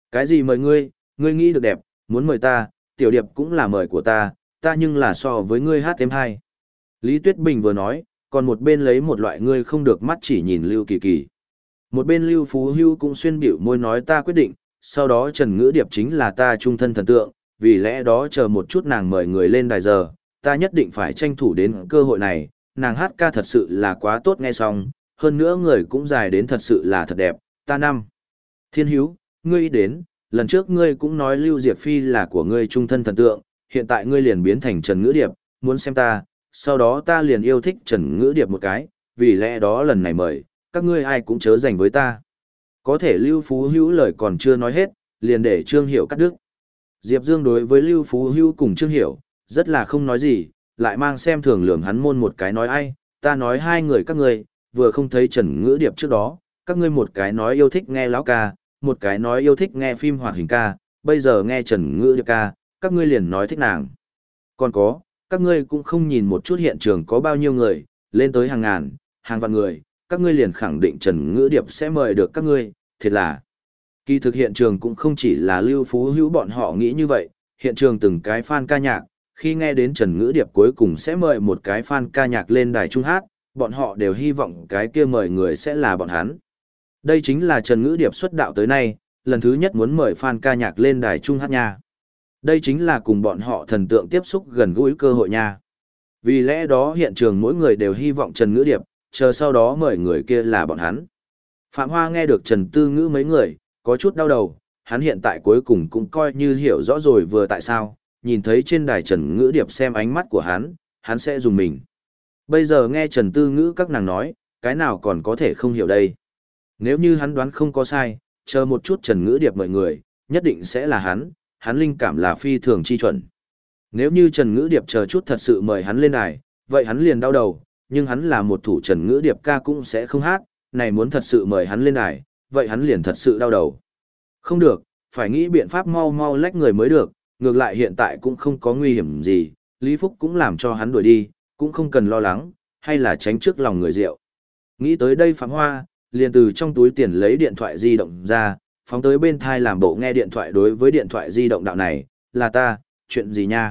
Cái gì mời ngươi, ngươi nghĩ được đẹp, muốn mời ta, tiểu điệp cũng là mời của ta nhưng là so với ngươi hát thêm hay. Lý Tuyết Bình vừa nói, còn một bên lấy một loại ngươi không được mắt chỉ nhìn Lưu Kỳ Kỳ. Một bên Lưu Phú Hưu cũng xuyên biểu môi nói ta quyết định, sau đó Trần Ngữ Điệp chính là ta trung thân thần tượng, vì lẽ đó chờ một chút nàng mời người lên đài giờ, ta nhất định phải tranh thủ đến cơ hội này, nàng hát ca thật sự là quá tốt nghe xong, hơn nữa người cũng dài đến thật sự là thật đẹp, ta năm. Thiên Hiếu, ngươi ý đến, lần trước ngươi cũng nói Lưu Diệp Phi là của ngươi trung thân thần tượng, hiện tại ngươi liền biến thành Trần Ngữ Điệp, muốn xem ta, sau đó ta liền yêu thích Trần Ngữ Điệp một cái, vì lẽ đó lần này mời, các ngươi ai cũng chớ dành với ta. Có thể Lưu Phú Hữu lời còn chưa nói hết, liền để Trương Hiểu cắt đứt. Diệp Dương đối với Lưu Phú Hữu cùng Trương Hiểu, rất là không nói gì, lại mang xem thường lườm hắn môn một cái nói ai, ta nói hai người các ngươi, vừa không thấy Trần Ngữ Điệp trước đó, các ngươi một cái nói yêu thích nghe lão ca, một cái nói yêu thích nghe phim hoạt hình ca, bây giờ nghe Trần Ngữ Điệp ca, các ngươi liền nói thích nàng. Còn có, các ngươi cũng không nhìn một chút hiện trường có bao nhiêu người, lên tới hàng ngàn, hàng vạn người, các ngươi liền khẳng định Trần Ngữ Điệp sẽ mời được các ngươi, thiệt là. Kỳ thực hiện trường cũng không chỉ là Lưu Phú Hữu bọn họ nghĩ như vậy, hiện trường từng cái fan ca nhạc, khi nghe đến Trần Ngữ Điệp cuối cùng sẽ mời một cái fan ca nhạc lên đài trung hát, bọn họ đều hy vọng cái kia mời người sẽ là bọn hắn. Đây chính là Trần Ngữ Điệp xuất đạo tới nay, lần thứ nhất muốn mời fan ca nhạc lên đài trung hát nha. Đây chính là cùng bọn họ thần tượng tiếp xúc gần gũi cơ hội nha. Vì lẽ đó hiện trường mỗi người đều hy vọng Trần Ngữ Điệp, chờ sau đó mời người kia là bọn hắn. Phạm Hoa nghe được Trần Tư Ngữ mấy người, có chút đau đầu, hắn hiện tại cuối cùng cũng coi như hiểu rõ rồi vừa tại sao, nhìn thấy trên đài Trần Ngữ Điệp xem ánh mắt của hắn sẽ dùng mình. Bây giờ nghe Trần Tư Ngữ các nàng nói, cái nào còn có thể không hiểu đây. Nếu như hắn đoán không có sai, chờ một chút Trần Ngữ Điệp mời người, nhất định sẽ là hắn linh cảm là phi thường chi chuẩn. Nếu như Trần Ngữ Điệp chờ chút thật sự mời hắn lên đài, vậy hắn liền đau đầu, nhưng hắn là một thủ Trần Ngữ Điệp ca cũng sẽ không hát, này muốn thật sự mời hắn lên đài, vậy hắn liền thật sự đau đầu. Không được, phải nghĩ biện pháp mau mau lách người mới được, ngược lại hiện tại cũng không có nguy hiểm gì, Lý Phúc cũng làm cho hắn đuổi đi, cũng không cần lo lắng, hay là tránh trước lòng người rượu. Nghĩ tới đây Phạm Hoa, liền từ trong túi tiền lấy điện thoại di động ra, phóng tới bên thai làm bộ nghe điện thoại đối với điện thoại di động đạo này, là ta, chuyện gì nha?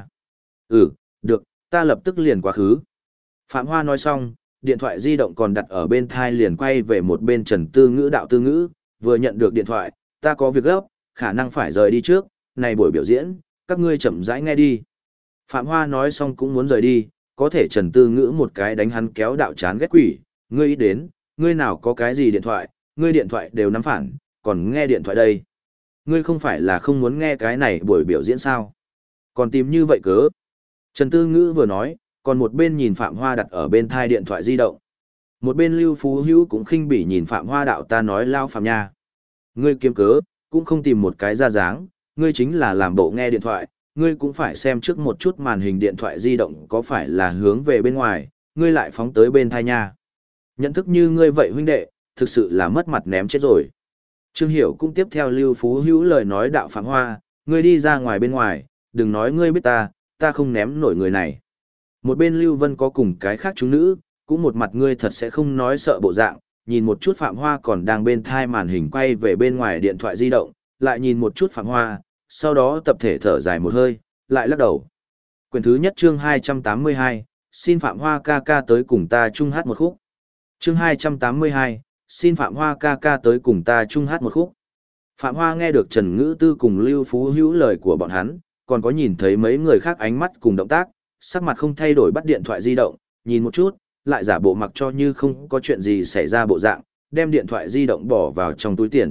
Được, ta lập tức liền quá khứ. Phạm Hoa nói xong, điện thoại di động còn đặt ở bên thai liền quay về một bên Trần Tư Ngữ đạo Tư Ngữ, vừa nhận được điện thoại, ta có việc gấp, khả năng phải rời đi trước, này buổi biểu diễn, các ngươi chậm rãi nghe đi. Phạm Hoa nói xong cũng muốn rời đi, có thể Trần Tư Ngữ một cái đánh hắn kéo đạo chán ghét quỷ, ngươi ý đến, ngươi nào có cái gì điện thoại, ngươi điện thoại đều nắm phản, còn nghe điện thoại đây. Ngươi không phải là không muốn nghe cái này buổi biểu diễn sao? Còn tìm như vậy cớ. Trần Tư Ngữ vừa nói, còn một bên nhìn Phạm Hoa đặt ở bên thai điện thoại di động. Một bên Lưu Phú Hữu cũng khinh bỉ nhìn Phạm Hoa đạo ta nói lao Phạm nha. Ngươi kiếm cớ, cũng không tìm một cái ra dáng, ngươi chính là làm bộ nghe điện thoại, ngươi cũng phải xem trước một chút màn hình điện thoại di động có phải là hướng về bên ngoài, ngươi lại phóng tới bên thai nha. Nhận thức như ngươi vậy huynh đệ, thực sự là mất mặt ném chết rồi. Trương Hiểu cũng tiếp theo Lưu Phú Hữu lời nói đạo Phạm Hoa, ngươi đi ra ngoài bên ngoài, đừng nói ngươi biết ta không ném nổi người này. Một bên Lưu Vân có cùng cái khác chúng nữ, cũng một mặt ngươi thật sẽ không nói sợ bộ dạng, nhìn một chút Phạm Hoa còn đang bên thai màn hình quay về bên ngoài điện thoại di động, lại nhìn một chút Phạm Hoa, sau đó tập thể thở dài một hơi, lại lắc đầu. Quyển thứ nhất chương 282, xin Phạm Hoa ca ca tới cùng ta chung hát một khúc. Chương 282, xin Phạm Hoa ca ca tới cùng ta chung hát một khúc. Phạm Hoa nghe được Trần Ngữ Tư cùng Lưu Phú Hữu lời của bọn hắn, còn có nhìn thấy mấy người khác ánh mắt cùng động tác, sắc mặt không thay đổi bắt điện thoại di động, nhìn một chút, lại giả bộ mặc cho như không có chuyện gì xảy ra bộ dạng, đem điện thoại di động bỏ vào trong túi tiền.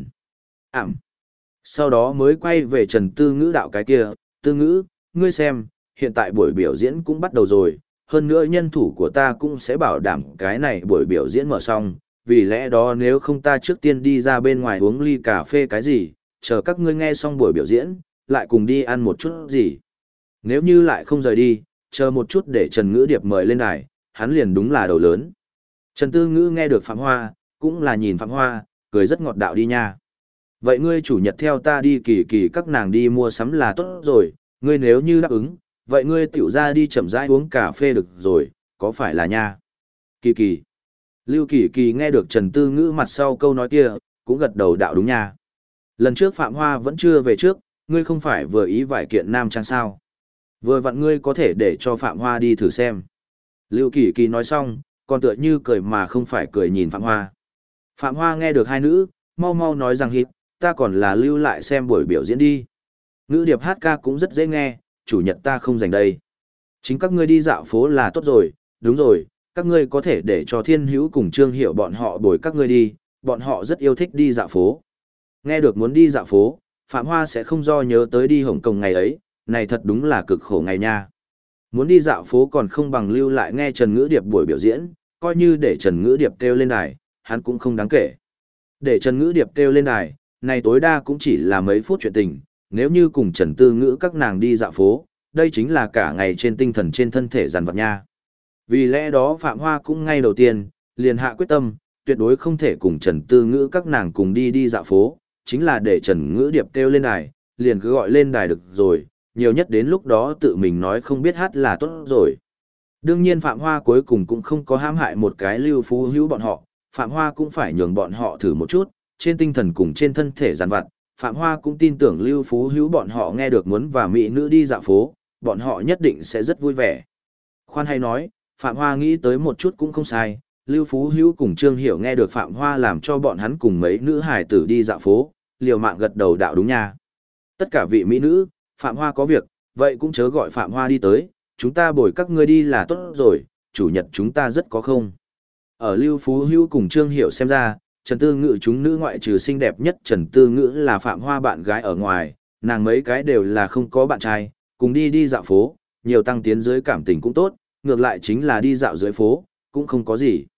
Sau đó mới quay về Trần Tư Ngữ đạo cái kia, Tư Ngữ, ngươi xem, hiện tại buổi biểu diễn cũng bắt đầu rồi, hơn nữa nhân thủ của ta cũng sẽ bảo đảm cái này buổi biểu diễn mở xong, vì lẽ đó nếu không ta trước tiên đi ra bên ngoài uống ly cà phê cái gì, chờ các ngươi nghe xong buổi biểu diễn, lại cùng đi ăn một chút gì. Nếu như lại không rời đi, chờ một chút để Trần Ngữ Điệp mời lên đài, hắn liền đúng là đầu lớn. Trần Tư Ngữ nghe được Phạm Hoa, cũng là nhìn Phạm Hoa, cười rất ngọt đạo đi nha. Vậy ngươi chủ nhật theo ta đi kỳ kỳ các nàng đi mua sắm là tốt rồi, ngươi nếu như đáp ứng, vậy ngươi tiểu ra đi chậm rãi uống cà phê được rồi, có phải là nha? Kỳ kỳ. Lưu Kỳ Kỳ nghe được Trần Tư Ngữ mặt sau câu nói kia, cũng gật đầu đạo đúng nha. Lần trước Phạm Hoa vẫn chưa về trước, ngươi không phải vừa ý vài kiện nam trang sao. Vừa vặn ngươi có thể để cho Phạm Hoa đi thử xem. Lưu Kỳ Kỳ nói xong, còn tựa như cười mà không phải cười nhìn Phạm Hoa. Phạm Hoa nghe được hai nữ, mau mau nói rằng hít, ta còn là lưu lại xem buổi biểu diễn đi. Ngữ điệp hát ca cũng rất dễ nghe, chủ nhật ta không dành đây. Chính các ngươi đi dạo phố là tốt rồi, đúng rồi, các ngươi có thể để cho Thiên Hữu cùng Trương Hiểu bọn họ bồi các ngươi đi, bọn họ rất yêu thích đi dạo phố. Nghe được muốn đi dạo phố, Phạm Hoa sẽ không do nhớ tới đi Hồng Kông ngày ấy, này thật đúng là cực khổ ngày nha. Muốn đi dạo phố còn không bằng lưu lại nghe Trần Ngữ Điệp buổi biểu diễn, coi như để Trần Ngữ Điệp kêu lên đài, hắn cũng không đáng kể. Để Trần Ngữ Điệp kêu lên đài, này tối đa cũng chỉ là mấy phút chuyện tình, nếu như cùng Trần Tư Ngữ các nàng đi dạo phố, đây chính là cả ngày trên tinh thần trên thân thể dằn vặt nha. Vì lẽ đó Phạm Hoa cũng ngay đầu tiên, liền hạ quyết tâm, tuyệt đối không thể cùng Trần Tư Ngữ các nàng cùng đi dạo phố, chính là để Trần Ngữ Điệp kêu lên đài, liền cứ gọi lên đài được rồi, nhiều nhất đến lúc đó tự mình nói không biết hát là tốt rồi. Đương nhiên Phạm Hoa cuối cùng cũng không có hãm hại một cái Lưu Phú Hữu bọn họ, Phạm Hoa cũng phải nhường bọn họ thử một chút, trên tinh thần cùng trên thân thể giàn vặt, Phạm Hoa cũng tin tưởng Lưu Phú Hữu bọn họ nghe được muốn và mỹ nữ đi dạo phố, bọn họ nhất định sẽ rất vui vẻ. Khoan hay nói, Phạm Hoa nghĩ tới một chút cũng không sai, Lưu Phú Hữu cùng Trương Hiểu nghe được Phạm Hoa làm cho bọn hắn cùng mấy nữ hài tử đi dạo phố, liều mạng gật đầu đạo đúng nha. Tất cả vị mỹ nữ, Phạm Hoa có việc, vậy cũng chớ gọi Phạm Hoa đi tới, chúng ta bồi các ngươi đi là tốt rồi, chủ nhật chúng ta rất có không. Ở Lưu Phú Hữu cùng Trương Hiểu xem ra, Trần Tư Ngữ chúng nữ ngoại trừ xinh đẹp nhất Trần Tư Ngữ là Phạm Hoa bạn gái ở ngoài, nàng mấy cái đều là không có bạn trai, cùng đi dạo phố, nhiều tăng tiến dưới cảm tình cũng tốt, ngược lại chính là đi dạo dưới phố, cũng không có gì.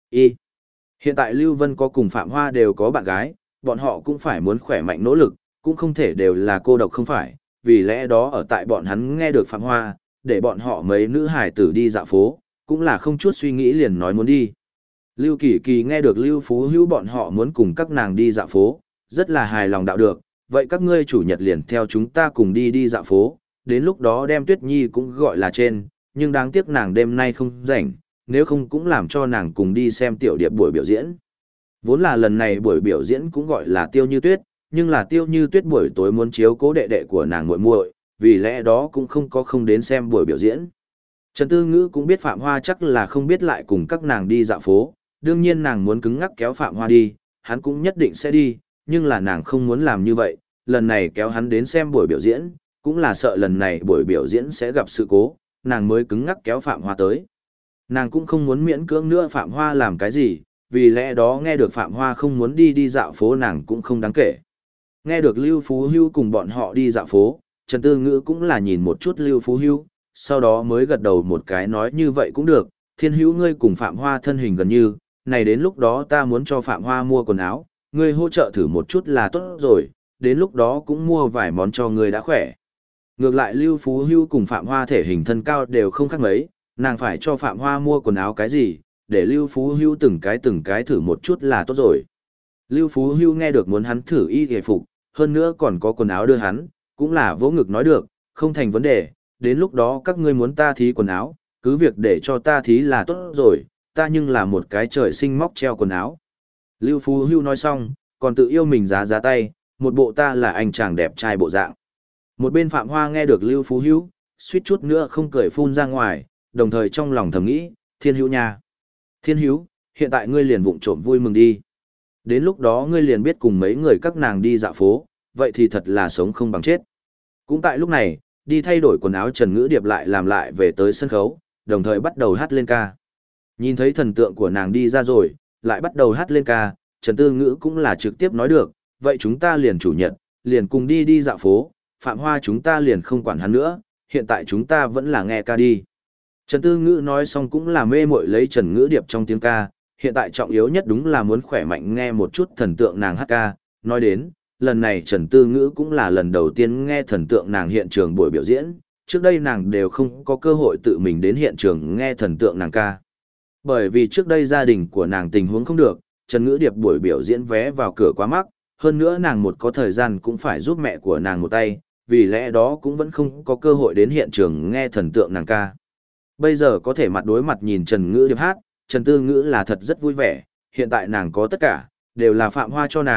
Hiện tại Lưu Vân có cùng Phạm Hoa đều có bạn gái, bọn họ cũng phải muốn khỏe mạnh nỗ lực, cũng không thể đều là cô độc không phải, vì lẽ đó ở tại bọn hắn nghe được Phạm Hoa, để bọn họ mấy nữ hài tử đi dạo phố, cũng là không chút suy nghĩ liền nói muốn đi. Lưu Kỳ Kỳ nghe được Lưu Phú Hữu bọn họ muốn cùng các nàng đi dạo phố, rất là hài lòng đạo được, vậy các ngươi chủ nhật liền theo chúng ta cùng đi dạo phố, đến lúc đó đem Tuyết Nhi cũng gọi là trên, nhưng đáng tiếc nàng đêm nay không rảnh, nếu không cũng làm cho nàng cùng đi xem tiểu điệp buổi biểu diễn. Vốn là lần này buổi biểu diễn cũng gọi là Tiêu Như Tuyết, nhưng là Tiêu Như Tuyết buổi tối muốn chiếu cố đệ đệ của nàng muội muội, vì lẽ đó cũng không đến xem buổi biểu diễn. Trần Tư Ngữ cũng biết Phạm Hoa chắc là không biết lại cùng các nàng đi dạo phố, đương nhiên nàng muốn cứng ngắc kéo Phạm Hoa đi, hắn cũng nhất định sẽ đi, nhưng là nàng không muốn làm như vậy, lần này kéo hắn đến xem buổi biểu diễn, cũng là sợ lần này buổi biểu diễn sẽ gặp sự cố, nàng mới cứng ngắc kéo Phạm Hoa tới. Nàng cũng không muốn miễn cưỡng nữa Phạm Hoa làm cái gì, vì lẽ đó nghe được Phạm Hoa không muốn đi dạo phố nàng cũng không đáng kể. Nghe được Lưu Phú Hữu cùng bọn họ đi dạo phố, Trần Tư Ngữ cũng là nhìn một chút Lưu Phú Hữu, sau đó mới gật đầu một cái nói như vậy cũng được, Thiên Hữu ngươi cùng Phạm Hoa thân hình gần như, này đến lúc đó ta muốn cho Phạm Hoa mua quần áo, ngươi hỗ trợ thử một chút là tốt rồi, đến lúc đó cũng mua vài món cho ngươi đã khỏe. Ngược lại Lưu Phú Hữu cùng Phạm Hoa thể hình thân cao đều không khác mấy, nàng phải cho Phạm Hoa mua quần áo cái gì, để Lưu Phú Hữu từng cái thử một chút là tốt rồi. Lưu Phú Hữu nghe được muốn hắn thử y hề phục, hơn nữa còn có quần áo đưa hắn, cũng là vỗ ngực nói được, không thành vấn đề, đến lúc đó các ngươi muốn ta thí quần áo, cứ việc để cho ta thí là tốt rồi, ta nhưng là một cái trời sinh móc treo quần áo. Lưu Phú Hữu nói xong, còn tự yêu mình giá tay, một bộ ta là anh chàng đẹp trai bộ dạng. Một bên Phạm Hoa nghe được Lưu Phú Hữu, suýt chút nữa không cười phun ra ngoài, đồng thời trong lòng thầm nghĩ, Thiên Hữu nha. Thiên Hữu, hiện tại ngươi liền vụng trộm vui mừng đi. Đến lúc đó ngươi liền biết cùng mấy người các nàng đi dạo phố, vậy thì thật là sống không bằng chết. Cũng tại lúc này, đi thay đổi quần áo Trần Ngữ Điệp lại làm lại về tới sân khấu, đồng thời bắt đầu hát lên ca. Nhìn thấy thần tượng của nàng đi ra rồi, lại bắt đầu hát lên ca, Trần Tư Ngữ cũng là trực tiếp nói được, vậy chúng ta liền chủ nhật, liền cùng đi dạo phố, Phạm Hoa chúng ta liền không quản hắn nữa, hiện tại chúng ta vẫn là nghe ca đi. Trần Tư Ngữ nói xong cũng là mê mội lấy Trần Ngữ Điệp trong tiếng ca, hiện tại trọng yếu nhất đúng là muốn khỏe mạnh nghe một chút thần tượng nàng hát ca, nói đến, lần này Trần Tư Ngữ cũng là lần đầu tiên nghe thần tượng nàng hiện trường buổi biểu diễn, trước đây nàng đều không có cơ hội tự mình đến hiện trường nghe thần tượng nàng ca. Bởi vì trước đây gia đình của nàng tình huống không được, Trần Ngữ Điệp buổi biểu diễn vé vào cửa quá mắc, hơn nữa nàng một có thời gian cũng phải giúp mẹ của nàng một tay, vì lẽ đó cũng vẫn không có cơ hội đến hiện trường nghe thần tượng nàng ca. Bây giờ có thể mặt đối mặt nhìn Trần Ngữ Điệp hát, Trần Tư Ngữ là thật rất vui vẻ, hiện tại nàng có tất cả, đều là Phạm Hoa cho nàng,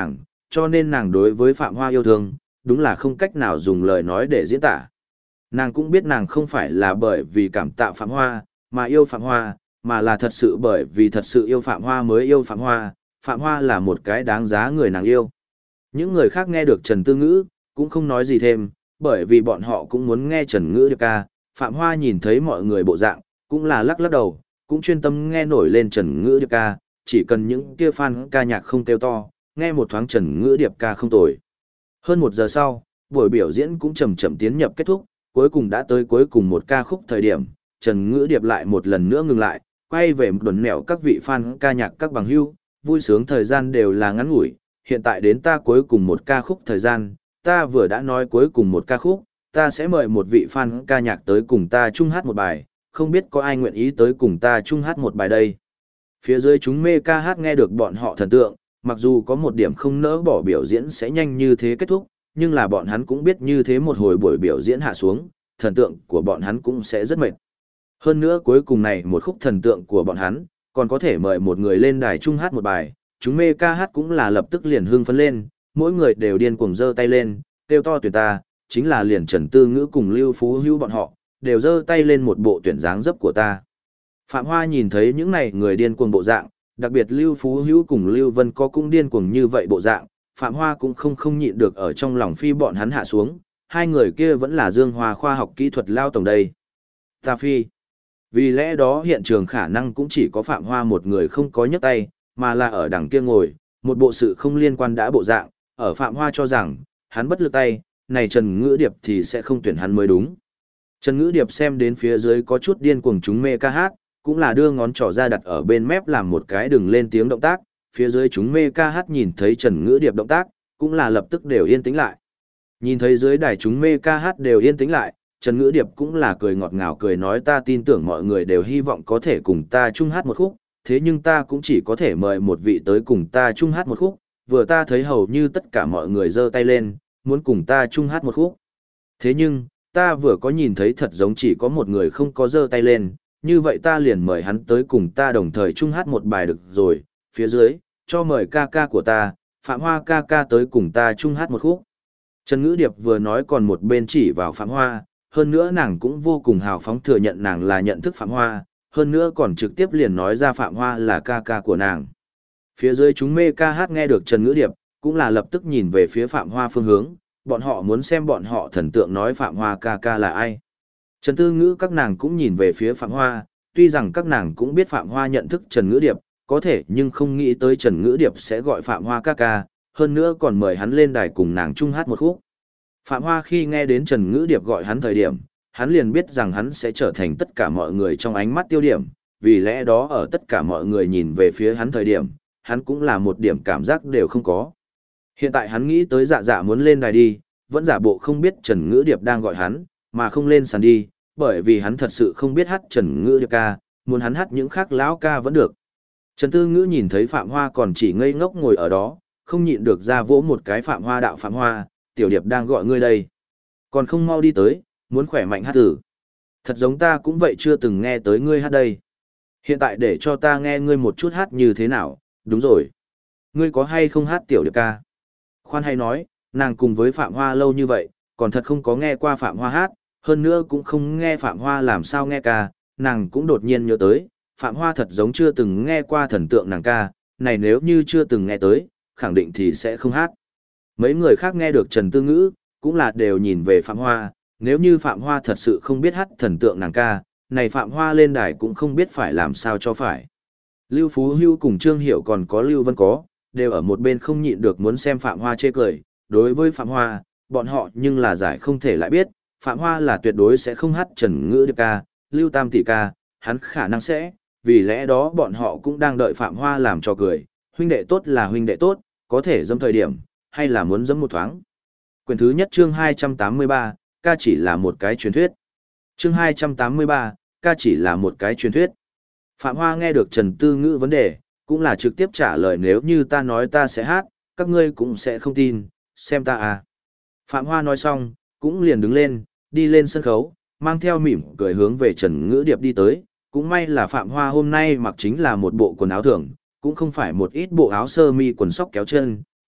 cho nên nàng đối với Phạm Hoa yêu thương, đúng là không cách nào dùng lời nói để diễn tả. Nàng cũng biết nàng không phải là bởi vì cảm tạ Phạm Hoa, mà yêu Phạm Hoa, mà là thật sự bởi vì thật sự yêu Phạm Hoa mới yêu Phạm Hoa, Phạm Hoa là một cái đáng giá người nàng yêu. Những người khác nghe được Trần Tư Ngữ, cũng không nói gì thêm, bởi vì bọn họ cũng muốn nghe Trần Ngữ điệp ca. Phạm Hoa nhìn thấy mọi người bộ dạng, cũng là lắc lắc đầu, cũng chuyên tâm nghe nổi lên Trần Ngữ điệp ca, chỉ cần những kia fan ca nhạc không kêu to, nghe một thoáng Trần Ngữ điệp ca không tồi. Hơn 1 giờ sau, buổi biểu diễn cũng chậm chậm tiến nhập kết thúc, cuối cùng đã tới cuối cùng một ca khúc thời điểm, Trần Ngữ điệp lại một lần nữa ngừng lại, quay về đồn nẻo các vị fan ca nhạc các bằng hữu, vui sướng thời gian đều là ngắn ngủi, hiện tại đến ta cuối cùng một ca khúc thời gian, ta vừa đã nói cuối cùng một ca khúc, ta sẽ mời một vị fan ca nhạc tới cùng ta chung hát một bài, không biết có ai nguyện ý tới cùng ta chung hát một bài đây. Phía dưới chúng mê ca hát nghe được bọn họ thần tượng, mặc dù có một điểm không nỡ bỏ biểu diễn sẽ nhanh như thế kết thúc, nhưng là bọn hắn cũng biết như thế một hồi buổi biểu diễn hạ xuống, thần tượng của bọn hắn cũng sẽ rất mệt. Hơn nữa cuối cùng này một khúc thần tượng của bọn hắn, còn có thể mời một người lên đài chung hát một bài, chúng mê ca hát cũng là lập tức liền hưng phấn lên, mỗi người đều điên cuồng giơ tay lên, kêu to tuyển ta, chính là liền Trần Tư Ngữ cùng Lưu Phú Hữu bọn họ, đều giơ tay lên một bộ tuyển dáng dấp của ta. Phạm Hoa nhìn thấy những này người điên cuồng bộ dạng, đặc biệt Lưu Phú Hữu cùng Lưu Vân có cũng điên cuồng như vậy bộ dạng, Phạm Hoa cũng không nhịn được ở trong lòng phi bọn hắn hạ xuống, hai người kia vẫn là Dương Hoa khoa học kỹ thuật lao tổng đây. Ta phi. Vì lẽ đó hiện trường khả năng cũng chỉ có Phạm Hoa một người không có nhấc tay, mà là ở đằng kia ngồi, một bộ sự không liên quan đã bộ dạng, ở Phạm Hoa cho rằng, hắn bất lực tay, này Trần Ngữ Điệp thì sẽ không tuyển hắn mới đúng. Trần Ngữ Điệp xem đến phía dưới có chút điên cuồng chúng mê ca hát, cũng là đưa ngón trỏ ra đặt ở bên mép làm một cái đừng lên tiếng động tác, phía dưới chúng mê ca hát nhìn thấy Trần Ngữ Điệp động tác, cũng là lập tức đều yên tĩnh lại. Nhìn thấy dưới đài chúng mê ca hát đều yên tĩnh lại, Trần Ngữ Điệp cũng là cười ngọt ngào cười nói ta tin tưởng mọi người đều hy vọng có thể cùng ta chung hát một khúc, thế nhưng ta cũng chỉ có thể mời một vị tới cùng ta chung hát một khúc, vừa ta thấy hầu như tất cả mọi người giơ tay lên, muốn cùng ta chung hát một khúc. Thế nhưng, ta vừa có nhìn thấy thật giống chỉ có một người không có giơ tay lên, như vậy ta liền mời hắn tới cùng ta đồng thời chung hát một bài được rồi, phía dưới, cho mời ca ca của ta, Phạm Hoa ca ca tới cùng ta chung hát một khúc. Trần Ngữ Điệp vừa nói còn một bên chỉ vào Phạm Hoa, hơn nữa nàng cũng vô cùng hào phóng thừa nhận nàng là nhận thức Phạm Hoa, hơn nữa còn trực tiếp liền nói ra Phạm Hoa là ca ca của nàng. Phía dưới chúng mê ca hát nghe được Trần Ngữ Điệp, cũng là lập tức nhìn về phía Phạm Hoa phương hướng, bọn họ muốn xem bọn họ thần tượng nói Phạm Hoa ca ca là ai. Trần Tư Ngữ các nàng cũng nhìn về phía Phạm Hoa, tuy rằng các nàng cũng biết Phạm Hoa nhận thức Trần Ngữ Điệp, có thể nhưng không nghĩ tới Trần Ngữ Điệp sẽ gọi Phạm Hoa ca ca, hơn nữa còn mời hắn lên đài cùng nàng chung hát một khúc. Phạm Hoa khi nghe đến Trần Ngữ Điệp gọi hắn thời điểm, hắn liền biết rằng hắn sẽ trở thành tất cả mọi người trong ánh mắt tiêu điểm, vì lẽ đó ở tất cả mọi người nhìn về phía hắn thời điểm, hắn cũng là một điểm cảm giác đều không có. Hiện tại hắn nghĩ tới dạ dạ muốn lên đài đi, vẫn giả bộ không biết Trần Ngữ Điệp đang gọi hắn, mà không lên sàn đi, bởi vì hắn thật sự không biết hát Trần Ngữ Điệp ca, muốn hắn hát những khác lão ca vẫn được. Trần Tư Ngữ nhìn thấy Phạm Hoa còn chỉ ngây ngốc ngồi ở đó, không nhịn được ra vỗ một cái Phạm Hoa đạo Phạm Hoa, tiểu điệp đang gọi ngươi đây. Còn không mau đi tới, muốn khỏe mạnh hát thử. Thật giống ta cũng vậy chưa từng nghe tới ngươi hát đây. Hiện tại để cho ta nghe ngươi một chút hát như thế nào, đúng rồi. Ngươi có hay không hát tiểu điệp ca? Khoan hay nói, nàng cùng với Phạm Hoa lâu như vậy, còn thật không có nghe qua Phạm Hoa hát, hơn nữa cũng không nghe Phạm Hoa làm sao nghe ca, nàng cũng đột nhiên nhớ tới, Phạm Hoa thật giống chưa từng nghe qua thần tượng nàng ca, này nếu như chưa từng nghe tới, khẳng định thì sẽ không hát. Mấy người khác nghe được Trần Tư Ngữ, cũng là đều nhìn về Phạm Hoa, nếu như Phạm Hoa thật sự không biết hát thần tượng nàng ca, này Phạm Hoa lên đài cũng không biết phải làm sao cho phải. Lưu Phú Hưu cùng Trương Hiểu còn có Lưu Vân có, đều ở một bên không nhịn được muốn xem Phạm Hoa chê cười, đối với Phạm Hoa, bọn họ nhưng là giải không thể lại biết, Phạm Hoa là tuyệt đối sẽ không hát Trần Ngữ Điệp ca, Lưu Tam tỷ ca, hắn khả năng sẽ, vì lẽ đó bọn họ cũng đang đợi Phạm Hoa làm cho cười, huynh đệ tốt là huynh đệ tốt, có thể dâm thời điểm, hay là muốn dâm một thoáng. Quyển thứ nhất chương 283, ca chỉ là một cái truyền thuyết. Chương 283, ca chỉ là một cái truyền thuyết. Phạm Hoa nghe được Trần Tư Ngữ vấn đề, cũng là trực tiếp trả lời nếu như ta nói ta sẽ hát, các ngươi cũng sẽ không tin, xem ta à. Phạm Hoa nói xong, cũng liền đứng lên, đi lên sân khấu, mang theo mỉm cười hướng về Trần Ngữ Điệp đi tới. Cũng may là Phạm Hoa hôm nay mặc chính là một bộ quần áo thường, cũng không phải một ít bộ áo sơ mi quần sóc kéo chân,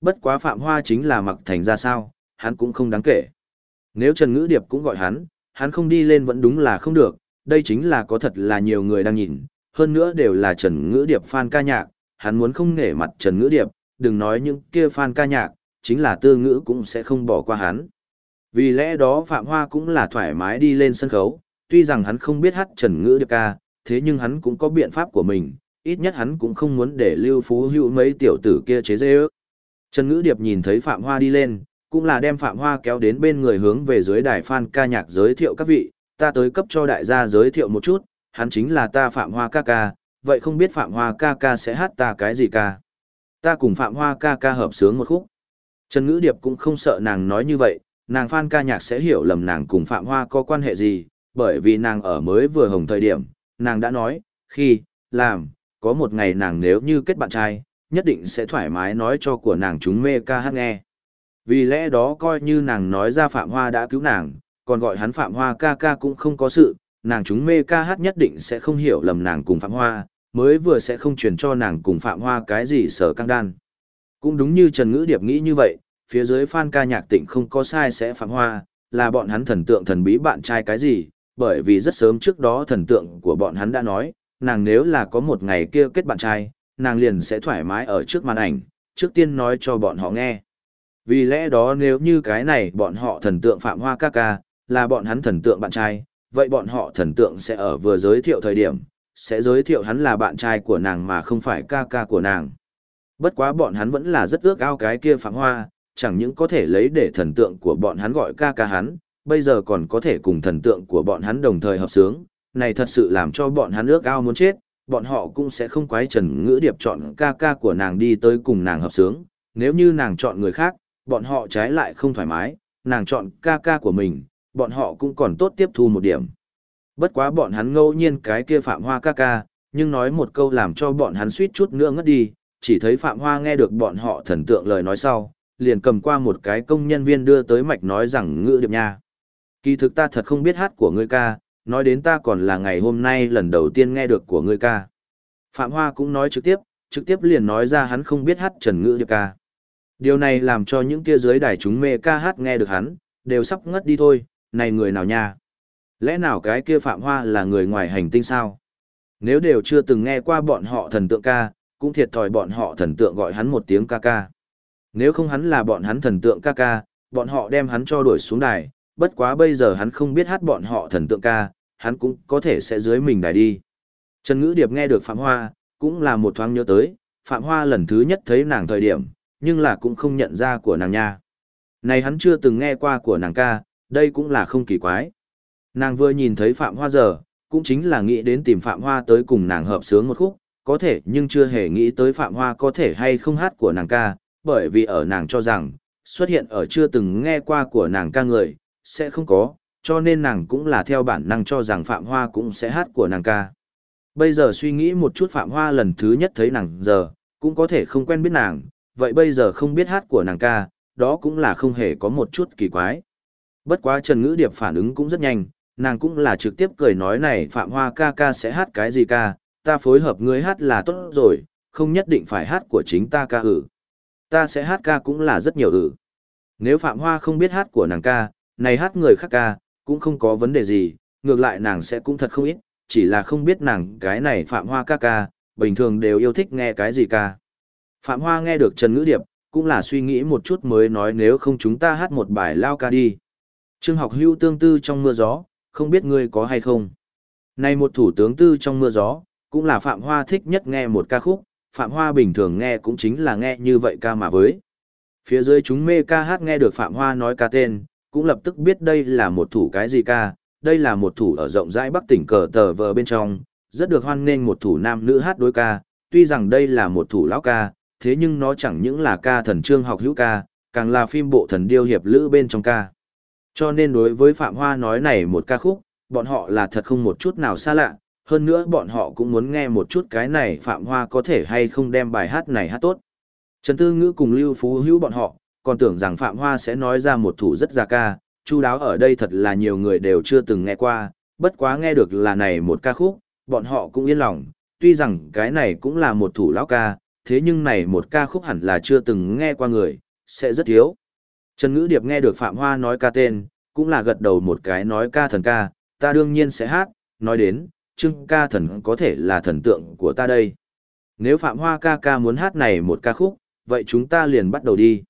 Bất quá Phạm Hoa chính là mặc thành ra sao, hắn cũng không đáng kể. Nếu Trần Ngữ Điệp cũng gọi hắn không đi lên vẫn đúng là không được, đây chính là có thật là nhiều người đang nhìn, hơn nữa đều là Trần Ngữ Điệp fan ca nhạc, hắn muốn không nể mặt Trần Ngữ Điệp, đừng nói những kia fan ca nhạc, chính là Tư Ngữ cũng sẽ không bỏ qua hắn. Vì lẽ đó Phạm Hoa cũng là thoải mái đi lên sân khấu, tuy rằng hắn không biết hát Trần Ngữ Điệp ca, thế nhưng hắn cũng có biện pháp của mình, ít nhất hắn cũng không muốn để Lưu Phú Hữu mấy tiểu tử kia chế giễu ước. Trần Ngữ Điệp nhìn thấy Phạm Hoa đi lên, cũng là đem Phạm Hoa kéo đến bên người hướng về dưới đài fan ca nhạc giới thiệu các vị, ta tới cấp cho đại gia giới thiệu một chút, hắn chính là ta Phạm Hoa ca ca, vậy không biết Phạm Hoa ca ca sẽ hát ta cái gì ca? Ta cùng Phạm Hoa ca ca hợp sướng một khúc. Trần Ngữ Điệp cũng không sợ nàng nói như vậy, nàng fan ca nhạc sẽ hiểu lầm nàng cùng Phạm Hoa có quan hệ gì, bởi vì nàng ở mới vừa hồng thời điểm, nàng đã nói, khi, làm, có một ngày nàng nếu như kết bạn trai, nhất định sẽ thoải mái nói cho của nàng chúng mê ca hát nghe. Vì lẽ đó coi như nàng nói ra Phạm Hoa đã cứu nàng, còn gọi hắn Phạm Hoa ca ca cũng không có sự, nàng chúng mê ca hát nhất định sẽ không hiểu lầm nàng cùng Phạm Hoa, mới vừa sẽ không truyền cho nàng cùng Phạm Hoa cái gì sở căng đan. Cũng đúng như Trần Ngữ Điệp nghĩ như vậy, phía dưới fan ca nhạc Tịnh không có sai sẽ Phạm Hoa, là bọn hắn thần tượng thần bí bạn trai cái gì, bởi vì rất sớm trước đó thần tượng của bọn hắn đã nói, nàng nếu là có một ngày kia kết bạn trai, nàng liền sẽ thoải mái ở trước màn ảnh, trước tiên nói cho bọn họ nghe. Vì lẽ đó nếu như cái này bọn họ thần tượng Phạm Hoa ca ca, là bọn hắn thần tượng bạn trai, vậy bọn họ thần tượng sẽ ở vừa giới thiệu thời điểm, sẽ giới thiệu hắn là bạn trai của nàng mà không phải ca ca của nàng. Bất quá bọn hắn vẫn là rất ước ao cái kia Phạm Hoa, chẳng những có thể lấy để thần tượng của bọn hắn gọi ca ca hắn, bây giờ còn có thể cùng thần tượng của bọn hắn đồng thời hợp sướng, này thật sự làm cho bọn hắn ước ao muốn chết, bọn họ cũng sẽ không quái Trần Ngữ Điệp chọn ca ca của nàng đi tới cùng nàng hợp sướng, nếu như nàng chọn người khác, bọn họ trái lại không thoải mái, nàng chọn ca ca của mình, bọn họ cũng còn tốt tiếp thu một điểm. Bất quá bọn hắn ngẫu nhiên cái kia Phạm Hoa ca ca, nhưng nói một câu làm cho bọn hắn suýt chút nữa ngất đi, chỉ thấy Phạm Hoa nghe được bọn họ thần tượng lời nói sau, liền cầm qua một cái công nhân viên đưa tới mạch nói rằng Ngữ Điệp nha. Kỳ thực ta thật không biết hát của ngươi ca, nói đến ta còn là ngày hôm nay lần đầu tiên nghe được của ngươi ca. Phạm Hoa cũng nói trực tiếp liền nói ra hắn không biết hát Trần Ngữ Điệp ca. Điều này làm cho những kia dưới đài chúng mê ca hát nghe được hắn, đều sắp ngất đi thôi, này người nào nha? Lẽ nào cái kia Phạm Hoa là người ngoài hành tinh sao? Nếu đều chưa từng nghe qua bọn họ thần tượng ca, cũng thiệt thòi bọn họ thần tượng gọi hắn một tiếng ca ca. Nếu không hắn là bọn hắn thần tượng ca ca, bọn họ đem hắn cho đuổi xuống đài, bất quá bây giờ hắn không biết hát bọn họ thần tượng ca, hắn cũng có thể sẽ dưới mình đài đi. Trần Ngữ Điệp nghe được Phạm Hoa, cũng là một thoáng nhớ tới, Phạm Hoa lần thứ nhất thấy nàng thời điểm, nhưng là cũng không nhận ra của nàng nha. Này hắn chưa từng nghe qua của nàng ca, đây cũng là không kỳ quái. Nàng vừa nhìn thấy Phạm Hoa giờ, cũng chính là nghĩ đến tìm Phạm Hoa tới cùng nàng hợp sướng một khúc, có thể nhưng chưa hề nghĩ tới Phạm Hoa có thể hay không hát của nàng ca, bởi vì ở nàng cho rằng, xuất hiện ở chưa từng nghe qua của nàng ca người, sẽ không có, cho nên nàng cũng là theo bản năng cho rằng Phạm Hoa cũng sẽ hát của nàng ca. Bây giờ suy nghĩ một chút Phạm Hoa lần thứ nhất thấy nàng giờ, cũng có thể không quen biết nàng, vậy bây giờ không biết hát của nàng ca, đó cũng là không hề có một chút kỳ quái. Bất quá Trần Ngữ Điệp phản ứng cũng rất nhanh, nàng cũng là trực tiếp cười nói này Phạm Hoa ca ca sẽ hát cái gì ca, ta phối hợp ngươi hát là tốt rồi, không nhất định phải hát của chính ta ca ta sẽ hát ca cũng là rất nhiều Nếu Phạm Hoa không biết hát của nàng ca, này hát người khác ca, cũng không có vấn đề gì, ngược lại nàng sẽ cũng thật không ít, chỉ là không biết nàng cái này Phạm Hoa ca ca, bình thường đều yêu thích nghe cái gì ca. Phạm Hoa nghe được Trần Ngữ Điệp, cũng là suy nghĩ một chút mới nói nếu không chúng ta hát một bài lao ca đi. Trương Học Hưu tương tư trong mưa gió, không biết ngươi có hay không. Này một thủ tướng tư trong mưa gió, cũng là Phạm Hoa thích nhất nghe một ca khúc, Phạm Hoa bình thường nghe cũng chính là nghe như vậy ca mà với. Phía dưới chúng mê ca hát nghe được Phạm Hoa nói ca tên, cũng lập tức biết đây là một thủ cái gì ca, đây là một thủ ở rộng rãi Bắc tỉnh cờ tờ vờ bên trong, rất được hoan nghênh một thủ nam nữ hát đối ca, tuy rằng đây là một thủ lão ca, thế nhưng nó chẳng những là ca thần Trương Học Hữu ca, càng là phim bộ thần điêu hiệp lữ bên trong ca. Cho nên đối với Phạm Hoa nói này một ca khúc, bọn họ là thật không một chút nào xa lạ, hơn nữa bọn họ cũng muốn nghe một chút cái này Phạm Hoa có thể hay không đem bài hát này hát tốt. Trần Tư Ngữ cùng Lưu Phú Hữu bọn họ, còn tưởng rằng Phạm Hoa sẽ nói ra một thủ rất già ca, chu đáo ở đây thật là nhiều người đều chưa từng nghe qua, bất quá nghe được là này một ca khúc, bọn họ cũng yên lòng, tuy rằng cái này cũng là một thủ lão ca, thế nhưng này một ca khúc hẳn là chưa từng nghe qua người, sẽ rất thiếu. Trần Ngữ Điệp nghe được Phạm Hoa nói ca tên, cũng là gật đầu một cái nói ca thần ca, ta đương nhiên sẽ hát, nói đến, Trương ca thần có thể là thần tượng của ta đây. Nếu Phạm Hoa ca ca muốn hát này một ca khúc, vậy chúng ta liền bắt đầu đi.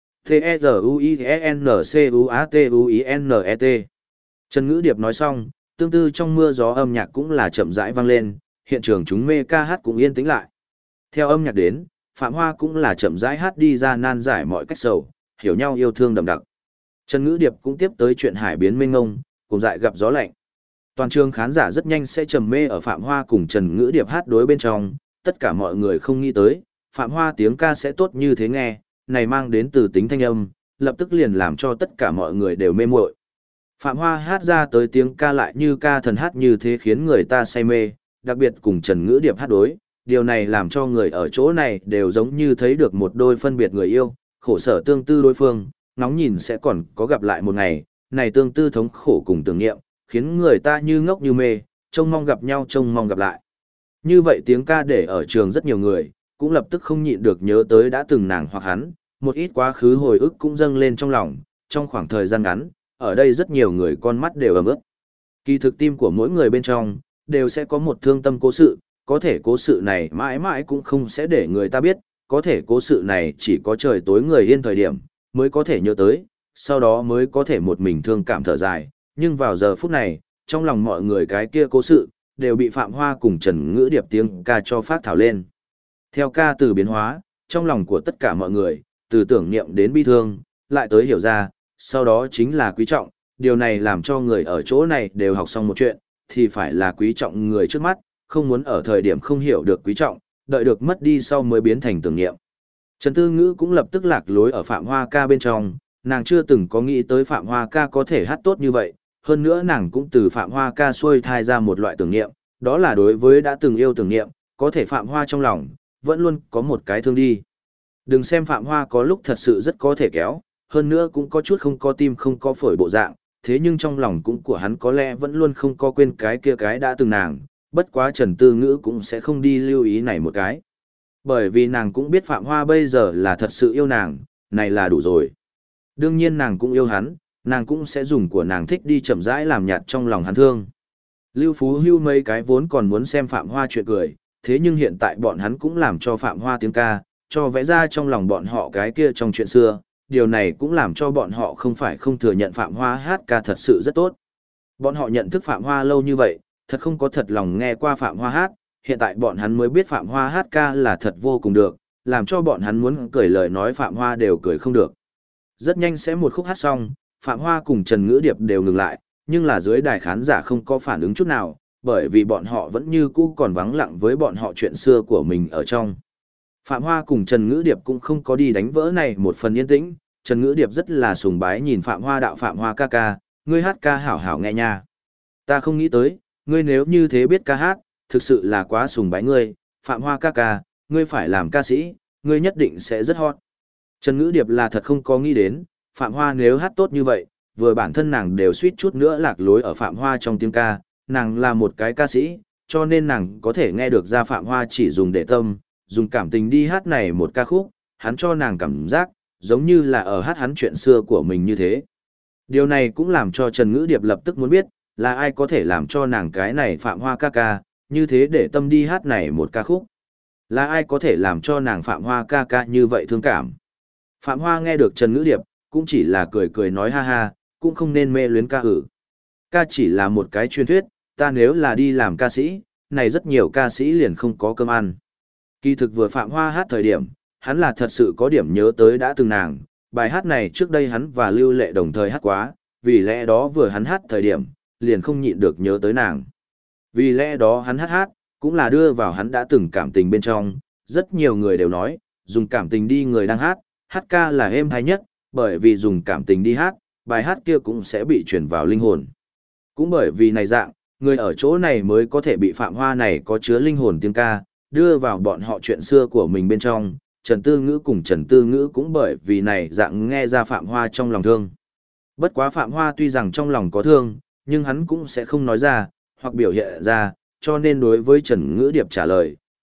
T-E-Z-U-I-N-C-U-A-T-U-I-N-E-T Trần Ngữ Điệp nói xong, tương tư trong mưa gió âm nhạc cũng là chậm rãi vang lên, hiện trường chúng mê ca hát cũng yên tĩnh lại. Theo âm nhạc đến, Phạm Hoa cũng là chậm rãi hát đi ra nan giải mọi cách sầu, hiểu nhau yêu thương đậm đặc. Trần Ngữ Điệp cũng tiếp tới chuyện hải biến mênh ngông, cùng dại gặp gió lạnh. Toàn trường khán giả rất nhanh sẽ trầm mê ở Phạm Hoa cùng Trần Ngữ Điệp hát đối bên trong, tất cả mọi người không nghĩ tới, Phạm Hoa tiếng ca sẽ tốt như thế nghe, này mang đến từ tính thanh âm, lập tức liền làm cho tất cả mọi người đều mê muội. Phạm Hoa hát ra tới tiếng ca lại như ca thần hát như thế khiến người ta say mê, đặc biệt cùng Trần Ngữ Điệp hát đối, điều này làm cho người ở chỗ này đều giống như thấy được một đôi phân biệt người yêu, khổ sở tương tư đối phương, ngóng nhìn sẽ còn có gặp lại một ngày, này tương tư thống khổ cùng tưởng niệm, khiến người ta như ngốc như mê, trông mong gặp nhau trông mong gặp lại. Như vậy tiếng ca để ở trường rất nhiều người, cũng lập tức không nhịn được nhớ tới đã từng nàng hoặc hắn, một ít quá khứ hồi ức cũng dâng lên trong lòng, trong khoảng thời gian ngắn, ở đây rất nhiều người con mắt đều ấm ướt. Kỳ thực tim của mỗi người bên trong, đều sẽ có một thương tâm cố sự, có thể cố sự này mãi mãi cũng không sẽ để người ta biết, có thể cố sự này chỉ có trời tối người yên thời điểm, mới có thể nhớ tới, sau đó mới có thể một mình thương cảm thở dài, nhưng vào giờ phút này, trong lòng mọi người cái kia cố sự, đều bị Phạm Hoa cùng Trần Ngữ Điệp tiếng ca cho phát thảo lên. Theo ca từ biến hóa, trong lòng của tất cả mọi người, từ tưởng niệm đến bi thương, lại tới hiểu ra, sau đó chính là quý trọng, điều này làm cho người ở chỗ này đều học xong một chuyện, thì phải là quý trọng người trước mắt, không muốn ở thời điểm không hiểu được quý trọng, đợi được mất đi sau mới biến thành tưởng niệm. Trần Tư Ngữ cũng lập tức lạc lối ở Phạm Hoa ca bên trong, nàng chưa từng có nghĩ tới Phạm Hoa ca có thể hát tốt như vậy, hơn nữa nàng cũng từ Phạm Hoa ca xuôi thai ra một loại tưởng niệm, đó là đối với đã từng yêu tưởng niệm, có thể Phạm Hoa trong lòng, vẫn luôn có một cái thương đi. Đừng xem Phạm Hoa có lúc thật sự rất có thể kéo, hơn nữa cũng có chút không có tim không có phổi bộ dạng, thế nhưng trong lòng cũng của hắn có lẽ vẫn luôn không có quên cái kia cái đã từng nàng, bất quá Trần Tư Ngữ cũng sẽ không đi lưu ý này một cái. Bởi vì nàng cũng biết Phạm Hoa bây giờ là thật sự yêu nàng, này là đủ rồi. Đương nhiên nàng cũng yêu hắn, nàng cũng sẽ dùng của nàng thích đi chậm rãi làm nhạt trong lòng hắn thương. Lưu Phú Hưu mấy cái vốn còn muốn xem Phạm Hoa chuyện cười, thế nhưng hiện tại bọn hắn cũng làm cho Phạm Hoa tiếng ca, cho vẽ ra trong lòng bọn họ cái kia trong chuyện xưa, điều này cũng làm cho bọn họ không phải không thừa nhận Phạm Hoa hát ca thật sự rất tốt. Bọn họ nhận thức Phạm Hoa lâu như vậy, thật không có thật lòng nghe qua Phạm Hoa hát, hiện tại bọn hắn mới biết Phạm Hoa hát ca là thật vô cùng được, làm cho bọn hắn muốn cười lời nói Phạm Hoa đều cười không được. Rất nhanh sẽ một khúc hát xong, Phạm Hoa cùng Trần Ngữ Điệp đều ngừng lại, nhưng là dưới đài khán giả không có phản ứng chút nào, bởi vì bọn họ vẫn như cũ còn vắng lặng với bọn họ chuyện xưa của mình ở trong. Phạm Hoa cùng Trần Ngữ Điệp cũng không có đi đánh vỡ này một phần yên tĩnh, Trần Ngữ Điệp rất là sùng bái nhìn Phạm Hoa đạo Phạm Hoa ca ca, ngươi hát ca hảo hảo nghe nha. Ta không nghĩ tới, ngươi nếu như thế biết ca hát, thực sự là quá sùng bái ngươi, Phạm Hoa ca ca, ngươi phải làm ca sĩ, ngươi nhất định sẽ rất hot. Trần Ngữ Điệp là thật không có nghĩ đến, Phạm Hoa nếu hát tốt như vậy, vừa bản thân nàng đều suýt chút nữa lạc lối ở Phạm Hoa trong tiếng ca, nàng là một cái ca sĩ, cho nên nàng có thể nghe được ra Phạm Hoa chỉ dùng để tâm, dùng cảm tình đi hát này một ca khúc, hắn cho nàng cảm giác, giống như là ở hát hắn chuyện xưa của mình như thế. Điều này cũng làm cho Trần Ngữ Điệp lập tức muốn biết, là ai có thể làm cho nàng cái này Phạm Hoa ca ca, như thế để tâm đi hát này một ca khúc. Là ai có thể làm cho nàng Phạm Hoa ca ca như vậy thương cảm. Phạm Hoa nghe được Trần Ngữ Điệp, cũng chỉ là cười cười nói ha ha, cũng không nên mê luyến ca ử. Ca chỉ là một cái truyền thuyết, ta nếu là đi làm ca sĩ, này rất nhiều ca sĩ liền không có cơm ăn. Kỳ thực vừa Phạm Hoa hát thời điểm, hắn là thật sự có điểm nhớ tới đã từng nàng, bài hát này trước đây hắn và Lưu Lệ đồng thời hát quá, vì lẽ đó vừa hắn hát thời điểm, liền không nhịn được nhớ tới nàng. Vì lẽ đó hắn hát, cũng là đưa vào hắn đã từng cảm tình bên trong, rất nhiều người đều nói, dùng cảm tình đi người đang hát, hát ca là êm hay nhất, bởi vì dùng cảm tình đi hát, bài hát kia cũng sẽ bị chuyển vào linh hồn. Cũng bởi vì này dạng, người ở chỗ này mới có thể bị Phạm Hoa này có chứa linh hồn tiếng ca, đưa vào bọn họ chuyện xưa của mình bên trong, Trần Tư Ngữ cùng Trần Tư Ngữ cũng bởi vì này dạng nghe ra Phạm Hoa trong lòng thương. Bất quá Phạm Hoa tuy rằng trong lòng có thương, nhưng hắn cũng sẽ không nói ra, hoặc biểu hiện ra, cho nên đối với Trần Ngữ Điệp trả lời,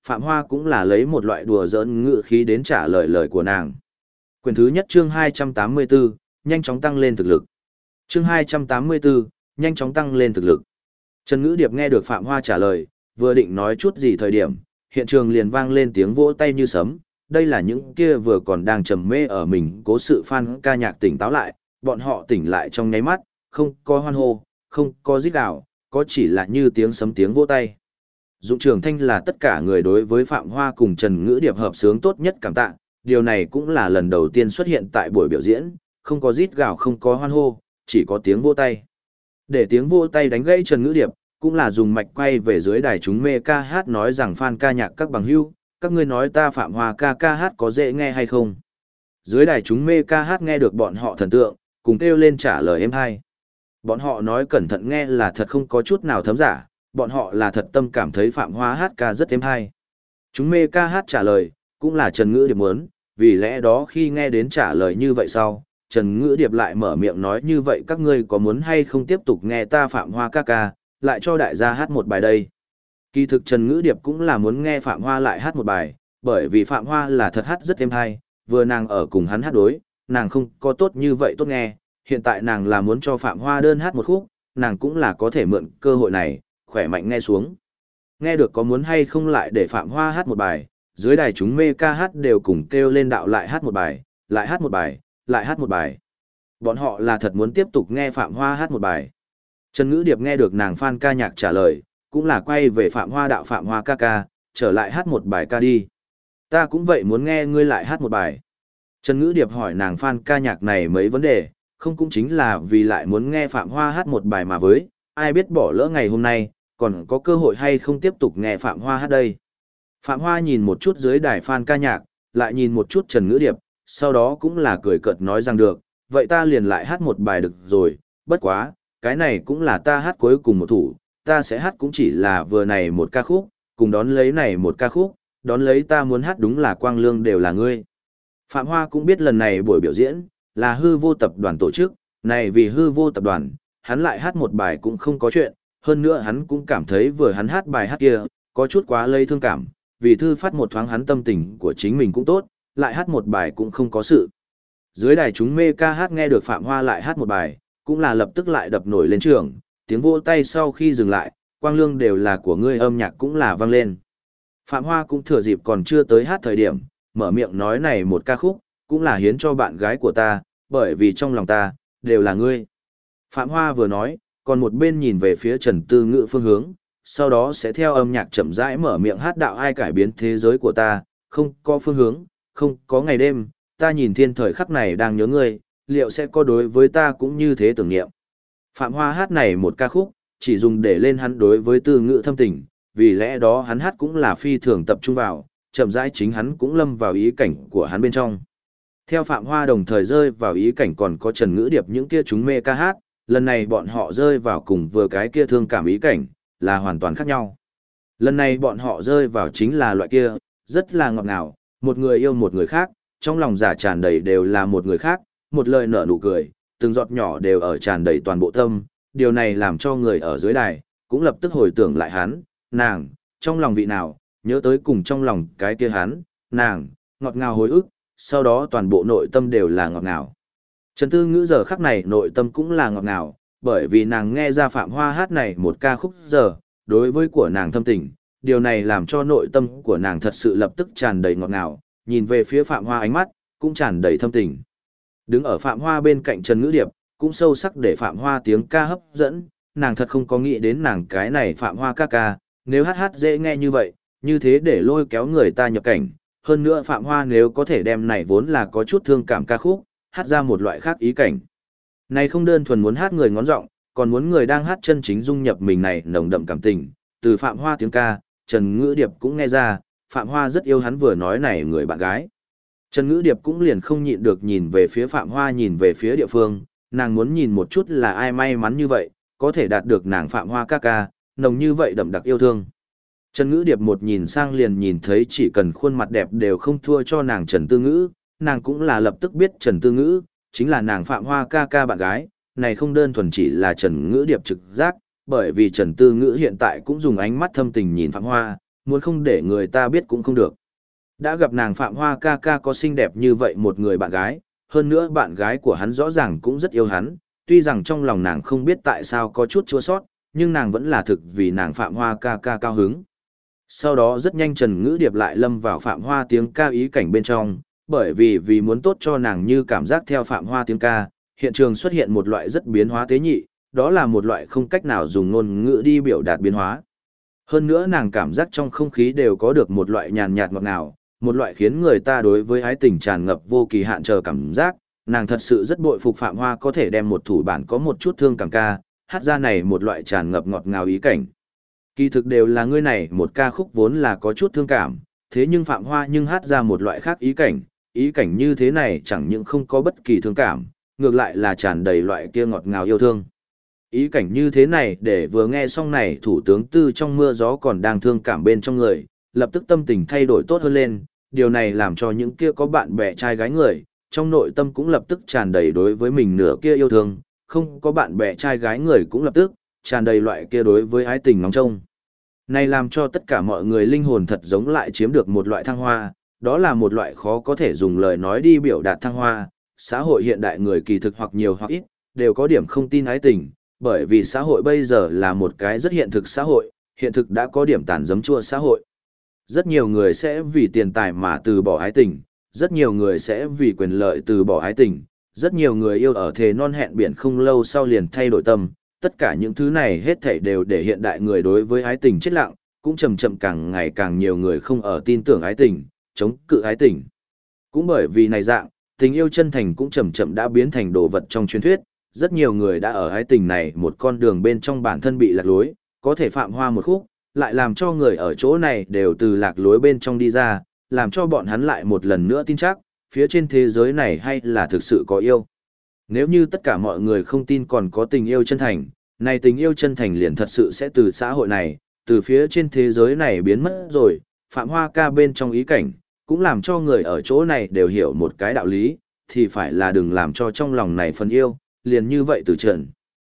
Phạm Hoa cũng là lấy một loại đùa giỡn ngữ khí đến trả lời lời của nàng. Quyển thứ nhất chương 284, nhanh chóng tăng lên thực lực. Chương 284, nhanh chóng tăng lên thực lực. Trần Ngữ Điệp nghe được Phạm Hoa trả lời, vừa định nói chút gì thời điểm, hiện trường liền vang lên tiếng vỗ tay như sấm. Đây là những kia vừa còn đang trầm mê ở mình cố sự fan ca nhạc tỉnh táo lại, bọn họ tỉnh lại trong nháy mắt, không có hoan hô, không có rít gào, có chỉ là như tiếng sấm tiếng vỗ tay. Dụng Trường Thanh là tất cả người đối với Phạm Hoa cùng Trần Ngữ Điệp hợp sướng tốt nhất cảm tạ, điều này cũng là lần đầu tiên xuất hiện tại buổi biểu diễn, không có rít gào không có hoan hô, chỉ có tiếng vỗ tay. Để tiếng vỗ tay đánh gãy Trần Ngữ Điệp, cũng là dùng mạch quay về dưới đài chúng mê ca hát nói rằng fan ca nhạc các bằng hữu, các ngươi nói ta Phạm Hoa ca hát có dễ nghe hay không? Dưới đài chúng mê ca hát nghe được bọn họ thần tượng, cùng kêu lên trả lời êm hay. Bọn họ nói cẩn thận nghe là thật không có chút nào thấm giả, bọn họ là thật tâm cảm thấy Phạm Hoa hát ca rất êm hay. Chúng mê ca hát trả lời, cũng là Trần Ngữ Điệp muốn, vì lẽ đó khi nghe đến trả lời như vậy sau, Trần Ngữ Điệp lại mở miệng nói như vậy các ngươi có muốn hay không tiếp tục nghe ta Phạm Hoa ca, lại cho đại gia hát một bài đây. Kỳ thực Trần Ngữ Điệp cũng là muốn nghe Phạm Hoa lại hát một bài, bởi vì Phạm Hoa là thật hát rất êm hay, vừa nàng ở cùng hắn hát đối, nàng không có tốt như vậy tốt nghe, hiện tại nàng là muốn cho Phạm Hoa đơn hát một khúc, nàng cũng là có thể mượn cơ hội này, khỏe mạnh nghe xuống. Nghe được có muốn hay không lại để Phạm Hoa hát một bài, dưới đài chúng mê ca hát đều cùng kêu lên đạo lại hát một bài, lại hát một bài, lại hát một bài. Bọn họ là thật muốn tiếp tục nghe Phạm Hoa hát một bài. Trần Ngữ Điệp nghe được nàng fan ca nhạc trả lời, cũng là quay về Phạm Hoa đạo Phạm Hoa ca, trở lại hát một bài ca đi. Ta cũng vậy muốn nghe ngươi lại hát một bài. Trần Ngữ Điệp hỏi nàng fan ca nhạc này mấy vấn đề, không cũng chính là vì lại muốn nghe Phạm Hoa hát một bài mà với, ai biết bỏ lỡ ngày hôm nay, còn có cơ hội hay không tiếp tục nghe Phạm Hoa hát đây. Phạm Hoa nhìn một chút dưới đài fan ca nhạc, lại nhìn một chút Trần Ngữ Điệp, sau đó cũng là cười cợt nói rằng được, vậy ta liền lại hát một bài được rồi, bất quá, cái này cũng là ta hát cuối cùng một thủ, ta sẽ hát cũng chỉ là vừa này một ca khúc, cùng đón lấy này một ca khúc, đón lấy ta muốn hát đúng là Quang Lương đều là ngươi. Phạm Hoa cũng biết lần này buổi biểu diễn, là hư vô tập đoàn tổ chức, này vì hư vô tập đoàn, hắn lại hát một bài cũng không có chuyện, hơn nữa hắn cũng cảm thấy vừa hắn hát bài hát kia, có chút quá lây thương cảm, vì thư phát một thoáng hắn tâm tình của chính mình cũng tốt, lại hát một bài cũng không có sự. Dưới đài chúng mê ca hát nghe được Phạm Hoa lại hát một bài, cũng là lập tức lại đập nổi lên trường, tiếng vỗ tay sau khi dừng lại, Quang Lương đều là của ngươi âm nhạc cũng là vang lên. Phạm Hoa cũng thừa dịp còn chưa tới hát thời điểm, mở miệng nói này một ca khúc, cũng là hiến cho bạn gái của ta, bởi vì trong lòng ta, đều là ngươi. Phạm Hoa vừa nói, còn một bên nhìn về phía Trần Tư Ngữ phương hướng, sau đó sẽ theo âm nhạc chậm rãi mở miệng hát đạo ai cải biến thế giới của ta, không có phương hướng, không có ngày đêm, ta nhìn thiên thời khắc này đang nhớ ngươi, liệu sẽ có đối với ta cũng như thế tưởng niệm. Phạm Hoa hát này một ca khúc, chỉ dùng để lên hắn đối với Tư Ngữ thâm tình, vì lẽ đó hắn hát cũng là phi thường tập trung vào, chậm rãi chính hắn cũng lâm vào ý cảnh của hắn bên trong. Theo Phạm Hoa đồng thời rơi vào ý cảnh còn có Trần Ngữ Điệp những kia chúng mê ca hát, lần này bọn họ rơi vào cùng vừa cái kia thương cảm ý cảnh, là hoàn toàn khác nhau. Lần này bọn họ rơi vào chính là loại kia, rất là ngọt ngào, một người yêu một người khác, trong lòng giả tràn đầy đều là một người khác, một lời nở nụ cười, từng giọt nhỏ đều ở tràn đầy toàn bộ tâm, điều này làm cho người ở dưới đài, cũng lập tức hồi tưởng lại hắn, nàng, trong lòng vị nào, nhớ tới cùng trong lòng cái kia hắn, nàng, ngọt ngào hồi ức, sau đó toàn bộ nội tâm đều là ngọt ngào. Trần Tư Ngữ giờ khắc này nội tâm cũng là ngọt ngào, bởi vì nàng nghe ra Phạm Hoa hát này một ca khúc giờ, đối với của nàng thâm tình, điều này làm cho nội tâm của nàng thật sự lập tức tràn đầy ngọt ngào, nhìn về phía Phạm Hoa ánh mắt, cũng tràn đầy thâm tình. Đứng ở Phạm Hoa bên cạnh Trần Ngữ Điệp, cũng sâu sắc để Phạm Hoa tiếng ca hấp dẫn, nàng thật không có nghĩ đến nàng cái này Phạm Hoa ca, nếu hát dễ nghe như vậy, như thế để lôi kéo người ta nhập cảnh. Hơn nữa Phạm Hoa nếu có thể đem này vốn là có chút thương cảm ca khúc, hát ra một loại khác ý cảnh. Này không đơn thuần muốn hát người ngón giọng, còn muốn người đang hát chân chính dung nhập mình này nồng đậm cảm tình. Từ Phạm Hoa tiếng ca, Trần Ngữ Điệp cũng nghe ra, Phạm Hoa rất yêu hắn vừa nói này người bạn gái. Trần Ngữ Điệp cũng liền không nhịn được nhìn về phía Phạm Hoa nhìn về phía địa phương, nàng muốn nhìn một chút là ai may mắn như vậy, có thể đạt được nàng Phạm Hoa ca, nồng như vậy đậm đặc yêu thương. Trần Ngữ Điệp một nhìn sang liền nhìn thấy chỉ cần khuôn mặt đẹp đều không thua cho nàng Trần Tư Ngữ, nàng cũng là lập tức biết Trần Tư Ngữ, chính là nàng Phạm Hoa ca bạn gái, này không đơn thuần chỉ là Trần Ngữ Điệp trực giác, bởi vì Trần Tư Ngữ hiện tại cũng dùng ánh mắt thâm tình nhìn Phạm Hoa, muốn không để người ta biết cũng không được. Đã gặp nàng Phạm Hoa ca ca có xinh đẹp như vậy một người bạn gái, hơn nữa bạn gái của hắn rõ ràng cũng rất yêu hắn, tuy rằng trong lòng nàng không biết tại sao có chút chua sót, nhưng nàng vẫn là thực vì nàng Phạm Hoa ca ca cao hứng. Sau đó rất nhanh Trần Ngữ Điệp lại lâm vào Phạm Hoa tiếng ca ý cảnh bên trong, bởi vì muốn tốt cho nàng như cảm giác theo Phạm Hoa tiếng ca, hiện trường xuất hiện một loại rất biến hóa tế nhị, đó là một loại không cách nào dùng ngôn ngữ đi biểu đạt biến hóa. Hơn nữa nàng cảm giác trong không khí đều có được một loại nhàn nhạt ngọt ngào, một loại khiến người ta đối với ái tình tràn ngập vô kỳ hạn chờ cảm giác, nàng thật sự rất bội phục Phạm Hoa có thể đem một thủ bản có một chút thương cảm ca, hát ra này một loại tràn ngập ngọt ngào ý cảnh. Kỳ thực đều là ngươi này một ca khúc vốn là có chút thương cảm, thế nhưng Phạm Hoa nhưng hát ra một loại khác ý cảnh như thế này chẳng những không có bất kỳ thương cảm, ngược lại là tràn đầy loại kia ngọt ngào yêu thương. Ý cảnh như thế này để vừa nghe xong này thủ tướng Tư trong mưa gió còn đang thương cảm bên trong người, lập tức tâm tình thay đổi tốt hơn lên, điều này làm cho những kia có bạn bè trai gái người, trong nội tâm cũng lập tức tràn đầy đối với mình nửa kia yêu thương, không có bạn bè trai gái người cũng lập tức tràn đầy loại kia đối với ái tình ngóng trông. Này làm cho tất cả mọi người linh hồn thật giống lại chiếm được một loại thăng hoa, đó là một loại khó có thể dùng lời nói đi biểu đạt thăng hoa. Xã hội hiện đại người kỳ thực hoặc nhiều hoặc ít, đều có điểm không tin ái tình, bởi vì xã hội bây giờ là một cái rất hiện thực xã hội, hiện thực đã có điểm tàn giấm chua xã hội. Rất nhiều người sẽ vì tiền tài mà từ bỏ ái tình, rất nhiều người sẽ vì quyền lợi từ bỏ ái tình, rất nhiều người yêu ở thề non hẹn biển không lâu sau liền thay đổi tâm, tất cả những thứ này hết thảy đều để hiện đại người đối với ái tình chết lặng, cũng chậm chậm càng ngày càng nhiều người không ở tin tưởng ái tình, chống cự ái tình. Cũng bởi vì này dạng, tình yêu chân thành cũng chậm chậm đã biến thành đồ vật trong truyền thuyết, rất nhiều người đã ở ái tình này một con đường bên trong bản thân bị lạc lối, có thể Phạm Hoa một khúc, lại làm cho người ở chỗ này đều từ lạc lối bên trong đi ra, làm cho bọn hắn lại một lần nữa tin chắc, phía trên thế giới này hay là thực sự có yêu. Nếu như tất cả mọi người không tin còn có tình yêu chân thành, này tình yêu chân thành liền thật sự sẽ từ xã hội này, từ phía trên thế giới này biến mất rồi, Phạm Hoa ca bên trong ý cảnh, cũng làm cho người ở chỗ này đều hiểu một cái đạo lý, thì phải là đừng làm cho trong lòng này phần yêu, liền như vậy từ trần.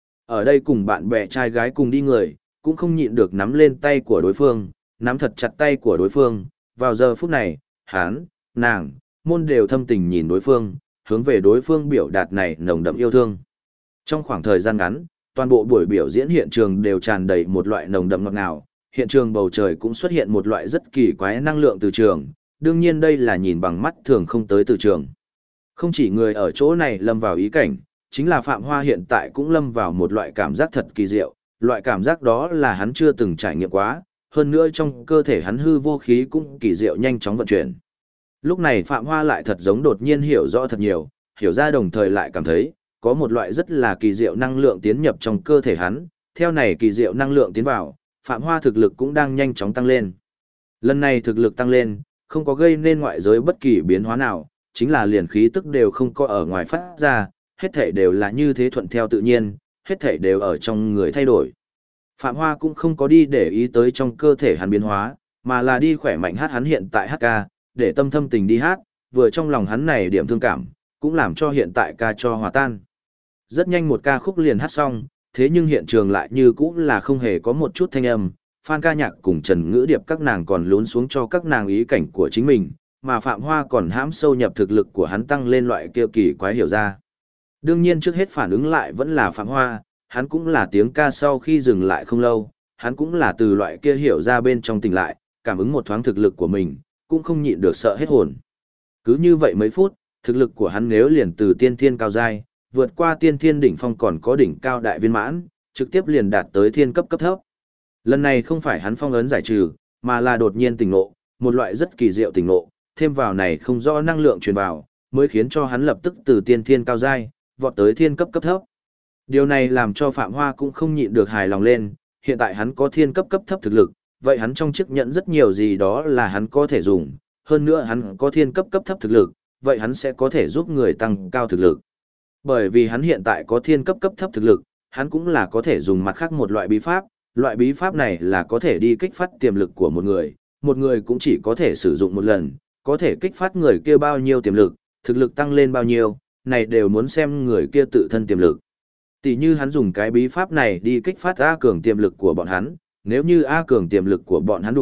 Ở đây cùng bạn bè trai gái cùng đi người, cũng không nhịn được nắm lên tay của đối phương, nắm thật chặt tay của đối phương, vào giờ phút này, hắn, nàng, môn đều thâm tình nhìn đối phương, hướng về đối phương biểu đạt này nồng đậm yêu thương. Trong khoảng thời gian ngắn, toàn bộ buổi biểu diễn hiện trường đều tràn đầy một loại nồng đậm ngọt ngào, hiện trường bầu trời cũng xuất hiện một loại rất kỳ quái năng lượng từ trường, đương nhiên đây là nhìn bằng mắt thường không tới từ trường. Không chỉ người ở chỗ này lâm vào ý cảnh, chính là Phạm Hoa hiện tại cũng lâm vào một loại cảm giác thật kỳ diệu, loại cảm giác đó là hắn chưa từng trải nghiệm quá, hơn nữa trong cơ thể hắn hư vô khí cũng kỳ diệu nhanh chóng vận chuyển. Lúc này Phạm Hoa lại thật giống đột nhiên hiểu rõ thật nhiều, hiểu ra đồng thời lại cảm thấy, có một loại rất là kỳ diệu năng lượng tiến nhập trong cơ thể hắn, theo này kỳ diệu năng lượng tiến vào, Phạm Hoa thực lực cũng đang nhanh chóng tăng lên. Lần này thực lực tăng lên, không có gây nên ngoại giới bất kỳ biến hóa nào, chính là liền khí tức đều không có ở ngoài phát ra, hết thảy đều là như thế thuận theo tự nhiên, hết thảy đều ở trong người thay đổi. Phạm Hoa cũng không có đi để ý tới trong cơ thể hắn biến hóa, mà là đi khỏe mạnh hát hắn hiện tại hát ca, để tâm thâm tình đi hát, vừa trong lòng hắn này điểm thương cảm, cũng làm cho hiện tại ca cho hòa tan. Rất nhanh một ca khúc liền hát xong, thế nhưng hiện trường lại như cũ là không hề có một chút thanh âm, Phan Ca Nhạc cùng Trần Ngữ Điệp các nàng còn lún xuống cho các nàng ý cảnh của chính mình, mà Phạm Hoa còn hãm sâu nhập thực lực của hắn tăng lên loại kia kỳ quái hiểu ra. Đương nhiên trước hết phản ứng lại vẫn là Phạm Hoa, hắn cũng là tiếng ca sau khi dừng lại không lâu, hắn cũng là từ loại kia hiểu ra bên trong tỉnh lại, cảm ứng một thoáng thực lực của mình, cũng không nhịn được sợ hết hồn. Cứ như vậy mấy phút, thực lực của hắn nếu liền từ tiên thiên cao giai, vượt qua tiên thiên đỉnh phong còn có đỉnh cao đại viên mãn, trực tiếp liền đạt tới thiên cấp cấp thấp. Lần này không phải hắn phong ấn giải trừ, mà là đột nhiên tỉnh ngộ, một loại rất kỳ diệu tỉnh ngộ, thêm vào này không rõ năng lượng truyền vào, mới khiến cho hắn lập tức từ tiên thiên cao giai vọt tới thiên cấp cấp thấp. Điều này làm cho Phạm Hoa cũng không nhịn được hài lòng lên, hiện tại hắn có thiên cấp cấp thấp thực lực, vậy hắn trong chiếc nhẫn rất nhiều gì đó là hắn có thể dùng, hơn nữa hắn có thiên cấp cấp thấp thực lực, vậy hắn sẽ có thể giúp người tăng cao thực lực. Bởi vì hắn hiện tại có thiên cấp cấp thấp thực lực, hắn cũng là có thể dùng mặt khác một loại bí pháp này là có thể đi kích phát tiềm lực của một người cũng chỉ có thể sử dụng một lần, có thể kích phát người kia bao nhiêu tiềm lực, thực lực tăng lên bao nhiêu, này đều muốn xem người kia tự thân tiềm lực. Tỷ như hắn dùng cái bí pháp này đi kích phát A Cường tiềm lực của bọn hắn, nếu như A Cường tiềm lực của bọn hắn đủ,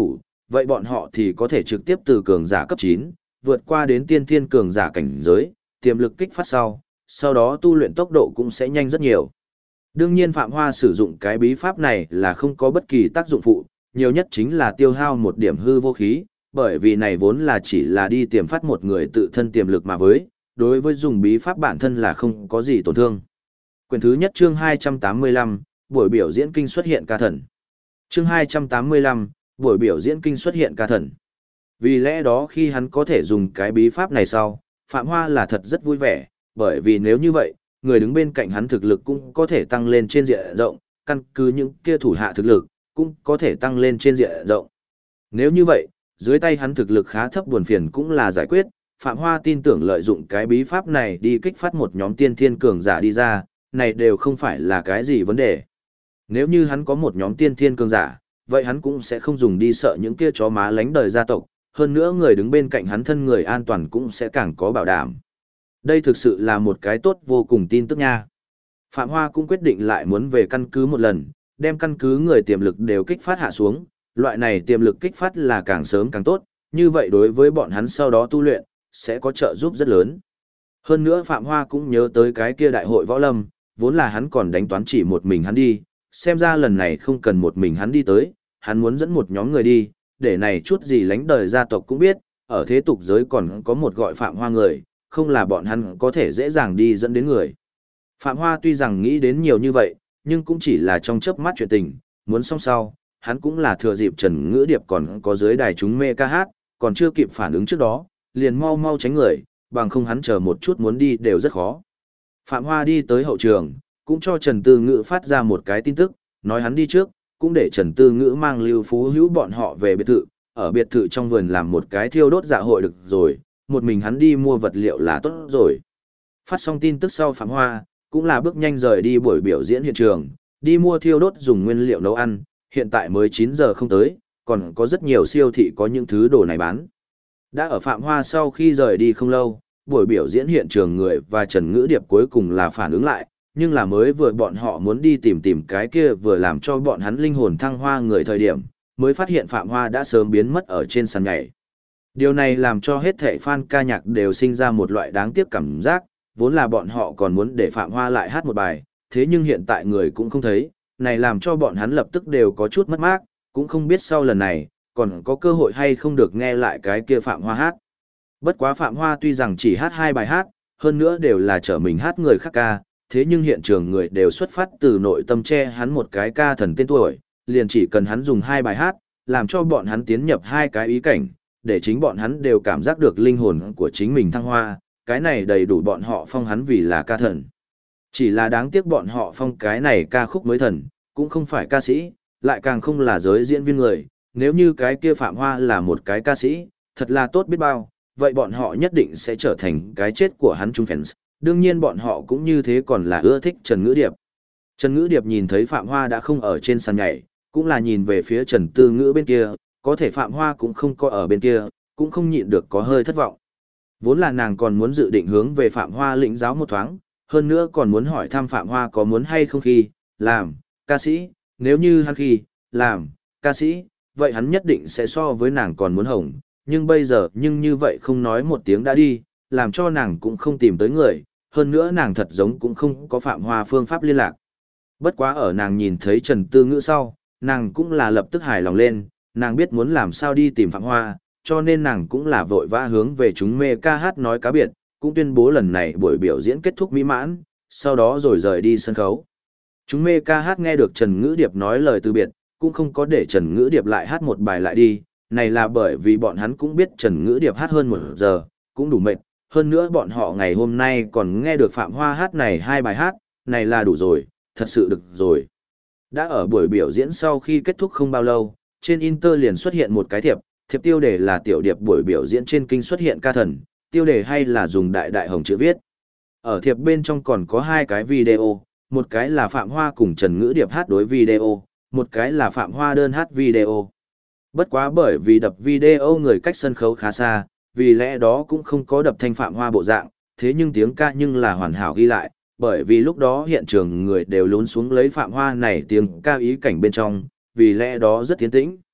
vậy bọn họ thì có thể trực tiếp từ cường giả cấp 9, vượt qua đến tiên thiên cường giả cảnh giới, tiềm lực kích phát sau đó tu luyện tốc độ cũng sẽ nhanh rất nhiều. Đương nhiên Phạm Hoa sử dụng cái bí pháp này là không có bất kỳ tác dụng phụ, nhiều nhất chính là tiêu hao một điểm hư vô khí, bởi vì này vốn là chỉ là đi tiềm phát một người tự thân tiềm lực mà với, đối với dùng bí pháp bản thân là không có gì tổn thương. Quyển thứ nhất chương 285, buổi biểu diễn kinh xuất hiện ca thần. Chương 285, buổi biểu diễn kinh xuất hiện ca thần. Vì lẽ đó khi hắn có thể dùng cái bí pháp này sau, Phạm Hoa là thật rất vui vẻ, bởi vì nếu như vậy, người đứng bên cạnh hắn thực lực cũng có thể tăng lên trên diện rộng, căn cứ những kia thủ hạ thực lực, cũng có thể tăng lên trên diện rộng. Nếu như vậy, dưới tay hắn thực lực khá thấp buồn phiền cũng là giải quyết, Phạm Hoa tin tưởng lợi dụng cái bí pháp này đi kích phát một nhóm tiên thiên cường giả đi ra, này đều không phải là cái gì vấn đề. Nếu như hắn có một nhóm tiên thiên cường giả, vậy hắn cũng sẽ không dùng đi sợ những kia chó má lánh đời gia tộc, hơn nữa người đứng bên cạnh hắn thân người an toàn cũng sẽ càng có bảo đảm. Đây thực sự là một cái tốt vô cùng tin tức nha. Phạm Hoa cũng quyết định lại muốn về căn cứ một lần, đem căn cứ người tiềm lực đều kích phát hạ xuống, loại này tiềm lực kích phát là càng sớm càng tốt, như vậy đối với bọn hắn sau đó tu luyện, sẽ có trợ giúp rất lớn. Hơn nữa Phạm Hoa cũng nhớ tới cái kia đại hội võ lâm, vốn là hắn còn đánh toán chỉ một mình hắn đi, xem ra lần này không cần một mình hắn đi tới, hắn muốn dẫn một nhóm người đi, để này chút gì lánh đời gia tộc cũng biết, ở thế tục giới còn có một gọi Phạm Hoa người, không là bọn hắn có thể dễ dàng đi dẫn đến người. Phạm Hoa tuy rằng nghĩ đến nhiều như vậy, nhưng cũng chỉ là trong chớp mắt chuyện tình, muốn xong sau, hắn cũng là thừa dịp Trần Ngữ Điệp còn có dưới đài chúng mê ca hát, còn chưa kịp phản ứng trước đó, liền mau mau tránh người, bằng không hắn chờ một chút muốn đi đều rất khó. Phạm Hoa đi tới hậu trường, cũng cho Trần Tư Ngữ phát ra một cái tin tức, nói hắn đi trước, cũng để Trần Tư Ngữ mang Lưu Phú Hữu bọn họ về biệt thự, ở biệt thự trong vườn làm một cái thiêu đốt dạ hội được rồi, một mình hắn đi mua vật liệu là tốt rồi. Phát xong tin tức sau Phạm Hoa, cũng là bước nhanh rời đi buổi biểu diễn hiện trường, đi mua thiêu đốt dùng nguyên liệu nấu ăn, hiện tại mới 9 giờ không tới, còn có rất nhiều siêu thị có những thứ đồ này bán. Đã ở Phạm Hoa sau khi rời đi không lâu, buổi biểu diễn hiện trường người và Trần Ngữ Điệp cuối cùng là phản ứng lại, nhưng là mới vừa bọn họ muốn đi tìm cái kia vừa làm cho bọn hắn linh hồn thăng hoa người thời điểm, mới phát hiện Phạm Hoa đã sớm biến mất ở trên sàn nhảy. Điều này làm cho hết thảy fan ca nhạc đều sinh ra một loại đáng tiếc cảm giác, vốn là bọn họ còn muốn để Phạm Hoa lại hát một bài, thế nhưng hiện tại người cũng không thấy, này làm cho bọn hắn lập tức đều có chút mất mát, cũng không biết sau lần này, còn có cơ hội hay không được nghe lại cái kia Phạm Hoa hát. Bất quá Phạm Hoa tuy rằng chỉ hát 2 bài hát, hơn nữa đều là trở mình hát người khác ca, thế nhưng hiện trường người đều xuất phát từ nội tâm che hắn một cái ca thần tên tuổi, liền chỉ cần hắn dùng 2 bài hát, làm cho bọn hắn tiến nhập 2 cái ý cảnh, để chính bọn hắn đều cảm giác được linh hồn của chính mình thăng hoa, cái này đầy đủ bọn họ phong hắn vì là ca thần. Chỉ là đáng tiếc bọn họ phong cái này ca khúc mới thần, cũng không phải ca sĩ, lại càng không là giới diễn viên người, nếu như cái kia Phạm Hoa là một cái ca sĩ, thật là tốt biết bao, vậy bọn họ nhất định sẽ trở thành cái chết của hắn chung fans, đương nhiên bọn họ cũng như thế còn là ưa thích Trần Ngữ Điệp. Trần Ngữ Điệp nhìn thấy Phạm Hoa đã không ở trên sàn nhảy, cũng là nhìn về phía Trần Tư Ngữ bên kia, có thể Phạm Hoa cũng không có ở bên kia, cũng không nhịn được có hơi thất vọng. Vốn là nàng còn muốn dự định hướng về Phạm Hoa lĩnh giáo một thoáng, hơn nữa còn muốn hỏi thăm Phạm Hoa có muốn hay không khi làm ca sĩ, nếu như hắn khi làm ca sĩ, vậy hắn nhất định sẽ so với nàng còn muốn hồng, nhưng bây giờ nhưng như vậy không nói một tiếng đã đi, làm cho nàng cũng không tìm tới người, hơn nữa nàng thật giống cũng không có Phạm Hoa phương pháp liên lạc. Bất quá ở nàng nhìn thấy Trần Tư Ngữ sau, nàng cũng là lập tức hài lòng lên, nàng biết muốn làm sao đi tìm Phạm Hoa, cho nên nàng cũng là vội vã hướng về chúng mê ca hát nói cá biệt, cũng tuyên bố lần này buổi biểu diễn kết thúc mỹ mãn, sau đó rồi rời đi sân khấu. Chúng mê ca hát nghe được Trần Ngữ Điệp nói lời từ biệt, cũng không có để Trần Ngữ Điệp lại hát một bài lại đi, này là bởi vì bọn hắn cũng biết Trần Ngữ Điệp hát hơn 1 giờ, cũng đủ mệt, hơn nữa bọn họ ngày hôm nay còn nghe được Phạm Hoa hát này 2 bài hát, này là đủ rồi, thật sự được rồi. Đã ở buổi biểu diễn sau khi kết thúc không bao lâu, trên Inter liền xuất hiện một cái thiệp tiêu đề là tiểu điệp buổi biểu diễn trên kinh xuất hiện ca thần, tiêu đề hay là dùng đại đại hồng chữ viết. Ở thiệp bên trong còn có 2 cái video, một cái là Phạm Hoa cùng Trần Ngữ Điệp hát đối video, một cái là Phạm Hoa đơn hát video. Bất quá bởi vì đập video người cách sân khấu khá xa, vì lẽ đó cũng không có đập thanh Phạm Hoa bộ dạng, thế nhưng tiếng ca nhưng là hoàn hảo ghi lại, bởi vì lúc đó hiện trường người đều lún xuống lấy Phạm Hoa này tiếng ca ý cảnh bên trong, vì lẽ đó rất tiến tĩnh.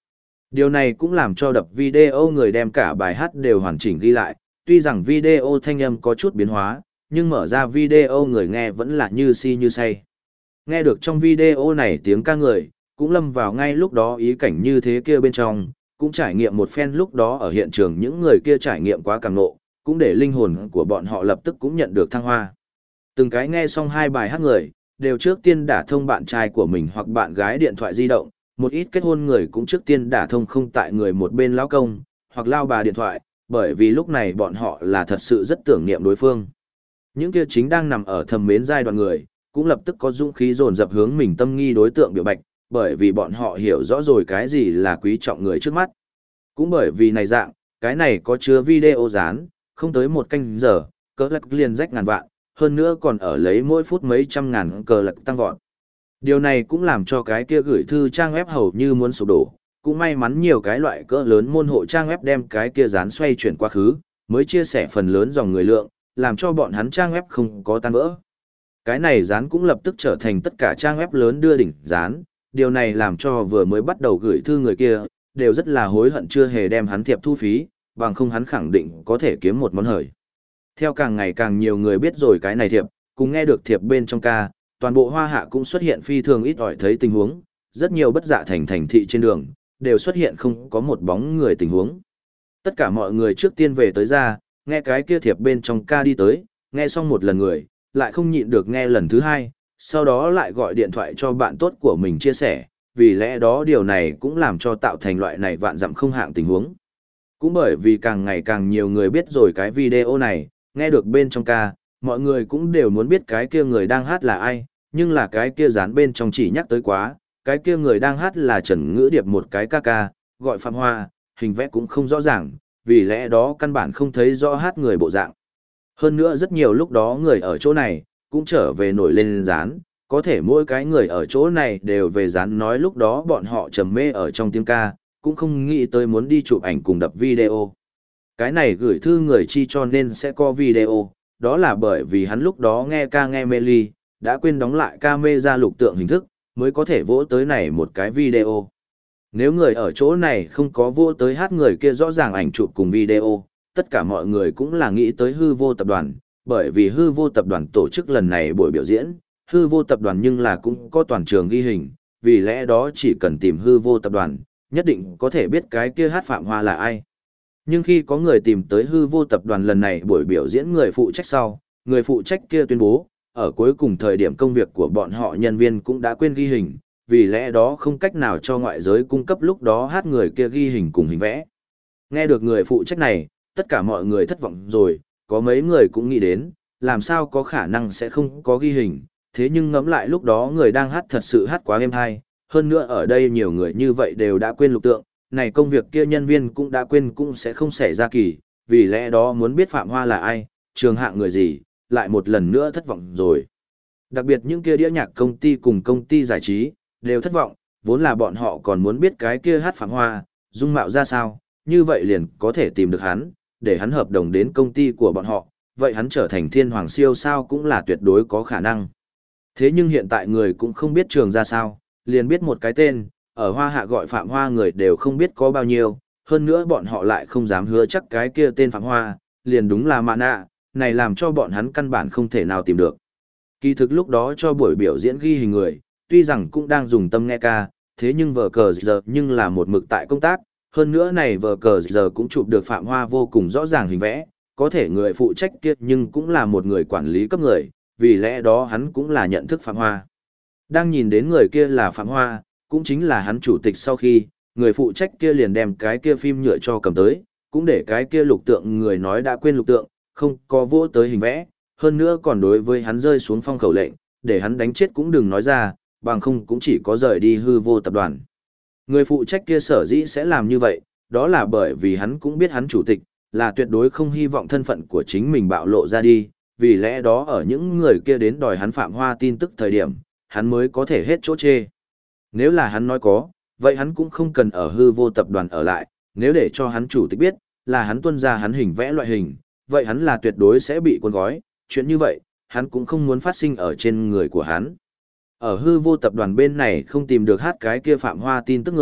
Điều này cũng làm cho đập video người đem cả bài hát đều hoàn chỉnh ghi lại, tuy rằng video thanh âm có chút biến hóa, nhưng mở ra video người nghe vẫn là như si như say. Nghe được trong video này tiếng ca người, cũng lâm vào ngay lúc đó ý cảnh như thế kia bên trong, cũng trải nghiệm một phen lúc đó ở hiện trường những người kia trải nghiệm quá càng nộ, cũng để linh hồn của bọn họ lập tức cũng nhận được thăng hoa. Từng cái nghe xong hai bài hát người, đều trước tiên đả thông bạn trai của mình hoặc bạn gái điện thoại di động, một ít kết hôn người cũng trước tiên đả thông không tại người một bên lão công, hoặc lao bà điện thoại, bởi vì lúc này bọn họ là thật sự rất tưởng niệm đối phương. Những kia chính đang nằm ở thầm mến giai đoạn người, cũng lập tức có dũng khí dồn dập hướng mình tâm nghi đối tượng biểu bạch, bởi vì bọn họ hiểu rõ rồi cái gì là quý trọng người trước mắt. Cũng bởi vì này dạng, cái này có chứa video dán, không tới một canh giờ, cỡ lắc liền rách ngàn vạn, hơn nữa còn ở lấy mỗi phút mấy trăm ngàn cờ lật tăng vọt. Điều này cũng làm cho cái kia gửi thư trang web hầu như muốn sụp đổ, cũng may mắn nhiều cái loại cỡ lớn môn hộ trang web đem cái kia dán xoay chuyển quá khứ, mới chia sẻ phần lớn dòng người lượng, làm cho bọn hắn trang web không có tan vỡ. Cái này dán cũng lập tức trở thành tất cả trang web lớn đưa đỉnh dán, điều này làm cho vừa mới bắt đầu gửi thư người kia, đều rất là hối hận chưa hề đem hắn thiệp thu phí, bằng không hắn khẳng định có thể kiếm một món hời. Theo càng ngày càng nhiều người biết rồi cái này thiệp, cùng nghe được thiệp bên trong ca, toàn bộ Hoa Hạ cũng xuất hiện phi thường ít ỏi thấy tình huống, rất nhiều bất dạ thành thị trên đường, đều xuất hiện không có một bóng người tình huống. Tất cả mọi người trước tiên về tới ra, nghe cái kia thiệp bên trong ca đi tới, nghe xong một lần người, lại không nhịn được nghe lần thứ hai, sau đó lại gọi điện thoại cho bạn tốt của mình chia sẻ, vì lẽ đó điều này cũng làm cho tạo thành loại này vạn dặm không hạng tình huống. Cũng bởi vì càng ngày càng nhiều người biết rồi cái video này, nghe được bên trong ca, mọi người cũng đều muốn biết cái kia người đang hát là ai, nhưng là cái kia dán bên trong chỉ nhắc tới quá, cái kia người đang hát là Trần Ngữ Điệp một cái ca ca, gọi Phạm Hoa, hình vẽ cũng không rõ ràng, vì lẽ đó căn bản không thấy rõ hát người bộ dạng. Hơn nữa rất nhiều lúc đó người ở chỗ này, cũng trở về nổi lên dán, có thể mỗi cái người ở chỗ này đều về dán nói lúc đó bọn họ trầm mê ở trong tiếng ca, cũng không nghĩ tới muốn đi chụp ảnh cùng đập video. Cái này gửi thư người chi cho nên sẽ có video, đó là bởi vì hắn lúc đó nghe ca nghe mê ly, đã quên đóng lại camera lục tượng hình thức, mới có thể vỗ tới này một cái video. Nếu người ở chỗ này không có vỗ tới hát người kia rõ ràng ảnh chụp cùng video, tất cả mọi người cũng là nghĩ tới hư vô tập đoàn, bởi vì hư vô tập đoàn tổ chức lần này buổi biểu diễn, hư vô tập đoàn nhưng là cũng có toàn trường ghi hình, vì lẽ đó chỉ cần tìm hư vô tập đoàn, nhất định có thể biết cái kia hát Phạm Hoa là ai. Nhưng khi có người tìm tới hư vô tập đoàn lần này buổi biểu diễn người phụ trách sau, người phụ trách kia tuyên bố, ở cuối cùng thời điểm công việc của bọn họ nhân viên cũng đã quên ghi hình, vì lẽ đó không cách nào cho ngoại giới cung cấp lúc đó hát người kia ghi hình cùng hình vẽ. Nghe được người phụ trách này, tất cả mọi người thất vọng rồi, có mấy người cũng nghĩ đến, làm sao có khả năng sẽ không có ghi hình, thế nhưng ngẫm lại lúc đó người đang hát thật sự hát quá êm hay, hơn nữa ở đây nhiều người như vậy đều đã quên lục tượng, này công việc kia nhân viên cũng đã quên cũng sẽ không xảy ra kỳ, vì lẽ đó muốn biết Phạm Hoa là ai, trường hạng người gì, lại một lần nữa thất vọng rồi. Đặc biệt những kia đĩa nhạc công ty cùng công ty giải trí, đều thất vọng, vốn là bọn họ còn muốn biết cái kia hát Phạm Hoa, dung mạo ra sao, như vậy liền có thể tìm được hắn, để hắn hợp đồng đến công ty của bọn họ, vậy hắn trở thành thiên hoàng siêu sao cũng là tuyệt đối có khả năng. Thế nhưng hiện tại người cũng không biết trường ra sao, liền biết một cái tên, ở Hoa Hạ gọi Phạm Hoa người đều không biết có bao nhiêu, hơn nữa bọn họ lại không dám hứa chắc cái kia tên Phạm Hoa, liền đúng là mạ nạ, này làm cho bọn hắn căn bản không thể nào tìm được. Kỳ thực lúc đó cho buổi biểu diễn ghi hình người, tuy rằng cũng đang dùng tâm nghe ca, thế nhưng vở cờ giờ nhưng là một mực tại công tác, hơn nữa này vở cờ giờ cũng chụp được Phạm Hoa vô cùng rõ ràng hình vẽ, có thể người phụ trách kia nhưng cũng là một người quản lý cấp người, vì lẽ đó hắn cũng là nhận thức Phạm Hoa. Đang nhìn đến người kia là Phạm Hoa, cũng chính là hắn chủ tịch sau khi, người phụ trách kia liền đem cái kia phim nhựa cho cầm tới, cũng để cái kia lục tượng người nói đã quên lục tượng, không có vỗ tới hình vẽ, hơn nữa còn đối với hắn rơi xuống phong khẩu lệnh, để hắn đánh chết cũng đừng nói ra, bằng không cũng chỉ có rời đi hư vô tập đoàn. Người phụ trách kia sở dĩ sẽ làm như vậy, đó là bởi vì hắn cũng biết hắn chủ tịch, là tuyệt đối không hy vọng thân phận của chính mình bạo lộ ra đi, vì lẽ đó ở những người kia đến đòi hắn Phạm Hoa tin tức thời điểm, hắn mới có thể hết chỗ chê. Nếu là hắn nói có, vậy hắn cũng không cần ở hư vô tập đoàn ở lại, nếu để cho hắn chủ tịch biết, là hắn tuân ra hắn hình vẽ loại hình, vậy hắn là tuyệt đối sẽ bị cuốn gói, chuyện như vậy, hắn cũng không muốn phát sinh ở trên người của hắn. Ở hư vô tập đoàn bên này không tìm được hát cái kia Phạm Hoa tin tức người,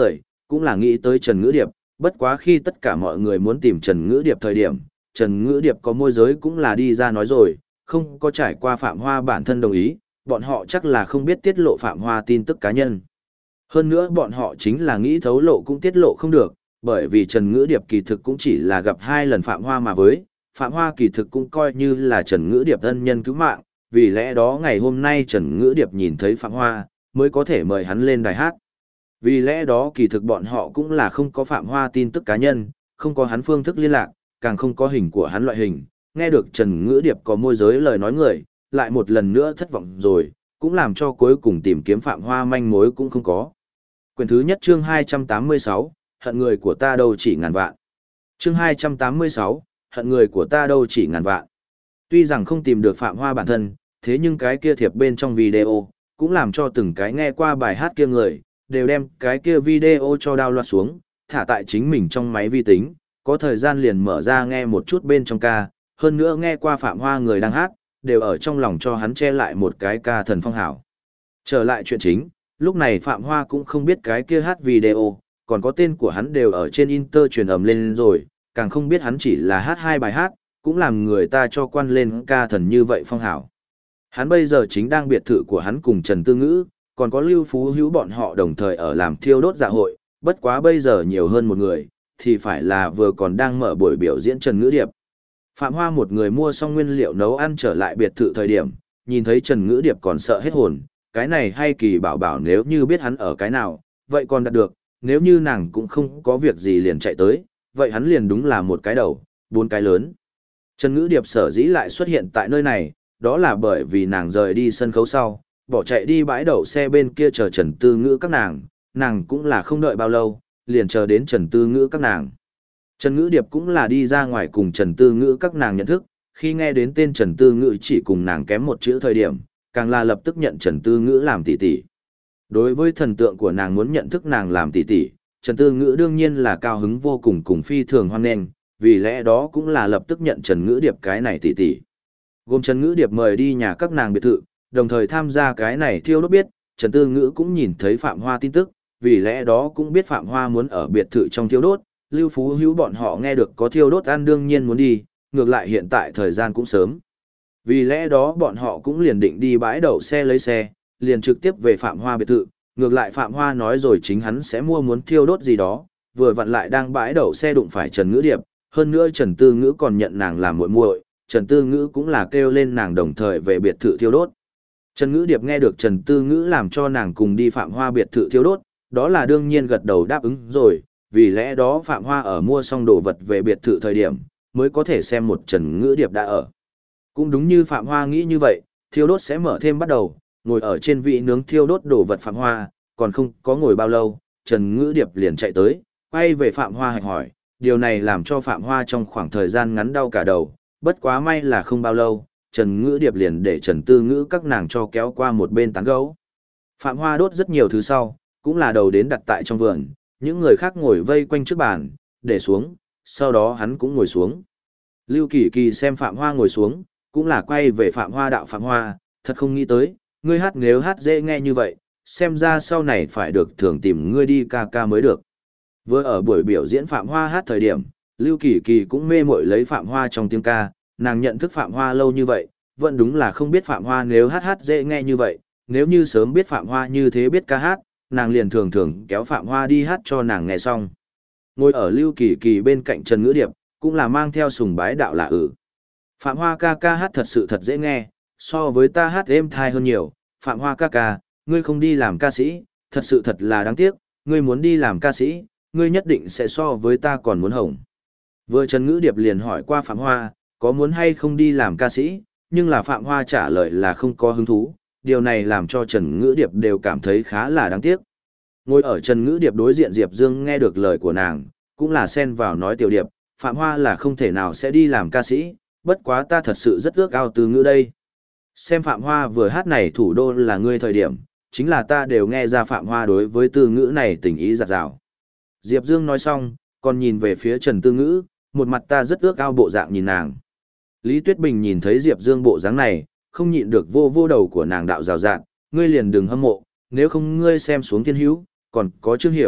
cũng là nghĩ tới Trần Ngữ Điệp, bất quá khi tất cả mọi người muốn tìm Trần Ngữ Điệp thời điểm, Trần Ngữ Điệp có môi giới cũng là đi ra nói rồi, không có trải qua Phạm Hoa bản thân đồng ý, bọn họ chắc là không biết tiết lộ Phạm Hoa tin tức cá nhân. Hơn nữa bọn họ chính là nghĩ thấu lộ cũng tiết lộ không được, bởi vì Trần Ngữ Điệp kỳ thực cũng chỉ là gặp 2 lần Phạm Hoa mà với, Phạm Hoa kỳ thực cũng coi như là Trần Ngữ Điệp ân nhân cứu mạng, vì lẽ đó ngày hôm nay Trần Ngữ Điệp nhìn thấy Phạm Hoa, mới có thể mời hắn lên đài hát. Vì lẽ đó kỳ thực bọn họ cũng là không có Phạm Hoa tin tức cá nhân, không có hắn phương thức liên lạc, càng không có hình của hắn loại hình. Nghe được Trần Ngữ Điệp có môi giới lời nói người, lại một lần nữa thất vọng rồi, cũng làm cho cuối cùng tìm kiếm Phạm Hoa manh mối cũng không có. Quyển thứ nhất chương 286, hận người của ta đâu chỉ ngàn vạn. Chương 286, hận người của ta đâu chỉ ngàn vạn. Tuy rằng không tìm được Phạm Hoa bản thân, thế nhưng cái kia thiệp bên trong video, cũng làm cho từng cái nghe qua bài hát kia người, đều đem cái kia video cho download xuống, thả tại chính mình trong máy vi tính, có thời gian liền mở ra nghe một chút bên trong ca, hơn nữa nghe qua Phạm Hoa người đang hát, đều ở trong lòng cho hắn che lại một cái ca thần phong hảo. Trở lại chuyện chính, lúc này Phạm Hoa cũng không biết cái kia hát video, còn có tên của hắn đều ở trên Inter truyền ầm lên rồi, càng không biết hắn chỉ là hát 2 bài hát, cũng làm người ta cho quan lên ca thần như vậy phong hảo. Hắn bây giờ chính đang biệt thự của hắn cùng Trần Tư Ngữ, còn có Lưu Phú Hữu bọn họ đồng thời ở làm thiêu đốt dạ hội, bất quá bây giờ nhiều hơn một người, thì phải là vừa còn đang mở buổi biểu diễn Trần Ngữ Điệp. Phạm Hoa một người mua xong nguyên liệu nấu ăn trở lại biệt thự thời điểm, nhìn thấy Trần Ngữ Điệp còn sợ hết hồn, cái này hay kỳ bảo bảo nếu như biết hắn ở cái nào, vậy còn đạt được, nếu như nàng cũng không có việc gì liền chạy tới, vậy hắn liền đúng là một cái đầu, 4 cái lớn. Trần Ngữ Điệp sở dĩ lại xuất hiện tại nơi này, đó là bởi vì nàng rời đi sân khấu sau, bỏ chạy đi bãi đậu xe bên kia chờ Trần Tư Ngữ các nàng cũng là không đợi bao lâu, liền chờ đến Trần Tư Ngữ các nàng. Trần Ngữ Điệp cũng là đi ra ngoài cùng Trần Tư Ngữ các nàng nhận thức, khi nghe đến tên Trần Tư Ngữ chỉ cùng nàng kém một chữ thời điểm, càng là lập tức nhận Trần Tư Ngữ làm tỷ tỷ. Đối với thần tượng của nàng muốn nhận thức nàng làm tỷ tỷ, Trần Tư Ngữ đương nhiên là cao hứng vô cùng cùng phi thường hoan nghênh, vì lẽ đó cũng là lập tức nhận Trần Ngữ Điệp cái này tỷ tỷ. Gồm Trần Ngữ Điệp mời đi nhà các nàng biệt thự, đồng thời tham gia cái này thiêu đốt biết, Trần Tư Ngữ cũng nhìn thấy Phạm Hoa tin tức, vì lẽ đó cũng biết Phạm Hoa muốn ở biệt thự trong thiêu đốt, Lưu Phú Hữu bọn họ nghe được có thiêu đốt ăn đương nhiên muốn đi, ngược lại hiện tại thời gian cũng sớm. Vì lẽ đó bọn họ cũng liền định đi bãi đậu xe lấy xe, liền trực tiếp về Phạm Hoa biệt thự, ngược lại Phạm Hoa nói rồi chính hắn sẽ mua muốn thiêu đốt gì đó, vừa vặn lại đang bãi đậu xe đụng phải Trần Ngữ Điệp, hơn nữa Trần Tư Ngữ còn nhận nàng làm muội muội, Trần Tư Ngữ cũng là kêu lên nàng đồng thời về biệt thự thiêu đốt. Trần Ngữ Điệp nghe được Trần Tư Ngữ làm cho nàng cùng đi Phạm Hoa biệt thự thiêu đốt, đó là đương nhiên gật đầu đáp ứng rồi, vì lẽ đó Phạm Hoa ở mua xong đồ vật về biệt thự thời điểm, mới có thể xem một Trần Ngữ Điệp đã ở. Cũng đúng như Phạm Hoa nghĩ như vậy, thiêu đốt sẽ mở thêm bắt đầu, ngồi ở trên vị nướng thiêu đốt đồ vật Phạm Hoa, còn không có ngồi bao lâu, Trần Ngữ Điệp liền chạy tới, quay về Phạm Hoa hạch hỏi, điều này làm cho Phạm Hoa trong khoảng thời gian ngắn đau cả đầu, bất quá may là không bao lâu, Trần Ngữ Điệp liền để Trần Tư Ngữ các nàng cho kéo qua một bên tán gấu. Phạm Hoa đốt rất nhiều thứ sau, cũng là đầu đến đặt tại trong vườn, những người khác ngồi vây quanh trước bàn, để xuống, sau đó hắn cũng ngồi xuống. Lưu Kỳ Kỳ xem Phạm Hoa ngồi xuống, cũng là quay về Phạm Hoa đạo Phạm Hoa, thật không nghĩ tới, ngươi hát nếu hát dễ nghe như vậy, xem ra sau này phải được thường tìm ngươi đi ca ca mới được. Vừa ở buổi biểu diễn Phạm Hoa hát thời điểm, Lưu Kỳ Kỳ cũng mê mội lấy Phạm Hoa trong tiếng ca, nàng nhận thức Phạm Hoa lâu như vậy, vẫn đúng là không biết Phạm Hoa nếu hát dễ nghe như vậy, nếu như sớm biết Phạm Hoa như thế biết ca hát, nàng liền thường thường kéo Phạm Hoa đi hát cho nàng nghe xong. Ngồi ở Lưu Kỳ Kỳ bên cạnh Trần Ngữ Điệp, cũng là mang theo sùng bái đạo là Phạm Hoa ca ca hát thật sự thật dễ nghe, so với ta hát êm thai hơn nhiều, Phạm Hoa ca ca, ngươi không đi làm ca sĩ, thật sự thật là đáng tiếc, ngươi muốn đi làm ca sĩ, ngươi nhất định sẽ so với ta còn muốn hồng. Vừa Trần Ngữ Điệp liền hỏi qua Phạm Hoa, có muốn hay không đi làm ca sĩ, nhưng là Phạm Hoa trả lời là không có hứng thú, điều này làm cho Trần Ngữ Điệp đều cảm thấy khá là đáng tiếc. Ngồi ở Trần Ngữ Điệp đối diện Diệp Dương nghe được lời của nàng, cũng là xen vào nói Tiểu Điệp, Phạm Hoa là không thể nào sẽ đi làm ca sĩ, bất quá ta thật sự rất ước ao Tư Ngữ đây. Xem Phạm Hoa vừa hát này thủ đô là ngươi thời điểm, chính là ta đều nghe ra Phạm Hoa đối với Tư Ngữ này tình ý dạt dào. Diệp Dương nói xong, còn nhìn về phía Trần Tư Ngữ, một mặt ta rất ước ao bộ dạng nhìn nàng. Lý Tuyết Bình nhìn thấy Diệp Dương bộ dáng này, không nhịn được vô vô đầu của nàng đạo rào rạt, ngươi liền đừng hâm mộ, nếu không ngươi xem xuống Thiên Hữu, còn có Trương Hiểu,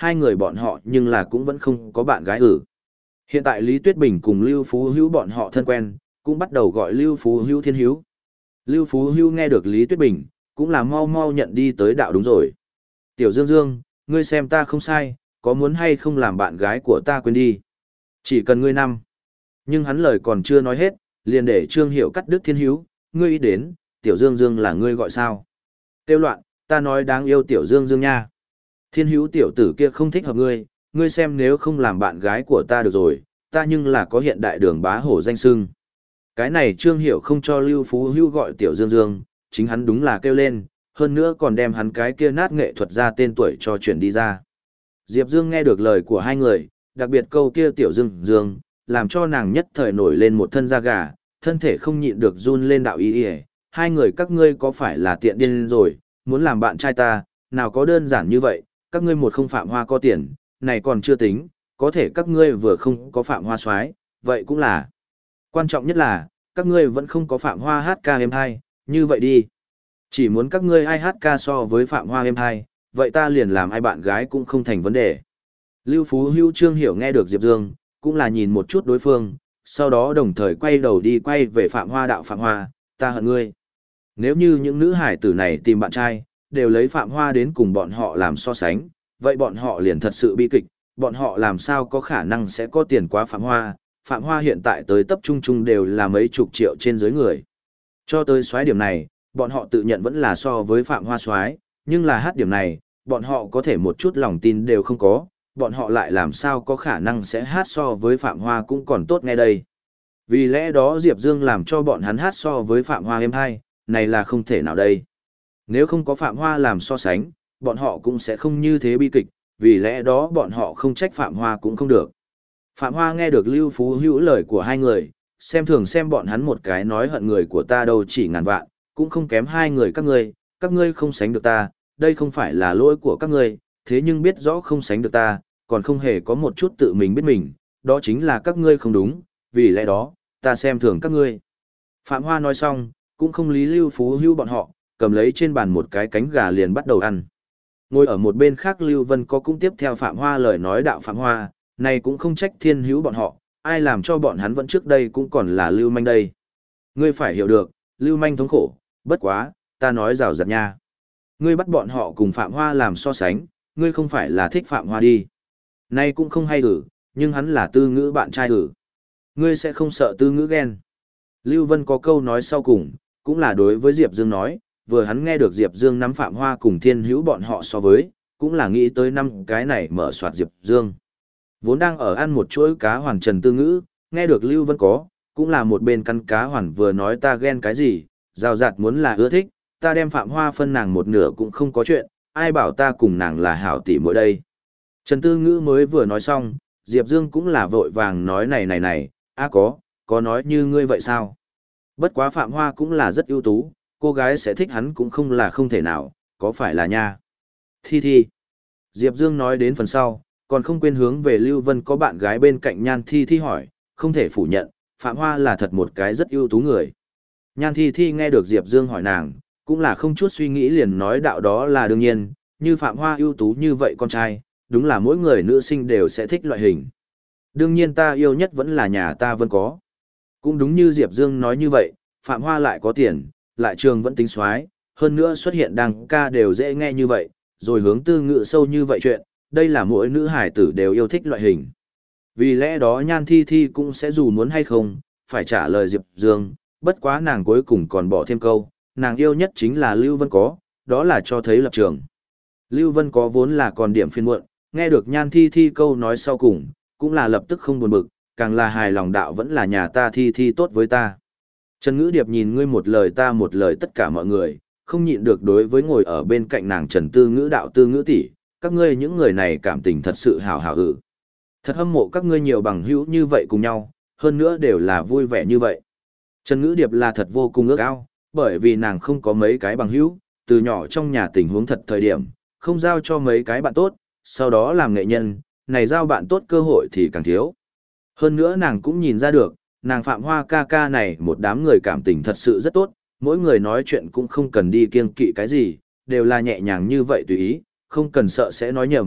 hai người bọn họ nhưng là cũng vẫn không có bạn gái ở. Hiện tại Lý Tuyết Bình cùng Lưu Phú Hữu bọn họ thân quen, cũng bắt đầu gọi Lưu Phú Hữu Thiên Hữu. Lưu Phú Hữu nghe được Lý Tuyết Bình, cũng là mau mau nhận đi tới đạo đúng rồi. Tiểu Dương Dương, ngươi xem ta không sai, có muốn hay không làm bạn gái của ta quên đi. Chỉ cần ngươi năm. Nhưng hắn lời còn chưa nói hết, liền để Trương Hiểu cắt đứt Thiên Hữu, ngươi ý đến, Tiểu Dương Dương là ngươi gọi sao. Tiêu loạn, ta nói đáng yêu Tiểu Dương Dương nha. Thiên Hữu tiểu tử kia không thích hợp ngươi, ngươi xem nếu không làm bạn gái của ta được rồi, ta nhưng là có hiện đại đường bá hổ danh sưng. Cái này Trương Hiểu không cho Lưu Phú Hữu gọi Tiểu Dương Dương, chính hắn đúng là kêu lên, hơn nữa còn đem hắn cái kia nát nghệ thuật ra tên tuổi cho chuyển đi ra. Diệp Dương nghe được lời của hai người, đặc biệt câu kia Tiểu Dương Dương, làm cho nàng nhất thời nổi lên một thân da gà, thân thể không nhịn được run lên đạo ý ý. Hai người các ngươi có phải là tiện điên rồi, muốn làm bạn trai ta, nào có đơn giản như vậy, các ngươi một không phạm hoa có tiền, này còn chưa tính, có thể các ngươi vừa không có phạm hoa soái, vậy cũng là. Quan trọng nhất là, các ngươi vẫn không có phạm hoa hát ca êm hai, như vậy đi. Chỉ muốn các ngươi ai hát ca so với phạm hoa êm hai, vậy ta liền làm ai bạn gái cũng không thành vấn đề. Lưu Phú Hữu Trương Hiểu nghe được Diệp Dương, cũng là nhìn một chút đối phương, sau đó đồng thời quay đầu đi quay về Phạm Hoa đạo Phạm Hoa, ta hận ngươi. Nếu như những nữ hải tử này tìm bạn trai, đều lấy Phạm Hoa đến cùng bọn họ làm so sánh, vậy bọn họ liền thật sự bi kịch, bọn họ làm sao có khả năng sẽ có tiền quá Phạm Hoa. Phạm Hoa hiện tại tới tập trung chung đều là mấy chục triệu trên dưới người. Cho tới soái điểm này, bọn họ tự nhận vẫn là so với Phạm Hoa soái, nhưng là hát điểm này, bọn họ có thể một chút lòng tin đều không có, bọn họ lại làm sao có khả năng sẽ hát so với Phạm Hoa cũng còn tốt ngay đây. Vì lẽ đó Diệp Dương làm cho bọn hắn hát so với Phạm Hoa êm hai, này là không thể nào đây. Nếu không có Phạm Hoa làm so sánh, bọn họ cũng sẽ không như thế bi kịch, vì lẽ đó bọn họ không trách Phạm Hoa cũng không được. Phạm Hoa nghe được Lưu Phú Hữu lời của hai người, xem thường xem bọn hắn một cái nói hận người của ta đâu chỉ ngàn vạn, cũng không kém hai người các ngươi không sánh được ta, đây không phải là lỗi của các ngươi, thế nhưng biết rõ không sánh được ta, còn không hề có một chút tự mình biết mình, đó chính là các ngươi không đúng, vì lẽ đó, ta xem thường các ngươi. Phạm Hoa nói xong, cũng không lý Lưu Phú Hữu bọn họ, cầm lấy trên bàn một cái cánh gà liền bắt đầu ăn. Ngồi ở một bên khác Lưu Vân có cũng tiếp theo Phạm Hoa lời nói đạo Phạm Hoa, này cũng không trách Thiên Hữu bọn họ, ai làm cho bọn hắn vẫn trước đây cũng còn là Lưu Manh đây. Ngươi phải hiểu được, Lưu Manh thống khổ, bất quá, ta nói rào rạt nha. Ngươi bắt bọn họ cùng Phạm Hoa làm so sánh, ngươi không phải là thích Phạm Hoa đi. Nay cũng không hay nhưng hắn là tư ngữ bạn trai Ngươi sẽ không sợ tư ngữ ghen. Lưu Vân có câu nói sau cùng, cũng là đối với Diệp Dương nói, vừa hắn nghe được Diệp Dương nắm Phạm Hoa cùng Thiên Hữu bọn họ so với, cũng là nghĩ tới năm cái này mở soạt Diệp Dương. Vốn đang ở ăn một chuỗi cá hoàn trần tư ngữ, nghe được Lưu Vân có, cũng là một bên căn cá hoàn vừa nói ta ghen cái gì, rào rạt muốn là ưa thích, ta đem Phạm Hoa phân nàng một nửa cũng không có chuyện, ai bảo ta cùng nàng là hảo tỷ mỗi đây. Trần Tư Ngữ mới vừa nói xong, Diệp Dương cũng là vội vàng nói này, có nói như ngươi vậy sao? Bất quá Phạm Hoa cũng là rất ưu tú, cô gái sẽ thích hắn cũng không là không thể nào, có phải là nha? Thi. Diệp Dương nói đến phần sau, còn không quên hướng về Lưu Vân có bạn gái bên cạnh Nhan Thi hỏi, không thể phủ nhận, Phạm Hoa là thật một cái rất ưu tú người. Nhan Thi nghe được Diệp Dương hỏi nàng, cũng là không chút suy nghĩ liền nói đạo đó là đương nhiên, như Phạm Hoa ưu tú như vậy con trai, đúng là mỗi người nữ sinh đều sẽ thích loại hình. Đương nhiên ta yêu nhất vẫn là nhà ta Vân có. Cũng đúng như Diệp Dương nói như vậy, Phạm Hoa lại có tiền, lại trường vẫn tính soái, hơn nữa xuất hiện đăng ca đều dễ nghe như vậy, rồi hướng tư ngữ sâu như vậy chuyện, đây là mỗi nữ hải tử đều yêu thích loại hình. Vì lẽ đó Nhan Thi cũng sẽ dù muốn hay không, phải trả lời Diệp Dương, bất quá nàng cuối cùng còn bỏ thêm câu, nàng yêu nhất chính là Lưu Vân có, đó là cho thấy lập trường. Lưu Vân có vốn là còn điểm phiên muộn, nghe được Nhan Thi câu nói sau cùng, cũng là lập tức không buồn bực, càng là hài lòng đạo vẫn là nhà ta Thi tốt với ta. Trần Ngữ Điệp nhìn ngươi một lời ta một lời tất cả mọi người, không nhịn được đối với ngồi ở bên cạnh nàng Trần Tư Ngữ đạo Tư Ngữ tỷ, các ngươi những người này cảm tình thật sự hảo hảo Thật hâm mộ các ngươi nhiều bằng hữu như vậy cùng nhau, hơn nữa đều là vui vẻ như vậy. Trần Ngữ Điệp là thật vô cùng ước ao, bởi vì nàng không có mấy cái bằng hữu, từ nhỏ trong nhà tình huống thật thời điểm, không giao cho mấy cái bạn tốt, sau đó làm nghệ nhân, này giao bạn tốt cơ hội thì càng thiếu. Hơn nữa nàng cũng nhìn ra được, nàng Phạm Hoa ca này một đám người cảm tình thật sự rất tốt, mỗi người nói chuyện cũng không cần đi kiêng kỵ cái gì, đều là nhẹ nhàng như vậy tùy ý, không cần sợ sẽ nói nhầm,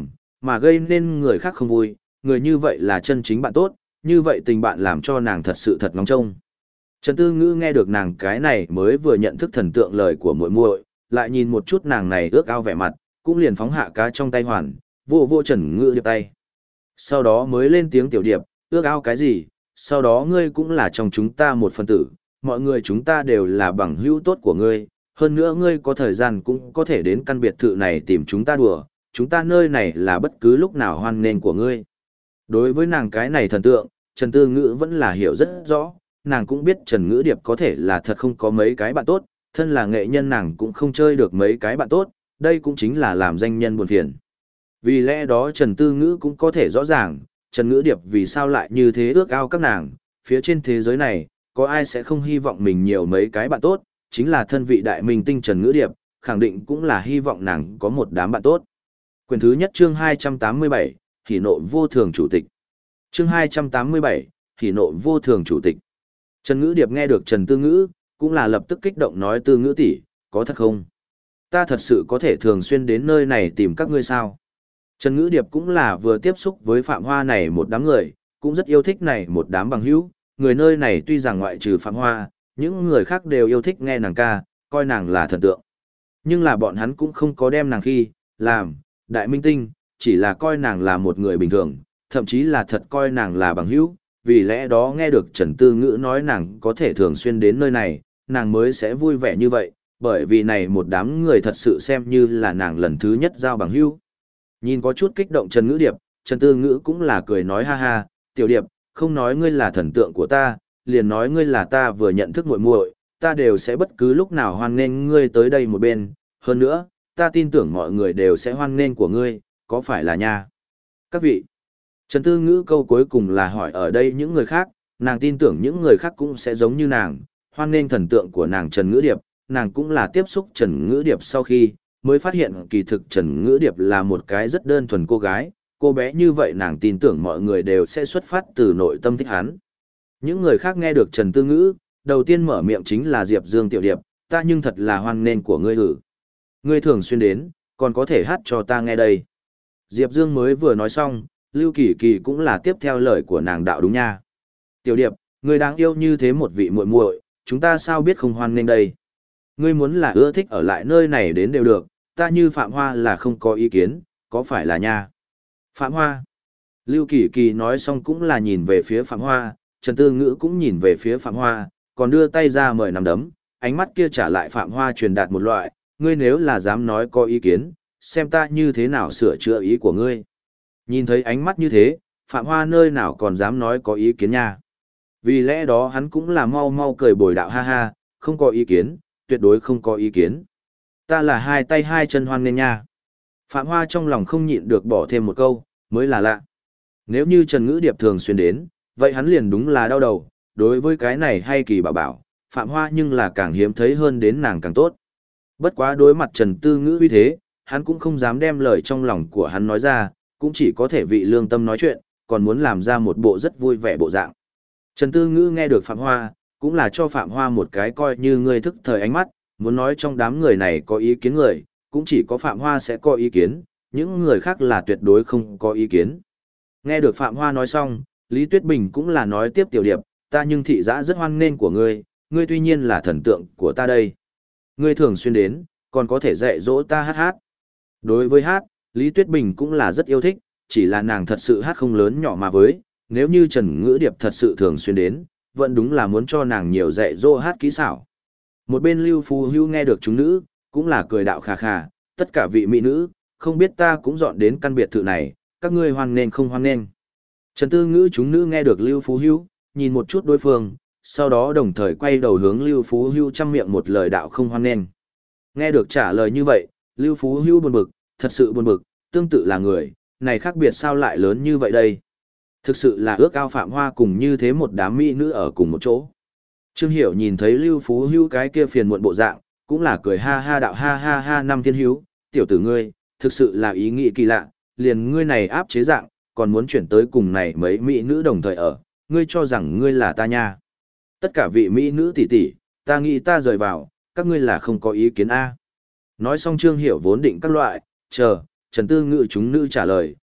mà gây nên người khác không vui, người như vậy là chân chính bạn tốt, như vậy tình bạn làm cho nàng thật sự thật ngóng trông. Trần Tư Ngữ nghe được nàng cái này mới vừa nhận thức thần tượng lời của muội muội, lại nhìn một chút nàng này ước ao vẻ mặt, cũng liền phóng hạ cá trong tay hoàn, vô vô Trần Ngữ điệp tay. Sau đó mới lên tiếng tiểu điệp, ước ao cái gì, sau đó ngươi cũng là trong chúng ta một phần tử, mọi người chúng ta đều là bằng hữu tốt của ngươi, hơn nữa ngươi có thời gian cũng có thể đến căn biệt thự này tìm chúng ta đùa, chúng ta nơi này là bất cứ lúc nào hoan nghênh của ngươi. Đối với nàng cái này thần tượng, Trần Tư Ngữ vẫn là hiểu rất rõ, nàng cũng biết Trần Ngữ Điệp có thể là thật không có mấy cái bạn tốt, thân là nghệ nhân nàng cũng không chơi được mấy cái bạn tốt, đây cũng chính là làm danh nhân buồn phiền. Vì lẽ đó Trần Tư Ngữ cũng có thể rõ ràng, Trần Ngữ Điệp vì sao lại như thế ước ao các nàng, phía trên thế giới này, có ai sẽ không hy vọng mình nhiều mấy cái bạn tốt, chính là thân vị đại minh tinh Trần Ngữ Điệp, khẳng định cũng là hy vọng nàng có một đám bạn tốt. Quyển thứ nhất chương 287, Hỉ nộ vô thường chủ tịch. Chương 287, Hỉ nộ vô thường chủ tịch. Trần Ngữ Điệp nghe được Trần Tư Ngữ, cũng là lập tức kích động nói Tư Ngữ tỷ, có thật không? Ta thật sự có thể thường xuyên đến nơi này tìm các ngươi sao? Trần Ngữ Điệp cũng là vừa tiếp xúc với Phạm Hoa này một đám người, cũng rất yêu thích này một đám bằng hữu, người nơi này tuy rằng ngoại trừ Phạm Hoa, những người khác đều yêu thích nghe nàng ca, coi nàng là thần tượng. Nhưng là bọn hắn cũng không có đem nàng khi, làm, đại minh tinh, chỉ là coi nàng là một người bình thường, thậm chí là thật coi nàng là bằng hữu, vì lẽ đó nghe được Trần Tư Ngữ nói nàng có thể thường xuyên đến nơi này, nàng mới sẽ vui vẻ như vậy, bởi vì này một đám người thật sự xem như là nàng lần thứ nhất giao bằng hữu. Nhìn có chút kích động Trần Ngữ Điệp, Trần Tư Ngữ cũng là cười nói ha ha, tiểu điệp, không nói ngươi là thần tượng của ta, liền nói ngươi là ta vừa nhận thức muội muội, ta đều sẽ bất cứ lúc nào hoan nghênh ngươi tới đây một bên, hơn nữa, ta tin tưởng mọi người đều sẽ hoan nghênh của ngươi, có phải là nha? Các vị, Trần Tư Ngữ câu cuối cùng là hỏi ở đây những người khác, nàng tin tưởng những người khác cũng sẽ giống như nàng, hoan nghênh thần tượng của nàng Trần Ngữ Điệp, nàng cũng là tiếp xúc Trần Ngữ Điệp sau khi, mới phát hiện kỳ thực Trần Ngữ Điệp là một cái rất đơn thuần cô gái, cô bé như vậy nàng tin tưởng mọi người đều sẽ xuất phát từ nội tâm thích hắn. Những người khác nghe được Trần Tư Ngữ, đầu tiên mở miệng chính là Diệp Dương tiểu điệp, ta nhưng thật là hoan nghênh của ngươi hử. Ngươi thường xuyên đến, còn có thể hát cho ta nghe đây. Diệp Dương mới vừa nói xong, Lưu Kỳ Kỳ cũng là tiếp theo lời của nàng đạo đúng nha. Tiểu điệp, ngươi đáng yêu như thế một vị muội muội, chúng ta sao biết không hoan nghênh đây. Ngươi muốn là ưa thích ở lại nơi này đến đều được, ta như Phạm Hoa là không có ý kiến, có phải là nha? Phạm Hoa. Lưu Kỳ Kỳ nói xong cũng là nhìn về phía Phạm Hoa, Trần Tư Ngữ cũng nhìn về phía Phạm Hoa, còn đưa tay ra mời nắm đấm, ánh mắt kia trả lại Phạm Hoa truyền đạt một loại, ngươi nếu là dám nói có ý kiến, xem ta như thế nào sửa chữa ý của ngươi. Nhìn thấy ánh mắt như thế, Phạm Hoa nơi nào còn dám nói có ý kiến nha. Vì lẽ đó hắn cũng là mau mau cười bồi đạo ha ha, không có ý kiến, tuyệt đối không có ý kiến. Ta là hai tay hai chân hoan nên nha. Phạm Hoa trong lòng không nhịn được bỏ thêm một câu, mới là lạ. Nếu như Trần Ngữ Điệp thường xuyên đến, vậy hắn liền đúng là đau đầu, đối với cái này hay kỳ bảo bảo, Phạm Hoa nhưng là càng hiếm thấy hơn đến nàng càng tốt. Bất quá đối mặt Trần Tư Ngữ uy thế, hắn cũng không dám đem lời trong lòng của hắn nói ra, cũng chỉ có thể vị lương tâm nói chuyện, còn muốn làm ra một bộ rất vui vẻ bộ dạng. Trần Tư Ngữ nghe được Phạm Hoa, cũng là cho Phạm Hoa một cái coi như người thức thời ánh mắt, muốn nói trong đám người này có ý kiến người, cũng chỉ có Phạm Hoa sẽ có ý kiến, những người khác là tuyệt đối không có ý kiến. Nghe được Phạm Hoa nói xong, Lý Tuyết Bình cũng là nói tiếp tiểu điệp, ta nhưng thị giã rất hoan nghênh của ngươi, ngươi tuy nhiên là thần tượng của ta đây. Ngươi thường xuyên đến, còn có thể dạy dỗ ta hát hát. Đối với hát, Lý Tuyết Bình cũng là rất yêu thích, chỉ là nàng thật sự hát không lớn nhỏ mà với, nếu như Trần Ngữ Điệp thật sự thường xuyên đến, vẫn đúng là muốn cho nàng nhiều dạy dỗ hát kỹ xảo. Một bên Lưu Phú Hưu nghe được chúng nữ, cũng là cười đạo khà khà, tất cả vị mỹ nữ, không biết ta cũng dọn đến căn biệt thự này, các ngươi hoan nghênh không hoan nghênh. Trần Tư Ngữ chúng nữ nghe được Lưu Phú Hưu, nhìn một chút đối phương, sau đó đồng thời quay đầu hướng Lưu Phú Hưu chăm miệng một lời đạo không hoan nghênh. Nghe được trả lời như vậy, Lưu Phú Hưu buồn bực, thật sự buồn bực, tương tự là người, này khác biệt sao lại lớn như vậy đây. Thực sự là ước ao Phạm Hoa cùng như thế một đám mỹ nữ ở cùng một chỗ. Trương Hiểu nhìn thấy Lưu Phú Hưu cái kia phiền muộn bộ dạng, cũng là cười ha ha đạo ha ha ha năm thiên hiếu, tiểu tử ngươi, thực sự là ý nghĩ kỳ lạ, liền ngươi này áp chế dạng, còn muốn chuyển tới cùng này mấy mỹ nữ đồng thời ở, ngươi cho rằng ngươi là ta nha. Tất cả vị mỹ nữ tỷ tỷ, ta nghĩ ta rời vào, các ngươi là không có ý kiến A. Nói xong Trương Hiểu vốn định các loại, chờ, Trần Tư Ngữ chúng nữ trả lời,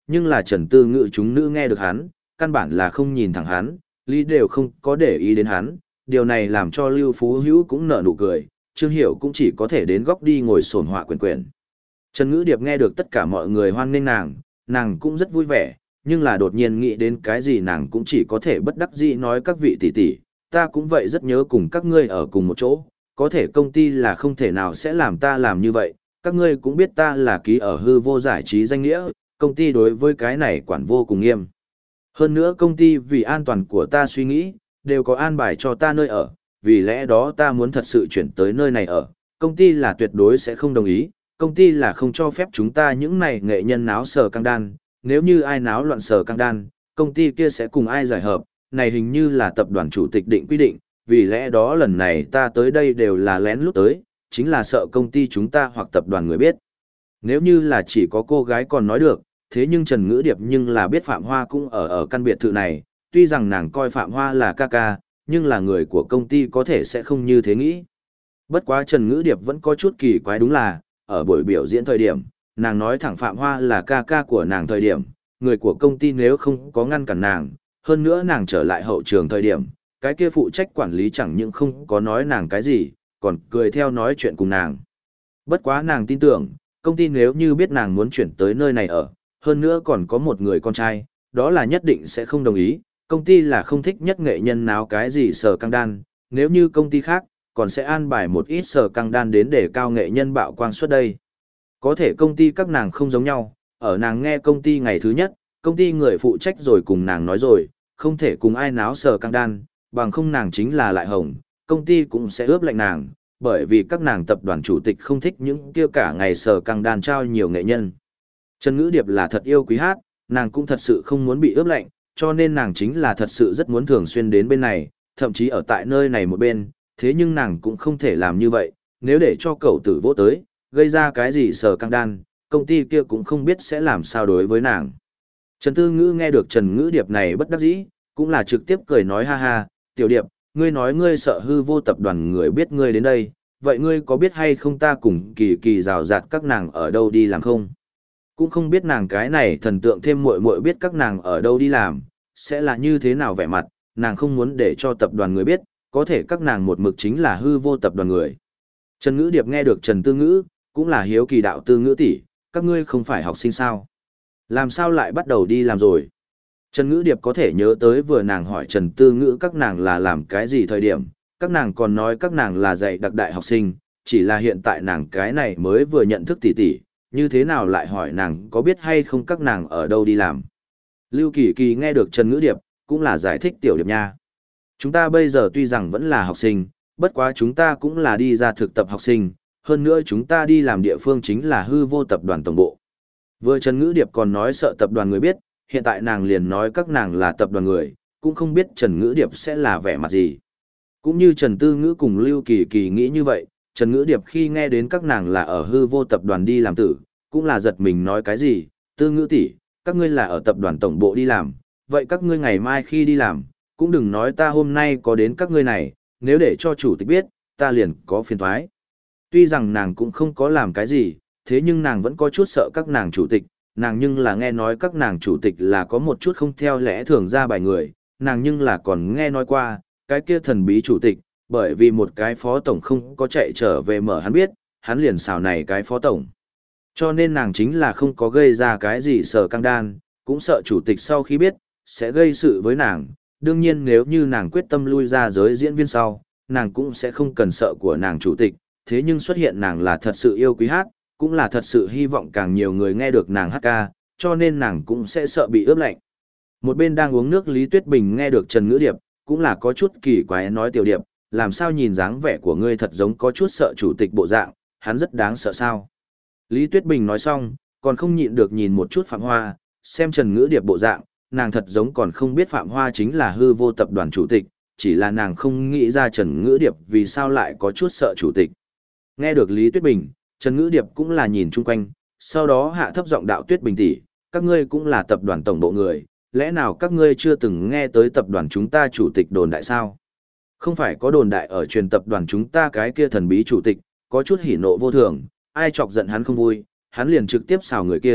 nhưng là Trần Tư Ngữ chúng nữ nghe được hắn, căn bản là không nhìn thẳng hắn, lý đều không có để ý đến hắn, điều này làm cho Lưu Phú Hữu cũng nở nụ cười, Trương Hiểu cũng chỉ có thể đến góc đi ngồi sồn họa quyển quyển. Trần Ngữ Điệp nghe được tất cả mọi người hoan nghênh nàng cũng rất vui vẻ, nhưng là đột nhiên nghĩ đến cái gì nàng cũng chỉ có thể bất đắc dĩ nói các vị tỷ tỷ, ta cũng vậy rất nhớ cùng các ngươi ở cùng một chỗ, có thể công ty là không thể nào sẽ làm ta làm như vậy, các ngươi cũng biết ta là ký ở hư vô giải trí danh nghĩa, công ty đối với cái này quản vô cùng nghiêm. Hơn nữa công ty vì an toàn của ta suy nghĩ, đều có an bài cho ta nơi ở, vì lẽ đó ta muốn thật sự chuyển tới nơi này ở, công ty là tuyệt đối sẽ không đồng ý, công ty là không cho phép chúng ta những này nghệ nhân náo sờ căng đan, nếu như ai náo loạn sờ căng đan, công ty kia sẽ cùng ai giải hợp, này hình như là tập đoàn chủ tịch định quy định, vì lẽ đó lần này ta tới đây đều là lén lút tới, chính là sợ công ty chúng ta hoặc tập đoàn người biết. Nếu như là chỉ có cô gái còn nói được, thế nhưng Trần Ngữ Điệp nhưng là biết Phạm Hoa cũng ở căn biệt thự này, tuy rằng nàng coi Phạm Hoa là ca ca, nhưng là người của công ty có thể sẽ không như thế nghĩ. Bất quá Trần Ngữ Điệp vẫn có chút kỳ quái đúng là, ở buổi biểu diễn thời điểm, nàng nói thẳng Phạm Hoa là ca ca của nàng thời điểm, người của công ty nếu không có ngăn cản nàng, hơn nữa nàng trở lại hậu trường thời điểm, cái kia phụ trách quản lý chẳng những không có nói nàng cái gì, còn cười theo nói chuyện cùng nàng. Bất quá nàng tin tưởng, công ty nếu như biết nàng muốn chuyển tới nơi này ở, hơn nữa còn có một người con trai, đó là nhất định sẽ không đồng ý, công ty là không thích nhất nghệ nhân nào cái gì sờ căng đan, nếu như công ty khác, còn sẽ an bài một ít sờ căng đan đến để cao nghệ nhân bạo quang suất đây. Có thể công ty các nàng không giống nhau, ở nàng nghe công ty ngày thứ nhất, công ty người phụ trách rồi cùng nàng nói rồi, không thể cùng ai náo sờ căng đan, bằng không nàng chính là lại hồng, công ty cũng sẽ ướp lạnh nàng, bởi vì các nàng tập đoàn chủ tịch không thích những kia cả ngày sờ căng đan trao nhiều nghệ nhân. Trần Ngữ Điệp là thật yêu quý hát, nàng cũng thật sự không muốn bị ướp lạnh, cho nên nàng chính là thật sự rất muốn thường xuyên đến bên này, thậm chí ở tại nơi này một bên, thế nhưng nàng cũng không thể làm như vậy, nếu để cho cậu tử vô tới, gây ra cái gì sờ căng đan, công ty kia cũng không biết sẽ làm sao đối với nàng. Trần Tư Ngữ nghe được Trần Ngữ Điệp này bất đắc dĩ, cũng là trực tiếp cười nói ha ha, Tiểu Điệp, ngươi nói ngươi sợ hư vô tập đoàn người biết ngươi đến đây, vậy ngươi có biết hay không ta cùng kỳ kỳ rào rạt các nàng ở đâu đi làm không? Cũng không biết nàng cái này thần tượng thêm muội muội biết các nàng ở đâu đi làm, sẽ là như thế nào vẻ mặt, nàng không muốn để cho tập đoàn người biết, có thể các nàng một mực chính là hư vô tập đoàn người. Trần Ngữ Điệp nghe được Trần Tư Ngữ, cũng là hiếu kỳ đạo Tư Ngữ tỷ, các ngươi không phải học sinh sao? Làm sao lại bắt đầu đi làm rồi? Trần Ngữ Điệp có thể nhớ tới vừa nàng hỏi Trần Tư Ngữ các nàng là làm cái gì thời điểm, các nàng còn nói các nàng là dạy đặc đại học sinh, chỉ là hiện tại nàng cái này mới vừa nhận thức tỷ tỷ, như thế nào lại hỏi nàng có biết hay không các nàng ở đâu đi làm. Lưu Kỳ Kỳ nghe được Trần Ngữ Điệp, cũng là giải thích Tiểu Điệp nha. Chúng ta bây giờ tuy rằng vẫn là học sinh, bất quá chúng ta cũng là đi ra thực tập học sinh, hơn nữa chúng ta đi làm địa phương chính là hư vô tập đoàn tổng bộ. Vừa Trần Ngữ Điệp còn nói sợ tập đoàn người biết, hiện tại nàng liền nói các nàng là tập đoàn người, cũng không biết Trần Ngữ Điệp sẽ là vẻ mặt gì. Cũng như Trần Tư Ngữ cùng Lưu Kỳ Kỳ nghĩ như vậy, Trần Ngữ Điệp khi nghe đến các nàng là ở hư vô tập đoàn đi làm tử, cũng là giật mình nói cái gì, Tư Ngữ tỷ, các ngươi là ở tập đoàn tổng bộ đi làm, vậy các ngươi ngày mai khi đi làm, cũng đừng nói ta hôm nay có đến các ngươi này, nếu để cho chủ tịch biết, ta liền có phiền toái. Tuy rằng nàng cũng không có làm cái gì, thế nhưng nàng vẫn có chút sợ các nàng chủ tịch, nàng nhưng là nghe nói các nàng chủ tịch là có một chút không theo lẽ thường ra bài người, nàng nhưng là còn nghe nói qua, cái kia thần bí chủ tịch, bởi vì một cái phó tổng không có chạy trở về mở hắn biết, hắn liền xào này cái phó tổng. Cho nên nàng chính là không có gây ra cái gì sợ căng đan, cũng sợ chủ tịch sau khi biết, sẽ gây sự với nàng. Đương nhiên nếu như nàng quyết tâm lui ra giới diễn viên sau, nàng cũng sẽ không cần sợ của nàng chủ tịch, thế nhưng xuất hiện nàng là thật sự yêu quý hát, cũng là thật sự hy vọng càng nhiều người nghe được nàng hát ca, cho nên nàng cũng sẽ sợ bị ướp lạnh. Một bên đang uống nước Lý Tuyết Bình nghe được Trần Ngữ Điệp, cũng là có chút kỳ quái nói Tiểu Điệp, làm sao nhìn dáng vẻ của ngươi thật giống có chút sợ chủ tịch bộ dạng, hắn rất đáng sợ sao. Lý Tuyết Bình nói xong, còn không nhịn được nhìn một chút Phạm Hoa, xem Trần Ngữ Điệp bộ dạng, nàng thật giống còn không biết Phạm Hoa chính là hư vô tập đoàn chủ tịch, chỉ là nàng không nghĩ ra Trần Ngữ Điệp vì sao lại có chút sợ chủ tịch. Nghe được Lý Tuyết Bình, Trần Ngữ Điệp cũng là nhìn chung quanh, sau đó hạ thấp giọng đạo Tuyết Bình tỷ, các ngươi cũng là tập đoàn tổng bộ người, lẽ nào các ngươi chưa từng nghe tới tập đoàn chúng ta chủ tịch đồn đại sao? Không phải có đồn đại ở truyền tập đoàn chúng ta cái kia thần bí chủ tịch, có chút hỉ nộ vô thường, ai chọc giận hắn không vui, hắn liền trực tiếp xào người kia,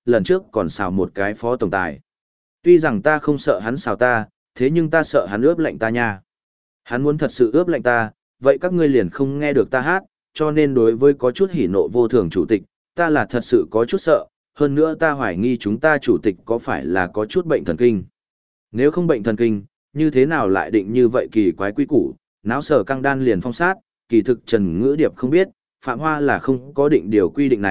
lần trước còn xào một cái phó tổng tài. Tuy rằng ta không sợ hắn xào ta, thế nhưng ta sợ hắn ướp lạnh ta nha. Hắn muốn thật sự ướp lạnh ta, vậy các ngươi liền không nghe được ta hát, cho nên đối với có chút hỉ nộ vô thường chủ tịch, ta là thật sự có chút sợ, hơn nữa ta hoài nghi chúng ta chủ tịch có phải là có chút bệnh thần kinh. Nếu không bệnh thần kinh, như thế nào lại định như vậy kỳ quái quy củ, náo sở căng đan liền phong sát, kỳ thực Trần Ngữ Điệp không biết, Phạm Hoa là không có định điều quy định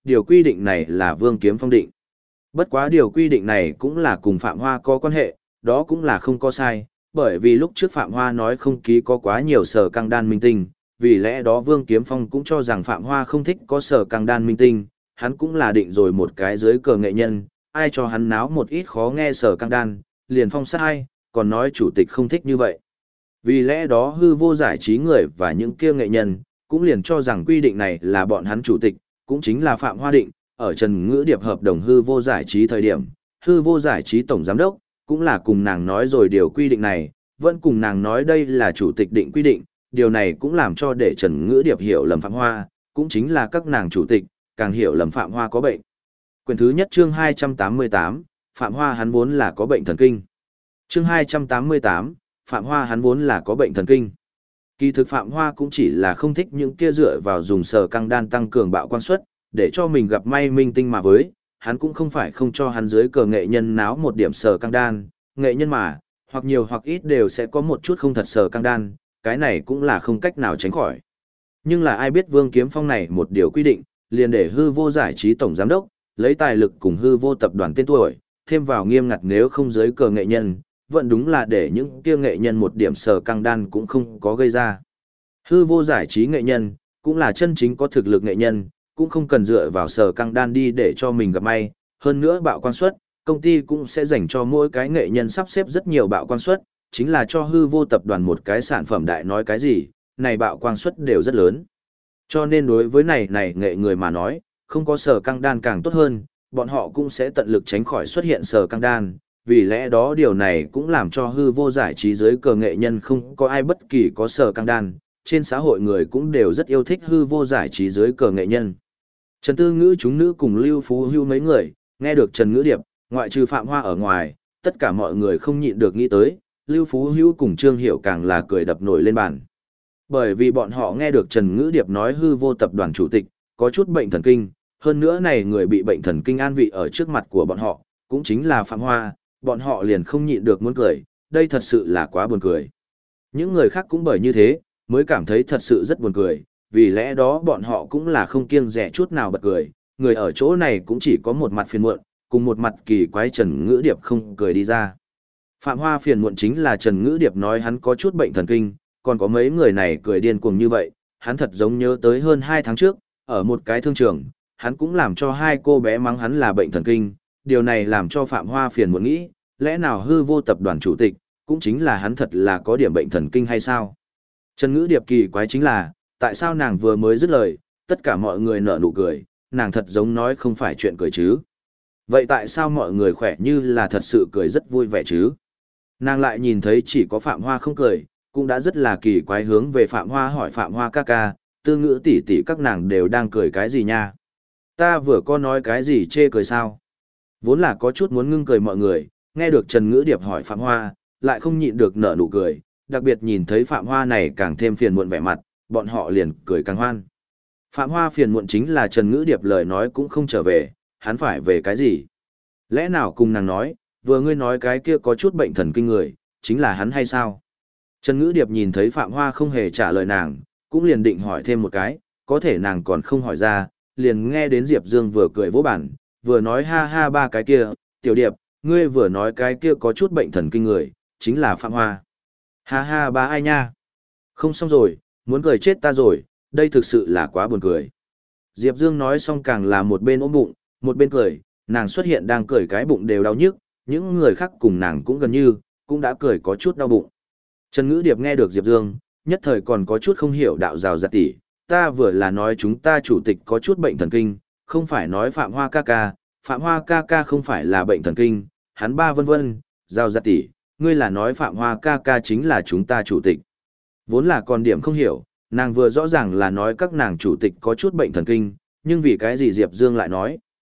này là Vương Kiếm Phong định. Bất quá điều quy định này cũng là cùng Phạm Hoa có quan hệ, đó cũng là không có sai, bởi vì lúc trước Phạm Hoa nói không ký có quá nhiều sở căng đan minh tinh, vì lẽ đó Vương Kiếm Phong cũng cho rằng Phạm Hoa không thích có sở căng đan minh tinh, hắn cũng là định rồi một cái dưới cờ nghệ nhân, ai cho hắn náo một ít khó nghe sở căng đan, liền phong sát ai, còn nói chủ tịch không thích như vậy. Vì lẽ đó hư vô giải trí người và những kia nghệ nhân, cũng liền cho rằng quy định này là bọn hắn chủ tịch, cũng chính là Phạm Hoa định, ở Trần Ngữ Điệp hợp đồng hư vô giải trí thời điểm, hư vô giải trí tổng giám đốc, cũng là cùng nàng nói rồi điều quy định này, vẫn cùng nàng nói đây là chủ tịch định quy định, điều này cũng làm cho để Trần Ngữ Điệp hiểu lầm Phạm Hoa, cũng chính là các nàng chủ tịch, càng hiểu lầm Phạm Hoa có bệnh. Quyển thứ nhất chương 288, Phạm Hoa hắn vốn là có bệnh thần kinh. Chương 288, Phạm Hoa hắn vốn là có bệnh thần kinh. Kỳ thực Phạm Hoa cũng chỉ là không thích những kia dựa vào dùng sở căng đan tăng cường bạo quan suất, để cho mình gặp may minh tinh mà với, hắn cũng không phải không cho hắn dưới cờ nghệ nhân náo một điểm sở căng đan, nghệ nhân mà, hoặc nhiều hoặc ít đều sẽ có một chút không thật sở căng đan, cái này cũng là không cách nào tránh khỏi. Nhưng là ai biết Vương Kiếm Phong này một điều quy định, liền để hư vô giải trí tổng giám đốc, lấy tài lực cùng hư vô tập đoàn tên tuổi, thêm vào nghiêm ngặt nếu không dưới cờ nghệ nhân, vẫn đúng là để những kia nghệ nhân một điểm sở căng đan cũng không có gây ra. Hư vô giải trí nghệ nhân, cũng là chân chính có thực lực nghệ nhân, cũng không cần dựa vào sở căng đan đi để cho mình gặp may, hơn nữa bạo quan suất, công ty cũng sẽ dành cho mỗi cái nghệ nhân sắp xếp rất nhiều bạo quan suất, chính là cho hư vô tập đoàn một cái sản phẩm đại nói cái gì, này bạo quan suất đều rất lớn. Cho nên đối với này nghệ người mà nói, không có sở căng đan càng tốt hơn, bọn họ cũng sẽ tận lực tránh khỏi xuất hiện sở căng đan, vì lẽ đó điều này cũng làm cho hư vô giải trí dưới cờ nghệ nhân không có ai bất kỳ có sở căng đan, trên xã hội người cũng đều rất yêu thích hư vô giải trí dưới cờ nghệ nhân. Trần Tư Ngữ chúng nữ cùng Lưu Phú Hưu mấy người, nghe được Trần Ngữ Điệp, ngoại trừ Phạm Hoa ở ngoài, tất cả mọi người không nhịn được nghĩ tới, Lưu Phú Hưu cùng Trương Hiểu càng là cười đập nổi lên bàn. Bởi vì bọn họ nghe được Trần Ngữ Điệp nói hư vô tập đoàn chủ tịch, có chút bệnh thần kinh, hơn nữa này người bị bệnh thần kinh an vị ở trước mặt của bọn họ, cũng chính là Phạm Hoa, bọn họ liền không nhịn được muốn cười, đây thật sự là quá buồn cười. Những người khác cũng bởi như thế, mới cảm thấy thật sự rất buồn cười, vì lẽ đó bọn họ cũng là không kiêng dè chút nào bật cười, người ở chỗ này cũng chỉ có một mặt phiền muộn, cùng một mặt kỳ quái Trần Ngữ Điệp không cười đi ra. Phạm Hoa phiền muộn chính là Trần Ngữ Điệp nói hắn có chút bệnh thần kinh, còn có mấy người này cười điên cuồng như vậy, hắn thật giống nhớ tới hơn 2 tháng trước, ở một cái thương trường, hắn cũng làm cho 2 cô bé mắng hắn là bệnh thần kinh, điều này làm cho Phạm Hoa phiền muộn nghĩ, lẽ nào hư vô tập đoàn chủ tịch, cũng chính là hắn thật là có điểm bệnh thần kinh hay sao? Trần Ngữ Điệp kỳ quái chính là, tại sao nàng vừa mới dứt lời, tất cả mọi người nở nụ cười, nàng thật giống nói không phải chuyện cười chứ. Vậy tại sao mọi người khỏe như là thật sự cười rất vui vẻ chứ? Nàng lại nhìn thấy chỉ có Phạm Hoa không cười, cũng đã rất là kỳ quái hướng về Phạm Hoa hỏi Phạm Hoa ca ca, Tư Ngữ tỷ tỷ các nàng đều đang cười cái gì nha? Ta vừa có nói cái gì chê cười sao? Vốn là có chút muốn ngưng cười mọi người, nghe được Trần Ngữ Điệp hỏi Phạm Hoa, lại không nhịn được nở nụ cười, đặc biệt nhìn thấy Phạm Hoa này càng thêm phiền muộn vẻ mặt, bọn họ liền cười càng hoan. Phạm Hoa phiền muộn chính là Trần Ngữ Điệp lời nói cũng không trở về, hắn phải về cái gì? Lẽ nào cùng nàng nói, vừa ngươi nói cái kia có chút bệnh thần kinh người, chính là hắn hay sao? Trần Ngữ Điệp nhìn thấy Phạm Hoa không hề trả lời nàng, cũng liền định hỏi thêm một cái, có thể nàng còn không hỏi ra, liền nghe đến Diệp Dương vừa cười vỗ bản, vừa nói ha ha ba cái kia, Tiểu Điệp, ngươi vừa nói cái kia có chút bệnh thần kinh người, chính là Phạm Hoa. Ha ha ba ai nha? Không xong rồi, muốn cười chết ta rồi, đây thực sự là quá buồn cười. Diệp Dương nói xong càng là một bên ôm bụng, một bên cười, nàng xuất hiện đang cười cái bụng đều đau nhức, những người khác cùng nàng cũng gần như, cũng đã cười có chút đau bụng. Trần Ngữ Điệp nghe được Diệp Dương, nhất thời còn có chút không hiểu đạo rào giặt tỉ, ta vừa là nói chúng ta chủ tịch có chút bệnh thần kinh, không phải nói Phạm Hoa ca ca, Phạm Hoa ca ca không phải là bệnh thần kinh, hắn ba vân vân, rào giặt tỉ, ngươi là nói Phạm Hoa ca ca chính là chúng ta chủ tịch. Vốn là còn điểm không hiểu, nàng vừa rõ ràng là nói các nàng chủ tịch có chút bệnh thần kinh, nhưng vì cái gì Diệp Dương lại nói,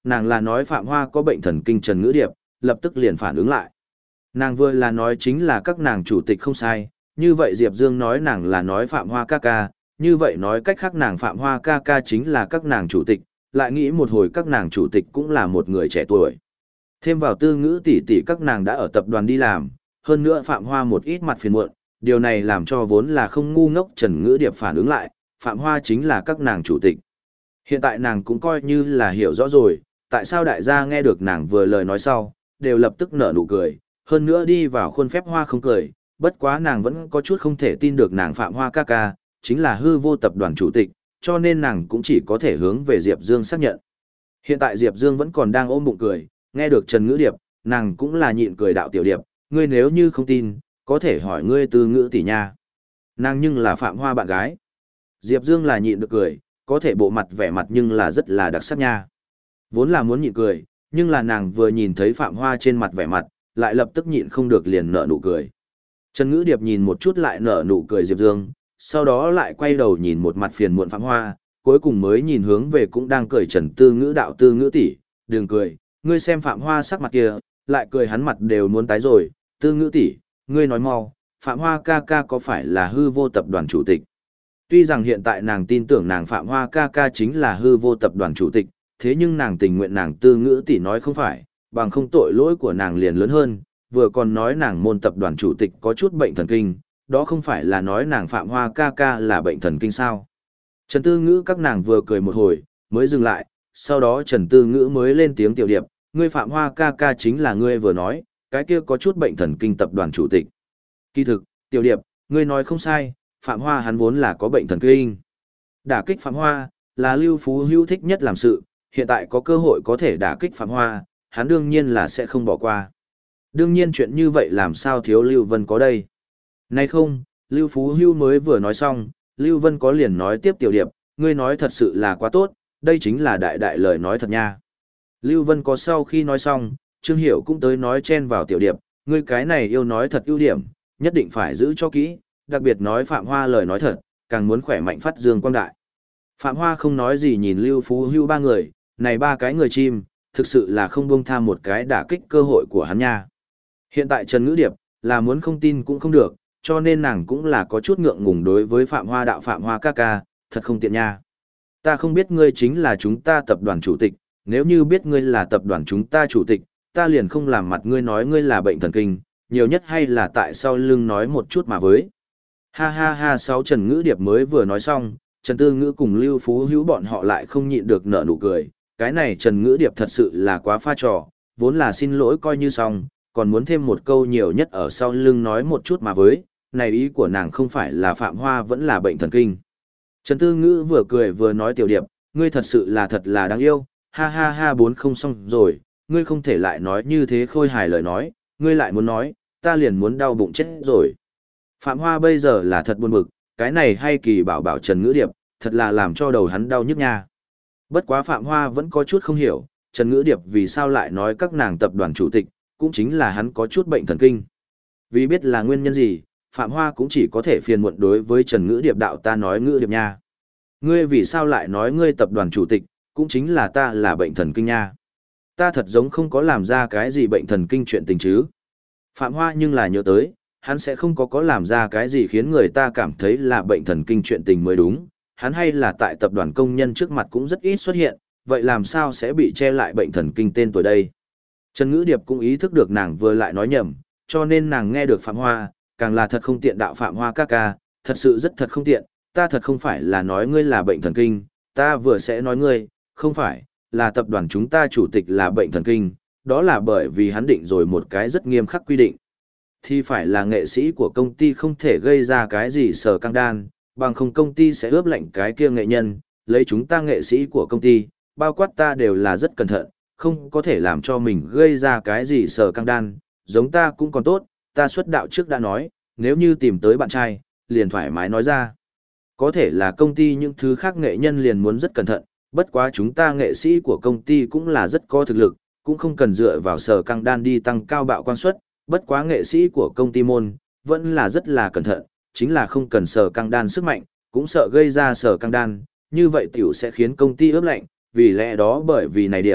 nàng là nói Phạm Hoa có bệnh thần kinh Trần Ngữ Điệp, lập tức liền phản ứng lại. Nàng vừa là nói chính là các nàng chủ tịch không sai, như vậy Diệp Dương nói nàng là nói Phạm Hoa ca ca, như vậy nói cách khác nàng Phạm Hoa ca ca chính là các nàng chủ tịch, lại nghĩ một hồi các nàng chủ tịch cũng là một người trẻ tuổi. Thêm vào Tư Ngữ tỷ tỷ các nàng đã ở tập đoàn đi làm, hơn nữa Phạm Hoa một ít mặt phiền muộn, điều này làm cho vốn là không ngu ngốc Trần Ngữ Điệp phản ứng lại, Phạm Hoa chính là các nàng chủ tịch. Hiện tại nàng cũng coi như là hiểu rõ rồi, tại sao đại gia nghe được nàng vừa lời nói sau, đều lập tức nở nụ cười, hơn nữa đi vào khuôn phép Hoa không cười, bất quá nàng vẫn có chút không thể tin được nàng Phạm Hoa ca ca, chính là hư vô tập đoàn chủ tịch, cho nên nàng cũng chỉ có thể hướng về Diệp Dương xác nhận. Hiện tại Diệp Dương vẫn còn đang ôm bụng cười, nghe được Trần Ngữ Điệp, nàng cũng là nhịn cười đạo tiểu điệp, ngươi nếu như không tin, có thể hỏi ngươi Tư Ngữ tỷ nha. Nàng nhưng là Phạm Hoa bạn gái. Diệp Dương là nhịn được cười, có thể bộ mặt vẻ mặt nhưng là rất là đặc sắc nha. Vốn là muốn nhịn cười, nhưng là nàng vừa nhìn thấy Phạm Hoa trên mặt vẻ mặt, lại lập tức nhịn không được liền nở nụ cười. Trần Ngữ Điệp nhìn một chút lại nở nụ cười Diệp Dương, sau đó lại quay đầu nhìn một mặt phiền muộn Phạm Hoa, cuối cùng mới nhìn hướng về cũng đang cười Trần Tư Ngữ đạo Tư Ngữ tỷ, đừng cười, ngươi xem Phạm Hoa sắc mặt kia, lại cười hắn mặt đều muốn tái rồi, Tư Ngữ tỷ, ngươi nói mau, Phạm Hoa ca ca có phải là hư vô tập đoàn chủ tịch? Tuy rằng hiện tại nàng tin tưởng nàng Phạm Hoa ca ca chính là hư vô tập đoàn chủ tịch, thế nhưng nàng tình nguyện nàng Tư Ngữ tỷ nói không phải, bằng không tội lỗi của nàng liền lớn hơn, vừa còn nói nàng môn tập đoàn chủ tịch có chút bệnh thần kinh, đó không phải là nói nàng Phạm Hoa ca ca là bệnh thần kinh sao. Trần Tư Ngữ các nàng vừa cười một hồi, mới dừng lại, sau đó Trần Tư Ngữ mới lên tiếng tiểu điệp, ngươi Phạm Hoa ca ca chính là ngươi vừa nói, cái kia có chút bệnh thần kinh tập đoàn chủ tịch. Kỳ thực, tiểu điệp, ngươi nói không sai, Phạm Hoa hắn vốn là có bệnh thần kinh. Đả kích Phạm Hoa, là Lưu Phú Hữu thích nhất làm sự, hiện tại có cơ hội có thể đả kích Phạm Hoa, hắn đương nhiên là sẽ không bỏ qua. Đương nhiên chuyện như vậy làm sao thiếu Lưu Vân có đây. Nay không, Lưu Phú Hữu mới vừa nói xong, Lưu Vân có liền nói tiếp tiểu điệp, ngươi nói thật sự là quá tốt, đây chính là đại đại lời nói thật nha. Lưu Vân có sau khi nói xong, Trương Hiểu cũng tới nói chen vào tiểu điệp, ngươi cái này yêu nói thật ưu điểm, nhất định phải giữ cho kỹ, đặc biệt nói Phạm Hoa lời nói thật, càng muốn khỏe mạnh phát dương quang đại. Phạm Hoa không nói gì nhìn Lưu Phú Hữu ba người, này ba cái người chim, thực sự là không buông tha một cái đả kích cơ hội của hắn nha. Hiện tại Trần Ngữ Điệp, là muốn không tin cũng không được, cho nên nàng cũng là có chút ngượng ngùng đối với Phạm Hoa đạo Phạm Hoa ca ca, thật không tiện nha. Ta không biết ngươi chính là chúng ta tập đoàn chủ tịch, nếu như biết ngươi là tập đoàn chúng ta chủ tịch, ta liền không làm mặt ngươi nói ngươi là bệnh thần kinh, nhiều nhất hay là tại sau lưng nói một chút mà với. Ha ha ha sáu Trần Ngữ Điệp mới vừa nói xong, Trần Tư Ngữ cùng Lưu Phú Hữu bọn họ lại không nhịn được nở nụ cười, cái này Trần Ngữ Điệp thật sự là quá pha trò, vốn là xin lỗi coi như xong, còn muốn thêm một câu nhiều nhất ở sau lưng nói một chút mà với, này ý của nàng không phải là Phạm Hoa vẫn là bệnh thần kinh. Trần Tư Ngữ vừa cười vừa nói tiểu điệp, ngươi thật sự là thật là đáng yêu, ha ha ha bốn không xong rồi, ngươi không thể lại nói như thế khôi hài lời nói, ngươi lại muốn nói, ta liền muốn đau bụng chết rồi. Phạm Hoa bây giờ là thật buồn bực, cái này hay kỳ bảo bảo Trần Ngữ Điệp, thật là làm cho đầu hắn đau nhức nha. Bất quá Phạm Hoa vẫn có chút không hiểu, Trần Ngữ Điệp vì sao lại nói các nàng tập đoàn chủ tịch, cũng chính là hắn có chút bệnh thần kinh. Vì biết là nguyên nhân gì, Phạm Hoa cũng chỉ có thể phiền muộn đối với Trần Ngữ Điệp đạo ta nói Ngữ Điệp nha. Ngươi vì sao lại nói ngươi tập đoàn chủ tịch, cũng chính là ta là bệnh thần kinh nha. Ta thật giống không có làm ra cái gì bệnh thần kinh chuyện tình chứ. Phạm Hoa nhưng là nhớ tới, hắn sẽ không có làm ra cái gì khiến người ta cảm thấy là bệnh thần kinh chuyện tình mới đúng. Hắn hay là tại tập đoàn công nhân trước mặt cũng rất ít xuất hiện, vậy làm sao sẽ bị che lại bệnh thần kinh tên tuổi đây? Trần Ngữ Điệp cũng ý thức được nàng vừa lại nói nhầm, cho nên nàng nghe được Phạm Hoa, càng là thật không tiện đạo Phạm Hoa ca ca, thật sự rất thật không tiện, ta thật không phải là nói ngươi là bệnh thần kinh, ta vừa sẽ nói ngươi, không phải, là tập đoàn chúng ta chủ tịch là bệnh thần kinh, đó là bởi vì hắn định rồi một cái rất nghiêm khắc quy định. Thì phải là nghệ sĩ của công ty không thể gây ra cái gì sờ căng đan, bằng không công ty sẽ ướp lệnh cái kia nghệ nhân, lấy chúng ta nghệ sĩ của công ty, bao quát ta đều là rất cẩn thận, không có thể làm cho mình gây ra cái gì sờ căng đan, giống ta cũng còn tốt, ta xuất đạo trước đã nói, nếu như tìm tới bạn trai, liền thoải mái nói ra. Có thể là công ty những thứ khác nghệ nhân liền muốn rất cẩn thận, bất quá chúng ta nghệ sĩ của công ty cũng là rất có thực lực, cũng không cần dựa vào sờ căng đan đi tăng cao bạo quan suất, bất quá nghệ sĩ của công ty môn, vẫn là rất là cẩn thận, chính là không cần sờ căng đan sức mạnh, cũng sợ gây ra sờ căng đan, như vậy tiểu sẽ khiến công ty ướp lạnh, vì lẽ đó bởi vì này điểm,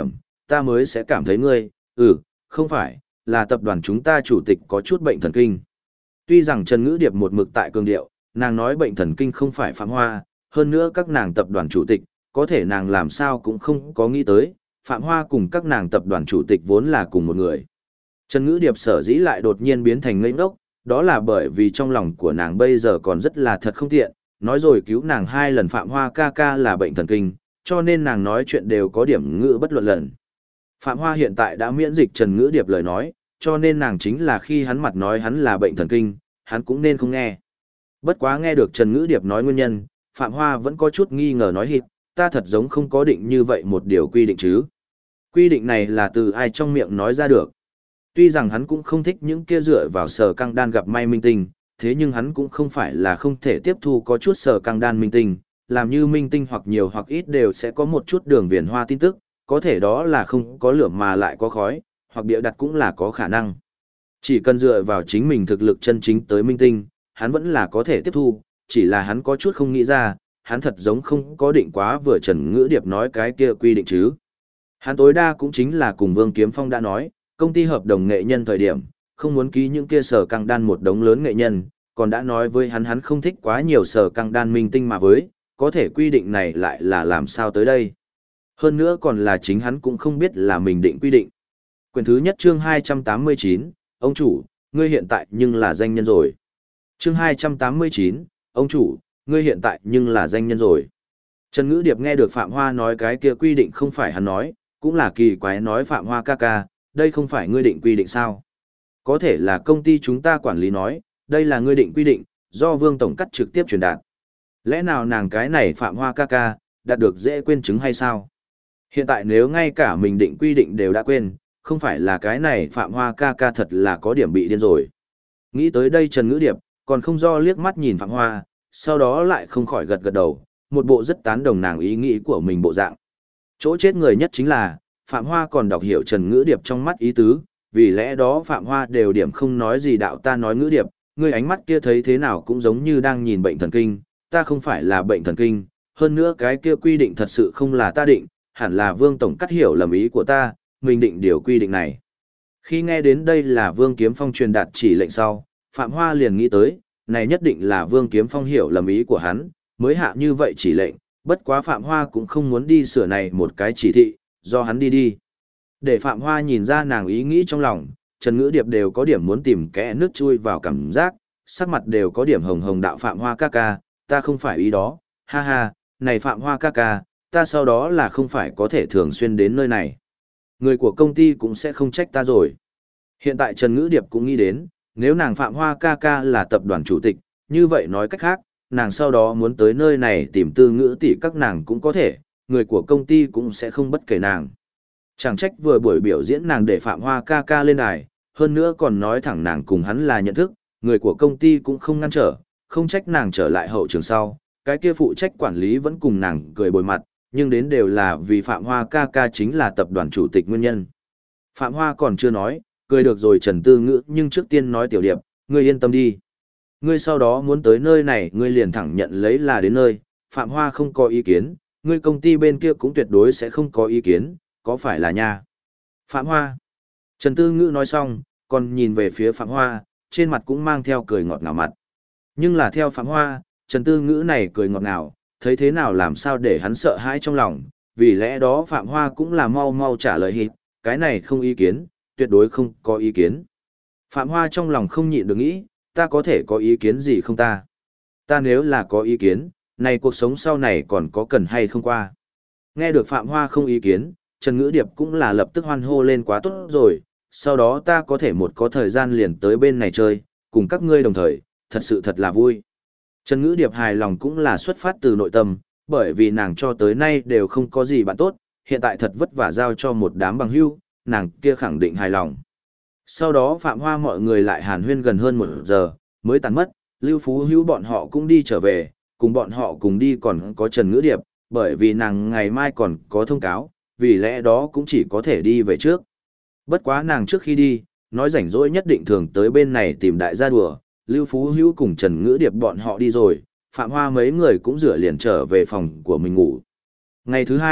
ta mới sẽ cảm thấy ngươi, không phải, là tập đoàn chúng ta chủ tịch có chút bệnh thần kinh. Tuy rằng Trần Ngữ Điệp một mực tại cường điệu, nàng nói bệnh thần kinh không phải Phạm Hoa, hơn nữa các nàng tập đoàn chủ tịch, có thể nàng làm sao cũng không có nghĩ tới, Phạm Hoa cùng các nàng tập đoàn chủ tịch vốn là cùng một người. Trần Ngữ Điệp sở dĩ lại đột nhiên biến thành ngây ngốc, đó là bởi vì trong lòng của nàng bây giờ còn rất là thật không tiện, nói rồi cứu nàng 2 lần Phạm Hoa ca ca là bệnh thần kinh, cho nên nàng nói chuyện đều có điểm ngữ bất luận lần. Phạm Hoa hiện tại đã miễn dịch Trần Ngữ Điệp lời nói, cho nên nàng chính là khi hắn mặt nói hắn là bệnh thần kinh, hắn cũng nên không nghe. Bất quá nghe được Trần Ngữ Điệp nói nguyên nhân, Phạm Hoa vẫn có chút nghi ngờ nói hít, ta thật giống không có định như vậy một điều quy định chứ. Quy định này là từ ai trong miệng nói ra được. Tuy rằng hắn cũng không thích những kia dựa vào sở căng đan gặp may minh tinh, thế nhưng hắn cũng không phải là không thể tiếp thu có chút sở căng đan minh tinh, làm như minh tinh hoặc nhiều hoặc ít đều sẽ có một chút đường viền hoa tin tức, có thể đó là không có lửa mà lại có khói, hoặc bịa đặt cũng là có khả năng. Chỉ cần dựa vào chính mình thực lực chân chính tới minh tinh, hắn vẫn là có thể tiếp thu, chỉ là hắn có chút không nghĩ ra, hắn thật giống không có định quá vừa Trần Ngữ Điệp nói cái kia quy định chứ. Hắn tối đa cũng chính là cùng Vương Kiếm Phong đã nói, công ty hợp đồng nghệ nhân thời điểm, không muốn ký những kia sở căng đan một đống lớn nghệ nhân, còn đã nói với hắn không thích quá nhiều sở căng đan minh tinh mà với, có thể quy định này lại là làm sao tới đây. Hơn nữa còn là chính hắn cũng không biết là mình định quy định. Quyển thứ nhất chương 289, ông chủ, ngươi hiện tại nhưng là danh nhân rồi. Chương 289, ông chủ, ngươi hiện tại nhưng là danh nhân rồi. Trần Ngữ Điệp nghe được Phạm Hoa nói cái kia quy định không phải hắn nói, cũng là kỳ quái nói Phạm Hoa ca ca, đây không phải ngươi định quy định sao? Có thể là công ty chúng ta quản lý nói, đây là ngươi định quy định, do Vương Tổng cắt trực tiếp truyền đạt. Lẽ nào nàng cái này Phạm Hoa ca ca, đạt được dễ quên chứng hay sao? Hiện tại nếu ngay cả mình định quy định đều đã quên, không phải là cái này Phạm Hoa ca ca thật là có điểm bị điên rồi. Nghĩ tới đây Trần Ngữ Điệp, còn không do liếc mắt nhìn Phạm Hoa, sau đó lại không khỏi gật gật đầu, một bộ rất tán đồng nàng ý nghĩ của mình bộ dạng. Chỗ chết người nhất chính là, Phạm Hoa còn đọc hiểu Trần Ngữ Điệp trong mắt ý tứ, vì lẽ đó Phạm Hoa đều điểm không nói gì đạo ta nói Ngữ Điệp, ngươi ánh mắt kia thấy thế nào cũng giống như đang nhìn bệnh thần kinh, ta không phải là bệnh thần kinh, hơn nữa cái kia quy định thật sự không là ta định, hẳn là Vương Tổng cắt hiểu lầm ý của ta, mình định điều quy định này. Khi nghe đến đây là Vương Kiếm Phong truyền đạt chỉ lệnh sau, Phạm Hoa liền nghĩ tới, này nhất định là Vương Kiếm Phong hiểu lầm ý của hắn, mới hạ như vậy chỉ lệnh, bất quá Phạm Hoa cũng không muốn đi sửa này một cái chỉ thị, do hắn đi đi. Để Phạm Hoa nhìn ra nàng ý nghĩ trong lòng, Trần Ngữ Điệp đều có điểm muốn tìm kẽ nước chui vào cảm giác, sắc mặt đều có điểm hồng hồng đạo Phạm Hoa ca ca, ta không phải ý đó, ha ha, này Phạm Hoa ca ca, ta sau đó là không phải có thể thường xuyên đến nơi này. Người của công ty cũng sẽ không trách ta rồi. Hiện tại Trần Ngữ Điệp cũng nghĩ đến, nếu nàng Phạm Hoa ca ca là tập đoàn chủ tịch, như vậy nói cách khác, nàng sau đó muốn tới nơi này tìm Tư Ngữ tỷ các nàng cũng có thể, người của công ty cũng sẽ không bất kể nàng. Chẳng trách vừa buổi biểu diễn nàng để Phạm Hoa ca ca lên đài, hơn nữa còn nói thẳng nàng cùng hắn là nhận thức, người của công ty cũng không ngăn trở, không trách nàng trở lại hậu trường sau, cái kia phụ trách quản lý vẫn cùng nàng cười bồi mặt, nhưng đến đều là vì Phạm Hoa ca ca chính là tập đoàn chủ tịch nguyên nhân. Phạm Hoa còn chưa nói, cười được rồi Trần Tư Ngữ nhưng trước tiên nói Tiểu Điệp, ngươi yên tâm đi. Ngươi sau đó muốn tới nơi này ngươi liền thẳng nhận lấy là đến nơi, Phạm Hoa không có ý kiến, ngươi công ty bên kia cũng tuyệt đối sẽ không có ý kiến, có phải là nha? Phạm Hoa. Trần Tư Ngữ nói xong, còn nhìn về phía Phạm Hoa, trên mặt cũng mang theo cười ngọt ngào mặt. Nhưng là theo Phạm Hoa, Trần Tư Ngữ này cười ngọt ngào, thấy thế nào làm sao để hắn sợ hãi trong lòng, vì lẽ đó Phạm Hoa cũng là mau mau trả lời hít, cái này không ý kiến, tuyệt đối không có ý kiến. Phạm Hoa trong lòng không nhịn được nghĩ, ta có thể có ý kiến gì không ta? Ta nếu là có ý kiến, này cuộc sống sau này còn có cần hay không qua? Nghe được Phạm Hoa không ý kiến, Trần Ngữ Điệp cũng là lập tức hoan hô lên quá tốt rồi, sau đó ta có thể một có thời gian liền tới bên này chơi, cùng các ngươi đồng thời, thật sự thật là vui. Trần Ngữ Điệp hài lòng cũng là xuất phát từ nội tâm, bởi vì nàng cho tới nay đều không có gì bạn tốt, hiện tại thật vất vả giao cho một đám bằng hữu, nàng kia khẳng định hài lòng. Sau đó Phạm Hoa mọi người lại hàn huyên gần hơn 1 giờ, mới tàn mất, Lưu Phú Hữu bọn họ cũng đi trở về, cùng bọn họ cùng đi còn có Trần Ngữ Điệp, bởi vì nàng ngày mai còn có thông cáo, vì lẽ đó cũng chỉ có thể đi về trước. Bất quá nàng trước khi đi, nói rảnh rỗi nhất định thường tới bên này tìm đại gia đùa, Lưu Phú Hữu cùng Trần Ngữ Điệp bọn họ đi rồi, Phạm Hoa mấy người cũng rửa liền trở về phòng của mình ngủ. Ngày thứ hai,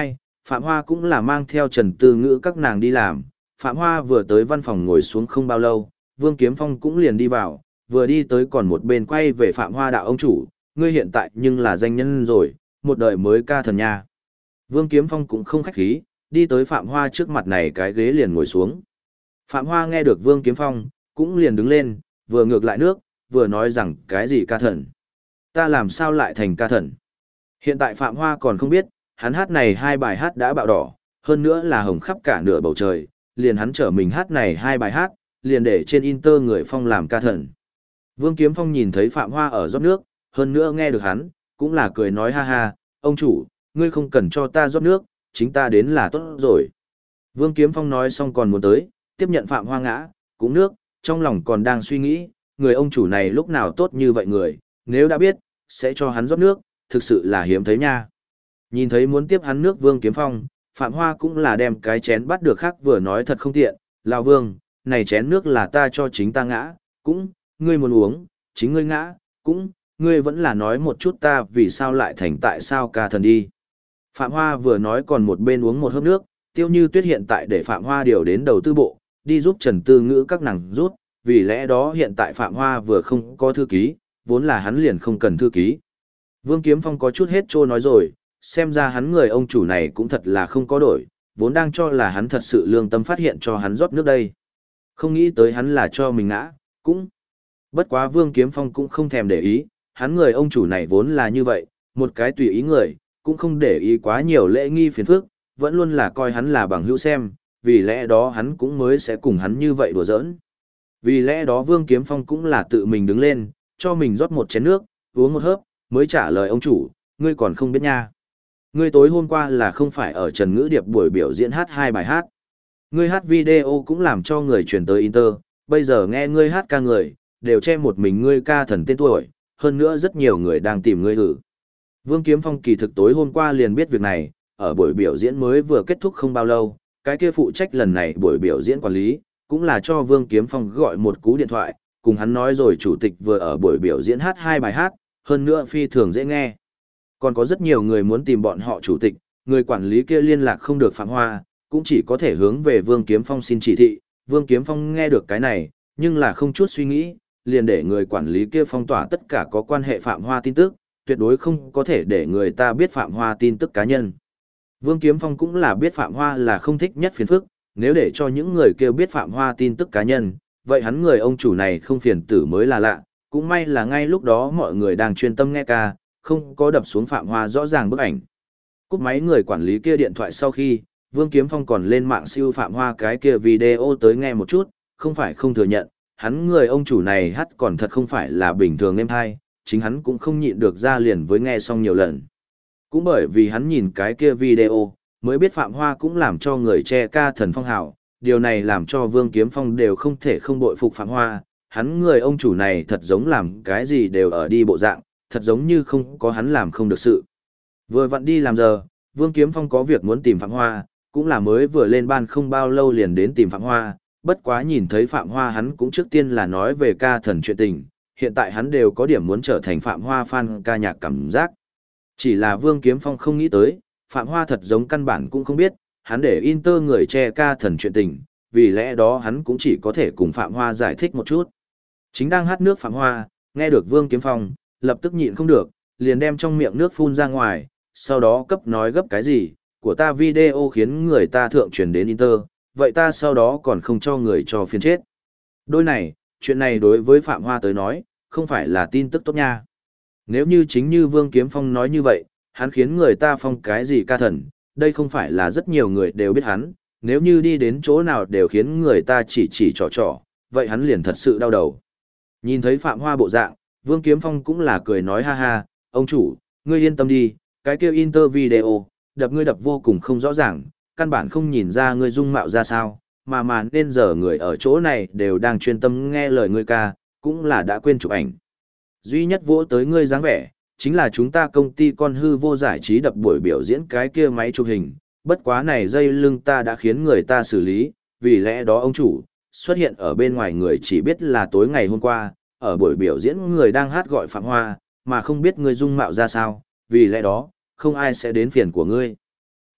Phạm Hoa cũng là mang theo Trần Tư Ngữ các nàng đi làm. Phạm Hoa vừa tới văn phòng ngồi xuống không bao lâu, Vương Kiếm Phong cũng liền đi vào, vừa đi tới còn một bên quay về Phạm Hoa đạo ông chủ, ngươi hiện tại nhưng là danh nhân rồi, một đời mới ca thần nha. Vương Kiếm Phong cũng không khách khí, đi tới Phạm Hoa trước mặt này cái ghế liền ngồi xuống. Phạm Hoa nghe được Vương Kiếm Phong, cũng liền đứng lên, vừa ngược lại nước, vừa nói rằng cái gì ca thần. Ta làm sao lại thành ca thần? Hiện tại Phạm Hoa còn không biết, hắn hát này hai bài hát đã bạo đỏ, hơn nữa là hồng khắp cả nửa bầu trời, liền hắn trở mình hát này hai bài hát, liền để trên Inter người Phong làm ca thần. Vương Kiếm Phong nhìn thấy Phạm Hoa ở rót nước, hơn nữa nghe được hắn, cũng là cười nói ha ha, ông chủ, ngươi không cần cho ta rót nước, chính ta đến là tốt rồi. Vương Kiếm Phong nói xong còn muốn tới, tiếp nhận Phạm Hoa ngã, cũng nước, trong lòng còn đang suy nghĩ, người ông chủ này lúc nào tốt như vậy người, nếu đã biết, sẽ cho hắn rót nước, thực sự là hiếm thấy nha. Nhìn thấy muốn tiếp hắn nước Vương Kiếm Phong, Phạm Hoa cũng là đem cái chén bắt được khác vừa nói thật không tiện, Lão Vương, này chén nước là ta cho chính ta ngã, cũng, ngươi muốn uống, chính ngươi ngã, cũng, ngươi vẫn là nói một chút ta vì sao lại thành tại sao ca thần đi. Phạm Hoa vừa nói còn một bên uống một hớp nước, Tiêu Như Tuyết hiện tại để Phạm Hoa điều đến đầu tư bộ, đi giúp Trần Tư Ngữ các nàng rút, vì lẽ đó hiện tại Phạm Hoa vừa không có thư ký, vốn là hắn liền không cần thư ký. Vương Kiếm Phong có chút hết trô nói rồi, xem ra hắn người ông chủ này cũng thật là không có đổi, vốn đang cho là hắn thật sự lương tâm phát hiện cho hắn rót nước đây. Không nghĩ tới hắn là cho mình ngã, cũng. Bất quá Vương Kiếm Phong cũng không thèm để ý, hắn người ông chủ này vốn là như vậy, một cái tùy ý người, cũng không để ý quá nhiều lễ nghi phiền phức, vẫn luôn là coi hắn là bằng hữu xem, vì lẽ đó hắn cũng mới sẽ cùng hắn như vậy đùa giỡn. Vì lẽ đó Vương Kiếm Phong cũng là tự mình đứng lên, cho mình rót một chén nước, uống một hớp, mới trả lời ông chủ, ngươi còn không biết nha. Ngươi tối hôm qua là không phải ở Trần Ngữ Điệp buổi biểu diễn hát hai bài hát. Ngươi hát video cũng làm cho người truyền tới Inter, bây giờ nghe ngươi hát ca người, đều che một mình ngươi ca thần tên tuổi, hơn nữa rất nhiều người đang tìm ngươi thử. Vương Kiếm Phong kỳ thực tối hôm qua liền biết việc này, ở buổi biểu diễn mới vừa kết thúc không bao lâu, cái kia phụ trách lần này buổi biểu diễn quản lý, cũng là cho Vương Kiếm Phong gọi một cú điện thoại, cùng hắn nói rồi chủ tịch vừa ở buổi biểu diễn hát hai bài hát, hơn nữa phi thường dễ nghe. Còn có rất nhiều người muốn tìm bọn họ chủ tịch, người quản lý kia liên lạc không được Phạm Hoa, cũng chỉ có thể hướng về Vương Kiếm Phong xin chỉ thị. Vương Kiếm Phong nghe được cái này, nhưng là không chút suy nghĩ, liền để người quản lý kia phong tỏa tất cả có quan hệ Phạm Hoa tin tức, tuyệt đối không có thể để người ta biết Phạm Hoa tin tức cá nhân. Vương Kiếm Phong cũng là biết Phạm Hoa là không thích nhất phiền phức, nếu để cho những người kêu biết Phạm Hoa tin tức cá nhân, vậy hắn người ông chủ này không phiền tử mới là lạ, cũng may là ngay lúc đó mọi người đang chuyên tâm nghe ca, không có đập xuống Phạm Hoa rõ ràng bức ảnh. Cúp máy người quản lý kia điện thoại sau khi, Vương Kiếm Phong còn lên mạng siêu Phạm Hoa cái kia video tới nghe một chút, không phải không thừa nhận, hắn người ông chủ này hát còn thật không phải là bình thường êm hay, chính hắn cũng không nhịn được ra liền với nghe xong nhiều lần. Cũng bởi vì hắn nhìn cái kia video, mới biết Phạm Hoa cũng làm cho người che ca thần phong hào, điều này làm cho Vương Kiếm Phong đều không thể không bội phục Phạm Hoa, hắn người ông chủ này thật giống làm cái gì đều ở đi bộ dạng, thật giống như không có hắn làm không được sự. Vừa vặn đi làm giờ, Vương Kiếm Phong có việc muốn tìm Phạm Hoa, cũng là mới vừa lên ban không bao lâu liền đến tìm Phạm Hoa, bất quá nhìn thấy Phạm Hoa hắn cũng trước tiên là nói về ca thần chuyện tình, hiện tại hắn đều có điểm muốn trở thành Phạm Hoa fan ca nhạc cảm giác. Chỉ là Vương Kiếm Phong không nghĩ tới, Phạm Hoa thật giống căn bản cũng không biết, hắn để Inter người che ca thần chuyện tình, vì lẽ đó hắn cũng chỉ có thể cùng Phạm Hoa giải thích một chút. Chính đang hát nước Phạm Hoa, nghe được Vương Kiếm Phong, lập tức nhịn không được, liền đem trong miệng nước phun ra ngoài, sau đó cấp nói gấp cái gì, của ta video khiến người ta thượng truyền đến Inter, vậy ta sau đó còn không cho người cho phiền chết. Đôi này, chuyện này đối với Phạm Hoa tới nói, không phải là tin tức tốt nha. Nếu như chính như Vương Kiếm Phong nói như vậy, hắn khiến người ta phong cái gì ca thần, đây không phải là rất nhiều người đều biết hắn, nếu như đi đến chỗ nào đều khiến người ta chỉ trò, vậy hắn liền thật sự đau đầu. Nhìn thấy Phạm Hoa bộ dạng, Vương Kiếm Phong cũng là cười nói ha ha, ông chủ, ngươi yên tâm đi, cái kêu Inter video, đập ngươi đập vô cùng không rõ ràng, căn bản không nhìn ra ngươi dung mạo ra sao, mà nên giờ người ở chỗ này đều đang chuyên tâm nghe lời ngươi ca, cũng là đã quên chụp ảnh. Duy nhất vỗ tới ngươi dáng vẻ, chính là chúng ta công ty con hư vô giải trí đập buổi biểu diễn cái kia máy chụp hình, bất quá này dây lưng ta đã khiến người ta xử lý, vì lẽ đó ông chủ, xuất hiện ở bên ngoài người chỉ biết là tối ngày hôm qua, ở buổi biểu diễn người đang hát gọi Phạm Hoa, mà không biết ngươi dung mạo ra sao, vì lẽ đó, không ai sẽ đến phiền của ngươi.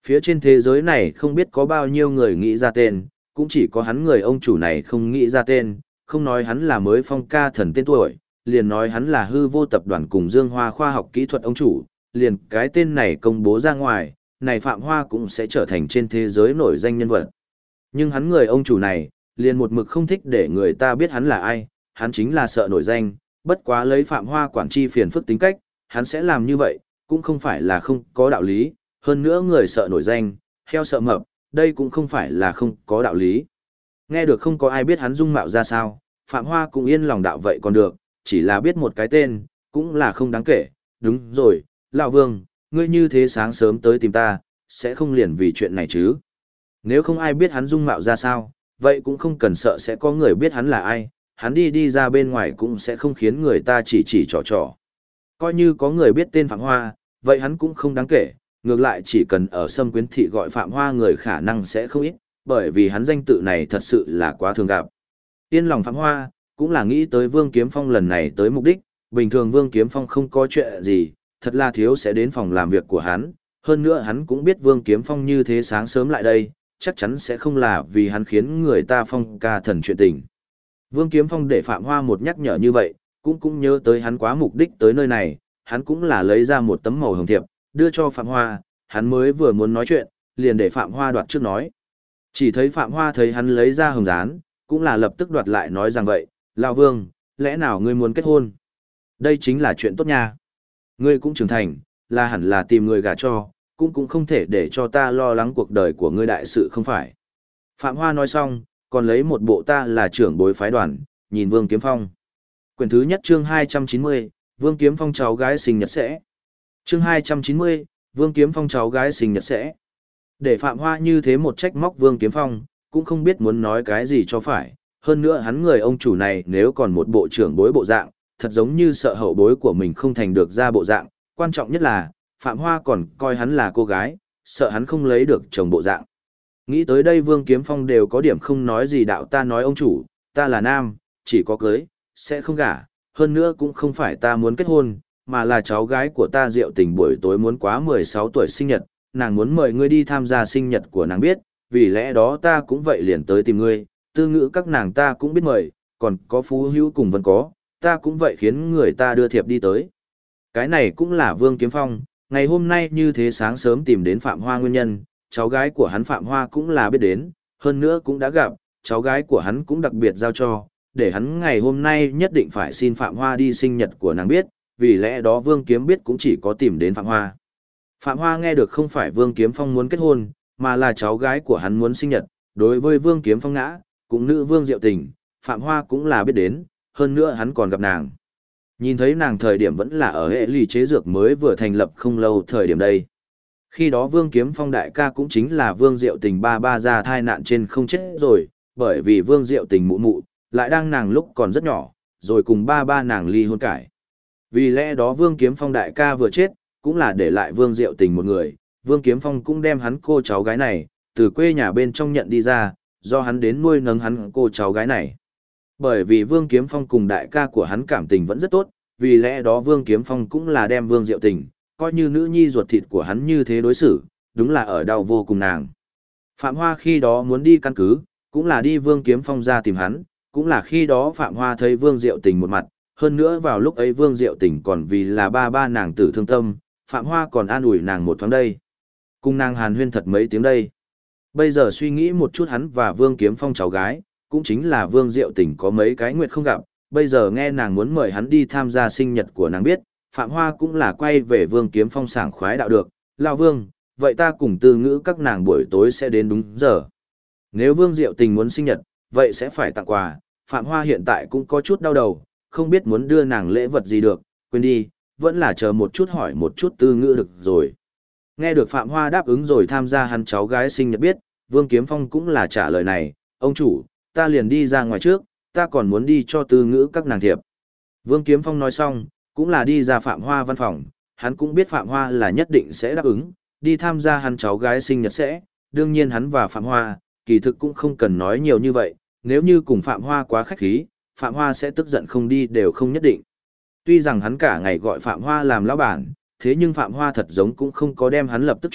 Phía trên thế giới này không biết có bao nhiêu người nghĩ ra tên, cũng chỉ có hắn người ông chủ này không nghĩ ra tên, không nói hắn là mới phong ca thần tên tuổi, liền nói hắn là hư vô tập đoàn cùng Dương Hoa khoa học kỹ thuật ông chủ, liền cái tên này công bố ra ngoài, này Phạm Hoa cũng sẽ trở thành trên thế giới nổi danh nhân vật. Nhưng hắn người ông chủ này, liền một mực không thích để người ta biết hắn là ai, hắn chính là sợ nổi danh, bất quá lấy Phạm Hoa quản chi phiền phức tính cách, hắn sẽ làm như vậy, cũng không phải là không có đạo lý, hơn nữa người sợ nổi danh, heo sợ mập, đây cũng không phải là không có đạo lý. Nghe được không có ai biết hắn dung mạo ra sao, Phạm Hoa cũng yên lòng đạo vậy còn được, chỉ là biết một cái tên, cũng là không đáng kể, đúng rồi, Lão Vương, ngươi như thế sáng sớm tới tìm ta, sẽ không liền vì chuyện này chứ. Nếu không ai biết hắn dung mạo ra sao, vậy cũng không cần sợ sẽ có người biết hắn là ai, hắn đi ra bên ngoài cũng sẽ không khiến người ta chỉ trò. Coi như có người biết tên Phạm Hoa, vậy hắn cũng không đáng kể, ngược lại chỉ cần ở Sâm Quyến Thị gọi Phạm Hoa người khả năng sẽ không ít, bởi vì hắn danh tự này thật sự là quá thường gặp. Yên lòng Phạm Hoa, cũng là nghĩ tới Vương Kiếm Phong lần này tới mục đích, bình thường Vương Kiếm Phong không có chuyện gì, thật là thiếu sẽ đến phòng làm việc của hắn, hơn nữa hắn cũng biết Vương Kiếm Phong như thế sáng sớm lại đây, chắc chắn sẽ không là vì hắn khiến người ta phong ca thần chuyện tình. Vương Kiếm Phong để Phạm Hoa một nhắc nhở như vậy, cũng nhớ tới hắn quá mục đích tới nơi này, hắn cũng là lấy ra một tấm màu hồng thiệp, đưa cho Phạm Hoa, hắn mới vừa muốn nói chuyện, liền để Phạm Hoa đoạt trước nói. Chỉ thấy Phạm Hoa thấy hắn lấy ra hồng dán, cũng là lập tức đoạt lại nói rằng vậy, Lão Vương, lẽ nào ngươi muốn kết hôn? Đây chính là chuyện tốt nha. Ngươi cũng trưởng thành, là hẳn là tìm người gả cho, cũng không thể để cho ta lo lắng cuộc đời của ngươi đại sự không phải. Phạm Hoa nói xong, còn lấy một bộ ta là trưởng bối phái đoàn, nhìn Vương Kiếm Phong. Quyển thứ nhất chương 290, Vương Kiếm Phong cháu gái sinh nhật sẽ. Chương 290, Vương Kiếm Phong cháu gái sinh nhật sẽ. Để Phạm Hoa như thế một trách móc Vương Kiếm Phong, cũng không biết muốn nói cái gì cho phải. Hơn nữa hắn người ông chủ này nếu còn một bộ trưởng bối bộ dạng, thật giống như sợ hậu bối của mình không thành được ra bộ dạng. Quan trọng nhất là, Phạm Hoa còn coi hắn là cô gái, sợ hắn không lấy được chồng bộ dạng. Nghĩ tới đây Vương Kiếm Phong đều có điểm không nói gì đạo ta nói ông chủ, ta là nam, chỉ có cưới, sẽ không gả, hơn nữa cũng không phải ta muốn kết hôn, mà là cháu gái của ta Diệu Tình buổi tối muốn quá 16 tuổi sinh nhật, nàng muốn mời ngươi đi tham gia sinh nhật của nàng biết, vì lẽ đó ta cũng vậy liền tới tìm ngươi, tư ngữ các nàng ta cũng biết mời, còn có Phú Hữu cùng Vân có, ta cũng vậy khiến người ta đưa thiệp đi tới. Cái này cũng là Vương Kiếm Phong, ngày hôm nay như thế sáng sớm tìm đến Phạm Hoa nguyên nhân, cháu gái của hắn Phạm Hoa cũng là biết đến, hơn nữa cũng đã gặp, cháu gái của hắn cũng đặc biệt giao cho, để hắn ngày hôm nay nhất định phải xin Phạm Hoa đi sinh nhật của nàng biết, vì lẽ đó Vương Kiếm biết cũng chỉ có tìm đến Phạm Hoa. Phạm Hoa nghe được không phải Vương Kiếm Phong muốn kết hôn, mà là cháu gái của hắn muốn sinh nhật, đối với Vương Kiếm Phong ngã, cũng nữ Vương Diệu Tình, Phạm Hoa cũng là biết đến, hơn nữa hắn còn gặp nàng. Nhìn thấy nàng thời điểm vẫn là ở hệ lì chế dược mới vừa thành lập không lâu thời điểm đây. Khi đó Vương Kiếm Phong đại ca cũng chính là Vương Diệu Tình ba ra thai nạn trên không chết rồi, bởi vì Vương Diệu Tình mụ mụ, lại đang nàng lúc còn rất nhỏ, rồi cùng ba nàng ly hôn cải. Vì lẽ đó Vương Kiếm Phong đại ca vừa chết, cũng là để lại Vương Diệu Tình một người, Vương Kiếm Phong cũng đem hắn cô cháu gái này, từ quê nhà bên trong nhận đi ra, do hắn đến nuôi nấng hắn cô cháu gái này. Bởi vì Vương Kiếm Phong cùng đại ca của hắn cảm tình vẫn rất tốt, vì lẽ đó Vương Kiếm Phong cũng là đem Vương Diệu Tình, coi như nữ nhi ruột thịt của hắn như thế đối xử, đúng là ở đau vô cùng nàng. Phạm Hoa khi đó muốn đi căn cứ, cũng là đi Vương Kiếm Phong ra tìm hắn, cũng là khi đó Phạm Hoa thấy Vương Diệu Tình một mặt, hơn nữa vào lúc ấy Vương Diệu Tình còn vì là ba nàng tử thương tâm, Phạm Hoa còn an ủi nàng một thoáng đây. Cùng nàng hàn huyên thật mấy tiếng đây. Bây giờ suy nghĩ một chút hắn và Vương Kiếm Phong cháu gái, cũng chính là Vương Diệu Tình có mấy cái nguyệt không gặp, bây giờ nghe nàng muốn mời hắn đi tham gia sinh nhật của nàng biết, Phạm Hoa cũng là quay về Vương Kiếm Phong sảng khoái đạo được, Lão Vương, vậy ta cùng tư ngữ các nàng buổi tối sẽ đến đúng giờ. Nếu Vương Diệu Tình muốn sinh nhật, vậy sẽ phải tặng quà, Phạm Hoa hiện tại cũng có chút đau đầu, không biết muốn đưa nàng lễ vật gì được, quên đi, vẫn là chờ một chút hỏi một chút tư ngữ được rồi. Nghe được Phạm Hoa đáp ứng rồi tham gia hắn cháu gái sinh nhật biết, Vương Kiếm Phong cũng là trả lời này, ông chủ, ta liền đi ra ngoài trước, ta còn muốn đi cho tư ngữ các nàng thiệp. Vương Kiếm Phong nói xong, cũng là đi ra Phạm Hoa văn phòng, hắn cũng biết Phạm Hoa là nhất định sẽ đáp ứng, đi tham gia hắn cháu gái sinh nhật sẽ, đương nhiên hắn và Phạm Hoa, kỳ thực cũng không cần nói nhiều như vậy, nếu như cùng Phạm Hoa quá khách khí, Phạm Hoa sẽ tức giận không đi đều không nhất định. Tuy rằng hắn cả ngày gọi Phạm Hoa làm lão bản, thế nhưng Phạm Hoa thật giống cũng không có đem hắn lập tức chúc,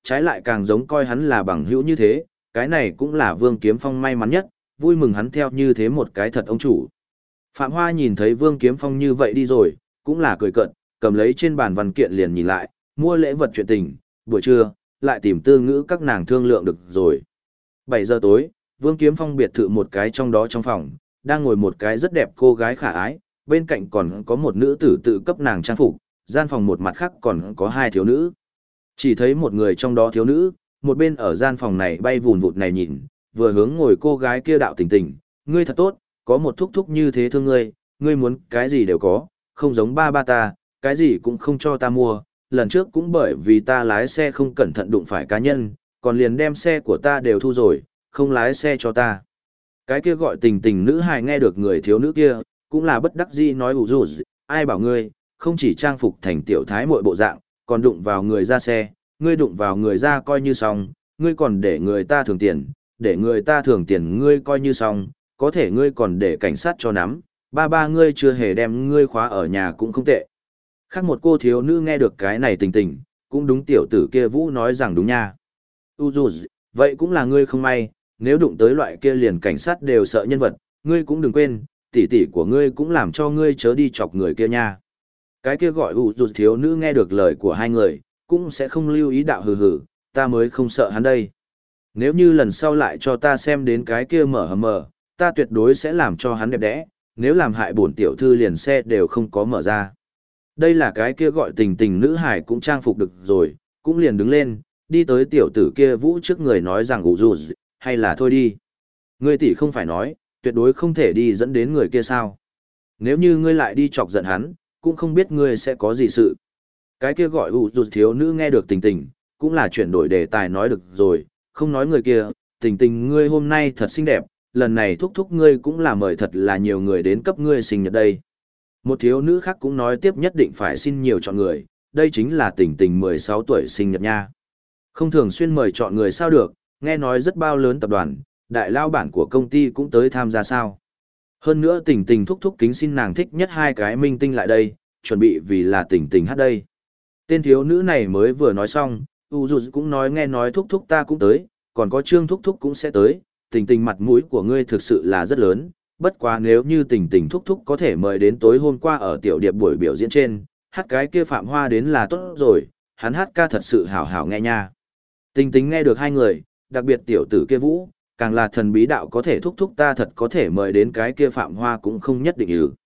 trái lại càng giống coi hắn là bằng hữu như thế, cái này cũng là Vương Kiếm Phong may mắn nhất, vui mừng hắn theo như thế một cái thật ông chủ. Phạm Hoa nhìn thấy Vương Kiếm Phong như vậy đi rồi, cũng là cười cợt, cầm lấy trên bàn văn kiện liền nhìn lại, mua lễ vật chuyện tình, buổi trưa, lại tìm Tư Ngữ các nàng thương lượng được rồi. 7 giờ tối, Vương Kiếm Phong biệt thự một cái trong đó trong phòng, đang ngồi một cái rất đẹp cô gái khả ái, bên cạnh còn có một nữ tử tự cấp nàng trang phục, gian phòng một mặt khác còn có hai thiếu nữ. Chỉ thấy một người trong đó thiếu nữ, một bên ở gian phòng này bay vùn vụt này nhìn, vừa hướng ngồi cô gái kia đạo tình tình, ngươi thật tốt, có một thúc thúc như thế thương ngươi muốn cái gì đều có, không giống ba ba ta, cái gì cũng không cho ta mua, lần trước cũng bởi vì ta lái xe không cẩn thận đụng phải cá nhân, còn liền đem xe của ta đều thu rồi, không lái xe cho ta. Cái kia gọi tình tình nữ hài nghe được người thiếu nữ kia, cũng là bất đắc dĩ nói ủ rủ, ai bảo ngươi, không chỉ trang phục thành tiểu thái muội bộ dạng, còn đụng vào người ra xe, ngươi đụng vào người ra coi như xong, ngươi còn để người ta thưởng tiền, để người ta thưởng tiền ngươi coi như xong, có thể ngươi còn để cảnh sát cho nắm, ba ba ngươi chưa hề đem ngươi khóa ở nhà cũng không tệ. Khác một cô thiếu nữ nghe được cái này tình tình, cũng đúng tiểu tử kia Vũ nói rằng đúng nha. Dù, vậy cũng là ngươi không may, nếu đụng tới loại kia liền cảnh sát đều sợ nhân vật, ngươi cũng đừng quên, tỷ tỷ của ngươi cũng làm cho ngươi chớ đi chọc người kia nha. Cái kia gọi dù thiếu nữ nghe được lời của hai người, cũng sẽ không lưu ý đạo hừ, ta mới không sợ hắn đây. Nếu như lần sau lại cho ta xem đến cái kia mở mờ, ta tuyệt đối sẽ làm cho hắn đẹp đẽ, nếu làm hại bổn tiểu thư liền xe đều không có mở ra. Đây là cái kia gọi tình tình nữ hải cũng trang phục được rồi, cũng liền đứng lên, đi tới tiểu tử kia Vũ trước người nói rằng dù, hay là thôi đi. Ngươi tỷ không phải nói, tuyệt đối không thể đi dẫn đến người kia sao. Nếu như ngươi lại đi chọc giận hắn, cũng không biết ngươi sẽ có gì sự. Cái kia gọi dù thiếu nữ nghe được tình tình, cũng là chuyển đổi đề tài nói được rồi, không nói người kia, tình tình ngươi hôm nay thật xinh đẹp, lần này thúc thúc ngươi cũng là mời thật là nhiều người đến cấp ngươi sinh nhật đây. Một thiếu nữ khác cũng nói tiếp nhất định phải xin nhiều chọn người, đây chính là tình tình 16 tuổi sinh nhật nha. Không thường xuyên mời chọn người sao được, nghe nói rất bao lớn tập đoàn, đại lao bản của công ty cũng tới tham gia sao. Hơn nữa tình tình thúc thúc kính xin nàng thích nhất hai cái minh tinh lại đây, chuẩn bị vì là tình tình hát đây. Tên thiếu nữ này mới vừa nói xong, dù cũng nói nghe nói thúc thúc ta cũng tới, còn có Trương thúc thúc cũng sẽ tới, tình tình mặt mũi của ngươi thực sự là rất lớn, bất quá nếu như tình tình thúc thúc có thể mời đến tối hôm qua ở tiểu điệp buổi biểu diễn trên, hát cái kia Phạm Hoa đến là tốt rồi, hắn hát ca thật sự hảo hảo nghe nha. Tình tình nghe được hai người, đặc biệt tiểu tử kia Vũ, càng là thần bí đạo có thể thúc thúc ta thật có thể mời đến cái kia Phạm Hoa cũng không nhất định ư.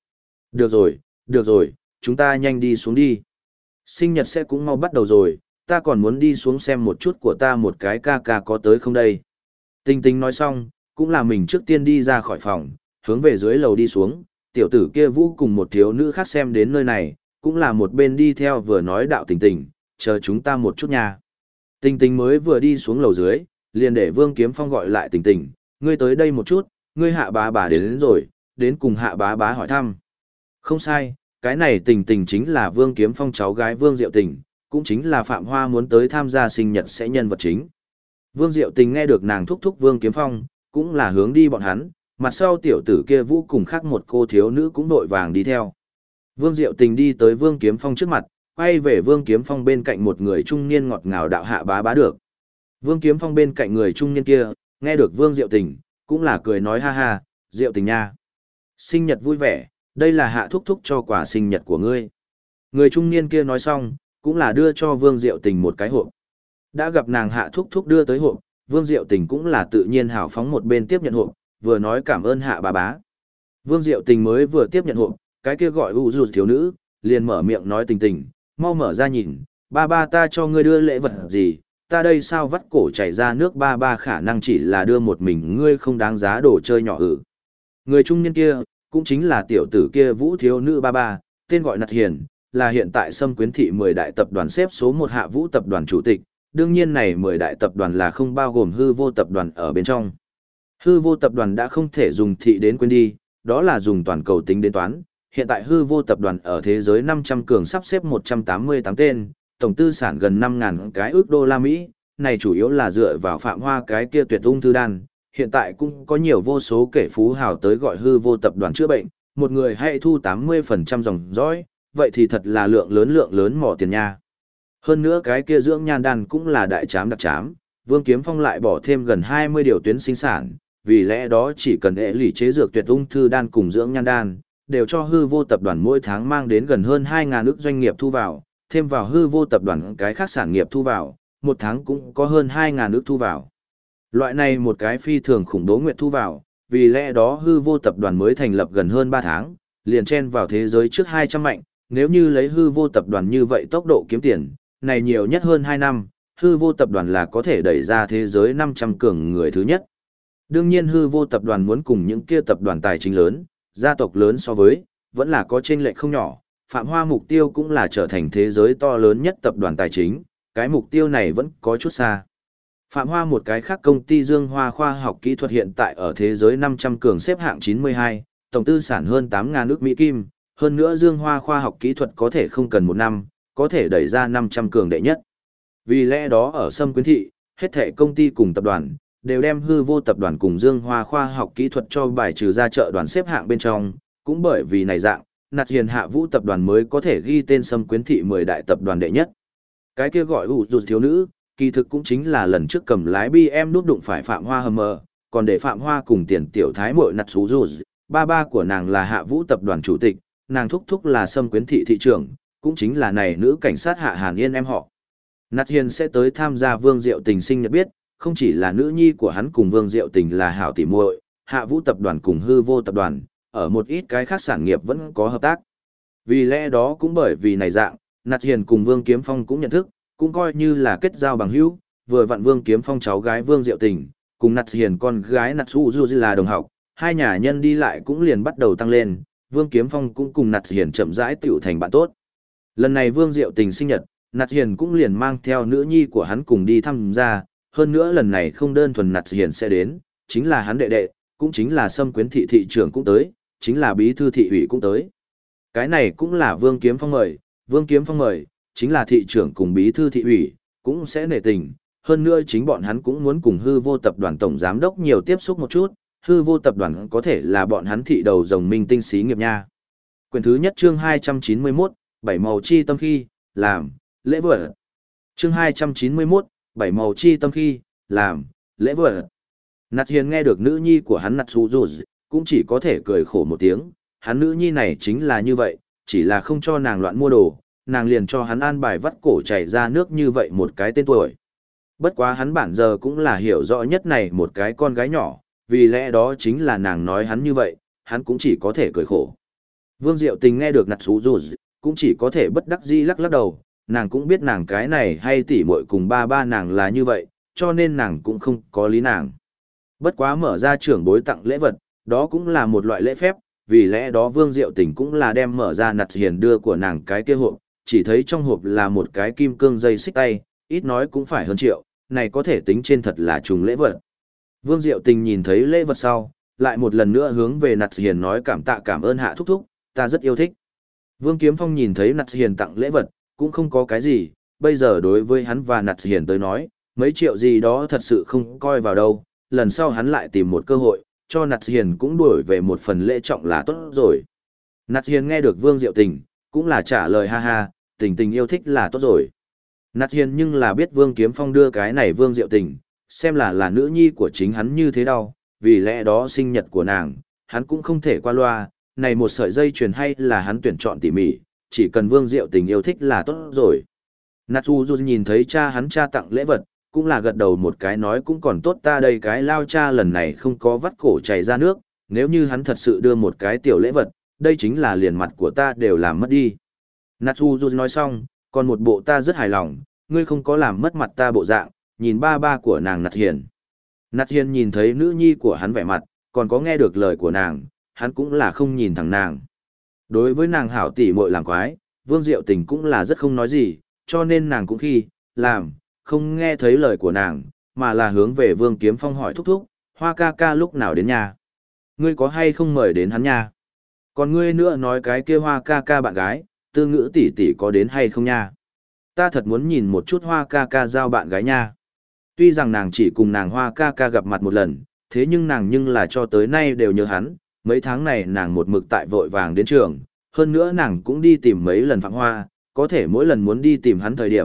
Được rồi, chúng ta nhanh đi xuống đi. Sinh nhật sẽ cũng mau bắt đầu rồi, ta còn muốn đi xuống xem một chút của ta một cái ca ca có tới không đây. Tình tình nói xong, cũng là mình trước tiên đi ra khỏi phòng, hướng về dưới lầu đi xuống, tiểu tử kia Vũ cùng một thiếu nữ khác xem đến nơi này, cũng là một bên đi theo vừa nói đạo tình tình, chờ chúng ta một chút nha. Tình tình mới vừa đi xuống lầu dưới, liền để Vương Kiếm Phong gọi lại tình tình, ngươi tới đây một chút, ngươi hạ bá bá đến rồi, đến cùng hạ bá bá hỏi thăm. Không sai, cái này tình tình chính là Vương Kiếm Phong cháu gái Vương Diệu Tình, cũng chính là Phạm Hoa muốn tới tham gia sinh nhật sẽ nhân vật chính. Vương Diệu Tình nghe được nàng thúc thúc Vương Kiếm Phong, cũng là hướng đi bọn hắn, mặt sau tiểu tử kia Vũ cùng khác một cô thiếu nữ cũng đội vàng đi theo. Vương Diệu Tình đi tới Vương Kiếm Phong trước mặt, quay về Vương Kiếm Phong bên cạnh một người trung niên ngọt ngào đạo hạ bá bá được. Vương Kiếm Phong bên cạnh người trung niên kia, nghe được Vương Diệu Tình, cũng là cười nói ha ha, Diệu Tình nha. Sinh nhật vui vẻ, đây là hạ thúc thúc cho quà sinh nhật của ngươi. Người trung niên kia nói xong, cũng là đưa cho Vương Diệu Tình một cái hộp. Đã gặp nàng hạ thúc thúc đưa tới hộp, Vương Diệu Tình cũng là tự nhiên hào phóng một bên tiếp nhận hộp, vừa nói cảm ơn hạ bá bá. Vương Diệu Tình mới vừa tiếp nhận hộp, cái kia gọi dù thiếu nữ, liền mở miệng nói tình tình, mau mở ra nhìn, ba ba ta cho ngươi đưa lễ vật gì, ta đây sao vắt cổ chảy ra nước ba ba khả năng chỉ là đưa một mình ngươi không đáng giá đồ chơi nhỏ ử. Người trung niên kia, cũng chính là tiểu tử kia Vũ thiếu nữ ba ba, tên gọi Nặt Hiền, là hiện tại Sâm Quyến thị 10 đại tập đoàn xếp số 1 hạ Vũ tập đoàn chủ tịch, đương nhiên này 10 đại tập đoàn là không bao gồm hư vô tập đoàn ở bên trong. Hư vô tập đoàn đã không thể dùng thị đến quên đi, đó là dùng toàn cầu tính đến toán. Hiện tại hư vô tập đoàn ở thế giới 500 cường sắp xếp 188 tên, tổng tư sản gần 5.000 cái ước đô la Mỹ, này chủ yếu là dựa vào Phạm Hoa cái kia tuyệt ung thư đan. Hiện tại cũng có nhiều vô số kẻ phú hào tới gọi hư vô tập đoàn chữa bệnh, một người hay thu 80% dòng dõi, vậy thì thật là lượng lớn mỏ tiền nha. Hơn nữa cái kia dưỡng nhan đan cũng là đại trám đặc trám, Vương Kiếm Phong lại bỏ thêm gần 20 điều tuyến sinh sản, vì lẽ đó chỉ cần hệ lụy chế dược tuyệt ung thư đan cùng dưỡng nhan đan, đều cho hư vô tập đoàn mỗi tháng mang đến gần hơn 2.000 ức doanh nghiệp thu vào, thêm vào hư vô tập đoàn cái khác sản nghiệp thu vào, một tháng cũng có hơn 2.000 ức thu vào. Loại này một cái phi thường khủng bố nguyệt thu vào, vì lẽ đó hư vô tập đoàn mới thành lập gần hơn 3 tháng, liền chen vào thế giới trước 200 mạnh, nếu như lấy hư vô tập đoàn như vậy tốc độ kiếm tiền, này nhiều nhất hơn 2 năm, hư vô tập đoàn là có thể đẩy ra thế giới 500 cường người thứ nhất. Đương nhiên hư vô tập đoàn muốn cùng những kia tập đoàn tài chính lớn, gia tộc lớn so với, vẫn là có chênh lệch không nhỏ. Phạm Hoa mục tiêu cũng là trở thành thế giới to lớn nhất tập đoàn tài chính, cái mục tiêu này vẫn có chút xa. Phạm Hoa một cái khác công ty Dương Hoa Khoa học Kỹ thuật hiện tại ở thế giới 500 cường xếp hạng 92, tổng tư sản hơn 8.000 ức Mỹ Kim, hơn nữa Dương Hoa Khoa học Kỹ thuật có thể không cần một năm, có thể đẩy ra 500 cường đệ nhất. Vì lẽ đó ở Sâm Quyến Thị, hết thảy công ty cùng tập đoàn, đều đem hư vô tập đoàn cùng Dương Hoa Khoa học Kỹ thuật cho bài trừ ra chợ đoàn xếp hạng bên trong, cũng bởi vì này dạng, Nạt Hiền Hạ Vũ tập đoàn mới có thể ghi tên Sâm Quyến Thị 10 đại tập đoàn đệ nhất. Cái kia gọi ủ rụt thiếu nữ, kỳ thực cũng chính là lần trước cầm lái BM đúc đụng phải Phạm Hoa hầm mờ, còn để Phạm Hoa cùng tiền tiểu thái muội Nạt Sú Rụt, ba của nàng là Hạ Vũ tập đoàn chủ tịch, nàng thúc thúc là Sâm Quyến Thị thị trưởng, cũng chính là này nữ cảnh sát Hạ Hàn Yên em họ. Nạt Hiền sẽ tới tham gia Vương Diệu Tình sinh nhật biết, không chỉ là nữ nhi của hắn cùng Vương Diệu Tình là hảo tỉ muội, Hạ Vũ tập đoàn cùng hư vô tập đoàn, ở một ít cái khác sản nghiệp vẫn có hợp tác. Vì lẽ đó cũng bởi vì này dạng, Nạt Hiền cùng Vương Kiếm Phong cũng nhận thức, cũng coi như là kết giao bằng hữu, vừa vặn Vương Kiếm Phong cháu gái Vương Diệu Tình, cùng Nạt Hiền con gái Nạt Su Du là đồng học, hai nhà nhân đi lại cũng liền bắt đầu tăng lên, Vương Kiếm Phong cũng cùng Nạt Hiền chậm rãi tiểu thành bạn tốt. Lần này Vương Diệu Tình sinh nhật, Nạt Hiền cũng liền mang theo nữ nhi của hắn cùng đi tham gia, hơn nữa lần này không đơn thuần Nạt Hiền sẽ đến, chính là hắn đệ đệ, cũng chính là Sâm Quyến Thị thị trưởng cũng tới, chính là bí thư thị ủy cũng tới. Cái này cũng là Vương Kiếm Phong mời, Vương Kiếm Phong mời, chính là thị trưởng cùng bí thư thị ủy, cũng sẽ nể tình, hơn nữa chính bọn hắn cũng muốn cùng hư vô tập đoàn tổng giám đốc nhiều tiếp xúc một chút, hư vô tập đoàn có thể là bọn hắn thị đầu rồng minh tinh xí nghiệp nha. Quyển thứ nhất chương 291, bảy màu chi tâm khi, làm, lễ vật. Chương 291, bảy màu chi tâm khi, làm, lễ vật. Nạt Hiền nghe được nữ nhi của hắn Nạt Su Dù, cũng chỉ có thể cười khổ một tiếng, hắn nữ nhi này chính là như vậy, chỉ là không cho nàng loạn mua đồ, nàng liền cho hắn an bài vắt cổ chảy ra nước như vậy một cái tên tuổi. Bất quá hắn bản giờ cũng là hiểu rõ nhất này một cái con gái nhỏ, vì lẽ đó chính là nàng nói hắn như vậy, hắn cũng chỉ có thể cười khổ. Vương Diệu Tình nghe được Nạt Su Dù, cũng chỉ có thể bất đắc dĩ lắc lắc đầu, nàng cũng biết nàng cái này hay tỉ muội cùng ba nàng là như vậy, cho nên nàng cũng không có lý nàng. Bất quá mở ra trưởng bối tặng lễ vật, đó cũng là một loại lễ phép, vì lẽ đó Vương Diệu Tình cũng là đem mở ra Nạt Hiền đưa của nàng cái kia hộp, chỉ thấy trong hộp là một cái kim cương dây xích tay, ít nói cũng phải hơn triệu, này có thể tính trên thật là trùng lễ vật. Vương Diệu Tình nhìn thấy lễ vật sau, lại một lần nữa hướng về Nạt Hiền nói cảm tạ cảm ơn Hạ thúc thúc, ta rất yêu thích. Vương Kiếm Phong nhìn thấy Nạt Hiền tặng lễ vật, cũng không có cái gì, bây giờ đối với hắn và Nạt Hiền tới nói, mấy triệu gì đó thật sự không coi vào đâu, lần sau hắn lại tìm một cơ hội, cho Nạt Hiền cũng đuổi về một phần lễ trọng là tốt rồi. Nạt Hiền nghe được Vương Diệu Tình, cũng là trả lời ha ha, tình tình yêu thích là tốt rồi. Nạt Hiền nhưng là biết Vương Kiếm Phong đưa cái này Vương Diệu Tình, xem là nữ nhi của chính hắn như thế đâu, vì lẽ đó sinh nhật của nàng, hắn cũng không thể qua loa, này một sợi dây chuyền hay là hắn tuyển chọn tỉ mỉ, chỉ cần Vương Diệu Tình yêu thích là tốt rồi. Natsu nhìn thấy cha hắn cha tặng lễ vật, cũng là gật đầu một cái nói cũng còn tốt ta đây cái lao cha lần này không có vắt cổ chảy ra nước, nếu như hắn thật sự đưa một cái tiểu lễ vật, đây chính là liền mặt của ta đều làm mất đi. Natsu nói xong, còn một bộ ta rất hài lòng, ngươi không có làm mất mặt ta bộ dạng, nhìn ba của nàng Nạt Hiền. Nạt Hiền nhìn thấy nữ nhi của hắn vẻ mặt, còn có nghe được lời của nàng, hắn cũng là không nhìn thẳng nàng. Đối với nàng hảo tỷ muội làm quái, Vương Diệu Tình cũng là rất không nói gì, cho nên nàng cũng khi, làm, không nghe thấy lời của nàng, mà là hướng về Vương Kiếm Phong hỏi thúc thúc, Hoa ca ca lúc nào đến nhà? Ngươi có hay không mời đến hắn nha? Còn ngươi nữa nói cái kia Hoa ca ca bạn gái, Tư Ngữ tỷ tỷ có đến hay không nha? Ta thật muốn nhìn một chút Hoa ca ca giao bạn gái nha. Tuy rằng nàng chỉ cùng nàng Hoa ca ca gặp mặt một lần, thế nhưng nàng nhưng là cho tới nay đều nhớ hắn, mấy tháng này nàng một mực tại vội vàng đến trường, hơn nữa nàng cũng đi tìm mấy lần Phạm Hoa, có thể mỗi lần muốn đi tìm hắn thời điểm,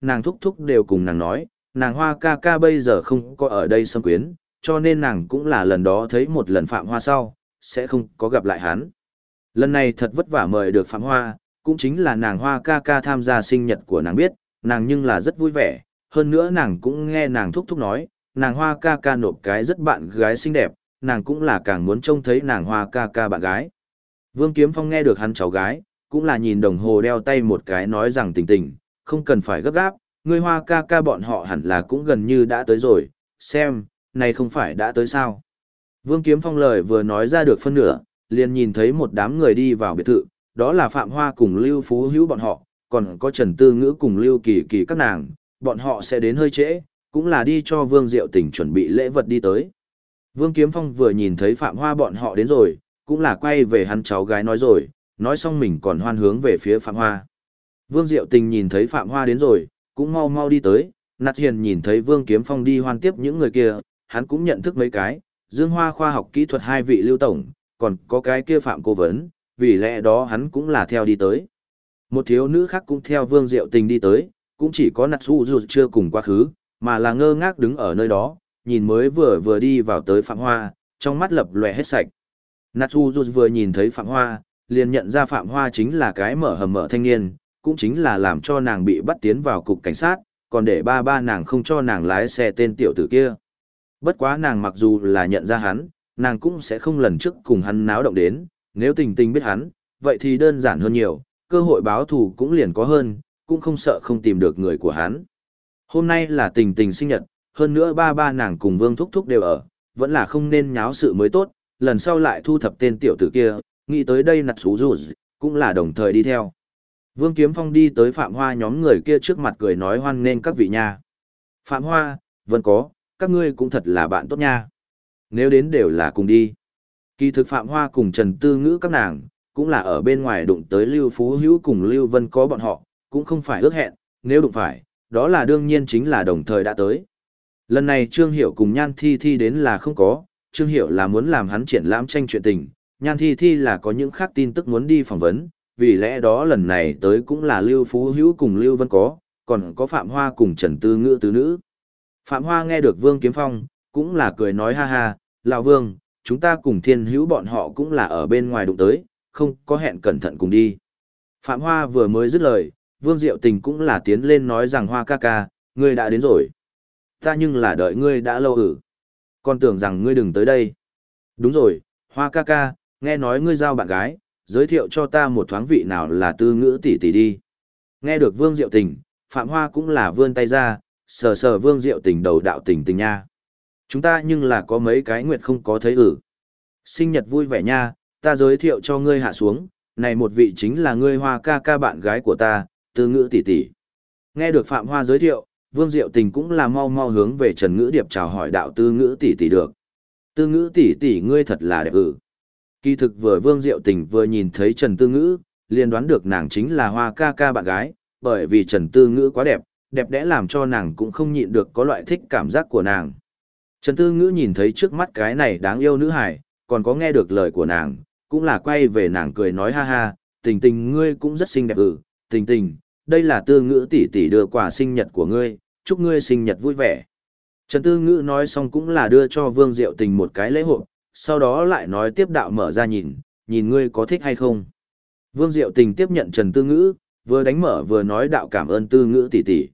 nàng thúc thúc đều cùng nàng nói, nàng Hoa ca ca bây giờ không có ở đây xâm quyến, cho nên nàng cũng là lần đó thấy một lần Phạm Hoa sau, sẽ không có gặp lại hắn. Lần này thật vất vả mời được Phạm Hoa, cũng chính là nàng Hoa ca ca tham gia sinh nhật của nàng biết, nàng nhưng là rất vui vẻ, hơn nữa nàng cũng nghe nàng thúc thúc nói, nàng Hoa ca ca nộp cái rất bạn gái xinh đẹp, nàng cũng là càng muốn trông thấy nàng Hoa ca ca bạn gái. Vương Kiếm Phong nghe được hắn cháu gái, cũng là nhìn đồng hồ đeo tay một cái nói rằng Tình Tình, không cần phải gấp gáp, người Hoa ca ca bọn họ hẳn là cũng gần như đã tới rồi, xem, này không phải đã tới sao. Vương Kiếm Phong lời vừa nói ra được phân nửa, liền nhìn thấy một đám người đi vào biệt thự, đó là Phạm Hoa cùng Lưu Phú Hữu bọn họ, còn có Trần Tư Ngữ cùng Lưu Kỳ Kỳ các nàng, bọn họ sẽ đến hơi trễ, cũng là đi cho Vương Diệu Tình chuẩn bị lễ vật đi tới. Vương Kiếm Phong vừa nhìn thấy Phạm Hoa bọn họ đến rồi, cũng là quay về hắn cháu gái nói rồi, nói xong mình còn hoan hướng về phía Phạm Hoa. Vương Diệu Tình nhìn thấy Phạm Hoa đến rồi, cũng mau mau đi tới, Nạt Hiền nhìn thấy Vương Kiếm Phong đi hoan tiếp những người kia, hắn cũng nhận thức mấy cái, Dương Hoa khoa học kỹ thuật hai vị Lưu Tổng, còn có cái kia Phạm Cố Vấn, vì lẽ đó hắn cũng là theo đi tới. Một thiếu nữ khác cũng theo Vương Diệu Tình đi tới, cũng chỉ có Natsu dù chưa cùng quá khứ, mà là ngơ ngác đứng ở nơi đó, nhìn mới vừa đi vào tới Phạm Hoa, trong mắt lập lòe hết sạch. Natsu dù vừa nhìn thấy Phạm Hoa, liền nhận ra Phạm Hoa chính là cái mở hầm mở thanh niên, cũng chính là làm cho nàng bị bắt tiến vào cục cảnh sát, còn để ba nàng không cho nàng lái xe tên tiểu tử kia. Bất quá nàng mặc dù là nhận ra hắn, nàng cũng sẽ không lần trước cùng hắn náo động đến, nếu Tình Tình biết hắn, vậy thì đơn giản hơn nhiều, cơ hội báo thù cũng liền có hơn, cũng không sợ không tìm được người của hắn. Hôm nay là Tình Tình sinh nhật, hơn nữa ba nàng cùng Vương Thúc Thúc đều ở, vẫn là không nên nháo sự mới tốt, lần sau lại thu thập tên tiểu tử kia, nghĩ tới đây nặt xú rủ, cũng là đồng thời đi theo. Vương Kiếm Phong đi tới Phạm Hoa nhóm người kia trước mặt cười nói hoan nghênh các vị nha. Phạm Hoa, vẫn có, các ngươi cũng thật là bạn tốt nha. Nếu đến đều là cùng đi. Kỳ thực Phạm Hoa cùng Trần Tư Ngữ các nàng, cũng là ở bên ngoài đụng tới Lưu Phú Hữu cùng Lưu Vân có bọn họ, cũng không phải ước hẹn, nếu đụng phải, đó là đương nhiên chính là đồng thời đã tới. Lần này Trương Hiểu cùng Nhan Thi Thi đến là không có, Trương Hiểu là muốn làm hắn triển lãm tranh chuyện tình, Nhan Thi Thi là có những khác tin tức muốn đi phỏng vấn, vì lẽ đó lần này tới cũng là Lưu Phú Hữu cùng Lưu Vân có, còn có Phạm Hoa cùng Trần Tư Ngữ tứ nữ. Phạm Hoa nghe được Vương Kiếm Phong, cũng là cười nói ha ha, lão Vương, chúng ta cùng Thiên Hữu bọn họ cũng là ở bên ngoài đụng tới, không có hẹn cẩn thận cùng đi. Phạm Hoa vừa mới dứt lời, Vương Diệu Tình cũng là tiến lên nói rằng Hoa ca ca, ngươi đã đến rồi. Ta nhưng là đợi ngươi đã lâu còn tưởng rằng ngươi đừng tới đây. Đúng rồi, Hoa ca ca, nghe nói ngươi giao bạn gái, giới thiệu cho ta một thoáng vị nào là Tư Ngữ tỷ tỷ đi. Nghe được Vương Diệu Tình, Phạm Hoa cũng là vươn tay ra, sờ sờ Vương Diệu Tình đầu đạo tình tình nha. Chúng ta nhưng là có mấy cái nguyệt không có thấy Sinh nhật vui vẻ nha, ta giới thiệu cho ngươi hạ xuống, này một vị chính là ngươi Hoa ca ca bạn gái của ta, Tư Ngữ tỷ tỷ. Nghe được Phạm Hoa giới thiệu, Vương Diệu Tình cũng là mau mau hướng về Trần Ngữ Điệp chào hỏi đạo Tư Ngữ tỷ tỷ được. Tư Ngữ tỷ tỷ ngươi thật là đẹp Kỳ thực vừa Vương Diệu Tình vừa nhìn thấy Trần Tư Ngữ, liền đoán được nàng chính là Hoa ca ca bạn gái, bởi vì Trần Tư Ngữ quá đẹp, đẹp đẽ làm cho nàng cũng không nhịn được có loại thích cảm giác của nàng. Trần Tư Ngữ nhìn thấy trước mắt cái này đáng yêu nữ hài, còn có nghe được lời của nàng, cũng là quay về nàng cười nói ha ha, Tình Tình ngươi cũng rất xinh đẹp Tình Tình, đây là Tư Ngữ tỷ tỷ đưa quà sinh nhật của ngươi, chúc ngươi sinh nhật vui vẻ. Trần Tư Ngữ nói xong cũng là đưa cho Vương Diệu Tình một cái lễ hộp, sau đó lại nói tiếp đạo mở ra nhìn ngươi có thích hay không. Vương Diệu Tình tiếp nhận Trần Tư Ngữ, vừa đánh mở vừa nói đạo cảm ơn Tư Ngữ tỷ tỷ.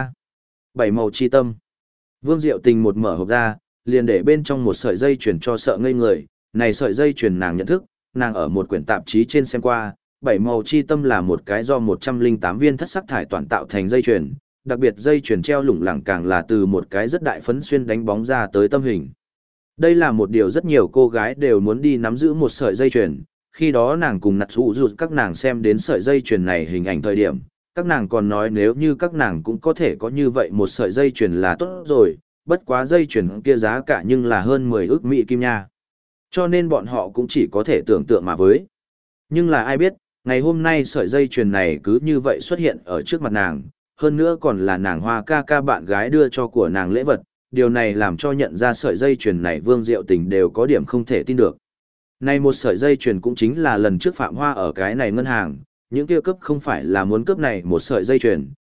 Bảy màu chi tâm. Vương Diệu Tình một mở hộp ra, liền để bên trong một sợi dây chuyền cho sợ ngây người, này sợi dây chuyền nàng nhận thức, nàng ở một quyển tạp chí trên xem qua, bảy màu chi tâm là một cái do 108 viên thất sắc thải toàn tạo thành dây chuyền, đặc biệt dây chuyền treo lủng lẳng càng là từ một cái rất đại phấn xuyên đánh bóng ra tới tâm hình. Đây là một điều rất nhiều cô gái đều muốn đi nắm giữ một sợi dây chuyền, khi đó nàng cùng nặt sụ rụt các nàng xem đến sợi dây chuyền này hình ảnh thời điểm, các nàng còn nói nếu như các nàng cũng có thể có như vậy một sợi dây chuyền là tốt rồi, bất quá dây chuyền kia giá cả nhưng là hơn 10 ức Mỹ kim nha. Cho nên bọn họ cũng chỉ có thể tưởng tượng mà với. Nhưng là ai biết, ngày hôm nay sợi dây chuyền này cứ như vậy xuất hiện ở trước mặt nàng, hơn nữa còn là nàng Hoa ca ca bạn gái đưa cho của nàng lễ vật, điều này làm cho nhận ra sợi dây chuyền này Vương Diệu Tình đều có điểm không thể tin được. Này một sợi dây chuyền cũng chính là lần trước Phạm Hoa ở cái này ngân hàng, những kia cấp không phải là muốn cướp này một sợi dây chuyền,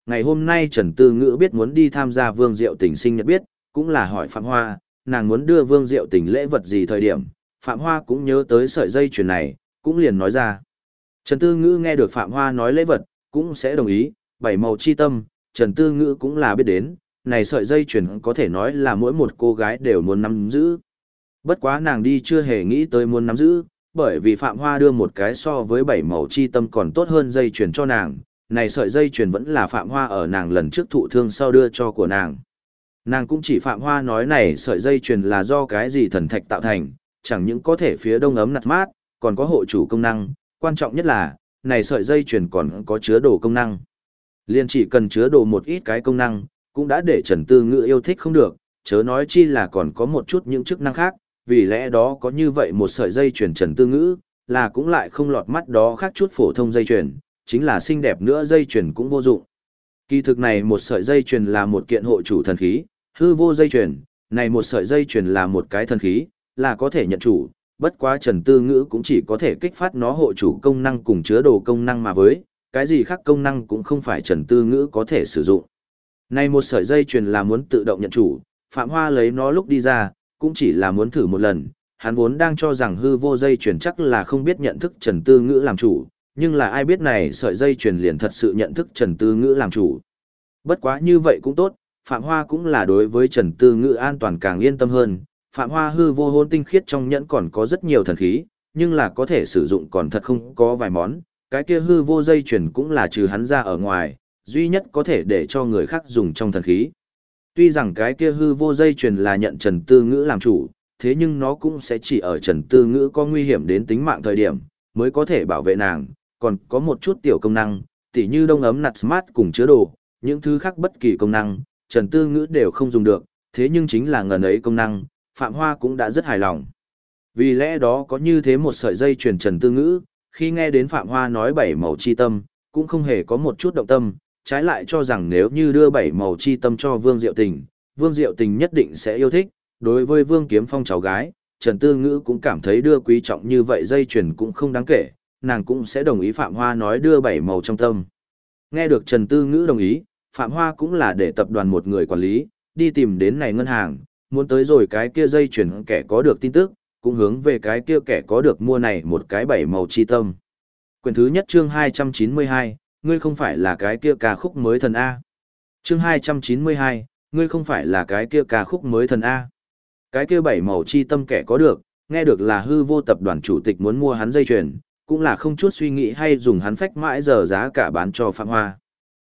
ngày hôm nay Trần Tư Ngữ biết muốn đi tham gia Vương Diệu Tình sinh nhật biết, cũng là hỏi Phạm Hoa, nàng muốn đưa Vương Diệu Tình lễ vật gì thời điểm, Phạm Hoa cũng nhớ tới sợi dây chuyền này, cũng liền nói ra. Trần Tư Ngữ nghe được Phạm Hoa nói lễ vật, cũng sẽ đồng ý, bảy màu chi tâm, Trần Tư Ngữ cũng là biết đến, này sợi dây chuyền có thể nói là mỗi một cô gái đều muốn nắm giữ. Bất quá nàng đi chưa hề nghĩ tới muốn nắm giữ, bởi vì Phạm Hoa đưa một cái so với bảy màu chi tâm còn tốt hơn dây chuyền cho nàng, này sợi dây chuyền vẫn là Phạm Hoa ở nàng lần trước thụ thương sau đưa cho của nàng. Nàng cũng chỉ Phạm Hoa nói này sợi dây chuyền là do cái gì thần thạch tạo thành, chẳng những có thể phía đông ấm nặt mát, còn có hộ chủ công năng, quan trọng nhất là, này sợi dây chuyền còn có chứa đồ công năng. Liên chỉ cần chứa đồ một ít cái công năng, cũng đã để Trần Tư Ngữ yêu thích không được, chớ nói chi là còn có một chút những chức năng khác, vì lẽ đó có như vậy một sợi dây chuyền Trần Tư Ngữ, là cũng lại không lọt mắt đó khác chút phổ thông dây chuyền, chính là xinh đẹp nữa dây chuyền cũng vô dụng. Kỳ thực này một sợi dây chuyền là một kiện hộ chủ thần khí, hư vô dây chuyền, này một sợi dây chuyền là một cái thần khí, là có thể nhận chủ, bất quá Trần Tư Ngữ cũng chỉ có thể kích phát nó hộ chủ công năng cùng chứa đồ công năng mà với, cái gì khác công năng cũng không phải Trần Tư Ngữ có thể sử dụng. Này một sợi dây chuyền là muốn tự động nhận chủ, Phạm Hoa lấy nó lúc đi ra, cũng chỉ là muốn thử một lần, hắn vốn đang cho rằng hư vô dây chuyền chắc là không biết nhận thức Trần Tư Ngữ làm chủ, nhưng là ai biết này sợi dây chuyền liền thật sự nhận thức Trần Tư Ngữ làm chủ. Bất quá như vậy cũng tốt, Phạm Hoa cũng là đối với Trần Tư Ngữ an toàn càng yên tâm hơn, Phạm Hoa hư vô hôn tinh khiết trong nhẫn còn có rất nhiều thần khí, nhưng là có thể sử dụng còn thật không có vài món, cái kia hư vô dây chuyền cũng là trừ hắn ra ở ngoài, duy nhất có thể để cho người khác dùng trong thần khí. Tuy rằng cái kia hư vô dây chuyền là nhận Trần Tư Ngữ làm chủ, thế nhưng nó cũng sẽ chỉ ở Trần Tư Ngữ có nguy hiểm đến tính mạng thời điểm, mới có thể bảo vệ nàng, còn có một chút tiểu công năng, tỉ như đông ấm nặt smart cùng chứa đồ, những thứ khác bất kỳ công năng, Trần Tư Ngữ đều không dùng được, thế nhưng chính là ngần ấy công năng, Phạm Hoa cũng đã rất hài lòng. Vì lẽ đó có như thế một sợi dây chuyền Trần Tư Ngữ, khi nghe đến Phạm Hoa nói bảy màu chi tâm, cũng không hề có một chút động tâm, trái lại cho rằng nếu như đưa bảy màu chi tâm cho Vương Diệu Tình, Vương Diệu Tình nhất định sẽ yêu thích, đối với Vương Kiếm Phong cháu gái, Trần Tư Ngữ cũng cảm thấy đưa quý trọng như vậy dây chuyền cũng không đáng kể, nàng cũng sẽ đồng ý Phạm Hoa nói đưa bảy màu trong tâm. Nghe được Trần Tư Ngữ đồng ý, Phạm Hoa cũng là để tập đoàn một người quản lý, đi tìm đến này ngân hàng, muốn tới rồi cái kia dây chuyền kẻ có được tin tức, cũng hướng về cái kia kẻ có được mua này một cái bảy màu chi tâm. Quyển thứ nhất chương 292, ngươi không phải là cái kia ca khúc mới thần A. Chương 292, ngươi không phải là cái kia ca khúc mới thần A. Cái kia bảy màu chi tâm kẻ có được, nghe được là hư vô tập đoàn chủ tịch muốn mua hắn dây chuyền, cũng là không chút suy nghĩ hay dùng hắn phách mãi giờ giá cả bán cho Phạm Hoa.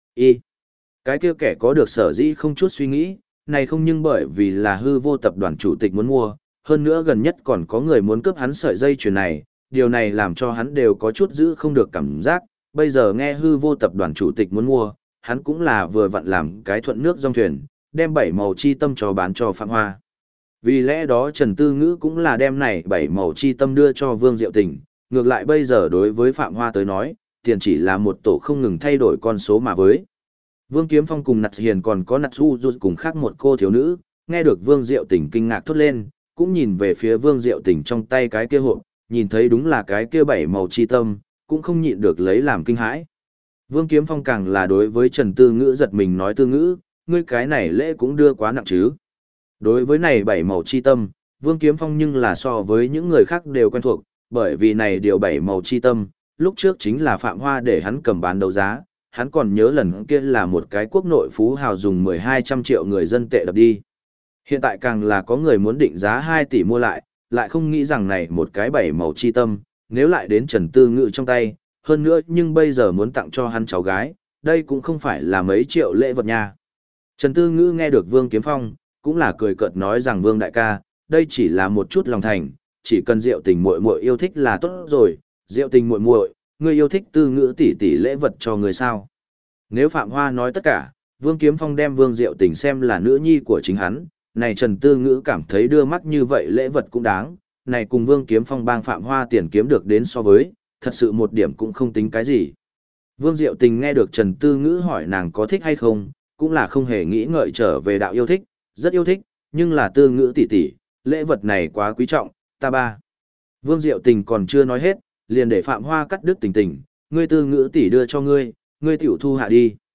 Cái kia kẻ có được sở dĩ không chút suy nghĩ, này không nhưng bởi vì là hư vô tập đoàn chủ tịch muốn mua, hơn nữa gần nhất còn có người muốn cướp hắn sợi dây chuyền này, điều này làm cho hắn đều có chút giữ không được cảm giác, bây giờ nghe hư vô tập đoàn chủ tịch muốn mua, hắn cũng là vừa vặn làm cái thuận nước dòng thuyền, đem bảy màu chi tâm cho bán cho Phạm Hoa. Vì lẽ đó Trần Tư Ngữ cũng là đem này bảy màu chi tâm đưa cho Vương Diệu Tình, ngược lại bây giờ đối với Phạm Hoa tới nói, tiền chỉ là một tổ không ngừng thay đổi con số mà với. Vương Kiếm Phong cùng Nặt Hiền còn có Nặt Du Du cùng khác một cô thiếu nữ, nghe được Vương Diệu Tình kinh ngạc thốt lên, cũng nhìn về phía Vương Diệu Tình trong tay cái kia hộp, nhìn thấy đúng là cái kia bảy màu chi tâm, cũng không nhịn được lấy làm kinh hãi. Vương Kiếm Phong càng là đối với Trần Tư Ngữ giật mình nói Tư Ngữ, ngươi cái này lễ cũng đưa quá nặng chứ. Đối với này bảy màu chi tâm, Vương Kiếm Phong nhưng là so với những người khác đều quen thuộc, bởi vì này điều bảy màu chi tâm, lúc trước chính là Phạm Hoa để hắn cầm bán đấu giá, hắn còn nhớ lần kia là một cái quốc nội phú hào dùng 1200 triệu người dân tệ đập đi. Hiện tại càng là có người muốn định giá 2 tỷ mua lại không nghĩ rằng này một cái bảy màu chi tâm, nếu lại đến Trần Tư Ngữ trong tay, hơn nữa nhưng bây giờ muốn tặng cho hắn cháu gái, đây cũng không phải là mấy triệu lễ vật nha. Trần Tư Ngữ nghe được Vương Kiếm Phong, cũng là cười cợt nói rằng Vương đại ca, đây chỉ là một chút lòng thành, chỉ cần Diệu Tình muội muội yêu thích là tốt rồi, Diệu Tình muội muội, ngươi yêu thích Tư Ngữ tỷ tỷ lễ vật cho người sao? Nếu Phạm Hoa nói tất cả, Vương Kiếm Phong đem Vương Diệu Tình xem là nữ nhi của chính hắn, này Trần Tư Ngữ cảm thấy đưa mắt như vậy lễ vật cũng đáng, này cùng Vương Kiếm Phong bang Phạm Hoa tiền kiếm được đến so với, thật sự một điểm cũng không tính cái gì. Vương Diệu Tình nghe được Trần Tư Ngữ hỏi nàng có thích hay không, cũng là không hề nghĩ ngợi trở về đạo yêu thích, rất yêu thích, nhưng là Tư Ngữ tỷ tỷ, lễ vật này quá quý trọng, ta ba. Vương Diệu Tình còn chưa nói hết, liền để Phạm Hoa cắt đứt Tình Tình, ngươi Tư Ngữ tỷ đưa cho ngươi, ngươi tiểu thu hạ đi.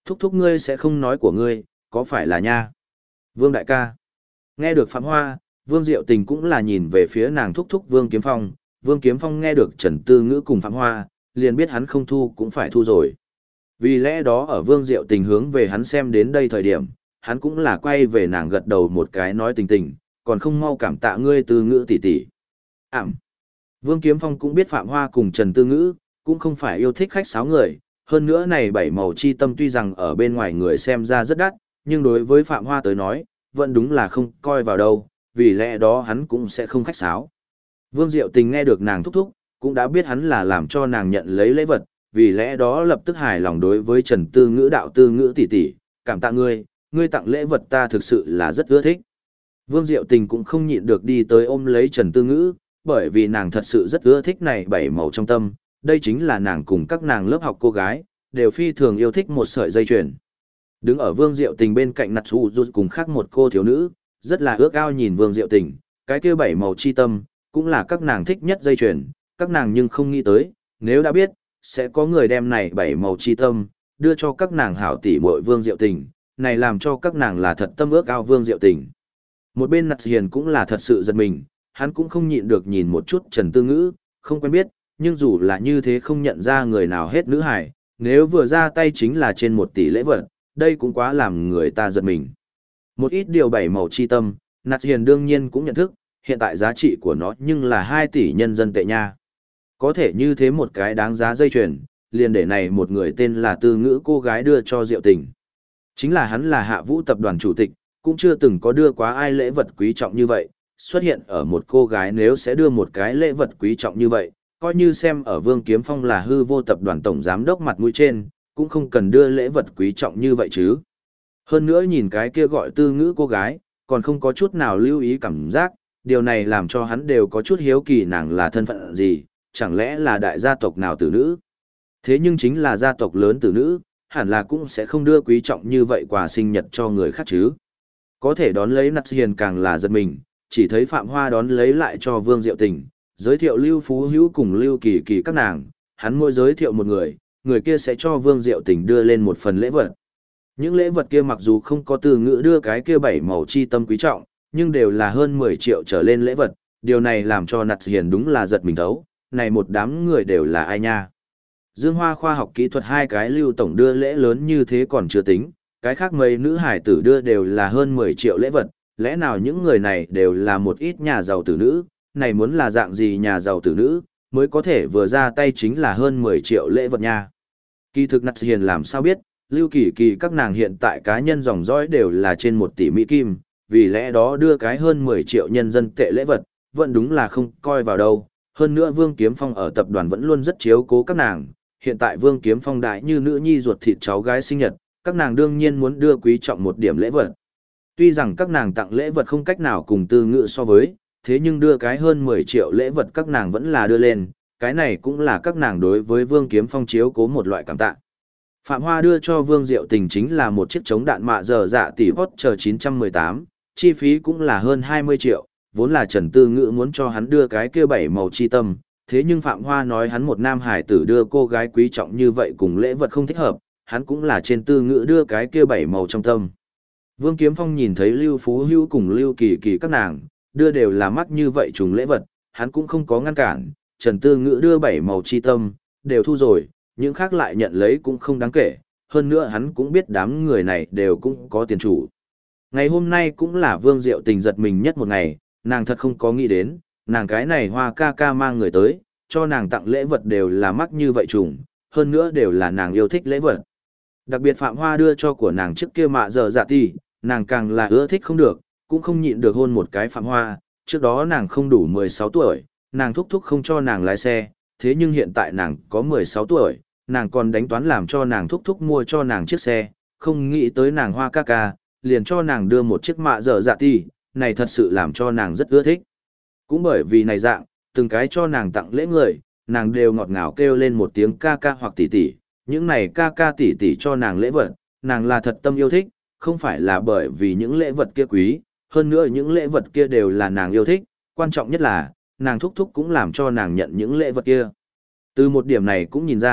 Thúc thúc ngươi sẽ không nói của ngươi, có phải là nha? Vương đại ca. Nghe được Phạm Hoa, Vương Diệu Tình cũng là nhìn về phía nàng thúc thúc Vương Kiếm Phong. Vương Kiếm Phong nghe được Trần Tư Ngữ cùng Phạm Hoa, liền biết hắn không thu cũng phải thu rồi. Vì lẽ đó ở Vương Diệu Tình hướng về hắn xem đến đây thời điểm, hắn cũng là quay về nàng gật đầu một cái nói tình tình, còn không mau cảm tạ ngươi Tư Ngữ tỷ tỷ. Vương Kiếm Phong cũng biết Phạm Hoa cùng Trần Tư Ngữ, cũng không phải yêu thích khách sáo người, hơn nữa này bảy màu chi tâm tuy rằng ở bên ngoài người xem ra rất đắt, nhưng đối với Phạm Hoa tới nói, vẫn đúng là không coi vào đâu, vì lẽ đó hắn cũng sẽ không khách sáo. Vương Diệu Tình nghe được nàng thúc thúc, cũng đã biết hắn là làm cho nàng nhận lấy lễ vật, vì lẽ đó lập tức hài lòng đối với Trần Tư Ngữ đạo Tư Ngữ tỷ tỷ, cảm tạ ngươi, ngươi tặng lễ vật ta thực sự là rất ưa thích. Vương Diệu Tình cũng không nhịn được đi tới ôm lấy Trần Tư Ngữ, bởi vì nàng thật sự rất ưa thích này bảy màu trong tâm, đây chính là nàng cùng các nàng lớp học cô gái, đều phi thường yêu thích một sợi dây chuyền. Đứng ở Vương Diệu Tình bên cạnh Natsu Rút cùng khác một cô thiếu nữ, rất là ước ao nhìn Vương Diệu Tình, cái kia bảy màu chi tâm, cũng là các nàng thích nhất dây chuyền, các nàng nhưng không nghĩ tới, nếu đã biết, sẽ có người đem này bảy màu chi tâm, đưa cho các nàng hảo tỷ muội Vương Diệu Tình, này làm cho các nàng là thật tâm ước ao Vương Diệu Tình. Một bên Nặt Hiền cũng là thật sự giật mình, hắn cũng không nhịn được nhìn một chút Trần Tư Ngữ, không quen biết, nhưng dù là như thế không nhận ra người nào hết nữ hải, nếu vừa ra tay chính là trên 1 tỷ lễ vật, đây cũng quá làm người ta giật mình. Một ít điều bảy màu chi tâm, Nặt Hiền đương nhiên cũng nhận thức, hiện tại giá trị của nó nhưng là 2 tỷ nhân dân tệ nha. Có thể như thế một cái đáng giá dây chuyền, liền để này một người tên là Tư Ngữ cô gái đưa cho Diệu Tình. Chính là hắn là Hạ Vũ tập đoàn chủ tịch, cũng chưa từng có đưa quá ai lễ vật quý trọng như vậy, xuất hiện ở một cô gái nếu sẽ đưa một cái lễ vật quý trọng như vậy, coi như xem ở Vương Kiếm Phong là hư vô tập đoàn tổng giám đốc mặt mũi trên, cũng không cần đưa lễ vật quý trọng như vậy chứ. Hơn nữa nhìn cái kia gọi Tư Ngữ cô gái, còn không có chút nào lưu ý cảm giác, điều này làm cho hắn đều có chút hiếu kỳ nàng là thân phận gì, chẳng lẽ là đại gia tộc nào tử nữ. Thế nhưng chính là gia tộc lớn tử nữ, hẳn là cũng sẽ không đưa quý trọng như vậy quà sinh nhật cho người khác chứ. Có thể đón lấy Nặt Hiền càng là giật mình, chỉ thấy Phạm Hoa đón lấy lại cho Vương Diệu Tình, giới thiệu Lưu Phú Hữu cùng Lưu Kỳ Kỳ các nàng, hắn mỗi giới thiệu một người, người kia sẽ cho Vương Diệu Tình đưa lên một phần lễ vật. Những lễ vật kia mặc dù không có Từ Ngữ đưa cái kia bảy màu chi tâm quý trọng, nhưng đều là hơn 10 triệu trở lên lễ vật, điều này làm cho Nặt Hiền đúng là giật mình thấu, này một đám người đều là ai nha. Dương Hoa khoa học kỹ thuật 2 cái Lưu tổng đưa lễ lớn như thế còn chưa tính, cái khác mấy nữ hải tử đưa đều là hơn 10 triệu lễ vật, lẽ nào những người này đều là một ít nhà giàu tử nữ, này muốn là dạng gì nhà giàu tử nữ, mới có thể vừa ra tay chính là hơn 10 triệu lễ vật nha. Kỳ thực Nặt Hiền làm sao biết, Lưu Kỳ Kỳ các nàng hiện tại cá nhân dòng dõi đều là trên 1 tỷ Mỹ Kim, vì lẽ đó đưa cái hơn 10 triệu nhân dân tệ lễ vật, vẫn đúng là không coi vào đâu. Hơn nữa Vương Kiếm Phong ở tập đoàn vẫn luôn rất chiếu cố các nàng, hiện tại Vương Kiếm Phong đại như nữ nhi ruột thịt cháu gái sinh nhật, các nàng đương nhiên muốn đưa quý trọng một điểm lễ vật. Tuy rằng các nàng tặng lễ vật không cách nào cùng Tư Ngữ so với, thế nhưng đưa cái hơn 10 triệu lễ vật các nàng vẫn là đưa lên, cái này cũng là các nàng đối với Vương Kiếm Phong chiếu cố một loại cảm tạ. Phạm Hoa đưa cho Vương Diệu Tình chính là một chiếc chống đạn mạ giờ dạ tỷ Porsche 918, chi phí cũng là hơn 20 triệu, vốn là Trần Tư Ngữ muốn cho hắn đưa cái kia bảy màu chi tâm, thế nhưng Phạm Hoa nói hắn một nam hải tử đưa cô gái quý trọng như vậy cùng lễ vật không thích hợp, hắn cũng là trên Tư Ngữ đưa cái kia bảy màu trong tâm. Vương Kiếm Phong nhìn thấy Lưu Phú Hữu cùng Lưu Kỳ Kỳ các nàng, đưa đều là mắc như vậy trùng lễ vật, hắn cũng không có ngăn cản, Trần Tư Ngữ đưa bảy màu chi tâm, đều thu rồi, những khác lại nhận lấy cũng không đáng kể, hơn nữa hắn cũng biết đám người này đều cũng có tiền chủ. Ngày hôm nay cũng là Vương Diệu Tình giật mình nhất một ngày, nàng thật không có nghĩ đến, nàng cái này Hoa ca ca mang người tới, cho nàng tặng lễ vật đều là mắc như vậy trùng, hơn nữa đều là nàng yêu thích lễ vật. Đặc biệt Phạm Hoa đưa cho của nàng trước kia mạ giờ dạ tỷ, nàng càng là ưa thích không được, cũng không nhịn được hôn một cái Phạm Hoa, trước đó nàng không đủ 16 tuổi, nàng thúc thúc không cho nàng lái xe, thế nhưng hiện tại nàng có 16 tuổi, nàng còn đánh toán làm cho nàng thúc thúc mua cho nàng chiếc xe, không nghĩ tới nàng Hoa ca ca, liền cho nàng đưa một chiếc mạ giờ dạ tỷ, này thật sự làm cho nàng rất ưa thích. Cũng bởi vì này dạng, từng cái cho nàng tặng lễ người, nàng đều ngọt ngào kêu lên một tiếng ca ca hoặc tỷ tỷ, những này ca ca tỷ tỷ cho nàng lễ vật, nàng là thật tâm yêu thích, không phải là bởi vì những lễ vật kia quý, hơn nữa những lễ vật kia đều là nàng yêu thích, quan trọng nhất là, nàng thúc thúc cũng làm cho nàng nhận những lễ vật kia. Từ một điểm này cũng nhìn ra,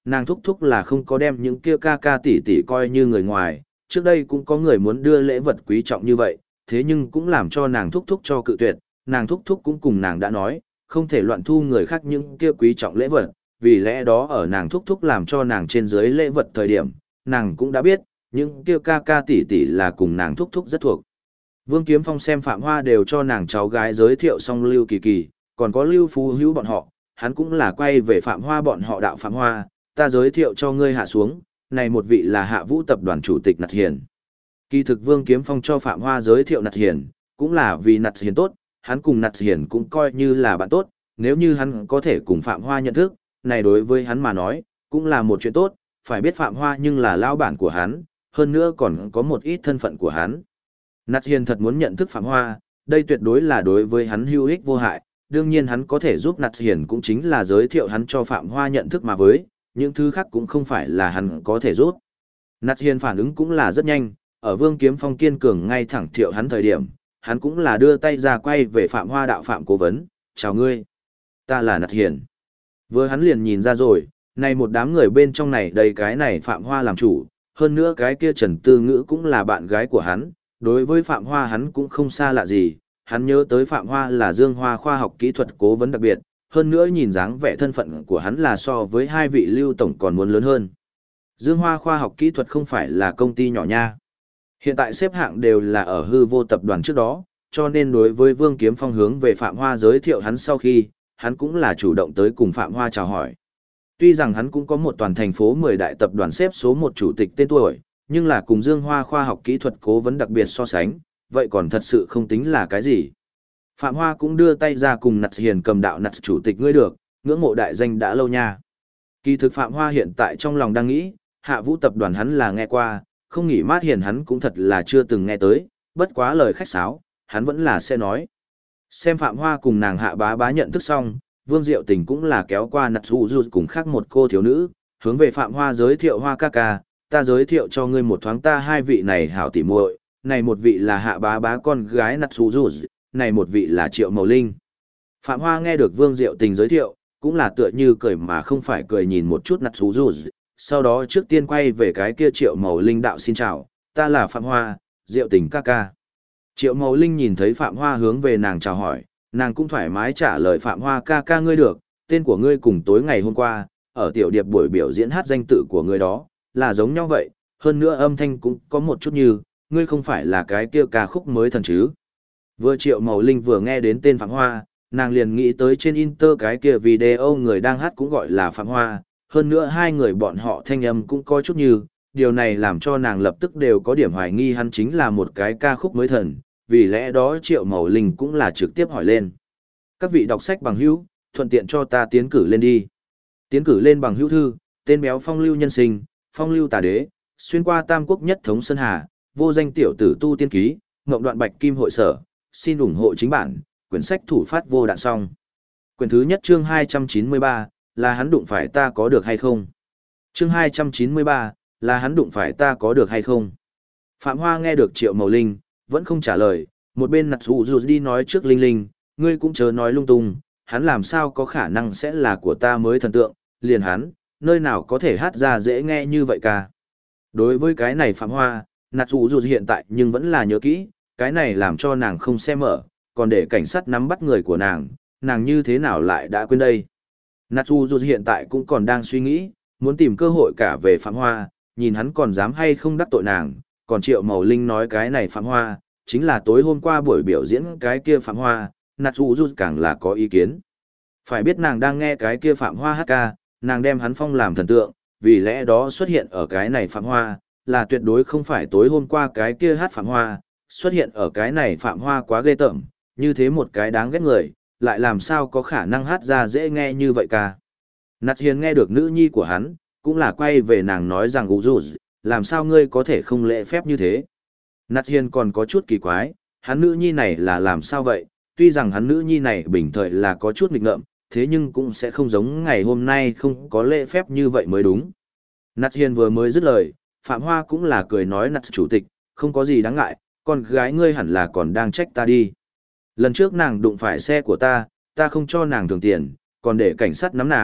Nàng thúc thúc là không có đem những kia ca ca tỷ tỷ coi như người ngoài, trước đây cũng có người muốn đưa lễ vật quý trọng như vậy, thế nhưng cũng làm cho nàng thúc thúc cho cự tuyệt, nàng thúc thúc cũng cùng nàng đã nói, không thể loạn thu người khác những kia quý trọng lễ vật, vì lẽ đó ở nàng thúc thúc làm cho nàng trên dưới lễ vật thời điểm, nàng cũng đã biết, những kia ca ca tỷ tỷ là cùng nàng thúc thúc rất thuộc. Vương Kiếm Phong xem Phạm Hoa đều cho nàng cháu gái giới thiệu xong Lưu Kỳ Kỳ, còn có Lưu Phú Hữu bọn họ, hắn cũng là quay về Phạm Hoa bọn họ đạo Phạm Hoa, ta giới thiệu cho ngươi hạ xuống, này một vị là Hạ Vũ tập đoàn chủ tịch Nặt Hiền. Kỳ thực Vương Kiếm Phong cho Phạm Hoa giới thiệu Nặt Hiền, cũng là vì Nặt Hiền tốt, hắn cùng Nặt Hiền cũng coi như là bạn tốt, nếu như hắn có thể cùng Phạm Hoa nhận thức, này đối với hắn mà nói, cũng là một chuyện tốt, phải biết Phạm Hoa nhưng là lão bản của hắn, hơn nữa còn có một ít thân phận của hắn. Nặt Hiền thật muốn nhận thức Phạm Hoa, đây tuyệt đối là đối với hắn hữu ích vô hại, đương nhiên hắn có thể giúp Nặt Hiền cũng chính là giới thiệu hắn cho Phạm Hoa nhận thức mà với, những thứ khác cũng không phải là hắn có thể giúp. Nặt Hiền phản ứng cũng là rất nhanh, ở Vương Kiếm Phong kiên cường ngay thẳng thiệu hắn thời điểm, hắn cũng là đưa tay ra quay về Phạm Hoa đạo Phạm cố vấn, chào ngươi, ta là Nặt Hiền. Vừa hắn liền nhìn ra rồi, này một đám người bên trong này đầy cái này Phạm Hoa làm chủ, hơn nữa cái kia Trần Tư Ngữ cũng là bạn gái của hắn, đối với Phạm Hoa hắn cũng không xa lạ gì, hắn nhớ tới Phạm Hoa là Dương Hoa khoa học kỹ thuật cố vấn đặc biệt, hơn nữa nhìn dáng vẻ thân phận của hắn là so với hai vị Lưu tổng còn muốn lớn hơn. Dương Hoa khoa học kỹ thuật không phải là công ty nhỏ nha. Hiện tại xếp hạng đều là ở hư vô tập đoàn trước đó, cho nên đối với Vương Kiếm Phong hướng về Phạm Hoa giới thiệu hắn sau khi, hắn cũng là chủ động tới cùng Phạm Hoa chào hỏi. Tuy rằng hắn cũng có một toàn thành phố 10 đại tập đoàn xếp số 1 chủ tịch tên tuổi, nhưng là cùng Dương Hoa khoa học kỹ thuật cố vấn đặc biệt so sánh, vậy còn thật sự không tính là cái gì. Phạm Hoa cũng đưa tay ra cùng Nặt Hiền cầm đạo Nặt chủ tịch ngươi được, ngưỡng mộ đại danh đã lâu nha. Kỳ thực Phạm Hoa hiện tại trong lòng đang nghĩ, Hạ Vũ tập đoàn hắn là nghe qua, không nghỉ mát hiền hắn cũng thật là chưa từng nghe tới, bất quá lời khách sáo, hắn vẫn là sẽ nói. Xem Phạm Hoa cùng nàng Hạ Bá Bá nhận thức xong, Vương Diệu Tình cũng là kéo qua Nặt Dụ Dụ cùng khác một cô thiếu nữ, hướng về Phạm Hoa giới thiệu Hoa ca ca, ta giới thiệu cho ngươi một thoáng ta hai vị này hảo tỉ muội, này một vị là Hạ Bá Bá con gái Nặt Dụ Dụ, này một vị là Triệu Màu Linh. Phạm Hoa nghe được Vương Diệu Tình giới thiệu, cũng là tựa như cười mà không phải cười nhìn một chút Nặt Dụ Dụ, sau đó trước tiên quay về cái kia Triệu Màu Linh đạo xin chào, ta là Phạm Hoa, Diệu Tình ca ca. Triệu Màu Linh nhìn thấy Phạm Hoa hướng về nàng chào hỏi, nàng cũng thoải mái trả lời Phạm Hoa ca ca ngươi được, tên của ngươi cùng tối ngày hôm qua, ở tiểu điệp buổi biểu diễn hát danh tự của ngươi đó, là giống nhau vậy, hơn nữa âm thanh cũng có một chút như, ngươi không phải là cái kia ca khúc mới thần chứ. Vừa Triệu Màu Linh vừa nghe đến tên Phạm Hoa, nàng liền nghĩ tới trên Inter cái kia video người đang hát cũng gọi là Phạm Hoa, hơn nữa hai người bọn họ thanh âm cũng có chút như, điều này làm cho nàng lập tức đều có điểm hoài nghi hắn chính là một cái ca khúc mới thần, vì lẽ đó Triệu Màu Linh cũng là trực tiếp hỏi lên. Các vị đọc sách bằng hữu, thuận tiện cho ta tiến cử lên đi. Tiến cử lên bằng hữu thư, tên béo phong lưu nhân sinh, phong lưu tà đế, xuyên qua tam quốc nhất thống Sơn Hà, vô danh tiểu tử tu tiên ký, ngộng đoạn bạch kim hội sở, xin ủng hộ chính bản, quyển sách thủ phát vô đạn song. Quyển thứ nhất chương 293, là hắn đụng phải ta có được hay không? Chương 293, là hắn đụng phải ta có được hay không? Phạm Hoa nghe được Triệu Màu Linh, vẫn không trả lời, một bên Nặt Dụ Dụ đi nói trước Linh Linh, ngươi cũng chớ nói lung tung, hắn làm sao có khả năng sẽ là của ta mới thần tượng, liền hắn, nơi nào có thể hát ra dễ nghe như vậy cả. Đối với cái này Phạm Hoa, Nặt Dụ Dụ hiện tại nhưng vẫn là nhớ kỹ, cái này làm cho nàng không xem mở, còn để cảnh sát nắm bắt người của nàng như thế nào lại đã quên đây. Nặt Dụ Dụ hiện tại cũng còn đang suy nghĩ, muốn tìm cơ hội cả về Phạm Hoa, nhìn hắn còn dám hay không đắc tội nàng, còn Triệu Màu Linh nói cái này Phạm Hoa, chính là tối hôm qua buổi biểu diễn cái kia Phạm Hoa, Nặt Dụ Dụ càng là có ý kiến. Phải biết nàng đang nghe cái kia Phạm Hoa hát ca, nàng đem hắn phong làm thần tượng, vì lẽ đó xuất hiện ở cái này Phạm Hoa, là tuyệt đối không phải tối hôm qua cái kia hát Phạm Hoa, xuất hiện ở cái này Phạm Hoa quá ghê tởm, như thế một cái đáng ghét người, lại làm sao có khả năng hát ra dễ nghe như vậy ca. Nặt Hiền nghe được nữ nhi của hắn, cũng là quay về nàng nói rằng ủ rủ, làm sao ngươi có thể không lễ phép như thế. Nặt Hiền còn có chút kỳ quái, hắn nữ nhi này là làm sao vậy, tuy rằng hắn nữ nhi này bình thời là có chút nghịch ngợm, thế nhưng cũng sẽ không giống ngày hôm nay không có lễ phép như vậy mới đúng. Nặt Hiền vừa mới dứt lời, Phạm Hoa cũng là cười nói Nặt chủ tịch, không có gì đáng ngại, con gái ngươi hẳn là còn đang trách ta đi. Lần trước nàng đụng phải xe của ta không cho nàng thường tiền, còn để cảnh sát nắm nàng,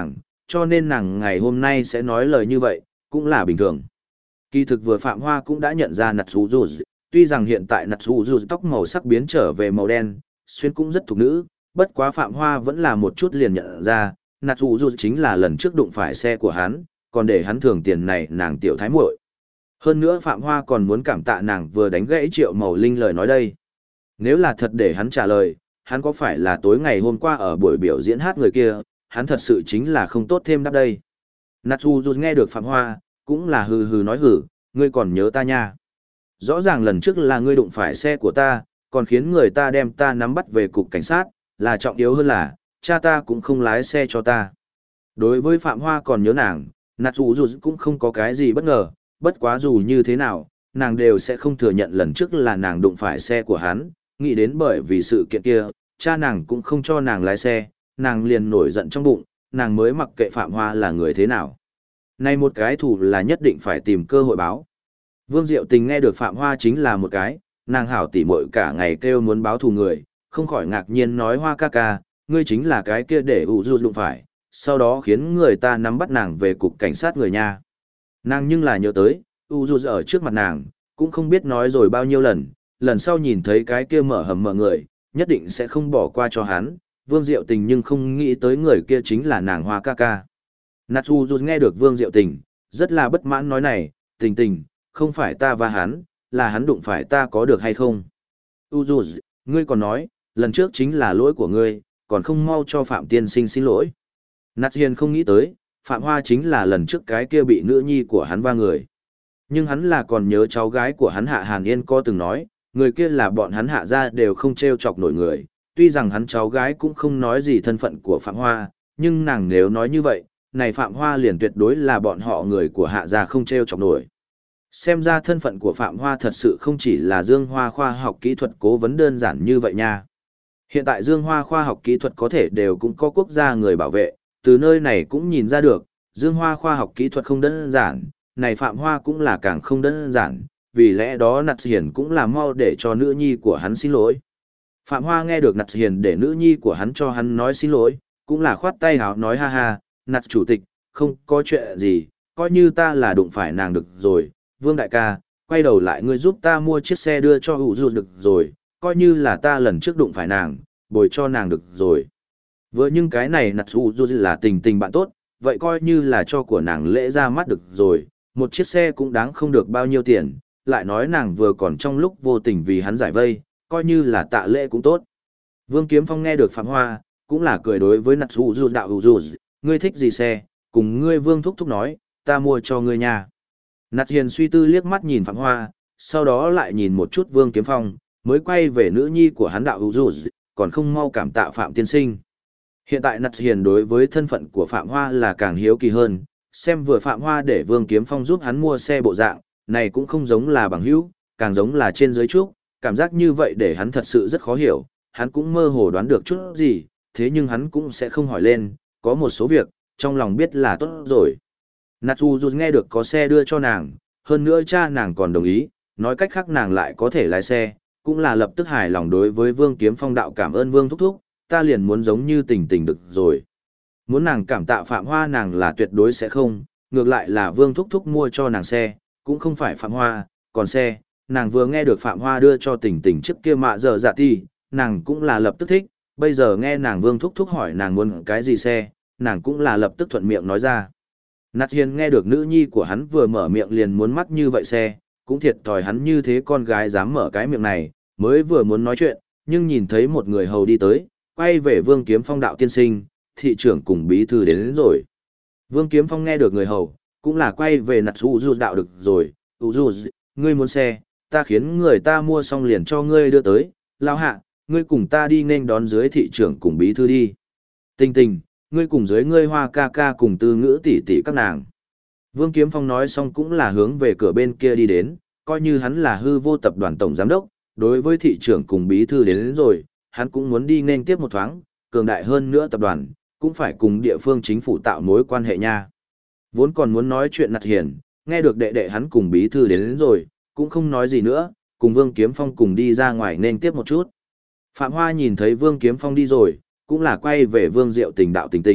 cho nên nàng ngày hôm nay sẽ nói lời như vậy, cũng là bình thường. Kỳ thực vừa Phạm Hoa cũng đã nhận ra Natsuzu, tuy rằng hiện tại Natsuzu tóc màu sắc biến trở về màu đen, xuyên cũng rất thục nữ, bất quá Phạm Hoa vẫn là một chút liền nhận ra, Natsuzu chính là lần trước đụng phải xe của hắn, còn để hắn thưởng tiền này nàng tiểu thái muội. Hơn nữa Phạm Hoa còn muốn cảm tạ nàng vừa đánh gãy Triệu Màu Linh lời nói đây. Nếu là thật để hắn trả lời, hắn có phải là tối ngày hôm qua ở buổi biểu diễn hát người kia, hắn thật sự chính là không tốt thêm đáp đây. Natsuzu nghe được Phạm Hoa, cũng là hừ hừ nói hừ, ngươi còn nhớ ta nha. Rõ ràng lần trước là ngươi đụng phải xe của ta, còn khiến người ta đem ta nắm bắt về cục cảnh sát, là trọng yếu hơn là, cha ta cũng không lái xe cho ta. Đối với Phạm Hoa còn nhớ nàng, Natsuzu cũng không có cái gì bất ngờ, bất quá dù như thế nào, nàng đều sẽ không thừa nhận lần trước là nàng đụng phải xe của hắn, nghĩ đến bởi vì sự kiện kia, cha nàng cũng không cho nàng lái xe, nàng liền nổi giận trong bụng, nàng mới mặc kệ Phạm Hoa là người thế nào. Này một cái thủ là nhất định phải tìm cơ hội báo. Vương Diệu Tình nghe được Phạm Hoa chính là một cái, nàng hảo tỉ muội cả ngày kêu muốn báo thù người, không khỏi ngạc nhiên nói Hoa ca ca, ngươi chính là cái kia để ủ rụt đụng phải, sau đó khiến người ta nắm bắt nàng về cục cảnh sát người nha. Nàng nhưng là nhớ tới, ủ rụt ở trước mặt nàng, cũng không biết nói rồi bao nhiêu lần, lần sau nhìn thấy cái kia mở hầm mở người, nhất định sẽ không bỏ qua cho hắn. Vương Diệu Tình nhưng không nghĩ tới người kia chính là nàng Hoa ca ca. Natsuzu nghe được Vương Diệu Tình, rất là bất mãn nói này, Tình Tình, không phải ta và hắn, là hắn đụng phải ta có được hay không? Uzu, ngươi còn nói, lần trước chính là lỗi của ngươi, còn không mau cho Phạm Tiên Sinh xin lỗi. Nat Hiền không nghĩ tới, Phạm Hoa chính là lần trước cái kia bị nữ nhi của hắn va người. Nhưng hắn là còn nhớ cháu gái của hắn Hạ Hàn Yên có từng nói, người kia là bọn hắn hạ ra đều không treo chọc nổi người, tuy rằng hắn cháu gái cũng không nói gì thân phận của Phạm Hoa, nhưng nàng nếu nói như vậy, này Phạm Hoa liền tuyệt đối là bọn họ người của hạ gia không treo chọc nổi. Xem ra thân phận của Phạm Hoa thật sự không chỉ là Dương Hoa khoa học kỹ thuật cố vấn đơn giản như vậy nha. Hiện tại Dương Hoa khoa học kỹ thuật có thể đều cũng có quốc gia người bảo vệ, từ nơi này cũng nhìn ra được, Dương Hoa khoa học kỹ thuật không đơn giản, này Phạm Hoa cũng là càng không đơn giản, vì lẽ đó Nặt Hiền cũng là mau để cho nữ nhi của hắn xin lỗi. Phạm Hoa nghe được Nặt Hiền để nữ nhi của hắn cho hắn nói xin lỗi, cũng là khoát tay háo nói ha ha, Nặt chủ tịch, không có chuyện gì, coi như ta là đụng phải nàng được rồi, Vương đại ca, quay đầu lại ngươi giúp ta mua chiếc xe đưa cho hữu rụt được rồi, coi như là ta lần trước đụng phải nàng, bồi cho nàng được rồi. Vừa nhưng cái này Nặt hữu rụt là tình tình bạn tốt, vậy coi như là cho của nàng lễ ra mắt được rồi, một chiếc xe cũng đáng không được bao nhiêu tiền, lại nói nàng vừa còn trong lúc vô tình vì hắn giải vây, coi như là tạ lễ cũng tốt. Vương Kiếm Phong nghe được Phạm Hoa, cũng là cười đối với Nặt hữu rụt đạo hữu rụt, ngươi thích gì xe, cùng ngươi Vương thúc thúc nói, ta mua cho ngươi nha. Nạt Hiền suy tư liếc mắt nhìn Phạm Hoa, sau đó lại nhìn một chút Vương Kiếm Phong, mới quay về nữ nhi của hắn đạo hữu rụt, còn không mau cảm tạ Phạm tiên sinh. Hiện tại Nạt Hiền đối với thân phận của Phạm Hoa là càng hiếu kỳ hơn, xem vừa Phạm Hoa để Vương Kiếm Phong giúp hắn mua xe bộ dạng, này cũng không giống là bằng hữu, càng giống là trên dưới trúc, cảm giác như vậy để hắn thật sự rất khó hiểu, hắn cũng mơ hồ đoán được chút gì, thế nhưng hắn cũng sẽ không hỏi lên, có một số việc, trong lòng biết là tốt rồi. Natsuzu nghe được có xe đưa cho nàng, hơn nữa cha nàng còn đồng ý, nói cách khác nàng lại có thể lái xe, cũng là lập tức hài lòng đối với Vương Kiếm Phong đạo cảm ơn Vương thúc thúc, ta liền muốn giống như tình tình được rồi. Muốn nàng cảm tạ Phạm Hoa nàng là tuyệt đối sẽ không, ngược lại là Vương thúc thúc mua cho nàng xe, cũng không phải Phạm Hoa, còn xe, nàng vừa nghe được Phạm Hoa đưa cho tình tình trước kia mạ giờ dạ ti, nàng cũng là lập tức thích, bây giờ nghe nàng Vương thúc thúc hỏi nàng muốn cái gì xe, nàng cũng là lập tức thuận miệng nói ra. Nạt Hiền nghe được nữ nhi của hắn vừa mở miệng liền muốn mắc như vậy xe, cũng thiệt thòi hắn như thế con gái dám mở cái miệng này, mới vừa muốn nói chuyện, nhưng nhìn thấy một người hầu đi tới, quay về Vương Kiếm Phong đạo tiên sinh, thị trưởng cùng bí thư đến rồi. Vương Kiếm Phong nghe được người hầu, cũng là quay về Nạt Uzu đạo được rồi, Uzu, ngươi muốn xe, ta khiến người ta mua xong liền cho ngươi đưa tới, lao hạ, ngươi cùng ta đi nên đón dưới thị trưởng cùng bí thư đi. Tình tình, ngươi cùng dưới ngươi Hoa ca ca cùng Tư Ngữ tỷ tỷ các nàng. Vương Kiếm Phong nói xong cũng là hướng về cửa bên kia đi đến, coi như hắn là hư vô tập đoàn tổng giám đốc, đối với thị trưởng cùng bí thư đến rồi, hắn cũng muốn đi nên tiếp một thoáng, cường đại hơn nữa tập đoàn, cũng phải cùng địa phương chính phủ tạo mối quan hệ nha. Vốn còn muốn nói chuyện Nạt Hiền, nghe được đệ đệ hắn cùng bí thư đến rồi, cũng không nói gì nữa, cùng Vương Kiếm Phong cùng đi ra ngoài nên tiếp một chút. Phạm Hoa nhìn thấy Vương Kiếm Phong đi rồi, cũng là quay về Vương Diệu Tình đạo tình tình,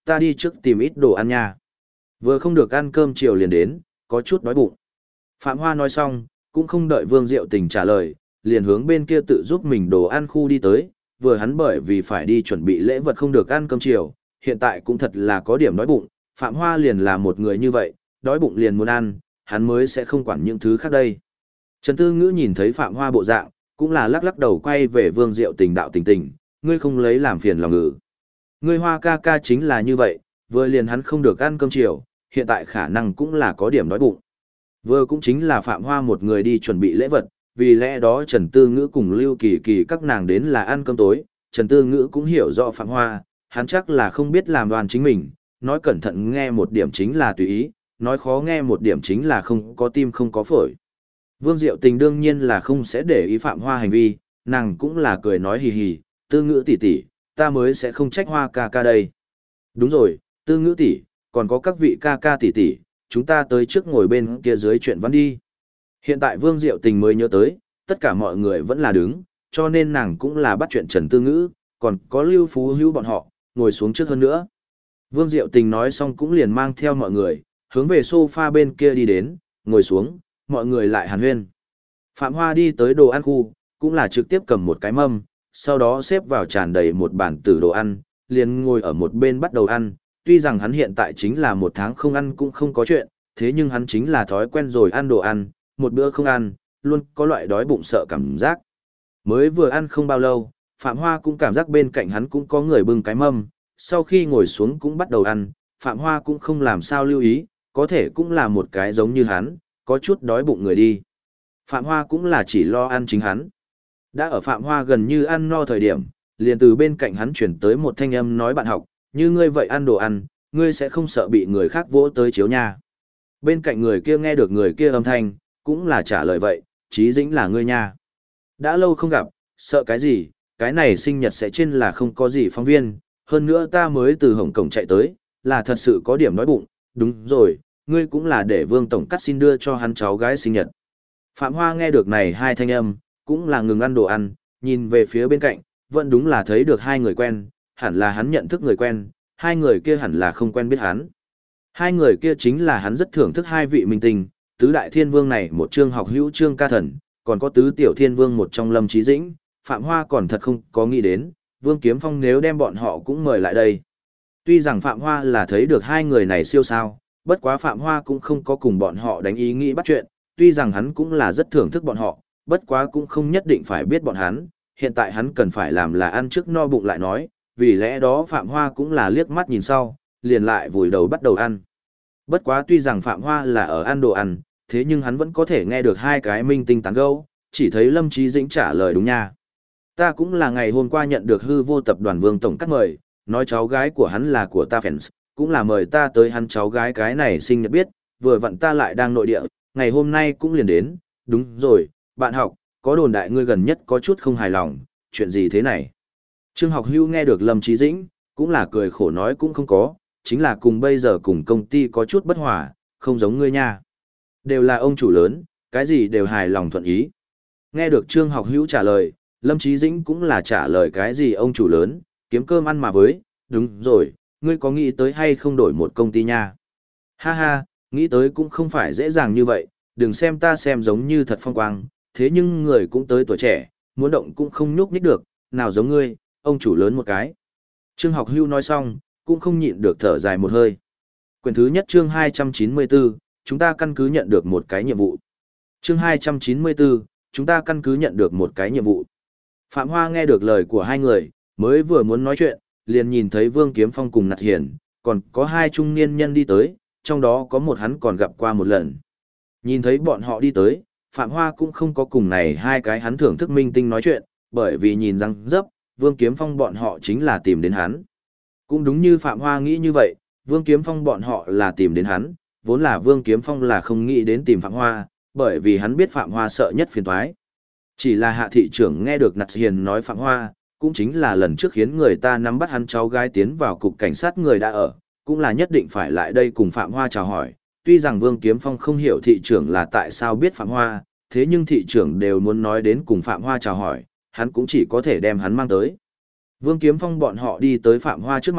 ta đi trước tìm ít đồ ăn nha. Vừa không được ăn cơm chiều liền đến, có chút đói bụng. Phạm Hoa nói xong, cũng không đợi Vương Diệu Tình trả lời, liền hướng bên kia tự giúp mình đồ ăn khu đi tới, vừa hắn bởi vì phải đi chuẩn bị lễ vật không được ăn cơm chiều, hiện tại cũng thật là có điểm đói bụng, Phạm Hoa liền là một người như vậy, đói bụng liền muốn ăn, hắn mới sẽ không quản những thứ khác đây. Trần Tư Ngữ nhìn thấy Phạm Hoa bộ dạng, cũng là lắc lắc đầu quay về Vương Diệu Tình đạo tình tình, ngươi không lấy làm phiền lòng ngự. Ngươi Hoa ca ca chính là như vậy, vừa liền hắn không được ăn cơm chiều, hiện tại khả năng cũng là có điểm đói bụng. Vừa cũng chính là Phạm Hoa một người đi chuẩn bị lễ vật, vì lẽ đó Trần Tư Ngữ cùng Lưu Kỳ Kỳ các nàng đến là ăn cơm tối, Trần Tư Ngữ cũng hiểu rõ Phạm Hoa, hắn chắc là không biết làm đoàn chính mình, nói cẩn thận nghe một điểm chính là tùy ý, nói khó nghe một điểm chính là không có tim không có phổi. Vương Diệu Tình đương nhiên là không sẽ để ý Phạm Hoa hành vi, nàng cũng là cười nói hì hì, Tư Ngữ tỷ tỷ, ta mới sẽ không trách Hoa ca ca đây. Đúng rồi, Tư Ngữ tỷ, còn có các vị ca ca tỷ tỷ, chúng ta tới trước ngồi bên kia dưới chuyện văn đi. Hiện tại Vương Diệu Tình mới nhớ tới, tất cả mọi người vẫn là đứng, cho nên nàng cũng là bắt chuyện Trần Tư Ngữ, còn có Lưu Phú Hữu bọn họ, ngồi xuống trước hơn nữa. Vương Diệu Tình nói xong cũng liền mang theo mọi người, hướng về sofa bên kia đi đến, ngồi xuống, mọi người lại hàn huyên. Phạm Hoa đi tới đồ ăn khu, cũng là trực tiếp cầm một cái mâm, sau đó xếp vào tràn đầy một bản tử đồ ăn, liền ngồi ở một bên bắt đầu ăn. Tuy rằng hắn hiện tại chính là một tháng không ăn cũng không có chuyện, thế nhưng hắn chính là thói quen rồi ăn đồ ăn, một bữa không ăn, luôn có loại đói bụng sợ cảm giác. Mới vừa ăn không bao lâu, Phạm Hoa cũng cảm giác bên cạnh hắn cũng có người bưng cái mâm, sau khi ngồi xuống cũng bắt đầu ăn, Phạm Hoa cũng không làm sao lưu ý, có thể cũng là một cái giống như hắn, có chút đói bụng người đi. Phạm Hoa cũng là chỉ lo ăn chính hắn. Đã ở Phạm Hoa gần như ăn no thời điểm, liền từ bên cạnh hắn chuyển tới một thanh âm nói bạn học, như ngươi vậy ăn đồ ăn, ngươi sẽ không sợ bị người khác vỗ tới chiếu nha. Bên cạnh người kia nghe được người kia âm thanh, cũng là trả lời vậy, Chí Dĩnh là ngươi nha. Đã lâu không gặp, sợ cái gì, cái này sinh nhật sẽ trên là không có gì phóng viên, hơn nữa ta mới từ Hồng Kông chạy tới, là thật sự có điểm đói bụng, đúng rồi, ngươi cũng là để Vương Tổng cắt xin đưa cho hắn cháu gái sinh nhật. Phạm Hoa nghe được này hai thanh âm, cũng là ngừng ăn đồ ăn, nhìn về phía bên cạnh, vẫn đúng là thấy được hai người quen, hẳn là hắn nhận thức người quen, hai người kia hẳn là không quen biết hắn. Hai người kia chính là hắn rất thưởng thức hai vị minh tinh, tứ đại thiên vương này một Trương Học Hữu Trương Ca Thần, còn có tứ tiểu thiên vương một trong Lâm Chí Dĩnh, Phạm Hoa còn thật không có nghĩ đến, Vương Kiếm Phong nếu đem bọn họ cũng mời lại đây. Tuy rằng Phạm Hoa là thấy được hai người này siêu sao, bất quá Phạm Hoa cũng không có cùng bọn họ đánh ý nghĩ bắt chuyện, tuy rằng hắn cũng là rất thưởng thức bọn họ, bất quá cũng không nhất định phải biết bọn hắn, hiện tại hắn cần phải làm là ăn trước no bụng lại nói, vì lẽ đó Phạm Hoa cũng là liếc mắt nhìn sau, liền lại vùi đầu bắt đầu ăn. Bất quá tuy rằng Phạm Hoa là ở ăn đồ ăn, thế nhưng hắn vẫn có thể nghe được hai cái minh tinh tán gẫu, chỉ thấy Lâm Chí Dĩnh trả lời đúng nha. Ta cũng là ngày hôm qua nhận được hư vô tập đoàn Vương Tổng cắt mời, nói cháu gái của hắn là của ta fans, cũng là mời ta tới hắn cháu gái cái này sinh nhật biết, vừa vặn ta lại đang nội địa, ngày hôm nay cũng liền đến, đúng rồi, bạn học, có đồn đại ngươi gần nhất có chút không hài lòng, chuyện gì thế này? Trương Học Hưu nghe được Lâm Chí Dĩnh, cũng là cười khổ nói cũng không có, chính là cùng bây giờ cùng công ty có chút bất hòa, không giống ngươi nha. Đều là ông chủ lớn, cái gì đều hài lòng thuận ý. Nghe được Trương Học Hữu trả lời, Lâm Chí Dĩnh cũng là trả lời cái gì ông chủ lớn, kiếm cơm ăn mà với, đúng rồi, ngươi có nghĩ tới hay không đổi một công ty nha. Ha ha, nghĩ tới cũng không phải dễ dàng như vậy, đừng xem ta xem giống như thật phong quang, thế nhưng người cũng tới tuổi trẻ, muốn động cũng không nhúc nhích được, nào giống ngươi, ông chủ lớn một cái. Trương Học Hưu nói xong, cũng không nhịn được thở dài một hơi. Quyển thứ nhất chương 294, chúng ta căn cứ nhận được một cái nhiệm vụ. Chương 294, chúng ta căn cứ nhận được một cái nhiệm vụ. Phạm Hoa nghe được lời của hai người, mới vừa muốn nói chuyện, liền nhìn thấy Vương Kiếm Phong cùng Nạt Hiền, còn có hai trung niên nhân đi tới, trong đó có một hắn còn gặp qua một lần. Nhìn thấy bọn họ đi tới, Phạm Hoa cũng không có cùng này hai cái hắn thưởng thức minh tinh nói chuyện, bởi vì nhìn răng dấp, Vương Kiếm Phong bọn họ chính là tìm đến hắn. Cũng đúng như Phạm Hoa nghĩ như vậy, Vương Kiếm Phong bọn họ là tìm đến hắn, vốn là Vương Kiếm Phong là không nghĩ đến tìm Phạm Hoa, bởi vì hắn biết Phạm Hoa sợ nhất phiền toái. Chỉ là hạ thị trưởng nghe được Nạt Hiền nói Phạm Hoa, cũng chính là lần trước khiến người ta nắm bắt hắn cháu gái tiến vào cục cảnh sát người đã ở, cũng là nhất định phải lại đây cùng Phạm Hoa chào hỏi. Tuy rằng Vương Kiếm Phong không hiểu thị trưởng là tại sao biết Phạm Hoa, thế nhưng thị trưởng đều muốn nói đến cùng Phạm Hoa chào hỏi, hắn cũng chỉ có thể đem hắn mang tới. Vương Kiếm Phong bọn họ đi tới Phạm Hoa trước mặt,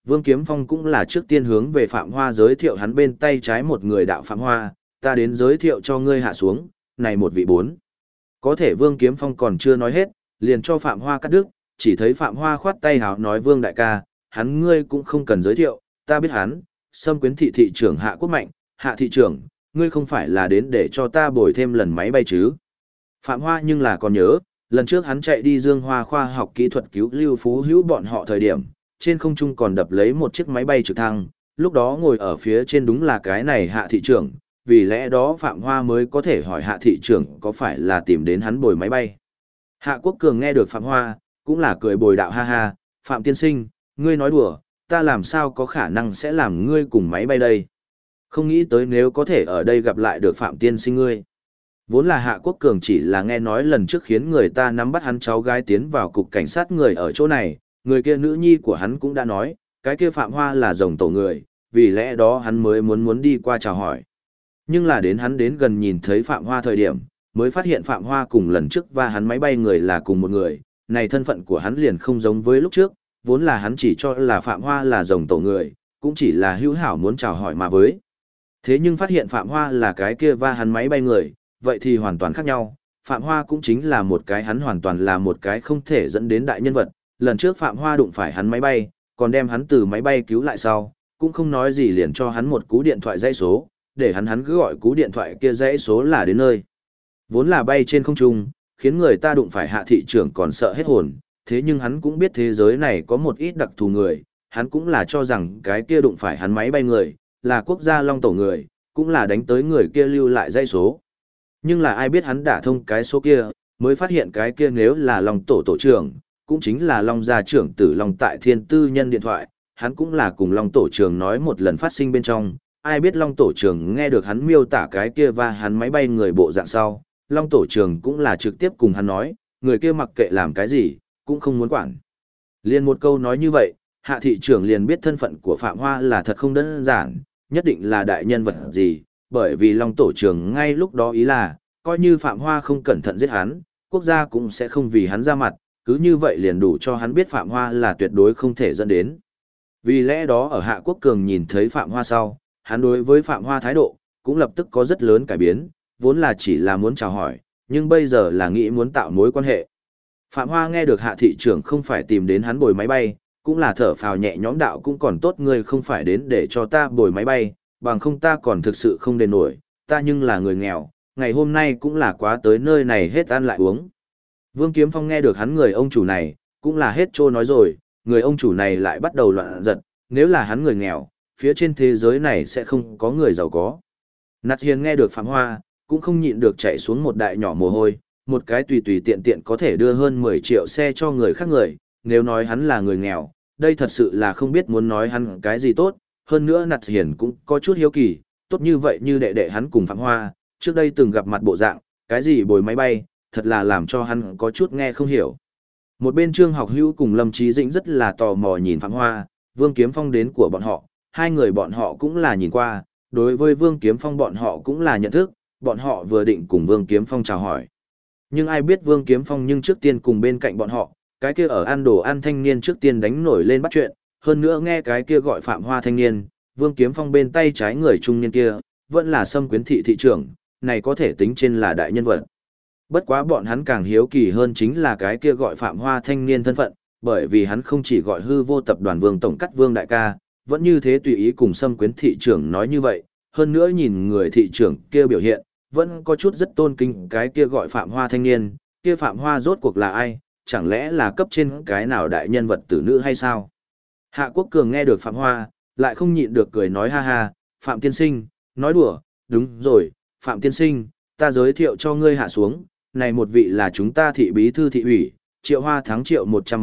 Vương Kiếm Phong cũng là trước tiên hướng về Phạm Hoa giới thiệu hắn bên tay trái một người đạo Phạm Hoa, ta đến giới thiệu cho ngươi hạ xuống, này một vị bốn. Có thể Vương Kiếm Phong còn chưa nói hết, liền cho Phạm Hoa cắt đứt, chỉ thấy Phạm Hoa khoát tay hào nói Vương đại ca, hắn ngươi cũng không cần giới thiệu, ta biết hắn, Sâm Quyến thị thị trưởng Hạ Quốc Mạnh, Hạ thị trưởng, ngươi không phải là đến để cho ta bồi thêm lần máy bay chứ. Phạm Hoa nhưng là còn nhớ, lần trước hắn chạy đi Dương Hoa khoa học kỹ thuật cứu Lưu Phú Hữu bọn họ thời điểm, trên không trung còn đập lấy một chiếc máy bay trực thăng, lúc đó ngồi ở phía trên đúng là cái này Hạ thị trưởng, vì lẽ đó Phạm Hoa mới có thể hỏi Hạ thị trưởng có phải là tìm đến hắn bồi máy bay. Hạ Quốc Cường nghe được Phạm Hoa, cũng là cười bồi đạo ha ha, Phạm tiên sinh, ngươi nói đùa, ta làm sao có khả năng sẽ làm ngươi cùng máy bay đây. Không nghĩ tới nếu có thể ở đây gặp lại được Phạm tiên sinh ngươi. Vốn là Hạ Quốc Cường chỉ là nghe nói lần trước khiến người ta nắm bắt hắn cháu gái tiến vào cục cảnh sát người ở chỗ này, người kia nữ nhi của hắn cũng đã nói, cái kia Phạm Hoa là rồng tổ người, vì lẽ đó hắn mới muốn đi qua chào hỏi. Nhưng là đến hắn đến gần nhìn thấy Phạm Hoa thời điểm, mới phát hiện Phạm Hoa cùng lần trước và hắn máy bay người là cùng một người, này thân phận của hắn liền không giống với lúc trước, vốn là hắn chỉ cho là Phạm Hoa là rồng tổ người, cũng chỉ là hữu hảo muốn chào hỏi mà với. Thế nhưng phát hiện Phạm Hoa là cái kia và hắn máy bay người, vậy thì hoàn toàn khác nhau, Phạm Hoa cũng chính là một cái hắn hoàn toàn là một cái không thể dẫn đến đại nhân vật, lần trước Phạm Hoa đụng phải hắn máy bay, còn đem hắn từ máy bay cứu lại sau, cũng không nói gì liền cho hắn một cú điện thoại dãy số, để hắn cứ gọi cú điện thoại kia dãy số là đến nơi. Vốn là bay trên không trung, khiến người ta đụng phải Hạ thị trưởng còn sợ hết hồn, thế nhưng hắn cũng biết thế giới này có một ít đặc thù người, hắn cũng là cho rằng cái kia đụng phải hắn máy bay người, là quốc gia Long Tổ người, cũng là đánh tới người kia lưu lại dãy số. Nhưng là ai biết hắn đả thông cái số kia, mới phát hiện cái kia nếu là Long Tổ tổ trưởng, cũng chính là Long gia trưởng tử Long Tại Thiên tư nhân điện thoại, hắn cũng là cùng Long Tổ trưởng nói một lần phát sinh bên trong, ai biết Long Tổ trưởng nghe được hắn miêu tả cái kia và hắn máy bay người bộ dạng sau, Long Tổ trưởng cũng là trực tiếp cùng hắn nói, người kia mặc kệ làm cái gì, cũng không muốn quản. Liền một câu nói như vậy, Hạ thị trưởng liền biết thân phận của Phạm Hoa là thật không đơn giản, nhất định là đại nhân vật gì, bởi vì Long Tổ trưởng ngay lúc đó ý là, coi như Phạm Hoa không cẩn thận giết hắn, quốc gia cũng sẽ không vì hắn ra mặt, cứ như vậy liền đủ cho hắn biết Phạm Hoa là tuyệt đối không thể dẫn đến. Vì lẽ đó ở Hạ Quốc Cường nhìn thấy Phạm Hoa sau, hắn đối với Phạm Hoa thái độ, cũng lập tức có rất lớn cải biến, vốn là chỉ là muốn chào hỏi, nhưng bây giờ là nghĩ muốn tạo mối quan hệ. Phạm Hoa nghe được Hạ thị trưởng không phải tìm đến hắn bồi máy bay, cũng là thở phào nhẹ nhõm đạo cũng còn tốt ngươi không phải đến để cho ta bồi máy bay, bằng không ta còn thực sự không đền nổi, ta nhưng là người nghèo, ngày hôm nay cũng là quá tới nơi này hết ăn lại uống. Vương Kiếm Phong nghe được hắn người ông chủ này, cũng là hết trô nói rồi, người ông chủ này lại bắt đầu loạn giật, nếu là hắn người nghèo, phía trên thế giới này sẽ không có người giàu có. Nạt Hiền nghe được Phạm Hoa, cũng không nhịn được chạy xuống một đại nhỏ mồ hôi, một cái tùy tùy tiện tiện có thể đưa hơn 10 triệu xe cho người khác người, nếu nói hắn là người nghèo, đây thật sự là không biết muốn nói hắn cái gì tốt, hơn nữa Nạt Hiền cũng có chút hiếu kỳ, tốt như vậy như đệ đệ hắn cùng Phạm Hoa, trước đây từng gặp mặt bộ dạng, cái gì bồi máy bay, thật là làm cho hắn có chút nghe không hiểu. Một bên Trương Học Hữu cùng Lâm Chí Dĩnh rất là tò mò nhìn Phạm Hoa, Vương Kiếm Phong đến của bọn họ, hai người bọn họ cũng là nhìn qua, đối với Vương Kiếm Phong bọn họ cũng là nhận thức, bọn họ vừa định cùng Vương Kiếm Phong chào hỏi. Nhưng ai biết Vương Kiếm Phong nhưng trước tiên cùng bên cạnh bọn họ, cái kia ở ăn đồ ăn thanh niên trước tiên đánh nổi lên bắt chuyện, hơn nữa nghe cái kia gọi Phạm Hoa thanh niên, Vương Kiếm Phong bên tay trái người trung niên kia, vẫn là Sâm Quyến thị thị trưởng, này có thể tính trên là đại nhân vật. Bất quá bọn hắn càng hiếu kỳ hơn chính là cái kia gọi Phạm Hoa thanh niên thân phận, bởi vì hắn không chỉ gọi hư vô tập đoàn Vương tổng cắt Vương đại ca, vẫn như thế tùy ý cùng Sâm Quyến thị trưởng nói như vậy, hơn nữa nhìn người thị trưởng kia biểu hiện, vẫn có chút rất tôn kính cái kia gọi Phạm Hoa thanh niên, kia Phạm Hoa rốt cuộc là ai, chẳng lẽ là cấp trên cái nào đại nhân vật tử nữ hay sao? Hạ Quốc Cường nghe được Phạm Hoa, lại không nhịn được cười nói ha ha, Phạm tiên sinh, nói đùa, đúng rồi, Phạm tiên sinh, ta giới thiệu cho ngươi hạ xuống, này một vị là chúng ta thị bí thư thị ủy, Triệu Hoa Thắng Triệu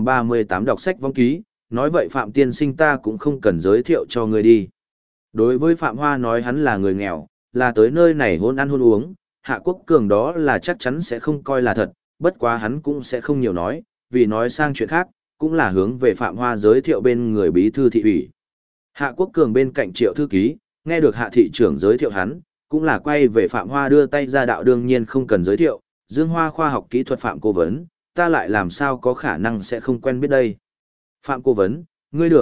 138 đọc sách vong ký, nói vậy Phạm tiên sinh ta cũng không cần giới thiệu cho ngươi đi. Đối với Phạm Hoa nói hắn là người nghèo, là tới nơi này hôn ăn hôn uống, Hạ Quốc Cường đó là chắc chắn sẽ không coi là thật, bất quá hắn cũng sẽ không nhiều nói, vì nói sang chuyện khác, cũng là hướng về Phạm Hoa giới thiệu bên người bí thư thị ủy. Hạ Quốc Cường bên cạnh Triệu thư ký, nghe được Hạ thị trưởng giới thiệu hắn, cũng là quay về Phạm Hoa đưa tay ra đạo đương nhiên không cần giới thiệu, Dương Hoa khoa học kỹ thuật Phạm cố vấn, ta lại làm sao có khả năng sẽ không quen biết đây. Phạm cố vấn, ngươi được,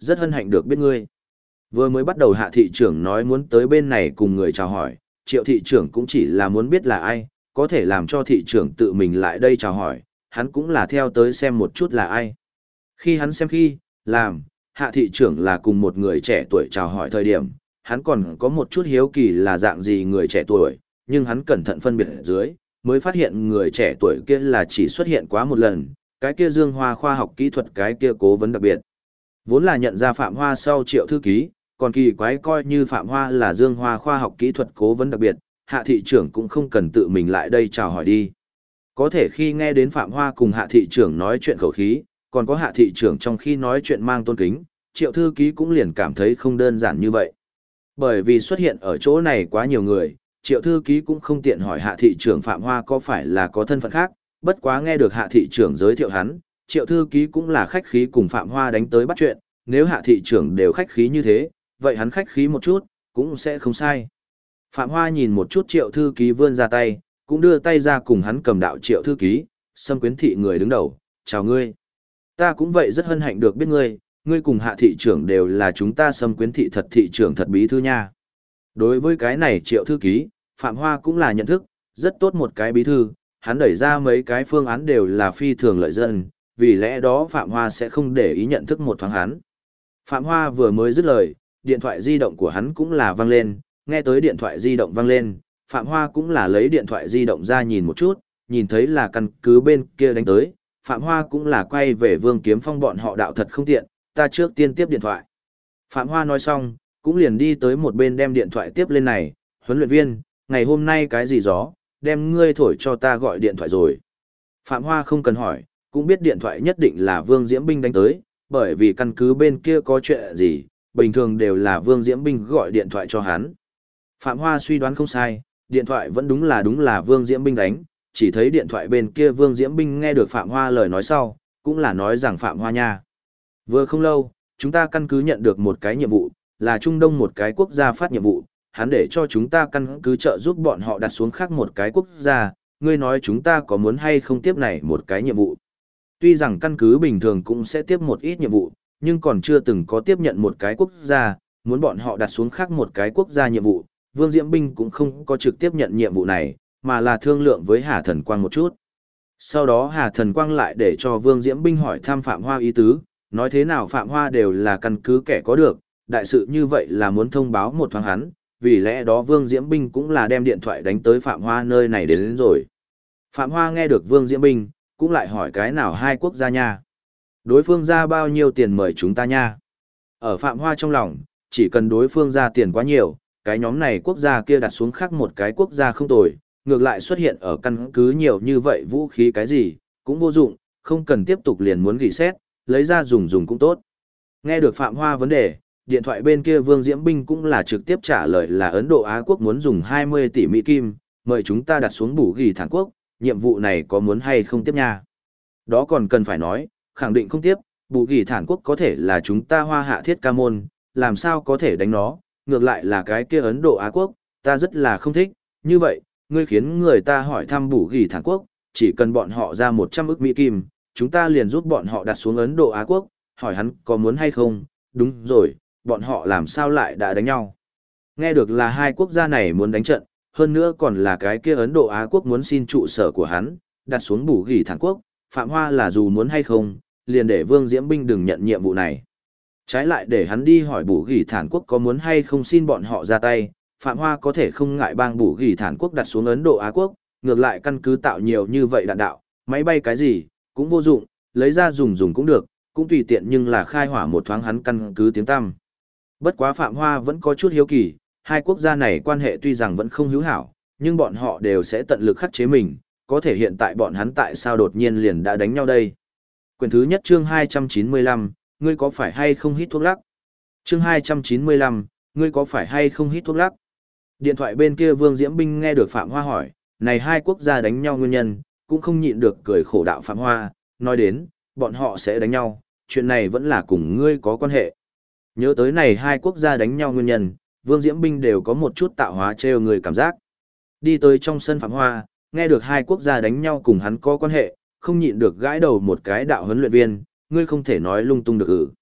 rất hân hạnh được biết ngươi. Vừa mới bắt đầu Hạ thị trưởng nói muốn tới bên này cùng người chào hỏi, Triệu thị trưởng cũng chỉ là muốn biết là ai, có thể làm cho thị trưởng tự mình lại đây chào hỏi, hắn cũng là theo tới xem một chút là ai. Khi hắn xem làm, Hạ thị trưởng là cùng một người trẻ tuổi chào hỏi thời điểm, hắn còn có một chút hiếu kỳ là dạng gì người trẻ tuổi, nhưng hắn cẩn thận phân biệt dưới, mới phát hiện người trẻ tuổi kia là chỉ xuất hiện quá một lần, cái kia Dương Hoa khoa học kỹ thuật cái kia cố vấn đặc biệt. Vốn là nhận ra Phạm Hoa sau Triệu thư ký, còn kỳ quái coi như Phạm Hoa là Dương Hoa khoa học kỹ thuật cố vấn đặc biệt, Hạ thị trưởng cũng không cần tự mình lại đây chào hỏi đi. Có thể khi nghe đến Phạm Hoa cùng Hạ thị trưởng nói chuyện khẩu khí, còn có Hạ thị trưởng trong khi nói chuyện mang tôn kính, Triệu thư ký cũng liền cảm thấy không đơn giản như vậy. Bởi vì xuất hiện ở chỗ này quá nhiều người, Triệu thư ký cũng không tiện hỏi Hạ thị trưởng Phạm Hoa có phải là có thân phận khác, bất quá nghe được Hạ thị trưởng giới thiệu hắn, Triệu thư ký cũng là khách khí cùng Phạm Hoa đánh tới bắt chuyện, nếu Hạ thị trưởng đều khách khí như thế, vậy hắn khách khí một chút, cũng sẽ không sai. Phạm Hoa nhìn một chút Triệu thư ký vươn ra tay, cũng đưa tay ra cùng hắn cầm đạo Triệu thư ký, Sâm Quyến thị người đứng đầu, chào ngươi. Ta cũng vậy rất hân hạnh được biết ngươi, ngươi cùng Hạ thị trưởng đều là chúng ta Sâm Quyến thị thật thị trưởng thật bí thư nha. Đối với cái này Triệu thư ký, Phạm Hoa cũng là nhận thức, rất tốt một cái bí thư, hắn đẩy ra mấy cái phương án đều là phi thường lợi dân, vì lẽ đó Phạm Hoa sẽ không để ý nhận thức một thoáng hắn. Phạm Hoa vừa mới dứt lời, điện thoại di động của hắn cũng là vang lên, nghe tới điện thoại di động vang lên, Phạm Hoa cũng là lấy điện thoại di động ra nhìn một chút, nhìn thấy là căn cứ bên kia đánh tới, Phạm Hoa cũng là quay về Vương Kiếm Phong bọn họ đạo thật không tiện, ta trước tiên tiếp điện thoại. Phạm Hoa nói xong, cũng liền đi tới một bên đem điện thoại tiếp lên này, huấn luyện viên, ngày hôm nay cái gì gió, đem ngươi thổi cho ta gọi điện thoại rồi. Phạm Hoa không cần hỏi, cũng biết điện thoại nhất định là Vương Diễm Binh đánh tới, bởi vì căn cứ bên kia có chuyện gì, bình thường đều là Vương Diễm Binh gọi điện thoại cho hắn. Phạm Hoa suy đoán không sai, điện thoại vẫn đúng là Vương Diễm Binh đánh, chỉ thấy điện thoại bên kia Vương Diễm Binh nghe được Phạm Hoa lời nói sau, cũng là nói rằng Phạm Hoa nha. Vừa không lâu, chúng ta căn cứ nhận được một cái nhiệm vụ, là Trung Đông một cái quốc gia phát nhiệm vụ, hắn để cho chúng ta căn cứ trợ giúp bọn họ đặt xuống khác một cái quốc gia, ngươi nói chúng ta có muốn hay không tiếp này một cái nhiệm vụ. Tuy rằng căn cứ bình thường cũng sẽ tiếp một ít nhiệm vụ, nhưng còn chưa từng có tiếp nhận một cái quốc gia, muốn bọn họ đặt xuống khác một cái quốc gia nhiệm vụ, Vương Diễm Binh cũng không có trực tiếp nhận nhiệm vụ này, mà là thương lượng với Hà Thần Quang một chút. Sau đó Hà Thần Quang lại để cho Vương Diễm Binh hỏi thăm Phạm Hoa ý tứ, nói thế nào Phạm Hoa đều là căn cứ kẻ có được, đại sự như vậy là muốn thông báo một thoáng hắn, vì lẽ đó Vương Diễm Binh cũng là đem điện thoại đánh tới Phạm Hoa nơi này đến rồi. Phạm Hoa nghe được Vương Diễm Binh, cũng lại hỏi cái nào hai quốc gia nha. Đối phương ra bao nhiêu tiền mời chúng ta nha. Ở Phạm Hoa trong lòng, chỉ cần đối phương ra tiền quá nhiều, cái nhóm này quốc gia kia đặt xuống khác một cái quốc gia không tồi, ngược lại xuất hiện ở căn cứ nhiều như vậy vũ khí cái gì, cũng vô dụng, không cần tiếp tục liền muốn gỉ xét, lấy ra dùng cũng tốt. Nghe được Phạm Hoa vấn đề, điện thoại bên kia Vương Diễm Binh cũng là trực tiếp trả lời là Ấn Độ Á Quốc muốn dùng 20 tỷ Mỹ Kim, mời chúng ta đặt xuống bù ghi Thản Quốc, nhiệm vụ này có muốn hay không tiếp nha. Đó còn cần phải nói, khẳng định không tiếp, bù ghi Thản Quốc có thể là chúng ta Hoa Hạ Thiết Ca Môn, làm sao có thể đánh nó, ngược lại là cái kia Ấn Độ Á Quốc, ta rất là không thích, như vậy, ngươi khiến người ta hỏi thăm bù ghi Thản Quốc, chỉ cần bọn họ ra 100 ức Mỹ Kim, chúng ta liền giúp bọn họ đặt xuống Ấn Độ Á Quốc, hỏi hắn có muốn hay không, đúng rồi, bọn họ làm sao lại đã đánh nhau. Nghe được là hai quốc gia này muốn đánh trận, hơn nữa còn là cái kia Ấn Độ Á Quốc muốn xin trụ sở của hắn, đặt xuống bù ghi Thản Quốc, Phạm Hoa là dù muốn hay không, liền để Vương Diễm Binh đừng nhận nhiệm vụ này. Trái lại để hắn đi hỏi bù ghi Thản Quốc có muốn hay không xin bọn họ ra tay, Phạm Hoa có thể không ngại bang bù ghi Thản Quốc đặt xuống Ấn Độ Á Quốc, ngược lại căn cứ tạo nhiều như vậy đạn đạo, máy bay cái gì, cũng vô dụng, lấy ra dùng cũng được, cũng tùy tiện nhưng là khai hỏa một thoáng hắn căn cứ tiếng tăm. Bất quá Phạm Hoa vẫn có chút hiếu kỳ, hai quốc gia này quan hệ tuy rằng vẫn không hữu hảo, nhưng bọn họ đều sẽ tận lực khắc chế mình, có thể hiện tại bọn hắn tại sao đột nhiên liền đã đánh nhau đây. Quyển thứ nhất chương 295, ngươi có phải hay không hít thuốc lắc? Chương 295, ngươi có phải hay không hít thuốc lắc? Điện thoại bên kia Vương Diễm Binh nghe được Phạm Hoa hỏi, này hai quốc gia đánh nhau nguyên nhân, cũng không nhịn được cười khổ đạo Phạm Hoa, nói đến, bọn họ sẽ đánh nhau, chuyện này vẫn là cùng ngươi có quan hệ. Nhớ tới này hai quốc gia đánh nhau nguyên nhân, Vương Diễm Binh đều có một chút tạo hóa trêu người cảm giác. Đi tới trong sân Phạm Hoa, nghe được hai quốc gia đánh nhau cùng hắn có quan hệ, không nhịn được gãi đầu một cái đạo huấn luyện viên, ngươi không thể nói lung tung được.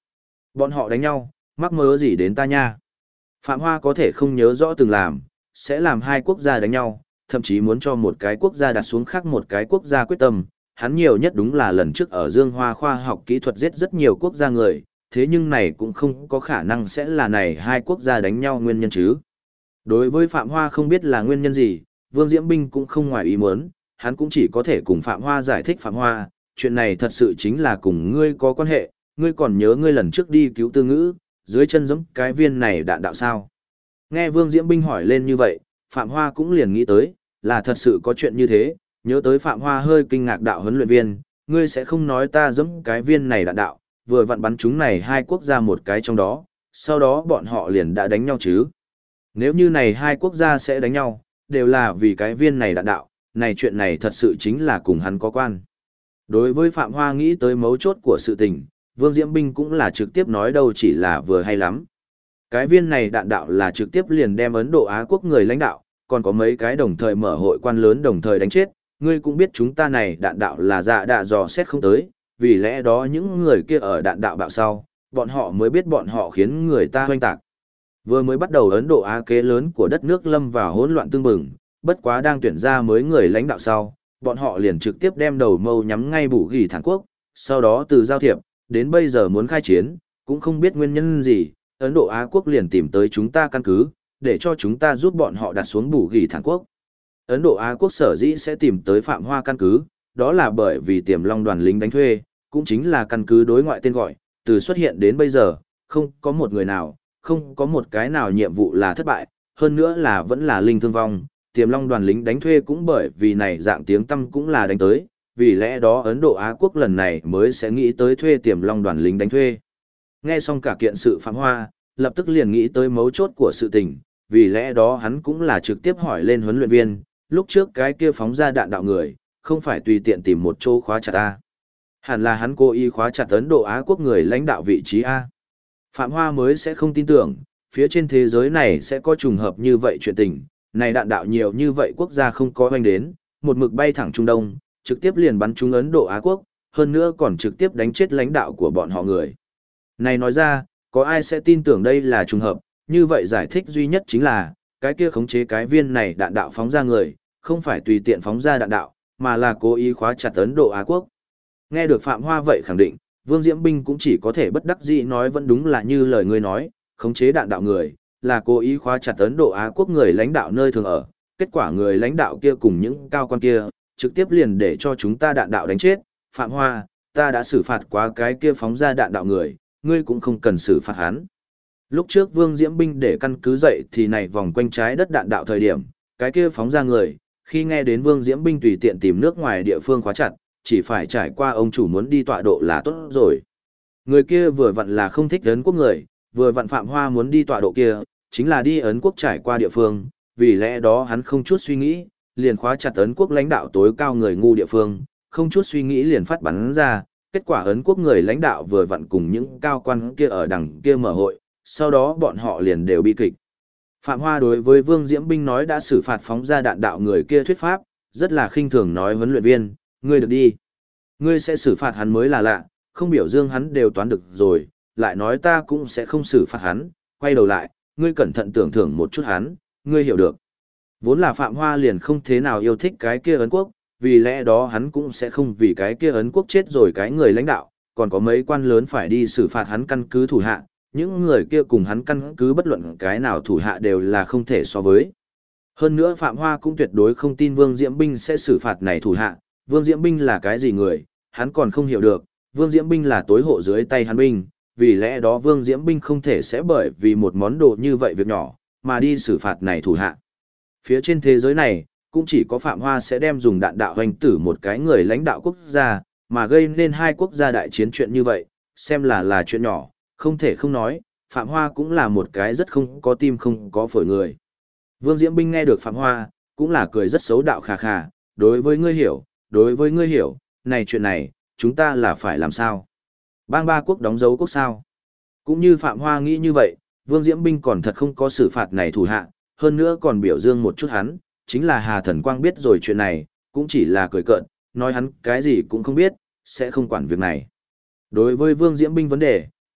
Bọn họ đánh nhau, mắc mớ gì đến ta nha. Phạm Hoa có thể không nhớ rõ từng làm, sẽ làm hai quốc gia đánh nhau, thậm chí muốn cho một cái quốc gia đặt xuống khác một cái quốc gia quyết tâm. Hắn nhiều nhất đúng là lần trước ở Dương Hoa khoa học kỹ thuật giết rất nhiều quốc gia người, thế nhưng này cũng không có khả năng sẽ là này hai quốc gia đánh nhau nguyên nhân chứ. Đối với Phạm Hoa không biết là nguyên nhân gì, Vương Diễm Binh cũng không ngoài ý muốn, hắn cũng chỉ có thể cùng Phạm Hoa giải thích Phạm Hoa, chuyện này thật sự chính là cùng ngươi có quan hệ, ngươi còn nhớ ngươi lần trước đi cứu Tư Ngữ, dưới chân giống cái viên này đạn đạo sao. Nghe Vương Diễm Binh hỏi lên như vậy, Phạm Hoa cũng liền nghĩ tới, là thật sự có chuyện như thế, nhớ tới Phạm Hoa hơi kinh ngạc đạo huấn luyện viên, ngươi sẽ không nói ta giống cái viên này đạn đạo, vừa vặn bắn chúng này hai quốc gia một cái trong đó, sau đó bọn họ liền đã đánh nhau chứ. Nếu như này hai quốc gia sẽ đánh nhau, đều là vì cái viên này đạn đạo, này chuyện này thật sự chính là cùng hắn có quan. Đối với Phạm Hoa nghĩ tới mấu chốt của sự tình, Vương Diễm Binh cũng là trực tiếp nói đâu chỉ là vừa hay lắm. Cái viên này đạn đạo là trực tiếp liền đem Ấn Độ Á quốc người lãnh đạo, còn có mấy cái đồng thời mở hội quan lớn đồng thời đánh chết, ngươi cũng biết chúng ta này đạn đạo là dạ đạ dò xét không tới, vì lẽ đó những người kia ở đạn đạo bạo sau, bọn họ mới biết bọn họ khiến người ta hoanh tạc. Vừa mới bắt đầu Ấn Độ Á kế lớn của đất nước lâm vào hỗn loạn tương bừng, bất quá đang tuyển ra mới người lãnh đạo sau, bọn họ liền trực tiếp đem đầu mâu nhắm ngay bù ghi Hàn Quốc, sau đó từ giao thiệp, đến bây giờ muốn khai chiến, cũng không biết nguyên nhân gì, Ấn Độ Á quốc liền tìm tới chúng ta căn cứ, để cho chúng ta giúp bọn họ đặt xuống bù ghi Hàn Quốc. Ấn Độ Á quốc sở dĩ sẽ tìm tới Phạm Hoa căn cứ, đó là bởi vì Tiềm Long đoàn lính đánh thuê, cũng chính là căn cứ đối ngoại tên gọi, từ xuất hiện đến bây giờ, không có một người nào, không có một cái nào nhiệm vụ là thất bại, hơn nữa là vẫn là linh thương vong. Tiềm Long đoàn lính đánh thuê cũng bởi vì này dạng tiếng tăm cũng là đánh tới, vì lẽ đó Ấn Độ Á quốc lần này mới sẽ nghĩ tới thuê Tiềm Long đoàn lính đánh thuê. Nghe xong cả kiện sự Phạm Hoa, lập tức liền nghĩ tới mấu chốt của sự tình, vì lẽ đó hắn cũng là trực tiếp hỏi lên huấn luyện viên, lúc trước cái kia phóng ra đạn đạo người, không phải tùy tiện tìm một chỗ khóa chặt A. Hẳn là hắn cố ý khóa chặt Ấn Độ Á quốc người lãnh đạo vị trí A. Phạm Hoa mới sẽ không tin tưởng, phía trên thế giới này sẽ có trùng hợp như vậy chuyện tình, này đạn đạo nhiều như vậy quốc gia không có hoành đến, một mực bay thẳng Trung Đông, trực tiếp liền bắn trúng Ấn Độ Á quốc, hơn nữa còn trực tiếp đánh chết lãnh đạo của bọn họ người. Này nói ra, có ai sẽ tin tưởng đây là trùng hợp, như vậy giải thích duy nhất chính là, cái kia khống chế cái viên này đạn đạo phóng ra người, không phải tùy tiện phóng ra đạn đạo, mà là cố ý khóa chặt Ấn Độ Á quốc. Nghe được Phạm Hoa vậy khẳng định, Vương Diễm Binh cũng chỉ có thể bất đắc dĩ nói vẫn đúng là như lời ngươi nói, khống chế đạn đạo người, là cố ý khóa chặt Ấn Độ Á quốc người lãnh đạo nơi thường ở, kết quả người lãnh đạo kia cùng những cao quan kia, trực tiếp liền để cho chúng ta đạn đạo đánh chết. Phạm Hoa, ta đã xử phạt quá cái kia phóng ra đạn đạo người, ngươi cũng không cần xử phạt hắn. Lúc trước Vương Diễm Binh để căn cứ dậy thì này vòng quanh trái đất đạn đạo thời điểm, cái kia phóng ra người, khi nghe đến Vương Diễm Binh tùy tiện tìm nước ngoài địa phương khóa chặt, chỉ phải trải qua ông chủ muốn đi tọa độ là tốt rồi. Người kia vừa vặn là không thích Ấn quốc người, vừa vặn Phạm Hoa muốn đi tọa độ kia, chính là đi Ấn quốc trải qua địa phương, vì lẽ đó hắn không chút suy nghĩ, liền khóa chặt Ấn quốc lãnh đạo tối cao người ngu địa phương, không chút suy nghĩ liền phát bắn ra, kết quả Ấn quốc người lãnh đạo vừa vặn cùng những cao quan kia ở đằng kia mở hội, sau đó bọn họ liền đều bị kịch. Phạm Hoa đối với Vương Diễm Binh nói đã xử phạt phóng ra đạn đạo người kia thuyết pháp, rất là khinh thường nói huấn luyện viên, ngươi được đi. Ngươi sẽ xử phạt hắn mới là lạ, không biểu dương hắn đều toán được rồi, lại nói ta cũng sẽ không xử phạt hắn, quay đầu lại, ngươi cẩn thận tưởng thưởng một chút hắn, ngươi hiểu được. Vốn là Phạm Hoa liền không thế nào yêu thích cái kia Ấn quốc, vì lẽ đó hắn cũng sẽ không vì cái kia Ấn quốc chết rồi cái người lãnh đạo, còn có mấy quan lớn phải đi xử phạt hắn căn cứ thủ hạ, những người kia cùng hắn căn cứ bất luận cái nào thủ hạ đều là không thể so với. Hơn nữa Phạm Hoa cũng tuyệt đối không tin Vương Diễm Binh sẽ xử phạt này thủ hạ, Vương Diễm Binh là cái gì người, hắn còn không hiểu được, Vương Diễm Binh là tối hộ dưới tay hắn binh, vì lẽ đó Vương Diễm Binh không thể sẽ bởi vì một món đồ như vậy việc nhỏ, mà đi xử phạt này thủ hạ. Phía trên thế giới này, cũng chỉ có Phạm Hoa sẽ đem dùng đạn đạo hoành tử một cái người lãnh đạo quốc gia, mà gây nên hai quốc gia đại chiến chuyện như vậy, xem là chuyện nhỏ, không thể không nói, Phạm Hoa cũng là một cái rất không có tim không có phổi người. Vương Diễm Binh nghe được Phạm Hoa, cũng là cười rất xấu đạo khà khà, đối với ngươi hiểu, này chuyện này, chúng ta là phải làm sao? Bang ba quốc đóng dấu quốc sao? Cũng như Phạm Hoa nghĩ như vậy, Vương Diễm Binh còn thật không có xử phạt này thủ hạ, hơn nữa còn biểu dương một chút hắn, chính là Hà Thần Quang biết rồi chuyện này, cũng chỉ là cười cợt, nói hắn cái gì cũng không biết, sẽ không quản việc này. Đối với Vương Diễm Binh vấn đề,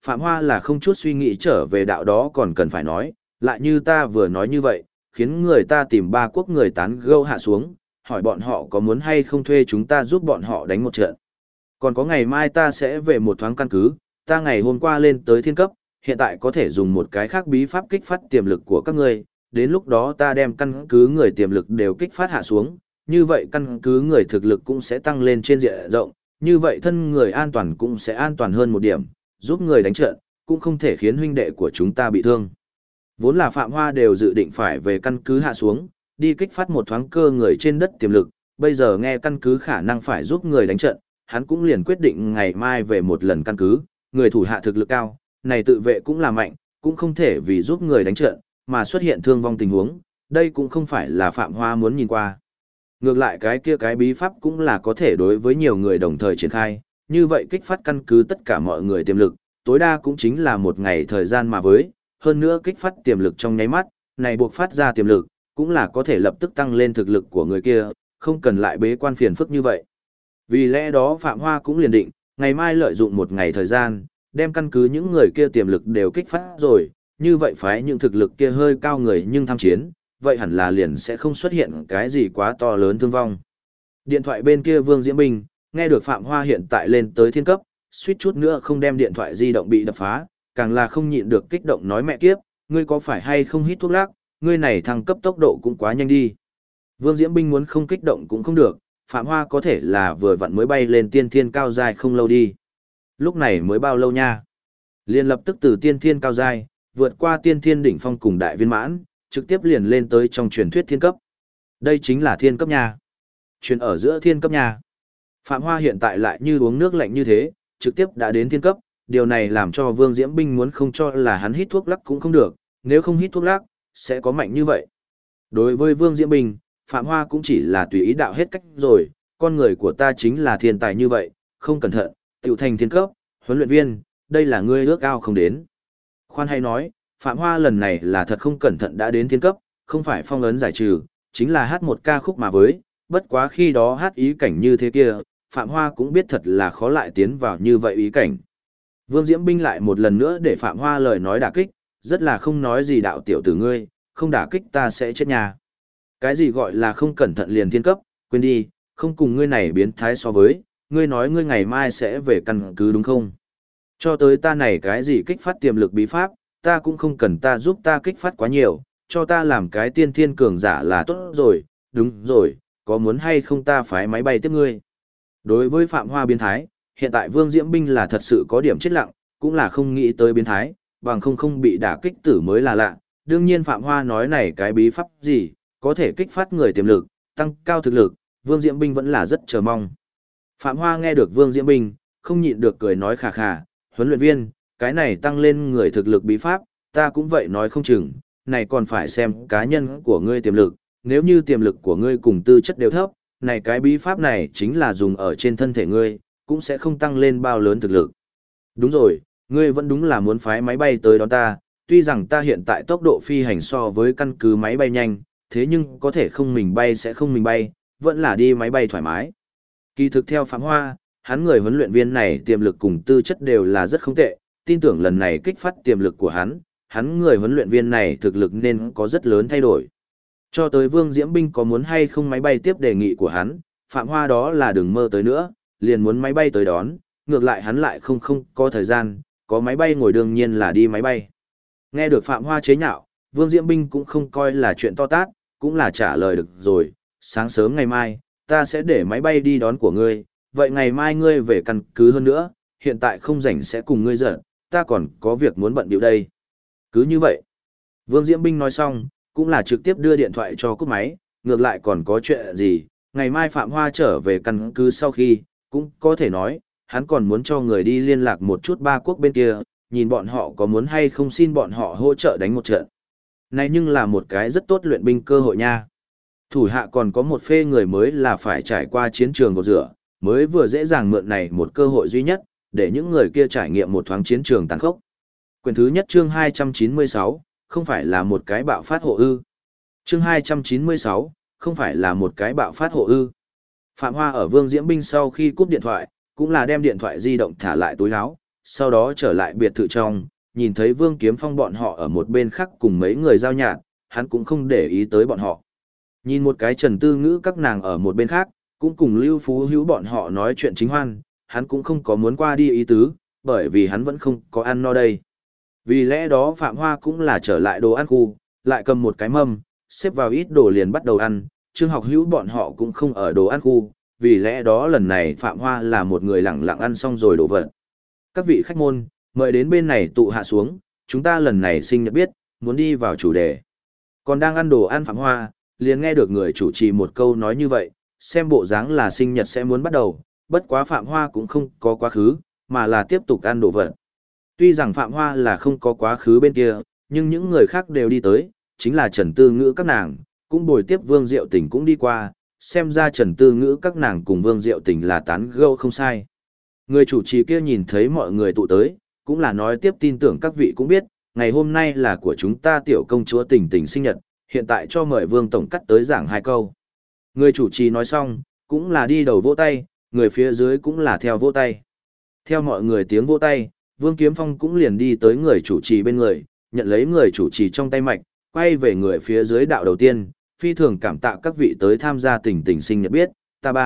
Phạm Hoa là không chút suy nghĩ trở về đạo đó còn cần phải nói, lại như ta vừa nói như vậy, khiến người ta tìm ba quốc người tán gẫu hạ xuống, hỏi bọn họ có muốn hay không thuê chúng ta giúp bọn họ đánh một trận. Còn có ngày mai ta sẽ về một thoáng căn cứ, ta ngày hôm qua lên tới thiên cấp, hiện tại có thể dùng một cái khác bí pháp kích phát tiềm lực của các ngươi, đến lúc đó ta đem căn cứ người tiềm lực đều kích phát hạ xuống, như vậy căn cứ người thực lực cũng sẽ tăng lên trên diện rộng, như vậy thân người an toàn cũng sẽ an toàn hơn một điểm, giúp người đánh trận, cũng không thể khiến huynh đệ của chúng ta bị thương. Vốn là Phạm Hoa đều dự định phải về căn cứ hạ xuống, đi kích phát một thoáng cơ người trên đất tiềm lực, bây giờ nghe căn cứ khả năng phải giúp người đánh trận, hắn cũng liền quyết định ngày mai về một lần căn cứ, người thủ hạ thực lực cao, này tự vệ cũng là mạnh, cũng không thể vì giúp người đánh trận, mà xuất hiện thương vong tình huống, đây cũng không phải là Phạm Hoa muốn nhìn qua. Ngược lại cái kia cái bí pháp cũng là có thể đối với nhiều người đồng thời triển khai, như vậy kích phát căn cứ tất cả mọi người tiềm lực, tối đa cũng chính là một ngày thời gian mà với, hơn nữa kích phát tiềm lực trong nháy mắt, này buộc phát ra tiềm lực, cũng là có thể lập tức tăng lên thực lực của người kia, không cần lại bế quan phiền phức như vậy. Vì lẽ đó Phạm Hoa cũng liền định, ngày mai lợi dụng một ngày thời gian, đem căn cứ những người kia tiềm lực đều kích phát rồi, như vậy phái những thực lực kia hơi cao người nhưng tham chiến, vậy hẳn là liền sẽ không xuất hiện cái gì quá to lớn thương vong. Điện thoại bên kia Vương Diễm Bình, nghe được Phạm Hoa hiện tại lên tới thiên cấp, suýt chút nữa không đem điện thoại di động bị đập phá, càng là không nhịn được kích động nói mẹ kiếp, ngươi có phải hay không hít thuốc lắc, ngươi này thăng cấp tốc độ cũng quá nhanh đi. Vương Diễm Binh muốn không kích động cũng không được, Phạm Hoa có thể là vừa vặn mới bay lên tiên thiên cao dài không lâu đi. Lúc này mới bao lâu nha? Liền lập tức từ tiên thiên cao dài, vượt qua tiên thiên đỉnh phong cùng đại viên mãn, trực tiếp liền lên tới trong truyền thuyết thiên cấp. Đây chính là thiên cấp nha. Truyền ở giữa thiên cấp nha. Phạm Hoa hiện tại lại như uống nước lạnh như thế, trực tiếp đã đến thiên cấp, điều này làm cho Vương Diễm Binh muốn không cho là hắn hít thuốc lắc cũng không được, nếu không hít thuốc lắc, sẽ có mạnh như vậy. Đối với Vương Diễm Binh, Phạm Hoa cũng chỉ là tùy ý đạo hết cách rồi, con người của ta chính là thiên tài như vậy, không cẩn thận, tiểu thành thiên cấp, huấn luyện viên, đây là ngươi ước ao không đến. Khoan hay nói, Phạm Hoa lần này là thật không cẩn thận đã đến thiên cấp, không phải phong ấn giải trừ, chính là hát một ca khúc mà với, bất quá khi đó hát ý cảnh như thế kia, Phạm Hoa cũng biết thật là khó lại tiến vào như vậy ý cảnh. Vương Diễm Binh lại một lần nữa để Phạm Hoa lời nói đả kích, rất là không nói gì đạo tiểu tử ngươi, không đả kích ta sẽ chết nhà. Cái gì gọi là không cẩn thận liền thiên cấp, quên đi, không cùng ngươi này biến thái so với, ngươi nói ngươi ngày mai sẽ về căn cứ đúng không? Cho tới ta này cái gì kích phát tiềm lực bí pháp, ta cũng không cần ta giúp ta kích phát quá nhiều, cho ta làm cái tiên thiên cường giả là tốt rồi, đúng rồi, có muốn hay không ta phái máy bay tiếp ngươi? Đối với Phạm Hoa biến thái, hiện tại Vương Diễm Binh là thật sự có điểm chết lặng, cũng là không nghĩ tới biến thái, bằng không bị đả kích tử mới là lạ. Đương nhiên Phạm Hoa nói này cái bí pháp gì, có thể kích phát người tiềm lực, tăng cao thực lực, Vương Diễm Binh vẫn là rất chờ mong. Phạm Hoa nghe được Vương Diễm Binh, không nhịn được cười nói khà khà, huấn luyện viên, cái này tăng lên người thực lực bí pháp, ta cũng vậy nói không chừng, này còn phải xem cá nhân của ngươi tiềm lực, nếu như tiềm lực của ngươi cùng tư chất đều thấp, này cái bí pháp này chính là dùng ở trên thân thể ngươi, cũng sẽ không tăng lên bao lớn thực lực. Đúng rồi, ngươi vẫn đúng là muốn phái máy bay tới đón ta, tuy rằng ta hiện tại tốc độ phi hành so với căn cứ máy bay nhanh, thế nhưng có thể không mình bay sẽ không mình bay, vẫn là đi máy bay thoải mái. Kỳ thực theo Phạm Hoa, hắn người huấn luyện viên này tiềm lực cùng tư chất đều là rất không tệ, tin tưởng lần này kích phát tiềm lực của hắn người huấn luyện viên này thực lực nên có rất lớn thay đổi. Cho tới Vương Diễm Binh có muốn hay không máy bay tiếp đề nghị của hắn, Phạm Hoa đó là đừng mơ tới nữa, liền muốn máy bay tới đón, ngược lại hắn lại không có thời gian, có máy bay ngồi đương nhiên là đi máy bay. Nghe được Phạm Hoa chế nhạo, Vương Diễm Binh cũng không coi là chuyện to tát, cũng là trả lời được rồi, sáng sớm ngày mai, ta sẽ để máy bay đi đón của ngươi, vậy ngày mai ngươi về căn cứ hơn nữa, hiện tại không rảnh sẽ cùng ngươi giận, ta còn có việc muốn bận điệu đây. Cứ như vậy, Vương Diễm Binh nói xong, cũng là trực tiếp đưa điện thoại cho cúp máy, ngược lại còn có chuyện gì, ngày mai Phạm Hoa trở về căn cứ sau khi, cũng có thể nói, hắn còn muốn cho người đi liên lạc một chút ba quốc bên kia, nhìn bọn họ có muốn hay không xin bọn họ hỗ trợ đánh một trận. Này nhưng là một cái rất tốt luyện binh cơ hội nha. Thủ hạ còn có một phê người mới là phải trải qua chiến trường gột rửa, mới vừa dễ dàng mượn này một cơ hội duy nhất, để những người kia trải nghiệm một thoáng chiến trường tàn khốc. Quyển thứ nhất chương 296, không phải là một cái bạo phát hộ ư. Chương 296, không phải là một cái bạo phát hộ ư. Phạm Hoa ở Vương Diễm Binh sau khi cúp điện thoại, cũng là đem điện thoại di động thả lại túi áo, sau đó trở lại biệt thự trong, nhìn thấy Vương Kiếm Phong bọn họ ở một bên khác cùng mấy người giao nhạt, hắn cũng không để ý tới bọn họ. Nhìn một cái Trần Tư Ngữ các nàng ở một bên khác, cũng cùng Lưu Phú Hữu bọn họ nói chuyện chính hoan, hắn cũng không có muốn qua đi ý tứ, bởi vì hắn vẫn không có ăn no đây. Vì lẽ đó Phạm Hoa cũng là trở lại đồ ăn khu, lại cầm một cái mâm, xếp vào ít đồ liền bắt đầu ăn, Trương Học Hữu bọn họ cũng không ở đồ ăn khu, vì lẽ đó lần này Phạm Hoa là một người lẳng lặng ăn xong rồi đổ vật. Các vị khách môn, mời đến bên này tụ hạ xuống, chúng ta lần này sinh nhật biết, muốn đi vào chủ đề. Còn đang ăn đồ ăn Phạm Hoa, liền nghe được người chủ trì một câu nói như vậy, xem bộ dáng là sinh nhật sẽ muốn bắt đầu, bất quá Phạm Hoa cũng không có quá khứ, mà là tiếp tục ăn đồ vật. Tuy rằng Phạm Hoa là không có quá khứ bên kia, nhưng những người khác đều đi tới, chính là Trần Tư Ngữ các nàng, cũng bồi tiếp Vương Diệu Tình cũng đi qua, xem ra Trần Tư Ngữ các nàng cùng Vương Diệu Tình là tán gẫu không sai. Người chủ trì kia nhìn thấy mọi người tụ tới, cũng là nói tiếp tin tưởng các vị cũng biết, ngày hôm nay là của chúng ta tiểu công chúa Tình Tình sinh nhật, hiện tại cho mời Vương Tổng cắt tới giảng 2 câu. Người chủ trì nói xong, cũng là đi đầu vỗ tay, người phía dưới cũng là theo vỗ tay. Theo mọi người tiếng vỗ tay, Vương Kiếm Phong cũng liền đi tới người chủ trì bên người, nhận lấy người chủ trì trong tay mạch, quay về người phía dưới đạo đầu tiên, phi thường cảm tạ các vị tới tham gia Tình Tình sinh nhật biết,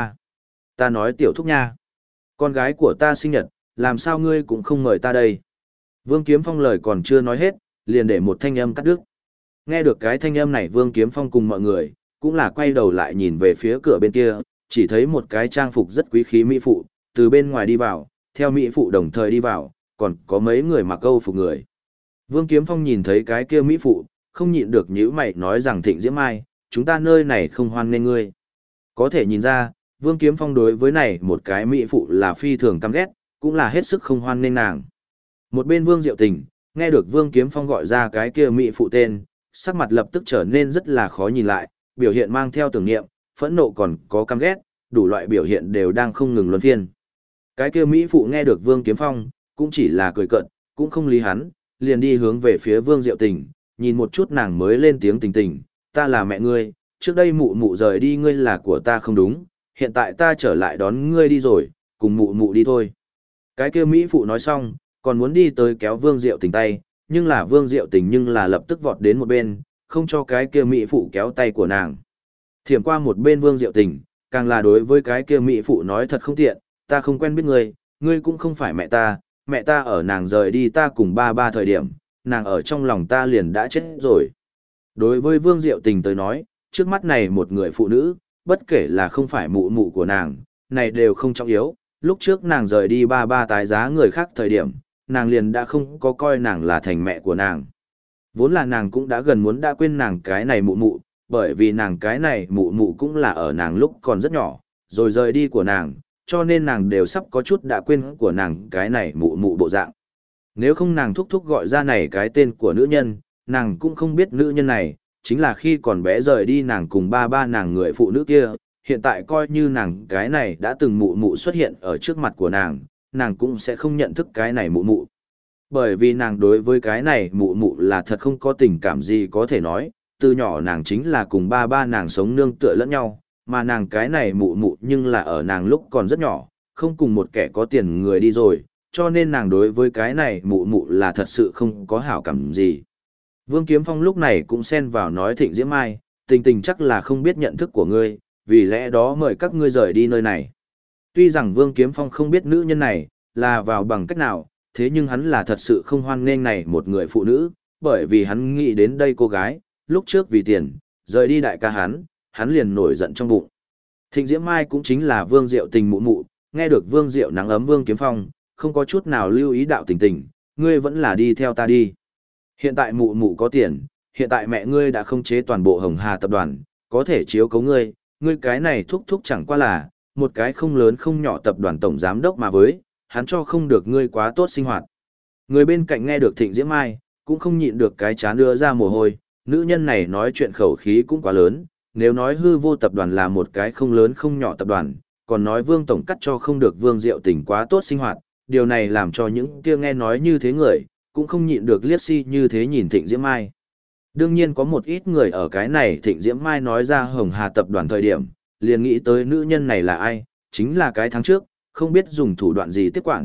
ta nói tiểu thúc nha. Con gái của ta sinh nhật, làm sao ngươi cũng không mời ta đây. Vương Kiếm Phong lời còn chưa nói hết, liền để một thanh âm cắt đứt. Nghe được cái thanh âm này Vương Kiếm Phong cùng mọi người, cũng là quay đầu lại nhìn về phía cửa bên kia, chỉ thấy một cái trang phục rất quý khí mỹ phụ, từ bên ngoài đi vào, theo mỹ phụ đồng thời đi vào, còn có mấy người mặc Âu phục người. Vương Kiếm Phong nhìn thấy cái kia mỹ phụ, không nhịn được nhíu mày nói rằng Thịnh Diễm Mai, chúng ta nơi này không hoan nên ngươi. Có thể nhìn ra, Vương Kiếm Phong đối với này một cái mỹ phụ là phi thường căm ghét, cũng là hết sức không hoan nên nàng. Một bên Vương Diệu Tình, nghe được Vương Kiếm Phong gọi ra cái kia mỹ phụ tên, sắc mặt lập tức trở nên rất là khó nhìn lại, biểu hiện mang theo tưởng niệm, phẫn nộ còn có căm ghét, đủ loại biểu hiện đều đang không ngừng luân phiên. Cái kia mỹ phụ nghe được Vương Kiếm Phong, cũng chỉ là cười cợt, cũng không lý hắn, liền đi hướng về phía Vương Diệu Tình, nhìn một chút nàng mới lên tiếng Tình Tình, ta là mẹ ngươi, trước đây mụ mụ rời đi ngươi là của ta không đúng, hiện tại ta trở lại đón ngươi đi rồi, cùng mụ mụ đi thôi. Cái kia mỹ phụ nói xong, còn muốn đi tới kéo Vương Diệu Tình tay, nhưng là Vương Diệu Tình nhưng là lập tức vọt đến một bên, không cho cái kia mỹ phụ kéo tay của nàng. Thiểm qua một bên Vương Diệu Tình, càng là đối với cái kia mỹ phụ nói thật không tiện, ta không quen biết ngươi, ngươi cũng không phải mẹ ta ở nàng rời đi ta cùng ba thời điểm, nàng ở trong lòng ta liền đã chết rồi. Đối với Vương Diệu Tình tới nói, trước mắt này một người phụ nữ, bất kể là không phải mụ mụ của nàng, này đều không trọng yếu, lúc trước nàng rời đi ba tái giá người khác thời điểm, nàng liền đã không có coi nàng là thành mẹ của nàng. Vốn là nàng cũng đã gần muốn đã quên nàng cái này mụ mụ, bởi vì nàng cái này mụ mụ cũng là ở nàng lúc còn rất nhỏ, rồi rời đi của nàng, cho nên nàng đều sắp có chút đã quên của nàng cái này mụ mụ bộ dạng. Nếu không nàng thúc thúc gọi ra này cái tên của nữ nhân, nàng cũng không biết nữ nhân này, chính là khi còn bé rời đi nàng cùng ba nàng người phụ nữ kia, hiện tại coi như nàng cái này đã từng mụ mụ xuất hiện ở trước mặt của nàng cũng sẽ không nhận thức cái này mụ mụ. Bởi vì nàng đối với cái này mụ mụ là thật không có tình cảm gì có thể nói, từ nhỏ nàng chính là cùng ba nàng sống nương tựa lẫn nhau, mà nàng cái này mụ mụ nhưng là ở nàng lúc còn rất nhỏ, không cùng một kẻ có tiền người đi rồi, cho nên nàng đối với cái này mụ mụ là thật sự không có hảo cảm gì. Vương Kiếm Phong lúc này cũng xen vào nói Thịnh Diễm Mai, Tình Tình chắc là không biết nhận thức của ngươi, vì lẽ đó mời các ngươi rời đi nơi này. Tuy rằng Vương Kiếm Phong không biết nữ nhân này là vào bằng cách nào, thế nhưng hắn là thật sự không hoan nghênh này một người phụ nữ, bởi vì hắn nghĩ đến đây cô gái, lúc trước vì tiền, rời đi đại ca hắn liền nổi giận trong bụng. Thịnh Diễm Mai cũng chính là Vương Diệu Tình mụ mụ, nghe được Vương Diệu nắng ấm Vương Kiếm Phong, không có chút nào lưu ý đạo Tình Tình, ngươi vẫn là đi theo ta đi. Hiện tại mụ mụ có tiền, hiện tại mẹ ngươi đã không chế toàn bộ Hồng Hà tập đoàn, có thể chiếu cấu ngươi, ngươi cái này thúc thúc chẳng qua là một cái không lớn không nhỏ tập đoàn tổng giám đốc mà với, hắn cho không được ngươi quá tốt sinh hoạt. Người bên cạnh nghe được Thịnh Diễm Mai, cũng không nhịn được cái chán đưa ra mồ hôi, nữ nhân này nói chuyện khẩu khí cũng quá lớn, nếu nói hư vô tập đoàn là một cái không lớn không nhỏ tập đoàn, còn nói Vương Tổng cắt cho không được Vương Diệu Tình quá tốt sinh hoạt, điều này làm cho những kia nghe nói như thế người, cũng không nhịn được liếc si như thế nhìn Thịnh Diễm Mai. Đương nhiên có một ít người ở cái này Thịnh Diễm Mai nói ra Hồng Hà tập đoàn thời điểm, liền nghĩ tới nữ nhân này là ai, chính là cái tháng trước, không biết dùng thủ đoạn gì tiếp quản,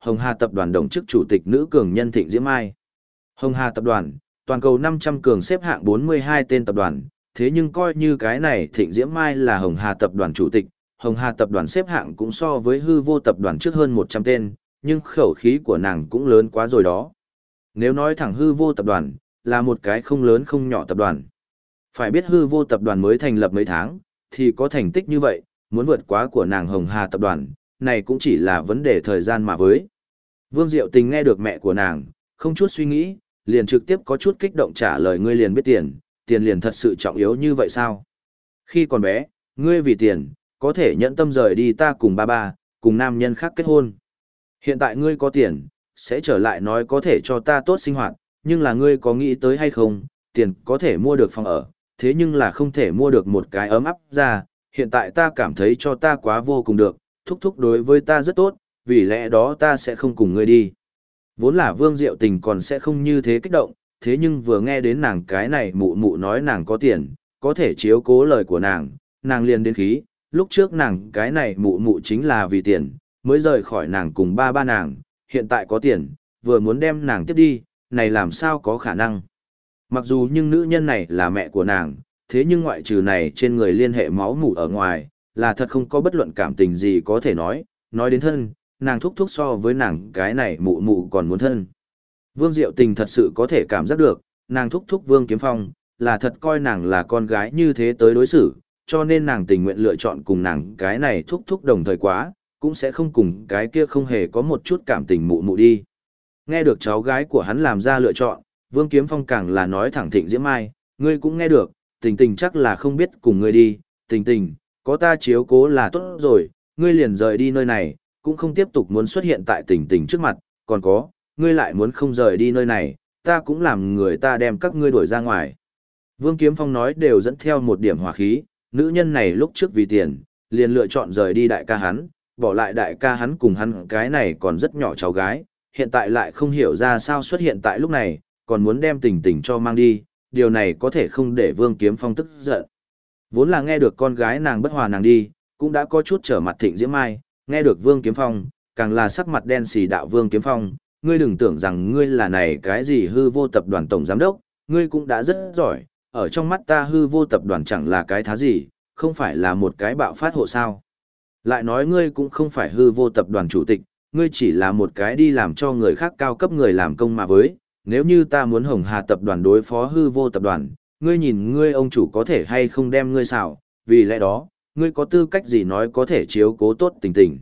Hồng Hà tập đoàn đồng chức chủ tịch nữ cường nhân Thịnh Diễm Mai. Hồng Hà tập đoàn, toàn cầu 500 cường xếp hạng 42 tên tập đoàn, thế nhưng coi như cái này Thịnh Diễm Mai là Hồng Hà tập đoàn chủ tịch, Hồng Hà tập đoàn xếp hạng cũng so với hư vô tập đoàn trước hơn 100 tên, nhưng khẩu khí của nàng cũng lớn quá rồi đó. Nếu nói thẳng hư vô tập đoàn, là một cái không lớn không nhỏ tập đoàn. Phải biết hư vô tập đoàn mới thành lập mấy tháng, thì có thành tích như vậy, muốn vượt quá của nàng Hồng Hà tập đoàn, này cũng chỉ là vấn đề thời gian mà với. Vương Diệu Tình nghe được mẹ của nàng, không chút suy nghĩ, liền trực tiếp có chút kích động trả lời ngươi liền biết tiền, tiền liền thật sự trọng yếu như vậy sao? Khi còn bé, ngươi vì tiền, có thể nhẫn tâm rời đi ta cùng ba ba, cùng nam nhân khác kết hôn. Hiện tại ngươi có tiền, sẽ trở lại nói có thể cho ta tốt sinh hoạt, nhưng là ngươi có nghĩ tới hay không, tiền có thể mua được phòng ở, thế nhưng là không thể mua được một cái ấm áp ra, hiện tại ta cảm thấy cho ta quá vô cùng được, thúc thúc đối với ta rất tốt, vì lẽ đó ta sẽ không cùng ngươi đi. Vốn là Vương Diệu Tình còn sẽ không như thế kích động, thế nhưng vừa nghe đến nàng cái này mụ mụ nói nàng có tiền, có thể chiếu cố lời của nàng liền đến khí, lúc trước nàng cái này mụ mụ chính là vì tiền, mới rời khỏi nàng cùng ba ba nàng, hiện tại có tiền, vừa muốn đem nàng tiếp đi, này làm sao có khả năng. Mặc dù nhưng nữ nhân này là mẹ của nàng, thế nhưng ngoại trừ này trên người liên hệ máu mủ ở ngoài, là thật không có bất luận cảm tình gì có thể nói đến thân, nàng thúc thúc so với nàng cái này mụ mụ còn muốn thân. Vương Diệu Tình thật sự có thể cảm giác được, nàng thúc thúc Vương Kiếm Phong, là thật coi nàng là con gái như thế tới đối xử, cho nên nàng tình nguyện lựa chọn cùng nàng cái này thúc thúc đồng thời quá, cũng sẽ không cùng cái kia không hề có một chút cảm tình mụ mụ đi. Nghe được cháu gái của hắn làm ra lựa chọn, Vương Kiếm Phong càng là nói thẳng Thịnh Diễm Mai, ngươi cũng nghe được, Tình Tình chắc là không biết cùng ngươi đi, Tình Tình, có ta chiếu cố là tốt rồi, ngươi liền rời đi nơi này, cũng không tiếp tục muốn xuất hiện tại Tình Tình trước mặt, còn có, ngươi lại muốn không rời đi nơi này, ta cũng làm người ta đem các ngươi đuổi ra ngoài. Vương Kiếm Phong nói đều dẫn theo một điểm hỏa khí, nữ nhân này lúc trước vì tiền, liền lựa chọn rời đi đại ca hắn, bỏ lại đại ca hắn cùng hắn cái này còn rất nhỏ cháu gái, hiện tại lại không hiểu ra sao xuất hiện tại lúc này, còn muốn đem Tình Tình cho mang đi, điều này có thể không để Vương Kiếm Phong tức giận. Vốn là nghe được con gái nàng bất hòa nàng đi, cũng đã có chút trở mặt Thịnh Diễm Mai, nghe được Vương Kiếm Phong, càng là sắc mặt đen xì đạo Vương Kiếm Phong, ngươi đừng tưởng rằng ngươi là này cái gì hư vô tập đoàn tổng giám đốc, ngươi cũng đã rất giỏi, ở trong mắt ta hư vô tập đoàn chẳng là cái thá gì, không phải là một cái bạo phát hộ sao. Lại nói ngươi cũng không phải hư vô tập đoàn chủ tịch, ngươi chỉ là một cái đi làm cho người khác cao cấp người làm công mà với, nếu như ta muốn Hồng Hà tập đoàn đối phó hư vô tập đoàn, ngươi nhìn ngươi ông chủ có thể hay không đem ngươi xảo, vì lẽ đó, ngươi có tư cách gì nói có thể chiếu cố tốt Tình Tình.